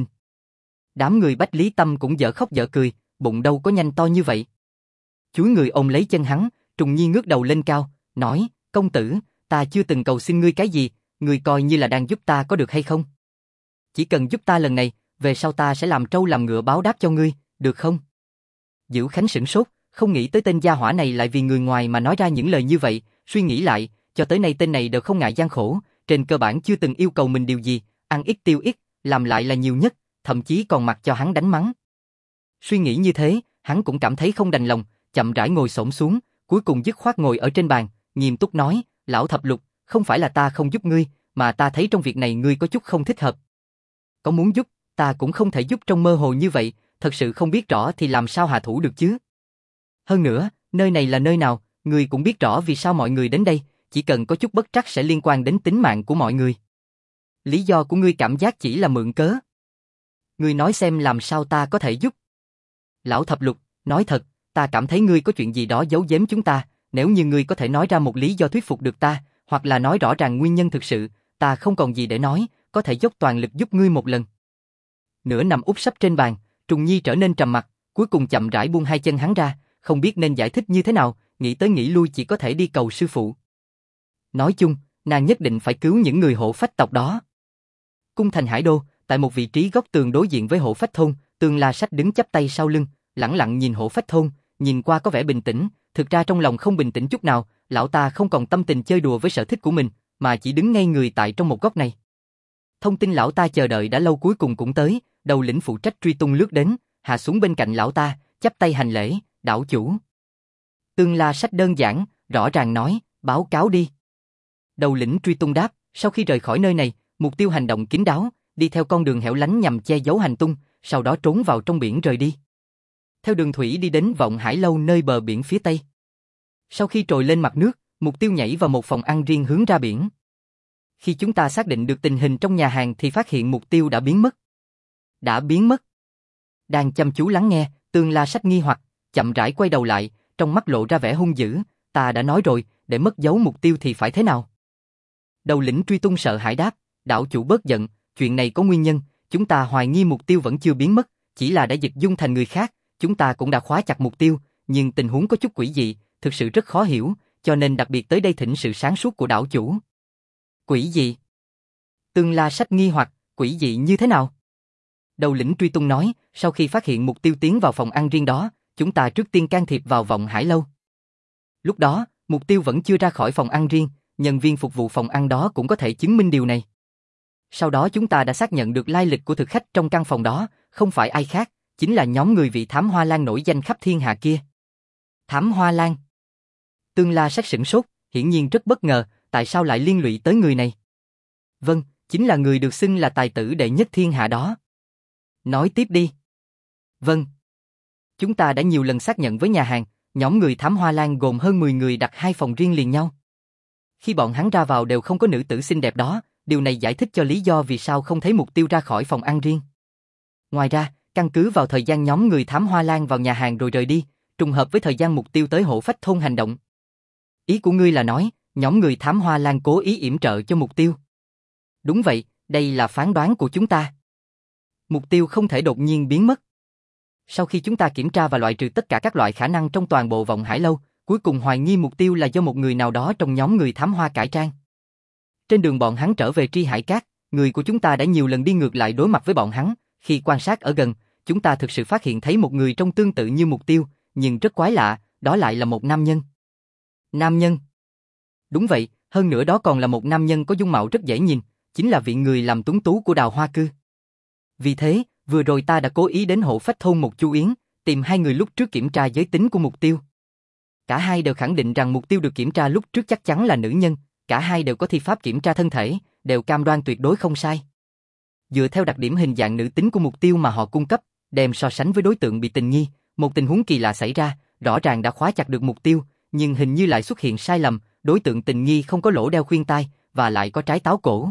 Đám người Bách Lý Tâm cũng dở khóc dở cười, bụng đâu có nhanh to như vậy. Chúi người ôm lấy chân hắn, Trùng Nhi ngước đầu lên cao, nói, công tử, ta chưa từng cầu xin ngươi cái gì, ngươi coi như là đang giúp ta có được hay không? Chỉ cần giúp ta lần này, về sau ta sẽ làm trâu làm ngựa báo đáp cho ngươi, được không? Dữ Khánh sửng sốt, không nghĩ tới tên gia hỏa này lại vì người ngoài mà nói ra những lời như vậy, suy nghĩ lại, cho tới nay tên này đều không ngại gian khổ, trên cơ bản chưa từng yêu cầu mình điều gì, ăn ít tiêu ít, làm lại là nhiều nhất, thậm chí còn mặc cho hắn đánh mắng. Suy nghĩ như thế, hắn cũng cảm thấy không đành lòng, chậm rãi ngồi xổm xuống, cuối cùng dứt khoát ngồi ở trên bàn, nghiêm túc nói, lão thập lục, không phải là ta không giúp ngươi, mà ta thấy trong việc này ngươi có chút không thích hợp. Có muốn giúp, ta cũng không thể giúp trong mơ hồ như vậy, thật sự không biết rõ thì làm sao hạ thủ được chứ. Hơn nữa, nơi này là nơi nào, ngươi cũng biết rõ vì sao mọi người đến đây, chỉ cần có chút bất trắc sẽ liên quan đến tính mạng của mọi người. Lý do của ngươi cảm giác chỉ là mượn cớ. Ngươi nói xem làm sao ta có thể giúp. Lão thập lục, nói thật, ta cảm thấy ngươi có chuyện gì đó giấu giếm chúng ta, nếu như ngươi có thể nói ra một lý do thuyết phục được ta, hoặc là nói rõ ràng nguyên nhân thực sự, ta không còn gì để nói, có thể dốc toàn lực giúp ngươi một lần. Nửa nằm úp sấp trên bàn, Trùng Nhi trở nên trầm mặc, cuối cùng chậm rãi buông hai chân hắn ra, không biết nên giải thích như thế nào, nghĩ tới nghĩ lui chỉ có thể đi cầu sư phụ. Nói chung, nàng nhất định phải cứu những người hộ phách tộc đó. Cung thành Hải Đô, tại một vị trí góc tường đối diện với hộ phách thôn, Tương La Sách đứng chắp tay sau lưng, lẳng lặng nhìn hộ phách thôn, nhìn qua có vẻ bình tĩnh, thực ra trong lòng không bình tĩnh chút nào, lão ta không còn tâm tình chơi đùa với sở thích của mình, mà chỉ đứng ngây người tại trong một góc này. Thông tin lão ta chờ đợi đã lâu cuối cùng cũng tới, đầu lĩnh phụ trách truy tung lướt đến, hạ xuống bên cạnh lão ta, chắp tay hành lễ, đảo chủ. Tương La Sách đơn giản, rõ ràng nói, báo cáo đi. Đầu lĩnh truy tung đáp, sau khi rời khỏi nơi này, mục tiêu hành động kín đáo, đi theo con đường hẻo lánh nhằm che giấu hành tung, sau đó trốn vào trong biển rời đi. Theo đường thủy đi đến Vọng Hải Lâu nơi bờ biển phía tây. Sau khi trồi lên mặt nước, mục tiêu nhảy vào một phòng ăn riêng hướng ra biển. Khi chúng ta xác định được tình hình trong nhà hàng thì phát hiện mục tiêu đã biến mất. Đã biến mất. Đang chăm chú lắng nghe, Tương La Sách nghi hoặc, chậm rãi quay đầu lại, trong mắt lộ ra vẻ hung dữ, ta đã nói rồi, để mất dấu mục tiêu thì phải thế nào? Đầu lĩnh truy tung sợ hãi đáp, đảo chủ bớt giận, chuyện này có nguyên nhân, chúng ta hoài nghi mục tiêu vẫn chưa biến mất, chỉ là đã dịch dung thành người khác, chúng ta cũng đã khóa chặt mục tiêu, nhưng tình huống có chút quỷ dị, thực sự rất khó hiểu, cho nên đặc biệt tới đây thỉnh sự sáng suốt của đảo chủ. Quỷ dị? Tương La Sách nghi hoặc, quỷ dị như thế nào? Đầu lĩnh truy tung nói, sau khi phát hiện mục tiêu tiến vào phòng ăn riêng đó, chúng ta trước tiên can thiệp vào Vọng Hải Lâu. Lúc đó, mục tiêu vẫn chưa ra khỏi phòng ăn riêng, nhân viên phục vụ phòng ăn đó cũng có thể chứng minh điều này. Sau đó chúng ta đã xác nhận được lai lịch của thực khách trong căn phòng đó, không phải ai khác, chính là nhóm người vị Thám Hoa Lan nổi danh khắp thiên hạ kia. Thám Hoa Lan? Tương La Sách sửng sốt, hiển nhiên rất bất ngờ, tại sao lại liên lụy tới người này? Vâng, chính là người được xưng là tài tử đệ nhất thiên hạ đó. Nói tiếp đi. Vâng. Chúng ta đã nhiều lần xác nhận với nhà hàng, nhóm người Thám Hoa Lan gồm hơn 10 người đặt 2 phòng riêng liền nhau. Khi bọn hắn ra vào đều không có nữ tử xinh đẹp đó, điều này giải thích cho lý do vì sao không thấy mục tiêu ra khỏi phòng ăn riêng. Ngoài ra, căn cứ vào thời gian nhóm người Thám Hoa Lan vào nhà hàng rồi rời đi, trùng hợp với thời gian mục tiêu tới hộ phách thôn hành động. Ý của ngươi là nói, nhóm người Thám Hoa Lan cố ý yểm trợ cho mục tiêu. Đúng vậy, đây là phán đoán của chúng ta. Mục tiêu không thể đột nhiên biến mất. Sau khi chúng ta kiểm tra và loại trừ tất cả các loại khả năng trong toàn bộ Vọng Hải Lâu, cuối cùng hoài nghi mục tiêu là do một người nào đó trong nhóm người Thám Hoa cải trang. Trên đường bọn hắn trở về Tri Hải Cát, người của chúng ta đã nhiều lần đi ngược lại đối mặt với bọn hắn, khi quan sát ở gần, chúng ta thực sự phát hiện thấy một người trông tương tự như mục tiêu, nhưng rất quái lạ, đó lại là một nam nhân. Nam nhân? Đúng vậy, hơn nữa đó còn là một nam nhân có dung mạo rất dễ nhìn, chính là vị người làm tuấn tú của Đào Hoa Cư. Vì thế, vừa rồi ta đã cố ý đến hộ phách thôn một chu yến, tìm 2 người lúc trước kiểm tra giới tính của mục tiêu. Cả hai đều khẳng định rằng mục tiêu được kiểm tra lúc trước chắc chắn là nữ nhân, cả hai đều có thi pháp kiểm tra thân thể, đều cam đoan tuyệt đối không sai. Dựa theo đặc điểm hình dạng nữ tính của mục tiêu mà họ cung cấp, đem so sánh với đối tượng bị tình nghi, một tình huống kỳ lạ xảy ra, rõ ràng đã khóa chặt được mục tiêu, nhưng hình như lại xuất hiện sai lầm, đối tượng tình nghi không có lỗ đeo khuyên tai, và lại có trái táo cổ.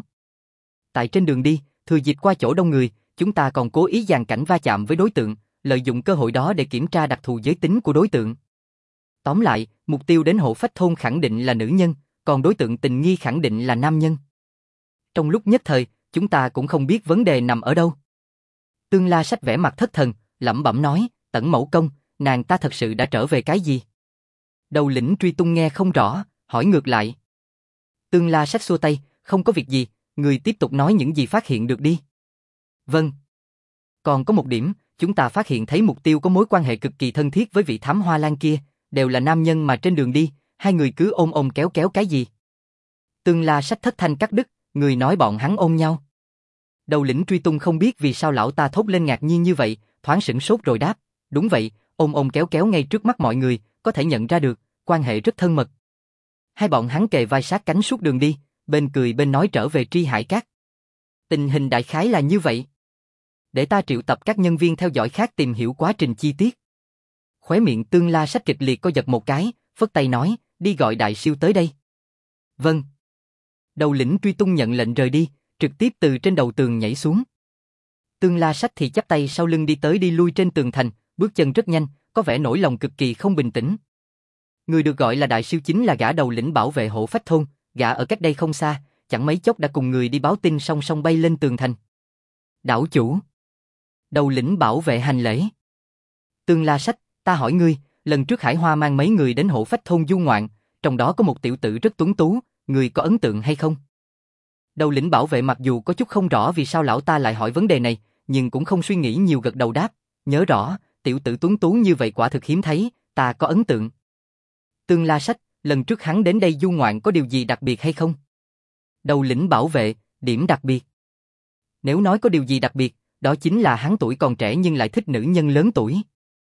Tại trên đường đi, thừa dịp qua chỗ đông người, chúng ta còn cố ý dàn cảnh va chạm với đối tượng, lợi dụng cơ hội đó để kiểm tra đặc thù giới tính của đối tượng. Tóm lại, mục tiêu đến hộ phách thôn khẳng định là nữ nhân, còn đối tượng tình nghi khẳng định là nam nhân. trong lúc nhất thời, chúng ta cũng không biết vấn đề nằm ở đâu. Tương La Sách vẻ mặt thất thần, lẩm bẩm nói, Tẩn Mẫu Công, nàng ta thật sự đã trở về cái gì? Đầu lĩnh truy tung nghe không rõ, hỏi ngược lại. Tương La Sách xua tay, không có việc gì, người tiếp tục nói những gì phát hiện được đi. Vâng. Còn có một điểm, chúng ta phát hiện thấy mục tiêu có mối quan hệ cực kỳ thân thiết với vị thám hoa lang kia, đều là nam nhân mà trên đường đi, hai người cứ ôm ôm kéo kéo cái gì. Tương La Sách thất thanh cắt đứt, người nói bọn hắn ôm nhau. Đầu lĩnh truy tung không biết vì sao lão ta thốt lên ngạc nhiên như vậy, thoáng sửng sốt rồi đáp, đúng vậy, ôm ôm kéo kéo ngay trước mắt mọi người, có thể nhận ra được, quan hệ rất thân mật. Hai bọn hắn kề vai sát cánh suốt đường đi, bên cười bên nói trở về Tri Hải Các. Tình hình đại khái là như vậy. Để ta triệu tập các nhân viên theo dõi khác tìm hiểu quá trình chi tiết. Khóe miệng Tương La Sách kịch liệt co giật một cái, phất tay nói, đi gọi đại siêu tới đây. Vâng. Đầu lĩnh truy tung nhận lệnh rời đi, trực tiếp từ trên đầu tường nhảy xuống. Tương La Sách thì chắp tay sau lưng đi tới đi lui trên tường thành, bước chân rất nhanh, có vẻ nỗi lòng cực kỳ không bình tĩnh. Người được gọi là đại siêu chính là gã đầu lĩnh bảo vệ Hổ Phách thôn, gã ở cách đây không xa, chẳng mấy chốc đã cùng người đi báo tin song song bay lên tường thành. Đảo chủ. Đầu lĩnh bảo vệ hành lễ. Tương La Sách, ta hỏi ngươi, lần trước Hải Hoa mang mấy người đến Hổ Phách thôn du ngoạn, trong đó có một tiểu tử rất tuấn tú, ngươi có ấn tượng hay không? Đầu lĩnh bảo vệ mặc dù có chút không rõ vì sao lão ta lại hỏi vấn đề này, nhưng cũng không suy nghĩ nhiều gật đầu đáp, nhớ rõ, tiểu tử tuấn tú như vậy quả thực hiếm thấy, ta có ấn tượng. Tương La Sách, lần trước hắn đến đây du ngoạn có điều gì đặc biệt hay không? Đầu lĩnh bảo vệ, điểm đặc biệt. Nếu nói có điều gì đặc biệt, đó chính là hắn tuổi còn trẻ nhưng lại thích nữ nhân lớn tuổi.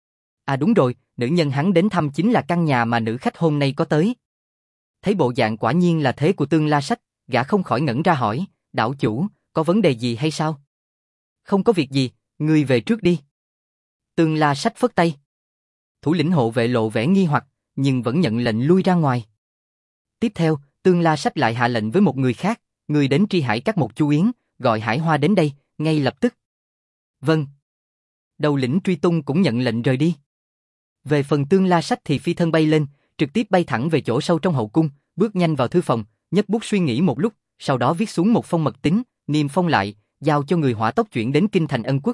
À đúng rồi, nữ nhân hắn đến thăm chính là căn nhà mà nữ khách hôm nay có tới. Thấy bộ dạng quả nhiên là thế của Tương La Sách, gã không khỏi ngẩn ra hỏi, đảo chủ, có vấn đề gì hay sao? Không có việc gì, ngươi về trước đi. Tương La Sách phất tay. Thủ lĩnh hộ vệ lộ vẻ nghi hoặc, nhưng vẫn nhận lệnh lui ra ngoài. Tiếp theo, Tương La Sách lại hạ lệnh với một người khác, người đến Tri Hải Các một Chu Yến, gọi Hải Hoa đến đây, ngay lập tức. Vâng. Đầu lĩnh truy tung cũng nhận lệnh rời đi. Về phần Tương La Sách thì phi thân bay lên, trực tiếp bay thẳng về chỗ sâu trong hậu cung, bước nhanh vào thư phòng, nhấc bút suy nghĩ một lúc, sau đó viết xuống một phong mật tín, niêm phong lại, giao cho người hỏa tốc chuyển đến kinh thành Ân Quốc.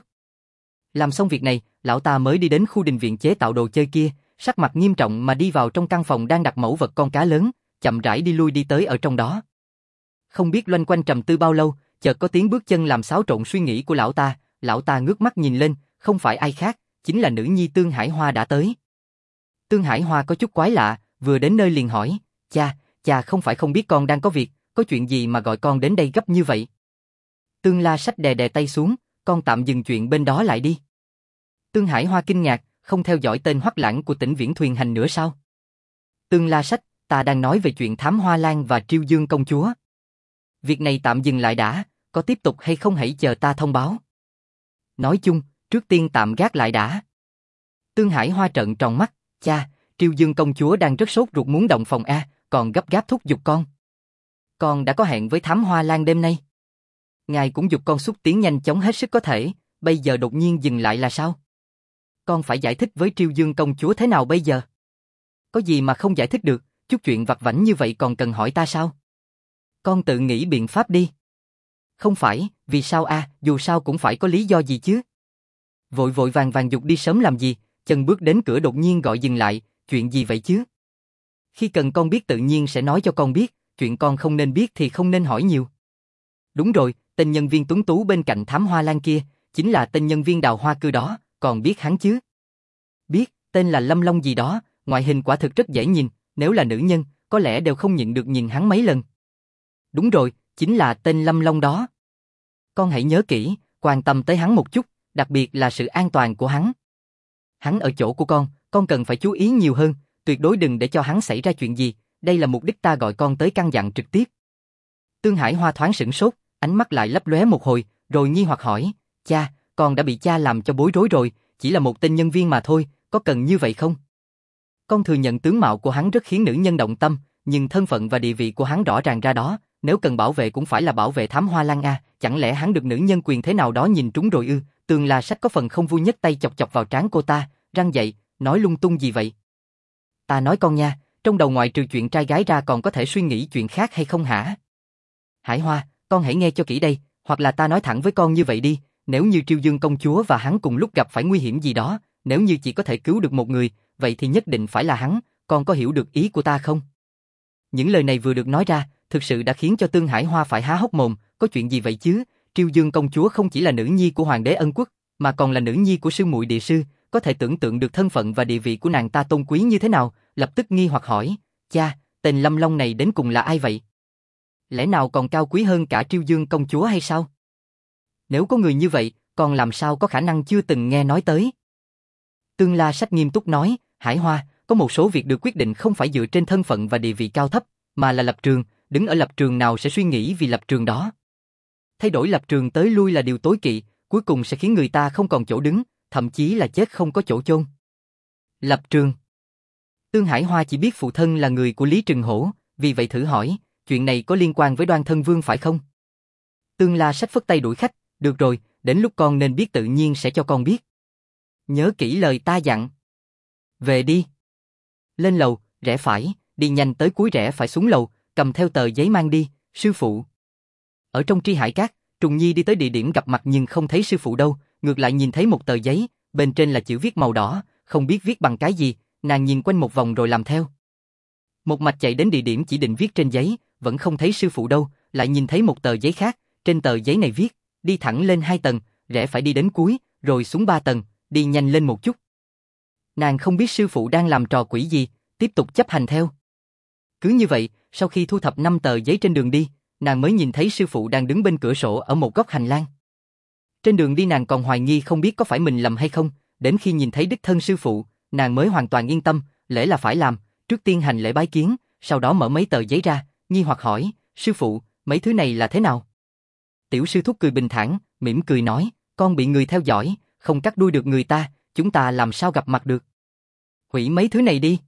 Làm xong việc này, lão ta mới đi đến khu đình viện chế tạo đồ chơi kia, sắc mặt nghiêm trọng mà đi vào trong căn phòng đang đặt mẫu vật con cá lớn, chậm rãi đi lui đi tới ở trong đó. Không biết loanh quanh trầm tư bao lâu, chợt có tiếng bước chân làm xáo trộn suy nghĩ của lão ta ngước mắt nhìn lên, không phải ai khác, chính là nữ nhi Tương Hải Hoa đã tới. Tương Hải Hoa có chút quái lạ, vừa đến nơi liền hỏi, cha không phải không biết con đang có việc, có chuyện gì mà gọi con đến đây gấp như vậy? Tương La Sách đè đè tay xuống, con tạm dừng chuyện bên đó lại đi. Tương Hải Hoa kinh ngạc, không theo dõi tên Hoắc Lãng của tỉnh Viễn Thuyền Hành nữa sao? Tương La Sách, ta đang nói về chuyện thám Hoa Lan và Triêu Dương công chúa. Việc này tạm dừng lại đã, có tiếp tục hay không hãy chờ ta thông báo. Nói chung, trước tiên tạm gác lại đã. Tương Hải Hoa trợn tròn mắt, cha, Triêu Dương công chúa đang rất sốt ruột muốn động phòng a, còn gấp gáp thúc giục con. Con đã có hẹn với thám Hoa Lan đêm nay. Ngài cũng giục con xúc tiến nhanh chóng hết sức có thể, bây giờ đột nhiên dừng lại là sao? Con phải giải thích với Triêu Dương công chúa thế nào bây giờ? Có gì mà không giải thích được, chút chuyện vặt vãnh như vậy còn cần hỏi ta sao? Con tự nghĩ biện pháp đi. Không phải, vì sao a? Dù sao cũng phải có lý do gì chứ. Vội vội vàng vàng giục đi sớm làm gì, chân bước đến cửa đột nhiên gọi dừng lại, chuyện gì vậy chứ? Khi cần con biết tự nhiên sẽ nói cho con biết, chuyện con không nên biết thì không nên hỏi nhiều. Đúng rồi, tên nhân viên tuấn tú bên cạnh thám Hoa Lan kia, chính là tên nhân viên đào hoa cư đó, còn biết hắn chứ? Biết, tên là Lâm Long gì đó, ngoại hình quả thực rất dễ nhìn, nếu là nữ nhân, có lẽ đều không nhịn được nhìn hắn mấy lần. Đúng rồi, chính là tên Lâm Long đó. Con hãy nhớ kỹ, quan tâm tới hắn một chút, đặc biệt là sự an toàn của hắn. Hắn ở chỗ của con cần phải chú ý nhiều hơn, tuyệt đối đừng để cho hắn xảy ra chuyện gì, đây là mục đích ta gọi con tới căn dặn trực tiếp. Tương Hải Hoa thoáng sửng sốt, ánh mắt lại lấp lóe một hồi, rồi nghi hoặc hỏi, cha, con đã bị cha làm cho bối rối rồi, chỉ là một tên nhân viên mà thôi, có cần như vậy không? Con thừa nhận tướng mạo của hắn rất khiến nữ nhân động tâm, nhưng thân phận và địa vị của hắn rõ ràng ra đó, nếu cần bảo vệ cũng phải là bảo vệ thám Hoa Lan a, chẳng lẽ hắn được nữ nhân quyền thế nào đó nhìn trúng rồi ư? Tương La Sách có phần không vui nhất tay chọc chọc vào trán cô ta, răng dậy, nói lung tung gì vậy? Ta nói con nha, trong đầu ngoại trừ chuyện trai gái ra còn có thể suy nghĩ chuyện khác hay không hả? Hải Hoa, con hãy nghe cho kỹ đây, hoặc là ta nói thẳng với con như vậy đi, nếu như Triêu Dương công chúa và hắn cùng lúc gặp phải nguy hiểm gì đó, nếu như chỉ có thể cứu được một người, vậy thì nhất định phải là hắn, con có hiểu được ý của ta không? Những lời này vừa được nói ra, thực sự đã khiến cho Tương Hải Hoa phải há hốc mồm, có chuyện gì vậy chứ? Triêu Dương công chúa không chỉ là nữ nhi của hoàng đế Ân Quốc, mà còn là nữ nhi của sư muội địa sư, có thể tưởng tượng được thân phận và địa vị của nàng ta tôn quý như thế nào, lập tức nghi hoặc hỏi, cha, tên Lâm Long này đến cùng là ai vậy? Lẽ nào còn cao quý hơn cả Triêu Dương công chúa hay sao? Nếu có người như vậy, còn làm sao có khả năng chưa từng nghe nói tới? Tương La Sách nghiêm túc nói, Hải Hoa, có một số việc được quyết định không phải dựa trên thân phận và địa vị cao thấp, mà là lập trường, đứng ở lập trường nào sẽ suy nghĩ vì lập trường đó. Thay đổi lập trường tới lui là điều tối kỵ, cuối cùng sẽ khiến người ta không còn chỗ đứng, thậm chí là chết không có chỗ chôn. Lập trường. Tương Hải Hoa chỉ biết phụ thân là người của Lý Trừng Hổ, vì vậy thử hỏi, chuyện này có liên quan với Đoan Thân Vương phải không? Tương La Sách phất tay đuổi khách, được rồi, đến lúc con nên biết tự nhiên sẽ cho con biết. Nhớ kỹ lời ta dặn. Về đi. Lên lầu, rẽ phải, đi nhanh tới cuối rẽ phải xuống lầu, cầm theo tờ giấy mang đi, sư phụ. Ở trong Tri Hải Các, Trùng Nhi đi tới địa điểm gặp mặt nhưng không thấy sư phụ đâu, ngược lại nhìn thấy một tờ giấy, bên trên là chữ viết màu đỏ, không biết viết bằng cái gì, nàng nhìn quanh một vòng rồi làm theo. Một mạch chạy đến địa điểm chỉ định viết trên giấy, vẫn không thấy sư phụ đâu, lại nhìn thấy một tờ giấy khác, trên tờ giấy này viết, đi thẳng lên 2 tầng, rẽ phải đi đến cuối, rồi xuống 3 tầng, đi nhanh lên một chút. Nàng không biết sư phụ đang làm trò quỷ gì, tiếp tục chấp hành theo. Cứ như vậy, sau khi thu thập 5 tờ giấy trên đường đi, nàng mới nhìn thấy sư phụ đang đứng bên cửa sổ ở một góc hành lang. Trên đường đi nàng còn hoài nghi không biết có phải mình lầm hay không, đến khi nhìn thấy đích thân sư phụ, nàng mới hoàn toàn yên tâm, lễ là phải làm, trước tiên hành lễ bái kiến, sau đó mở mấy tờ giấy ra, nghi hoặc hỏi, sư phụ, mấy thứ này là thế nào? Tiểu sư thúc cười bình thản, mỉm cười nói, con bị người theo dõi, không cắt đuôi được người ta, chúng ta làm sao gặp mặt được? Hủy mấy thứ này đi.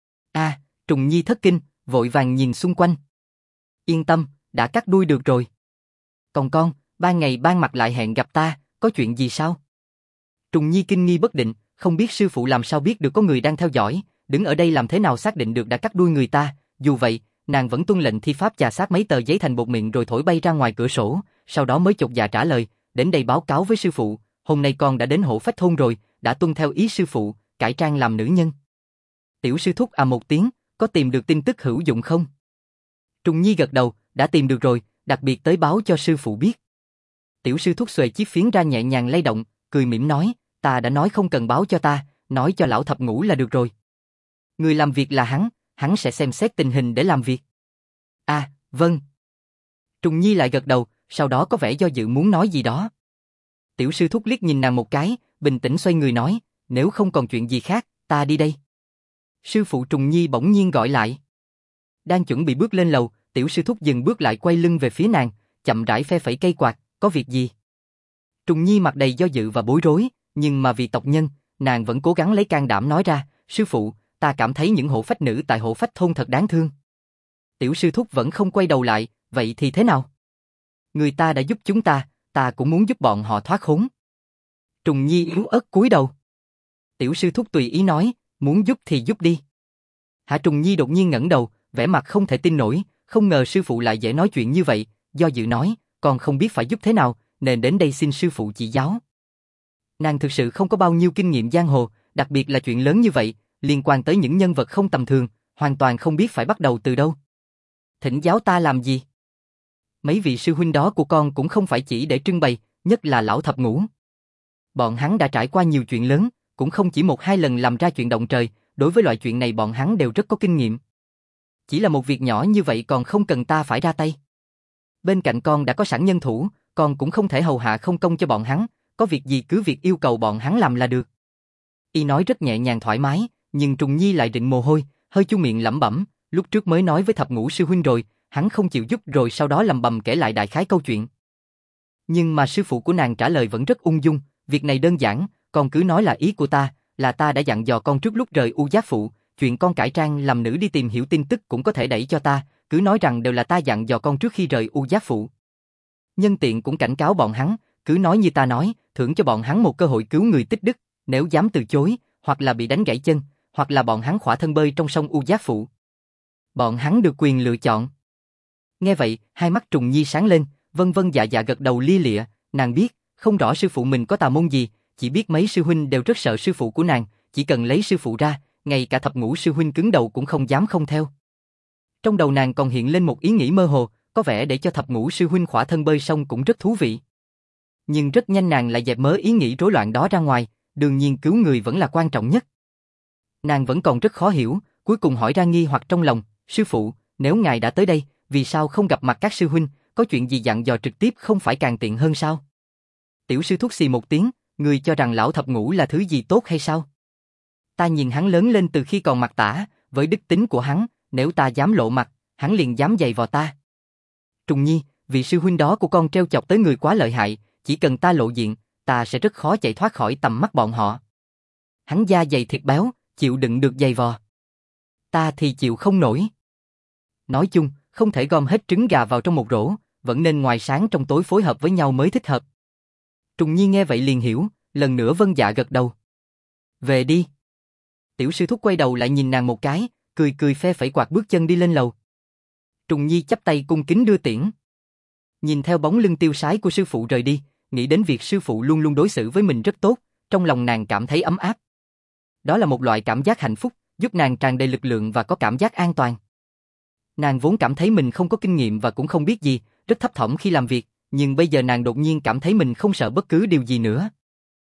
Trùng Nhi thất kinh, vội vàng nhìn xung quanh. Yên tâm, đã cắt đuôi được rồi. Còn con, ban ngày ban mặt lại hẹn gặp ta, có chuyện gì sao? Trùng Nhi kinh nghi bất định, không biết sư phụ làm sao biết được có người đang theo dõi, đứng ở đây làm thế nào xác định được đã cắt đuôi người ta, dù vậy, nàng vẫn tuân lệnh thi pháp chà sát mấy tờ giấy thành bột mịn rồi thổi bay ra ngoài cửa sổ, sau đó mới chột dạ trả lời, đến đây báo cáo với sư phụ, hôm nay con đã đến Hổ Phách thôn rồi, đã tuân theo ý sư phụ, cải trang làm nữ nhân. Tiểu sư thúc một tiếng, có tìm được tin tức hữu dụng không? Trùng Nhi gật đầu, đã tìm được rồi, đặc biệt tới báo cho sư phụ biết. Tiểu sư thúc xuề chiếc phiến ra nhẹ nhàng lay động, cười mỉm nói, ta đã nói không cần báo cho ta, nói cho lão thập ngũ là được rồi. Người làm việc là hắn sẽ xem xét tình hình để làm việc. Vâng. Trùng Nhi lại gật đầu, sau đó có vẻ do dự muốn nói gì đó. Tiểu sư thúc liếc nhìn nàng một cái, bình tĩnh xoay người nói, nếu không còn chuyện gì khác, ta đi đây. Sư phụ Trùng Nhi bỗng nhiên gọi lại. Đang chuẩn bị bước lên lầu, tiểu sư thúc dừng bước lại quay lưng về phía nàng, chậm rãi phe phẩy cây quạt, có việc gì? Trùng Nhi mặt đầy do dự và bối rối, nhưng mà vì tộc nhân, nàng vẫn cố gắng lấy can đảm nói ra, sư phụ, ta cảm thấy những hộ phách nữ tại Hộ Phách thôn thật đáng thương. Tiểu sư thúc vẫn không quay đầu lại, vậy thì thế nào? Người ta đã giúp chúng ta cũng muốn giúp bọn họ thoát khốn. Trùng Nhi yếu ớt cúi đầu. Tiểu sư thúc tùy ý nói, muốn giúp thì giúp đi. Hạ Trùng Nhi đột nhiên ngẩng đầu, vẻ mặt không thể tin nổi, không ngờ sư phụ lại dễ nói chuyện như vậy, do dự nói, con không biết phải giúp thế nào, nên đến đây xin sư phụ chỉ giáo. Nàng thực sự không có bao nhiêu kinh nghiệm giang hồ, đặc biệt là chuyện lớn như vậy, liên quan tới những nhân vật không tầm thường, hoàn toàn không biết phải bắt đầu từ đâu. Thỉnh giáo ta làm gì? Mấy vị sư huynh đó của con cũng không phải chỉ để trưng bày, nhất là lão thập ngũ. Bọn hắn đã trải qua nhiều chuyện lớn, cũng không chỉ 1-2 lần làm ra chuyện động trời, đối với loại chuyện này bọn hắn đều rất có kinh nghiệm. Chỉ là một việc nhỏ như vậy còn không cần ta phải ra tay. Bên cạnh con đã có sẵn nhân thủ, con cũng không thể hầu hạ không công cho bọn hắn, có việc gì cứ việc yêu cầu bọn hắn làm là được. Y nói rất nhẹ nhàng thoải mái, nhưng Trùng Nhi lại rịn mồ hôi, hơi chu miệng lẩm bẩm, lúc trước mới nói với thập ngũ sư huynh rồi, hắn không chịu giúp rồi sau đó lầm bầm kể lại đại khái câu chuyện. Nhưng mà sư phụ của nàng trả lời vẫn rất ung dung, việc này đơn giản, con cứ nói là ý của ta, là ta đã dặn dò con trước lúc rời U Giác Phụ, chuyện con cải trang làm nữ đi tìm hiểu tin tức cũng có thể đẩy cho ta, cứ nói rằng đều là ta dặn dò con trước khi rời U Giác Phụ. Nhân tiện cũng cảnh cáo bọn hắn, cứ nói như ta nói, thưởng cho bọn hắn một cơ hội cứu người tích đức, nếu dám từ chối, hoặc là bị đánh gãy chân, hoặc là bọn hắn khỏa thân bơi trong sông U Giác Phụ. Bọn hắn được quyền lựa chọn. Nghe vậy, hai mắt Trùng Nhi sáng lên, vân vân dạ dạ gật đầu lia lịa, nàng biết, không rõ sư phụ mình có tà môn gì, chỉ biết mấy sư huynh đều rất sợ sư phụ của nàng, chỉ cần lấy sư phụ ra, ngay cả thập ngũ sư huynh cứng đầu cũng không dám không theo. Trong đầu nàng còn hiện lên một ý nghĩ mơ hồ, có vẻ để cho thập ngũ sư huynh khỏa thân bơi sông cũng rất thú vị. Nhưng rất nhanh nàng lại dẹp mớ ý nghĩ rối loạn đó ra ngoài, đương nhiên cứu người vẫn là quan trọng nhất. Nàng vẫn còn rất khó hiểu, cuối cùng hỏi ra nghi hoặc trong lòng, sư phụ, nếu ngài đã tới đây, vì sao không gặp mặt các sư huynh, có chuyện gì dặn dò trực tiếp không phải càng tiện hơn sao? Tiểu sư thúc xì một tiếng, người cho rằng lão thập ngũ là thứ gì tốt hay sao? Ta nhìn hắn lớn lên từ khi còn mặt tả, với đức tính của hắn, nếu ta dám lộ mặt, hắn liền dám giày vò ta. Trùng Nhi, vị sư huynh đó của con trêu chọc tới người quá lợi hại, chỉ cần ta lộ diện, ta sẽ rất khó chạy thoát khỏi tầm mắt bọn họ. Hắn da dày thịt béo, chịu đựng được giày vò. Ta thì chịu không nổi. Nói chung, không thể gom hết trứng gà vào trong một rổ, vẫn nên ngoài sáng trong tối phối hợp với nhau mới thích hợp. Trùng Nhi nghe vậy liền hiểu, lần nữa vâng dạ gật đầu. Về đi. Tiểu sư thúc quay đầu lại nhìn nàng một cái, cười cười phe phẩy quạt bước chân đi lên lầu. Trùng Nhi chắp tay cung kính đưa tiễn. Nhìn theo bóng lưng tiêu sái của sư phụ rời đi, nghĩ đến việc sư phụ luôn luôn đối xử với mình rất tốt, trong lòng nàng cảm thấy ấm áp. Đó là một loại cảm giác hạnh phúc, giúp nàng tràn đầy lực lượng và có cảm giác an toàn. Nàng vốn cảm thấy mình không có kinh nghiệm và cũng không biết gì, rất thấp thỏm khi làm việc, nhưng bây giờ nàng đột nhiên cảm thấy mình không sợ bất cứ điều gì nữa.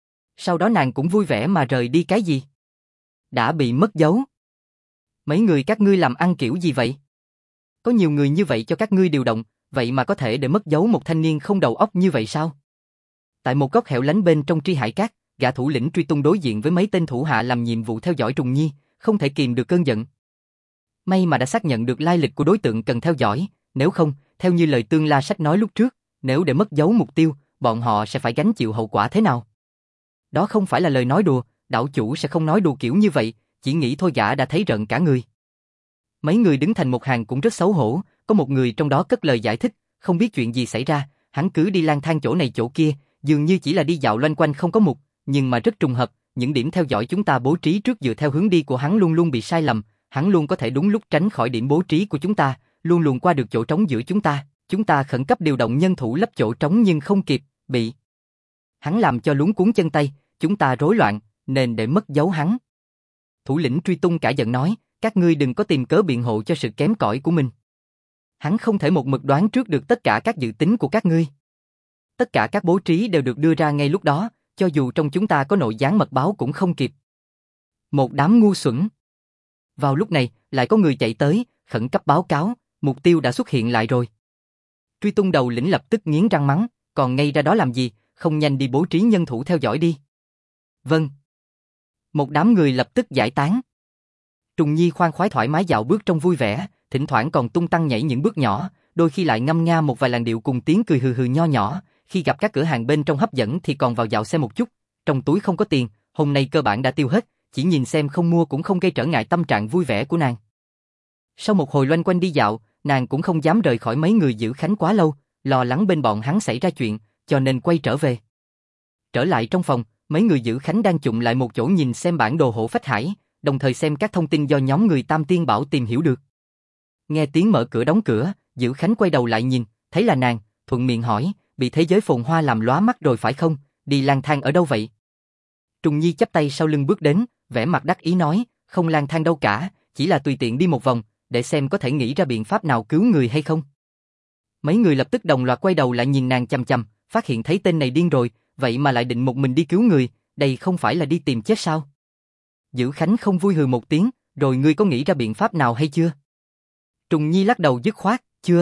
Sau đó nàng cũng vui vẻ mà rời đi cái gì? Đã bị mất dấu. Mấy người các ngươi làm ăn kiểu gì vậy? Có nhiều người như vậy cho các ngươi điều động, vậy mà có thể để mất dấu một thanh niên không đầu óc như vậy sao? Tại một góc hẻo lánh bên trong Tri Hải Các, gã thủ lĩnh truy tung đối diện với mấy tên thủ hạ làm nhiệm vụ theo dõi Trùng Nhi, không thể kìm được cơn giận. May mà đã xác nhận được lai lịch của đối tượng cần theo dõi, nếu không, theo như lời Tương La Sách nói lúc trước, nếu để mất dấu mục tiêu, bọn họ sẽ phải gánh chịu hậu quả thế nào? Đó không phải là lời nói đùa, đảo chủ sẽ không nói đùa kiểu như vậy, chỉ nghĩ thôi gã đã thấy rợn cả người. Mấy người đứng thành một hàng cũng rất xấu hổ, có một người trong đó cất lời giải thích, không biết chuyện gì xảy ra, hắn cứ đi lang thang chỗ này chỗ kia, dường như chỉ là đi dạo loanh quanh không có mục, nhưng mà rất trùng hợp, những điểm theo dõi chúng ta bố trí trước dựa theo hướng đi của hắn luôn luôn bị sai lầm, hắn luôn có thể đúng lúc tránh khỏi điểm bố trí của chúng ta, luôn luôn qua được chỗ trống giữa chúng ta khẩn cấp điều động nhân thủ lấp chỗ trống nhưng không kịp, bị hắn làm cho luống cuống chân tay, chúng ta rối loạn, nên để mất dấu hắn. Thủ lĩnh truy tung cả giận nói, các ngươi đừng có tìm cớ biện hộ cho sự kém cỏi của mình. Hắn không thể một mực đoán trước được tất cả các dự tính của các ngươi. Tất cả các bố trí đều được đưa ra ngay lúc đó, cho dù trong chúng ta có nội gián mật báo cũng không kịp. Một đám ngu xuẩn. Vào lúc này, lại có người chạy tới, khẩn cấp báo cáo, mục tiêu đã xuất hiện lại rồi. Truy tung đầu lĩnh lập tức nghiến răng mắng, còn ngay ra đó làm gì, không nhanh đi bố trí nhân thủ theo dõi đi. Vâng. Một đám người lập tức giải tán. Trùng Nhi khoan khoái thoải mái dạo bước trong vui vẻ, thỉnh thoảng còn tung tăng nhảy những bước nhỏ, đôi khi lại ngâm nga một vài làn điệu cùng tiếng cười hừ hừ nho nhỏ, khi gặp các cửa hàng bên trong hấp dẫn thì còn vào dạo xem một chút, trong túi không có tiền, hôm nay cơ bản đã tiêu hết, chỉ nhìn xem không mua cũng không gây trở ngại tâm trạng vui vẻ của nàng. Sau một hồi loanh quanh đi dạo, nàng cũng không dám rời khỏi mấy người giữ Khánh quá lâu, lo lắng bên bọn hắn xảy ra chuyện, cho nên quay trở về. Trở lại trong phòng, mấy người giữ Khánh đang chụm lại một chỗ nhìn xem bản đồ Hổ Phách Hải, đồng thời xem các thông tin do nhóm người Tam Tiên Bảo tìm hiểu được. Nghe tiếng mở cửa đóng cửa, giữ Khánh quay đầu lại nhìn, thấy là nàng, thuận miệng hỏi, bị thế giới phồn hoa làm lóa mắt rồi phải không, đi lang thang ở đâu vậy? Trùng Nhi chắp tay sau lưng bước đến, vẻ mặt đắc ý nói, không lang thang đâu cả, chỉ là tùy tiện đi một vòng, để xem có thể nghĩ ra biện pháp nào cứu người hay không. Mấy người lập tức đồng loạt quay đầu lại nhìn nàng chằm chằm, phát hiện thấy tên này điên rồi, vậy mà lại định một mình đi cứu người, đây không phải là đi tìm chết sao? Giữ Khánh không vui hừ một tiếng, rồi ngươi có nghĩ ra biện pháp nào hay chưa? Trùng Nhi lắc đầu dứt khoát, chưa.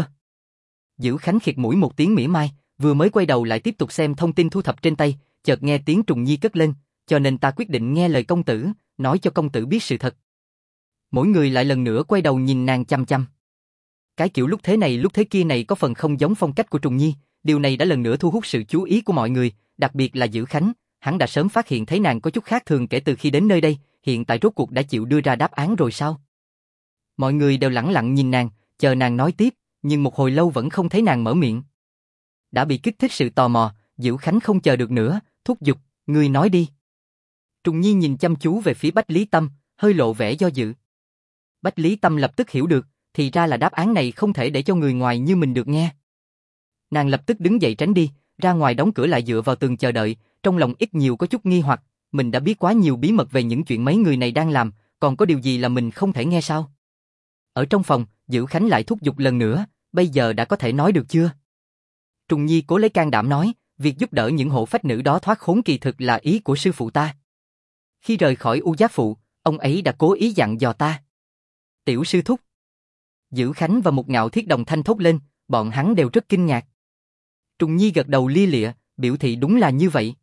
Giữ Khánh khịt mũi một tiếng mỉa mai, vừa mới quay đầu lại tiếp tục xem thông tin thu thập trên tay, chợt nghe tiếng Trùng Nhi cất lên, cho nên ta quyết định nghe lời công tử, nói cho công tử biết sự thật. Mỗi người lại lần nữa quay đầu nhìn nàng chăm chăm. Cái kiểu lúc thế này lúc thế kia này có phần không giống phong cách của Trùng Nhi, điều này đã lần nữa thu hút sự chú ý của mọi người, đặc biệt là Giữ Khánh, hắn đã sớm phát hiện thấy nàng có chút khác thường kể từ khi đến nơi đây, hiện tại rốt cuộc đã chịu đưa ra đáp án rồi sao? Mọi người đều lẳng lặng nhìn nàng, chờ nàng nói tiếp, nhưng một hồi lâu vẫn không thấy nàng mở miệng. Đã bị kích thích sự tò mò, Giữ Khánh không chờ được nữa, thúc giục, ngươi nói đi. Trùng Nhi nhìn chăm chú về phía Bách Lý Tâm, hơi lộ vẻ do dự. Bách Lý Tâm lập tức hiểu được, thì ra là đáp án này không thể để cho người ngoài như mình được nghe. Nàng lập tức đứng dậy tránh đi, ra ngoài đóng cửa lại dựa vào tường chờ đợi, trong lòng ít nhiều có chút nghi hoặc, mình đã biết quá nhiều bí mật về những chuyện mấy người này đang làm, còn có điều gì là mình không thể nghe sao? Ở trong phòng, Dữ Khánh lại thúc giục lần nữa, bây giờ đã có thể nói được chưa? Trùng Nhi cố lấy can đảm nói, việc giúp đỡ những hộ phách nữ đó thoát khốn kỳ thực là ý của sư phụ ta. Khi rời khỏi U Giác Phụ, ông ấy đã cố ý dặn dò ta. Tiểu sư thúc. Dữ Khánh và Mục Ngạo Thiết đồng thanh thốt lên, bọn hắn đều rất kinh ngạc. Trùng Nhi gật đầu lia lịa, biểu thị đúng là như vậy.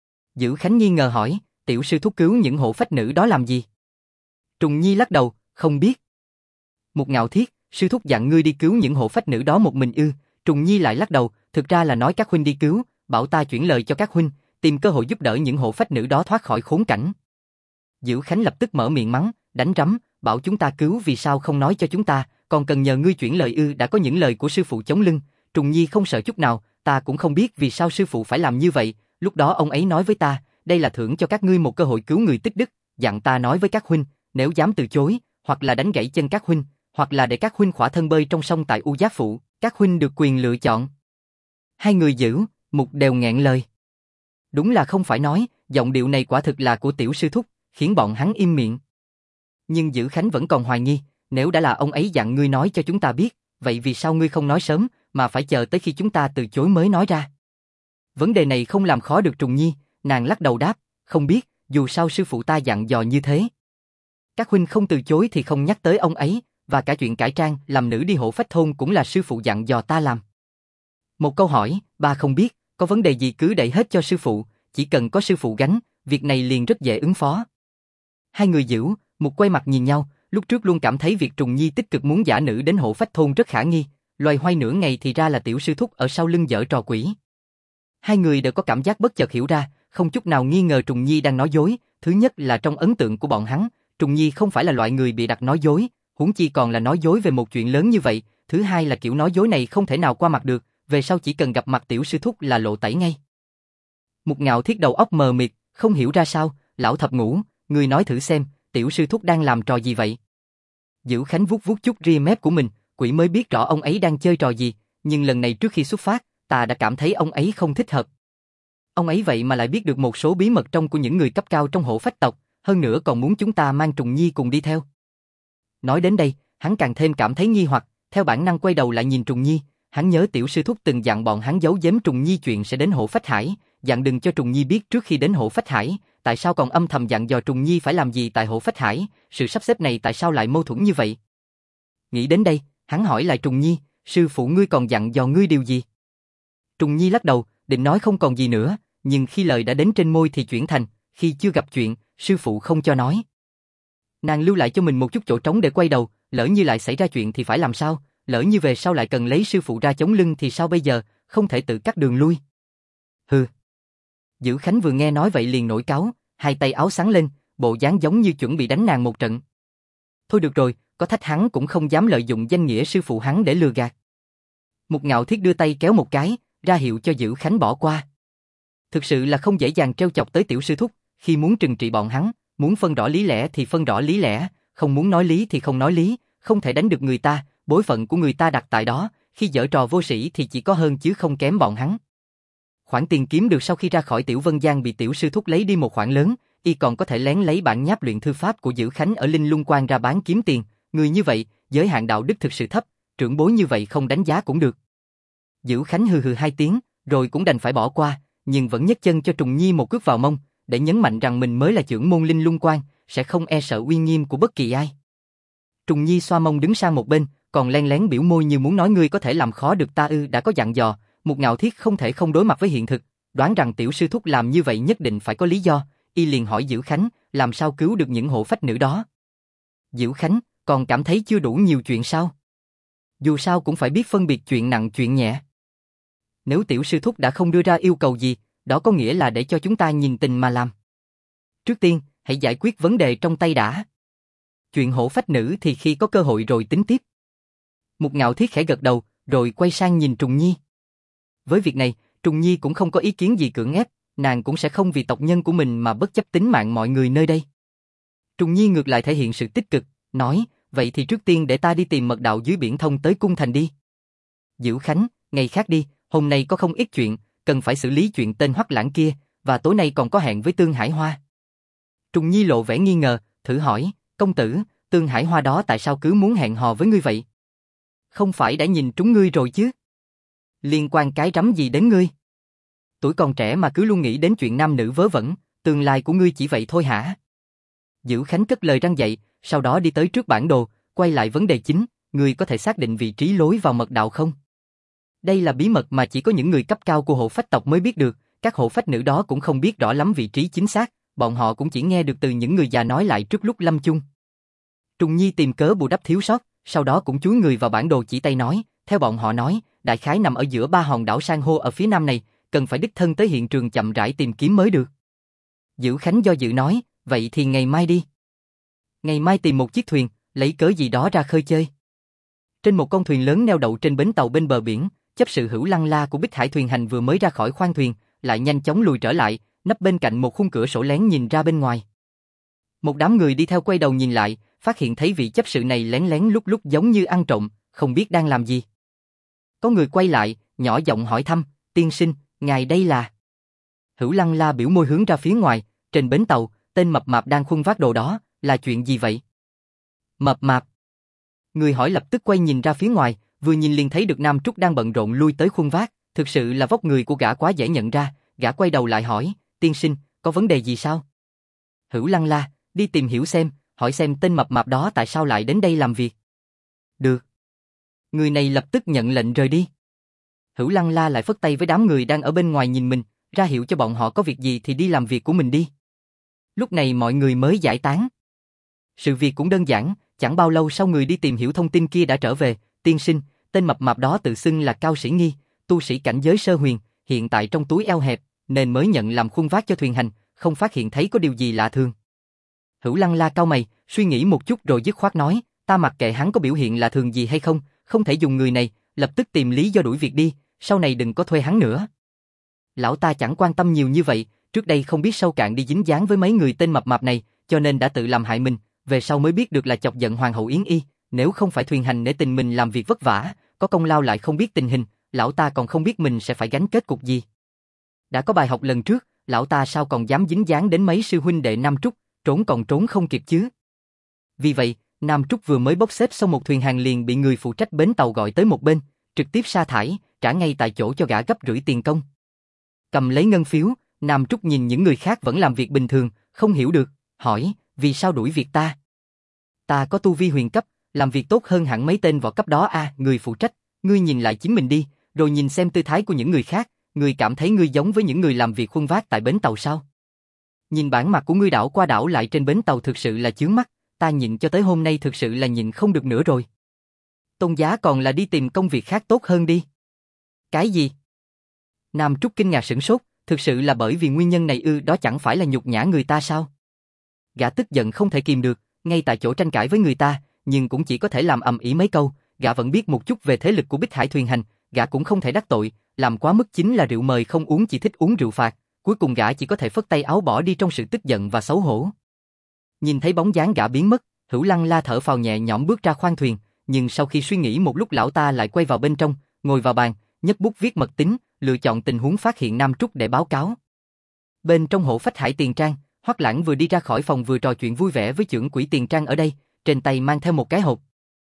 Dữ Khánh nghi ngờ hỏi, tiểu sư thúc cứu những hộ phách nữ đó làm gì? Trùng Nhi lắc đầu, không biết. Mục Ngạo Thiết, sư thúc dặn ngươi đi cứu những hộ phách nữ đó một mình ư? Trùng Nhi lại lắc đầu, thực ra là nói các huynh đi cứu, bảo ta chuyển lời cho các huynh, tìm cơ hội giúp đỡ những hộ phách nữ đó thoát khỏi khốn cảnh. Dữ Khánh lập tức mở miệng mắng, đánh rắm, bảo chúng ta cứu vì sao không nói cho chúng ta, còn cần nhờ ngươi chuyển lời ư? Đã có những lời của sư phụ chống lưng. Trùng Nhi không sợ chút nào, ta cũng không biết vì sao sư phụ phải làm như vậy, lúc đó ông ấy nói với ta, đây là thưởng cho các ngươi một cơ hội cứu người tích đức, dặn ta nói với các huynh, nếu dám từ chối, hoặc là đánh gãy chân các huynh, hoặc là để các huynh khỏa thân bơi trong sông tại U Giác Phụ, các huynh được quyền lựa chọn. Hai người Dữ, Mục đều nghẹn lời. Đúng là không phải nói, giọng điệu này quả thực là của tiểu sư thúc, khiến bọn hắn im miệng. Nhưng Dữ Khánh vẫn còn hoài nghi, nếu đã là ông ấy dặn ngươi nói cho chúng ta biết, vậy vì sao ngươi không nói sớm, mà phải chờ tới khi chúng ta từ chối mới nói ra? Vấn đề này không làm khó được Trùng Nhi, nàng lắc đầu đáp, không biết, dù sao sư phụ ta dặn dò như thế. Các huynh không từ chối thì không nhắc tới ông ấy, và cả chuyện cải trang làm nữ đi hộ phách thôn cũng là sư phụ dặn dò ta làm. Một câu hỏi, ba không biết, có vấn đề gì cứ đẩy hết cho sư phụ, chỉ cần có sư phụ gánh, việc này liền rất dễ ứng phó. Hai người Dữ, Mục quay mặt nhìn nhau, lúc trước luôn cảm thấy việc Trùng Nhi tích cực muốn giả nữ đến hộ phách thôn rất khả nghi, loay hoay nửa ngày thì ra là tiểu sư thúc ở sau lưng giở trò quỷ. Hai người đều có cảm giác bất chợt hiểu ra, không chút nào nghi ngờ Trùng Nhi đang nói dối, thứ nhất là trong ấn tượng của bọn hắn, Trùng Nhi không phải là loại người bị đặt nói dối, huống chi còn là nói dối về một chuyện lớn như vậy, thứ hai là kiểu nói dối này không thể nào qua mặt được, về sau chỉ cần gặp mặt tiểu sư thúc là lộ tẩy ngay. Mục Ngạo Thiết đầu óc mờ mịt, không hiểu ra sao, lão thập ngũ, người nói thử xem, tiểu sư thúc đang làm trò gì vậy? Dữ Khánh vuốt vuốt chút ria mép của mình, quỷ mới biết rõ ông ấy đang chơi trò gì, nhưng lần này trước khi xuất phát, ta đã cảm thấy ông ấy không thích hợp. Ông ấy vậy mà lại biết được một số bí mật trong của những người cấp cao trong hộ phách tộc, hơn nữa còn muốn chúng ta mang Trùng Nhi cùng đi theo. Nói đến đây, hắn càng thêm cảm thấy nghi hoặc, theo bản năng quay đầu lại nhìn Trùng Nhi, hắn nhớ tiểu sư thúc từng dặn bọn hắn giấu giếm Trùng Nhi chuyện sẽ đến hộ phách hải, dặn đừng cho Trùng Nhi biết trước khi đến hộ phách hải, tại sao còn âm thầm dặn dò Trùng Nhi phải làm gì tại hộ phách hải, sự sắp xếp này tại sao lại mâu thuẫn như vậy? Nghĩ đến đây, hắn hỏi lại Trùng Nhi, sư phụ ngươi còn dặn dò ngươi điều gì? Trùng Nhi lắc đầu, định nói không còn gì nữa, nhưng khi lời đã đến trên môi thì chuyển thành, khi chưa gặp chuyện, sư phụ không cho nói. Nàng lưu lại cho mình một chút chỗ trống để quay đầu, lỡ như lại xảy ra chuyện thì phải làm sao, lỡ như về sau lại cần lấy sư phụ ra chống lưng thì sao bây giờ, không thể tự cắt đường lui. Hừ. Dữ Khánh vừa nghe nói vậy liền nổi cáu, hai tay áo sáng lên, bộ dáng giống như chuẩn bị đánh nàng một trận. Thôi được rồi, có thách hắn cũng không dám lợi dụng danh nghĩa sư phụ hắn để lừa gạt. Mục Ngạo Thiết đưa tay kéo một cái, ra hiệu cho Dữ Khánh bỏ qua. Thực sự là không dễ dàng trêu chọc tới tiểu sư thúc, khi muốn trừng trị bọn hắn, muốn phân rõ lý lẽ thì phân rõ lý lẽ, không muốn nói lý thì không nói lý, không thể đánh được người ta, bối phận của người ta đặt tại đó, khi giở trò vô sĩ thì chỉ có hơn chứ không kém bọn hắn. Khoản tiền kiếm được sau khi ra khỏi Tiểu Vân Giang bị tiểu sư thúc lấy đi một khoản lớn, y còn có thể lén lấy bản nháp luyện thư pháp của Dữ Khánh ở Linh Lung Quan ra bán kiếm tiền, người như vậy, giới hạn đạo đức thực sự thấp, trưởng bối như vậy không đánh giá cũng được. Dữ Khánh hừ hừ hai tiếng, rồi cũng đành phải bỏ qua, nhưng vẫn nhấc chân cho Trùng Nhi một cước vào mông, để nhấn mạnh rằng mình mới là trưởng môn Linh Lung Quan, sẽ không e sợ uy nghiêm của bất kỳ ai. Trùng Nhi xoa mông đứng sang một bên, còn len lén biểu môi như muốn nói ngươi có thể làm khó được ta ư? Đã có dặn dò, Mục Ngạo Thiết không thể không đối mặt với hiện thực, đoán rằng tiểu sư thúc làm như vậy nhất định phải có lý do, y liền hỏi Dữ Khánh, làm sao cứu được những hộ phách nữ đó? Dữ Khánh, còn cảm thấy chưa đủ nhiều chuyện sao? Dù sao cũng phải biết phân biệt chuyện nặng chuyện nhẹ. Nếu tiểu sư thúc đã không đưa ra yêu cầu gì, đó có nghĩa là để cho chúng ta nhìn tình mà làm. Trước tiên, hãy giải quyết vấn đề trong tay đã. Chuyện hổ phách nữ thì khi có cơ hội rồi tính tiếp. Mục Ngạo Thiết khẽ gật đầu, rồi quay sang nhìn Trùng Nhi. Với việc này, Trùng Nhi cũng không có ý kiến gì cưỡng ép, nàng cũng sẽ không vì tộc nhân của mình mà bất chấp tính mạng mọi người nơi đây. Trùng Nhi ngược lại thể hiện sự tích cực, nói, vậy thì trước tiên để ta đi tìm mật đạo dưới biển thông tới cung thành đi. Dữ Khánh, ngày khác đi, hôm nay có không ít chuyện, cần phải xử lý chuyện tên Hoắc Lãng kia, và tối nay còn có hẹn với Tương Hải Hoa. Trùng Nhi lộ vẻ nghi ngờ, thử hỏi, công tử, Tương Hải Hoa đó tại sao cứ muốn hẹn hò với ngươi vậy? Không phải đã nhìn trúng ngươi rồi chứ? Liên quan cái rắm gì đến ngươi? Tuổi còn trẻ mà cứ luôn nghĩ đến chuyện nam nữ vớ vẩn, tương lai của ngươi chỉ vậy thôi hả? Dữ Khánh cất lời răn dạy, sau đó đi tới trước bản đồ, quay lại vấn đề chính, ngươi có thể xác định vị trí lối vào mật đạo không? Đây là bí mật mà chỉ có những người cấp cao của hộ phách tộc mới biết được, các hộ phách nữ đó cũng không biết rõ lắm vị trí chính xác, bọn họ cũng chỉ nghe được từ những người già nói lại trước lúc lâm chung. Trùng Nhi tìm cớ bù đắp thiếu sót, sau đó cũng chúi người vào bản đồ chỉ tay nói, theo bọn họ nói, đại khái nằm ở giữa ba hòn đảo san hô ở phía nam này, cần phải đích thân tới hiện trường chậm rãi tìm kiếm mới được. Dữ Khánh do dự nói, vậy thì ngày mai đi. Ngày mai tìm một chiếc thuyền, lấy cớ gì đó ra khơi chơi. Trên một con thuyền lớn neo đậu trên bến tàu bên bờ biển, chấp sự Hữu Lăng La của Bích Hải Thuyền Hành vừa mới ra khỏi khoang thuyền, lại nhanh chóng lùi trở lại, nấp bên cạnh một khung cửa sổ lén nhìn ra bên ngoài. Một đám người đi theo quay đầu nhìn lại, phát hiện thấy vị chấp sự này lén lén lút lút giống như ăn trộm, không biết đang làm gì. Có người quay lại, nhỏ giọng hỏi thăm, tiên sinh, ngài đây là... Hữu Lăng La biểu môi hướng ra phía ngoài, trên bến tàu, tên mập mạp đang khuân vác đồ đó, là chuyện gì vậy? Mập mạp. Người hỏi lập tức quay nhìn ra phía ngoài, vừa nhìn liền thấy được Nam Trúc đang bận rộn lui tới khuân vác, thực sự là vóc người của gã quá dễ nhận ra, gã quay đầu lại hỏi, tiên sinh, có vấn đề gì sao? Hữu Lăng La, đi tìm hiểu xem, hỏi xem tên mập mạp đó tại sao lại đến đây làm việc. Được. Người này lập tức nhận lệnh rời đi. Hữu Lăng La lại phất tay với đám người đang ở bên ngoài nhìn mình, ra hiệu cho bọn họ có việc gì thì đi làm việc của mình đi. Lúc này mọi người mới giải tán. Sự việc cũng đơn giản, chẳng bao lâu sau người đi tìm hiểu thông tin kia đã trở về, tiên sinh, tên mập mạp đó tự xưng là Cao Sĩ Nghi, tu sĩ cảnh giới sơ huyền, hiện tại trong túi eo hẹp, nên mới nhận làm khuân vác cho thuyền hành, không phát hiện thấy có điều gì lạ thường. Hữu Lăng La cau mày, suy nghĩ một chút rồi dứt khoát nói, ta mặc kệ hắn có biểu hiện lạ thường gì hay không, không thể dùng người này, lập tức tìm lý do đuổi việc đi, sau này đừng có thuê hắn nữa. Lão ta chẳng quan tâm nhiều như vậy, trước đây không biết sâu cạn đi dính dáng với mấy người tên mập mạp này, cho nên đã tự làm hại mình, về sau mới biết được là chọc giận Hoàng hậu Yến Y, nếu không phải thuyền hành nể tình mình làm việc vất vả, có công lao lại không biết tình hình, lão ta còn không biết mình sẽ phải gánh kết cục gì. Đã có bài học lần trước, lão ta sao còn dám dính dáng đến mấy sư huynh đệ Nam Trúc, trốn còn trốn không kịp chứ. Vì vậy, Nam Trúc vừa mới bốc xếp xong một thuyền hàng liền bị người phụ trách bến tàu gọi tới một bên, trực tiếp sa thải, trả ngay tại chỗ cho gã gấp rưỡi tiền công. Cầm lấy ngân phiếu, Nam Trúc nhìn những người khác vẫn làm việc bình thường, không hiểu được, hỏi, vì sao đuổi việc ta? Ta có tu vi huyền cấp, làm việc tốt hơn hẳn mấy tên võ cấp đó à, người phụ trách, ngươi nhìn lại chính mình đi, rồi nhìn xem tư thái của những người khác, ngươi cảm thấy ngươi giống với những người làm việc khuân vác tại bến tàu sao? Nhìn bản mặt của ngươi đảo qua đảo lại trên bến tàu thực sự là chướng mắt, ta nhịn cho tới hôm nay thực sự là nhịn không được nữa rồi. Tôn giá còn là đi tìm công việc khác tốt hơn đi. Cái gì? Nam Trúc kinh ngạc sửng sốt, thực sự là bởi vì nguyên nhân này ư, đó chẳng phải là nhục nhã người ta sao? Gã tức giận không thể kìm được, ngay tại chỗ tranh cãi với người ta, nhưng cũng chỉ có thể làm ầm ĩ mấy câu, gã vẫn biết một chút về thế lực của Bích Hải Thuyền Hành, gã cũng không thể đắc tội, làm quá mức chính là rượu mời không uống chỉ thích uống rượu phạt, cuối cùng gã chỉ có thể phất tay áo bỏ đi trong sự tức giận và xấu hổ. Nhìn thấy bóng dáng gã biến mất, Hữu Lăng La thở phào nhẹ nhõm bước ra khoang thuyền, nhưng sau khi suy nghĩ một lúc lão ta lại quay vào bên trong, ngồi vào bàn, nhấc bút viết mật tín, lựa chọn tình huống phát hiện Nam Trúc để báo cáo. Bên trong hộ phách Hải Tiền Trang, Hoắc Lãng vừa đi ra khỏi phòng vừa trò chuyện vui vẻ với trưởng quỹ Tiền Trang ở đây, trên tay mang theo một cái hộp.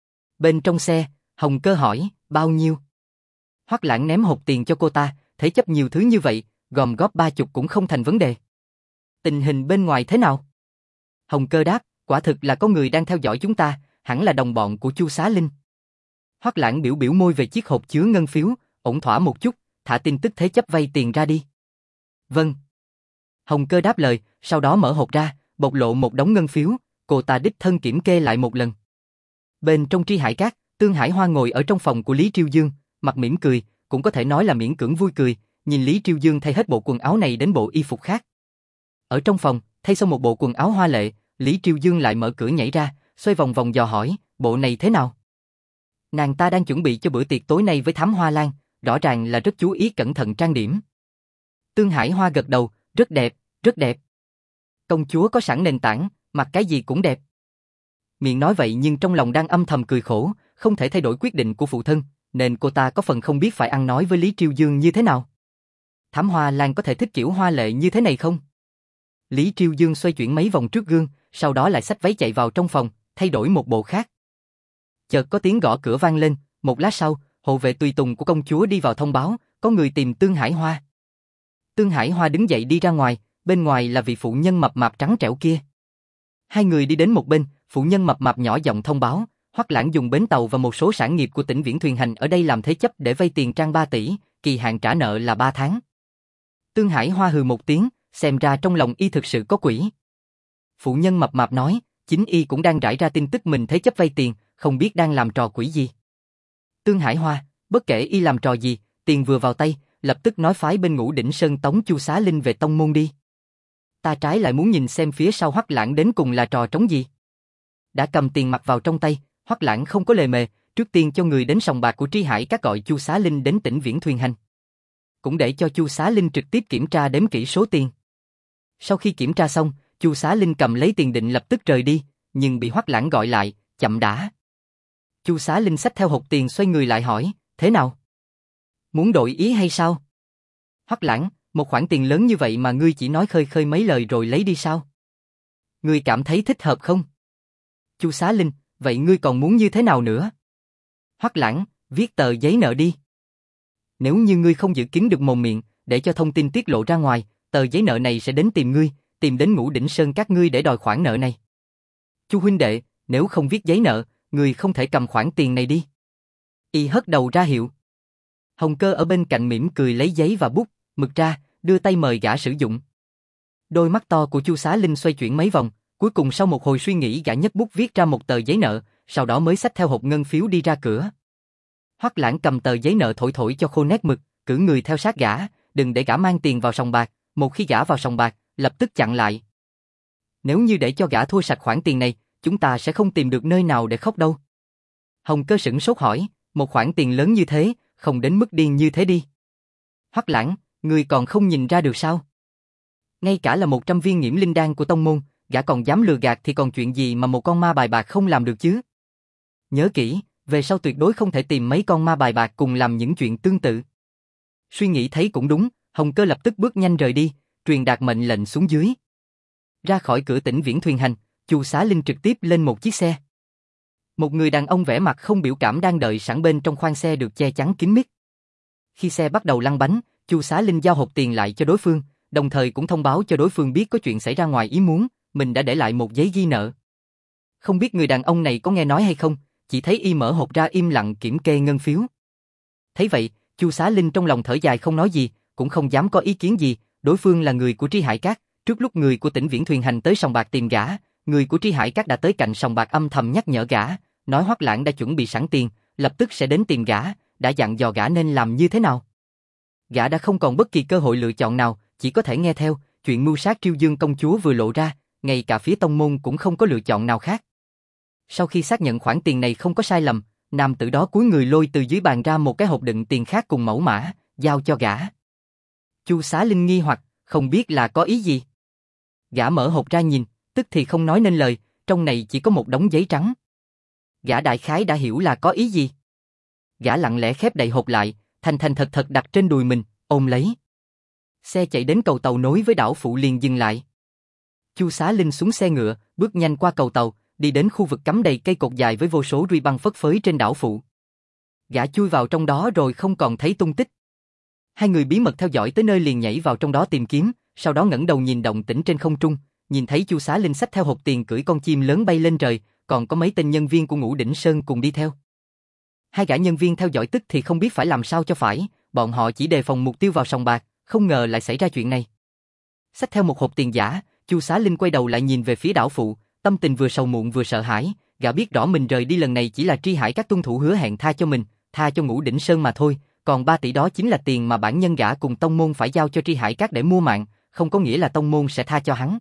Bên trong xe, Hồng Cơ hỏi, bao nhiêu? Hoắc Lãng ném hộp tiền cho cô ta, thế chấp nhiều thứ như vậy, gom góp 30 cũng không thành vấn đề. Tình hình bên ngoài thế nào? Hồng Cơ đáp, quả thực là có người đang theo dõi chúng ta, hẳn là đồng bọn của Chu Xá Linh. Hoắc Lãng biểu biểu môi về chiếc hộp chứa ngân phiếu, ổn thỏa một chút, thả tin tức thế chấp vay tiền ra đi. Vâng. Hồng Cơ đáp lời, sau đó mở hộp ra, bộc lộ một đống ngân phiếu, cô ta đích thân kiểm kê lại một lần. Bên trong Tri Hải Các, Tương Hải Hoa ngồi ở trong phòng của Lý Triêu Dương, mặt mỉm cười, cũng có thể nói là miễn cưỡng vui cười, nhìn Lý Triêu Dương thay hết bộ quần áo này đến bộ y phục khác. Ở trong phòng, thay xong một bộ quần áo hoa lệ, Lý Triêu Dương lại mở cửa nhảy ra, xoay vòng vòng dò hỏi, bộ này thế nào? Nàng ta đang chuẩn bị cho bữa tiệc tối nay với Thám Hoa Lan, rõ ràng là rất chú ý cẩn thận trang điểm. Tương Hải Hoa gật đầu, rất đẹp, rất đẹp. Công chúa có sẵn nền tảng, mặc cái gì cũng đẹp. Miệng nói vậy nhưng trong lòng đang âm thầm cười khổ, không thể thay đổi quyết định của phụ thân, nên cô ta có phần không biết phải ăn nói với Lý Triều Dương như thế nào. Thám Hoa Lan có thể thích kiểu hoa lệ như thế này không? Lý Triều Dương xoay chuyển mấy vòng trước gương, sau đó lại xách váy chạy vào trong phòng, thay đổi một bộ khác. Chợt có tiếng gõ cửa vang lên, một lát sau, hộ vệ tùy tùng của công chúa đi vào thông báo, có người tìm Tương Hải Hoa. Tương Hải Hoa đứng dậy đi ra ngoài, bên ngoài là vị phụ nhân mập mạp trắng trẻo kia. Hai người đi đến một bên, phụ nhân mập mạp nhỏ giọng thông báo, Hoắc Lãng dùng bến tàu và một số sản nghiệp của tỉnh Viễn Thuyền Hành ở đây làm thế chấp để vay tiền Trang 3 tỷ, kỳ hạn trả nợ là 3 tháng. Tương Hải Hoa hừ một tiếng, xem ra trong lòng y thực sự có quỷ. Phụ nhân mập mạp nói, chính y cũng đang rải ra tin tức mình thế chấp vay tiền, không biết đang làm trò quỷ gì. Tương Hải Hoa, bất kể y làm trò gì, tiền vừa vào tay, lập tức nói phái bên Ngũ Đỉnh Sơn tống Chu Xá Linh về tông môn đi. Ta trái lại muốn nhìn xem phía sau Hoắc Lãng đến cùng là trò trống gì. Đã cầm tiền mặt vào trong tay, Hoắc Lãng không có lề mề, trước tiên cho người đến sòng bạc của Tri Hải Các gọi Chu Xá Linh đến tỉnh Viễn Thuyền Hành. Cũng để cho Chu Xá Linh trực tiếp kiểm tra đếm kỹ số tiền. Sau khi kiểm tra xong, Chu Xá Linh cầm lấy tiền định lập tức rời đi, nhưng bị Hoắc Lãng gọi lại, chậm đã. Chu Xá Linh xách theo hộp tiền xoay người lại hỏi, thế nào? Muốn đổi ý hay sao? Hoắc Lãng, một khoản tiền lớn như vậy mà ngươi chỉ nói khơi khơi mấy lời rồi lấy đi sao? Ngươi cảm thấy thích hợp không? Chu Xá Linh, vậy ngươi còn muốn như thế nào nữa? Hoắc Lãng, viết tờ giấy nợ đi. Nếu như ngươi không giữ kín được mồm miệng, để cho thông tin tiết lộ ra ngoài, tờ giấy nợ này sẽ đến tìm ngươi, tìm đến Ngũ Đỉnh Sơn các ngươi để đòi khoản nợ này. Chu huynh đệ, nếu không viết giấy nợ, ngươi không thể cầm khoản tiền này đi. Y hất đầu ra hiệu. Hồng Cơ ở bên cạnh mỉm cười lấy giấy và bút, mực ra, đưa tay mời gã sử dụng. Đôi mắt to của Chu Xá Linh xoay chuyển mấy vòng, cuối cùng sau một hồi suy nghĩ gã nhấc bút viết ra một tờ giấy nợ, sau đó mới xách theo hộp ngân phiếu đi ra cửa. Hoắc Lãng cầm tờ giấy nợ thổi thổi cho khô nét mực, cử người theo sát gã, đừng để gã mang tiền vào sòng bạc, một khi gã vào sòng bạc, lập tức chặn lại. Nếu như để cho gã thua sạch khoản tiền này, chúng ta sẽ không tìm được nơi nào để khóc đâu. Hồng Cơ sửng sốt hỏi, một khoản tiền lớn như thế, không đến mức điên như thế đi. Hoắc Lãng, ngươi còn không nhìn ra được sao? Ngay cả là 100 viên nghiễm linh đan của tông môn, gã còn dám lừa gạt thì còn chuyện gì mà một con ma bài bạc không làm được chứ? Nhớ kỹ, về sau tuyệt đối không thể tìm mấy con ma bài bạc cùng làm những chuyện tương tự. Suy nghĩ thấy cũng đúng, Hồng Cơ lập tức bước nhanh rời đi, truyền đạt mệnh lệnh xuống dưới. Ra khỏi cửa tỉnh Viễn Thuyền Hành, Chu Xá Linh trực tiếp lên một chiếc xe. Một người đàn ông vẻ mặt không biểu cảm đang đợi sẵn bên trong khoang xe được che chắn kín mít. Khi xe bắt đầu lăn bánh, Chu Xá Linh giao hộp tiền lại cho đối phương, đồng thời cũng thông báo cho đối phương biết có chuyện xảy ra ngoài ý muốn, mình đã để lại một giấy ghi nợ. Không biết người đàn ông này có nghe nói hay không, chỉ thấy y mở hộp ra im lặng kiểm kê ngân phiếu. Thấy vậy, Chu Xá Linh trong lòng thở dài không nói gì, cũng không dám có ý kiến gì, đối phương là người của Tri Hải Các, trước lúc người của tỉnh Viễn Thuyền Hành tới sòng bạc tìm gã, người của Tri Hải Các đã tới cạnh sòng bạc âm thầm nhắc nhở gã, nói Hoắc Lãng đã chuẩn bị sẵn tiền, lập tức sẽ đến tìm gã, đã dặn dò gã nên làm như thế nào. Gã đã không còn bất kỳ cơ hội lựa chọn nào, chỉ có thể nghe theo, chuyện mưu sát Triều Dương công chúa vừa lộ ra, ngay cả phía tông môn cũng không có lựa chọn nào khác. Sau khi xác nhận khoản tiền này không có sai lầm, nam tử đó cúi người lôi từ dưới bàn ra một cái hộp đựng tiền khác cùng mẫu mã, giao cho gã. Chu Xá Linh nghi hoặc, không biết là có ý gì. Gã mở hộp ra nhìn, tức thì không nói nên lời, trong này chỉ có một đống giấy trắng. Gã đại khái đã hiểu là có ý gì. Gã lặng lẽ khép đầy hộp lại, thành thành thật thật đặt trên đùi mình, ôm lấy. Xe chạy đến cầu tàu nối với đảo phụ liền dừng lại. Chu Xá Linh xuống xe ngựa, bước nhanh qua cầu tàu, đi đến khu vực cắm đầy cây cột dài với vô số ruy băng phất phới trên đảo phụ. Gã chui vào trong đó rồi không còn thấy tung tích. Hai người bí mật theo dõi tới nơi liền nhảy vào trong đó tìm kiếm, sau đó ngẩng đầu nhìn động tĩnh trên không trung, nhìn thấy Chu Xá Linh xách theo hộp tiền cưỡi con chim lớn bay lên trời, còn có mấy tên nhân viên của Ngũ Đỉnh Sơn cùng đi theo. Hai gã nhân viên theo dõi tức thì không biết phải làm sao cho phải, bọn họ chỉ đề phòng mục tiêu vào sòng bạc, không ngờ lại xảy ra chuyện này. Xách theo một hộp tiền giả, Chu Xá Linh quay đầu lại nhìn về phía đảo phụ, tâm tình vừa sầu muộn vừa sợ hãi, gã biết rõ mình rời đi lần này chỉ là Tri Hải Các tuân thủ hứa hẹn tha cho mình, tha cho Ngũ Đỉnh Sơn mà thôi, còn 3 tỷ đó chính là tiền mà bản nhân gã cùng tông môn phải giao cho Tri Hải Các để mua mạng, không có nghĩa là tông môn sẽ tha cho hắn.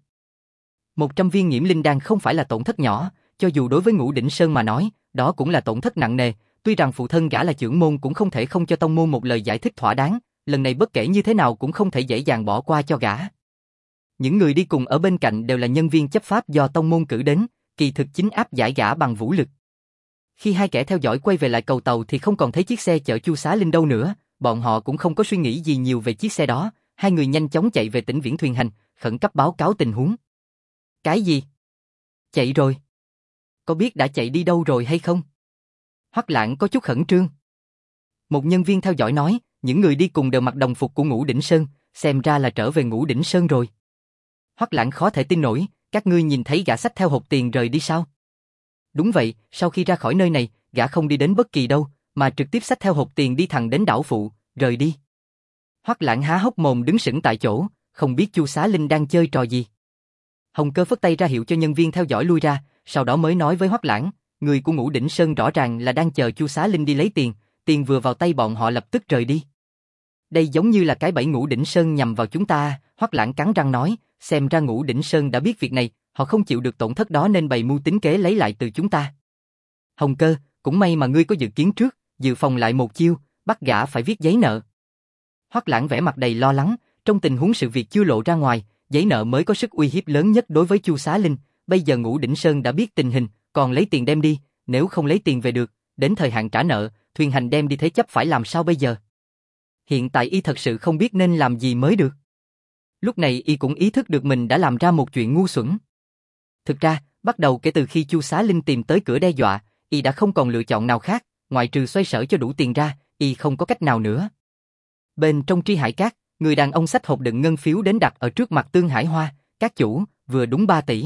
100 viên nghiễm linh đan không phải là tổn thất nhỏ, cho dù đối với Ngũ Đỉnh Sơn mà nói, đó cũng là tổn thất nặng nề, tuy rằng phụ thân gã là trưởng môn cũng không thể không cho tông môn một lời giải thích thỏa đáng, lần này bất kể như thế nào cũng không thể dễ dàng bỏ qua cho gã. Những người đi cùng ở bên cạnh đều là nhân viên chấp pháp do tông môn cử đến, kỳ thực chính áp giải gã bằng vũ lực. Khi hai kẻ theo dõi quay về lại cầu tàu thì không còn thấy chiếc xe chở Chu Xá Linh đâu nữa, bọn họ cũng không có suy nghĩ gì nhiều về chiếc xe đó, hai người nhanh chóng chạy về tỉnh Viễn Thuyền Hành, khẩn cấp báo cáo tình huống. Cái gì? Chạy rồi? Có biết đã chạy đi đâu rồi hay không? Hoắc Lãng có chút khẩn trương. Một nhân viên theo dõi nói, những người đi cùng đều mặc đồng phục của Ngũ Đỉnh Sơn, xem ra là trở về Ngũ Đỉnh Sơn rồi. Hoắc Lãng khó thể tin nổi, các ngươi nhìn thấy gã xách theo hộp tiền rời đi sao? Đúng vậy, sau khi ra khỏi nơi này, gã không đi đến bất kỳ đâu, mà trực tiếp xách theo hộp tiền đi thẳng đến đảo phụ, rời đi. Hoắc Lãng há hốc mồm đứng sững tại chỗ, không biết Chu Xá Linh đang chơi trò gì. Hồng Cơ phất tay ra hiệu cho nhân viên theo dõi lui ra, sau đó mới nói với Hoắc Lãng, người của Ngũ Đỉnh Sơn rõ ràng là đang chờ Chu Xá Linh đi lấy tiền, tiền vừa vào tay bọn họ lập tức rời đi. Đây giống như là cái bẫy Ngũ Đỉnh Sơn nhằm vào chúng ta, Hoắc Lãng cắn răng nói, xem ra Ngũ Đỉnh Sơn đã biết việc này, họ không chịu được tổn thất đó nên bày mưu tính kế lấy lại từ chúng ta. Hồng Cơ, cũng may mà ngươi có dự kiến trước, dự phòng lại một chiêu, bắt gã phải viết giấy nợ. Hoắc Lãng vẻ mặt đầy lo lắng, trong tình huống sự việc chưa lộ ra ngoài, giấy nợ mới có sức uy hiếp lớn nhất đối với Chu Xá Linh, bây giờ Ngũ Đỉnh Sơn đã biết tình hình, còn lấy tiền đem đi, nếu không lấy tiền về được, đến thời hạn trả nợ, Thuyền Hành đem đi thế chấp phải làm sao bây giờ? Hiện tại y thật sự không biết nên làm gì mới được. Lúc này y cũng ý thức được mình đã làm ra một chuyện ngu xuẩn. Thực ra, bắt đầu kể từ khi Chu Xá Linh tìm tới cửa đe dọa, y đã không còn lựa chọn nào khác, ngoại trừ xoay sở cho đủ tiền ra, y không có cách nào nữa. Bên trong Tri Hải Các, người đàn ông xách hộp đựng ngân phiếu đến đặt ở trước mặt Tương Hải Hoa, các chủ, vừa đúng 3 tỷ.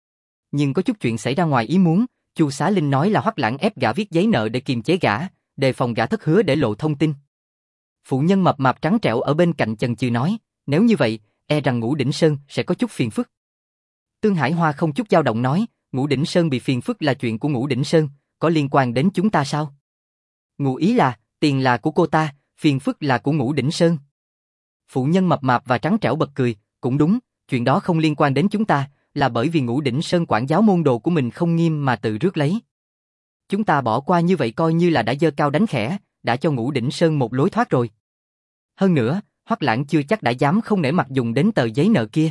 Nhưng có chút chuyện xảy ra ngoài ý muốn, Chu Xá Linh nói là Hoắc Lãng ép gã viết giấy nợ để kiềm chế gã, đề phòng gã thất hứa để lộ thông tin. Phụ nhân mập mạp trắng trẻo ở bên cạnh chần chừ nói, nếu như vậy, e rằng Ngũ Đỉnh Sơn sẽ có chút phiền phức. Tương Hải Hoa không chút dao động nói, Ngũ Đỉnh Sơn bị phiền phức là chuyện của Ngũ Đỉnh Sơn, có liên quan đến chúng ta sao? Ngụ ý là, tiền là của cô ta, phiền phức là của Ngũ Đỉnh Sơn. Phụ nhân mập mạp và trắng trẻo bật cười, cũng đúng, chuyện đó không liên quan đến chúng ta, là bởi vì Ngũ Đỉnh Sơn quản giáo môn đồ của mình không nghiêm mà tự rước lấy. Chúng ta bỏ qua như vậy coi như là đã giơ cao đánh khẽ, đã cho Ngũ Đỉnh Sơn một lối thoát rồi. Hơn nữa, Hoắc Lãng chưa chắc đã dám không nể mặt dùng đến tờ giấy nợ kia.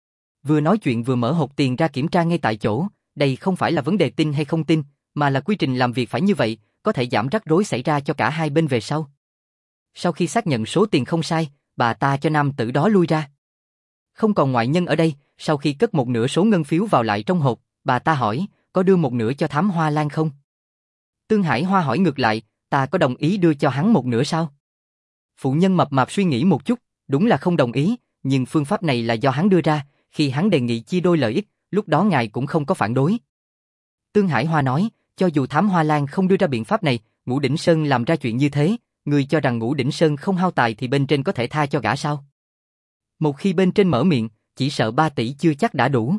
Vừa nói chuyện vừa mở hộp tiền ra kiểm tra ngay tại chỗ, đây không phải là vấn đề tin hay không tin, mà là quy trình làm việc phải như vậy, có thể giảm rắc rối xảy ra cho cả hai bên về sau. Sau khi xác nhận số tiền không sai, bà ta cho nam tử đó lui ra. Không còn ngoại nhân ở đây, sau khi cất một nửa số ngân phiếu vào lại trong hộp, bà ta hỏi, có đưa một nửa cho Thám Hoa Lan không? Tương Hải Hoa hỏi ngược lại, ta có đồng ý đưa cho hắn một nửa sao? Phụ nhân mập mạp suy nghĩ một chút, đúng là không đồng ý, nhưng phương pháp này là do hắn đưa ra, khi hắn đề nghị chia đôi lợi ích, lúc đó ngài cũng không có phản đối. Tương Hải Hoa nói, cho dù Thám Hoa Lan không đưa ra biện pháp này, Ngũ Đỉnh Sơn làm ra chuyện như thế, người cho rằng Ngũ Đỉnh Sơn không hao tài thì bên trên có thể tha cho gã sao? Một khi bên trên mở miệng, chỉ sợ 3 tỷ chưa chắc đã đủ.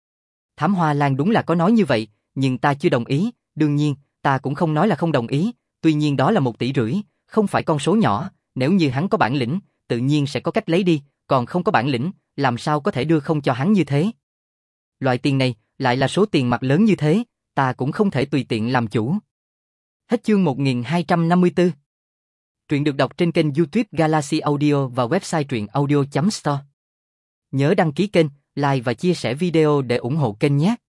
Thám Hoa Lan đúng là có nói như vậy, nhưng ta chưa đồng ý, đương nhiên, ta cũng không nói là không đồng ý, tuy nhiên đó là 1,5 tỷ, không phải con số nhỏ, nếu như hắn có bản lĩnh, tự nhiên sẽ có cách lấy đi, còn không có bản lĩnh, làm sao có thể đưa không cho hắn như thế. Loại tiền này, lại là số tiền mặt lớn như thế, ta cũng không thể tùy tiện làm chủ. Hết chương 1254. Truyện được đọc trên kênh YouTube Galaxy Audio và website truyệnaudio.store. Nhớ đăng ký kênh, like và chia sẻ video để ủng hộ kênh nhé.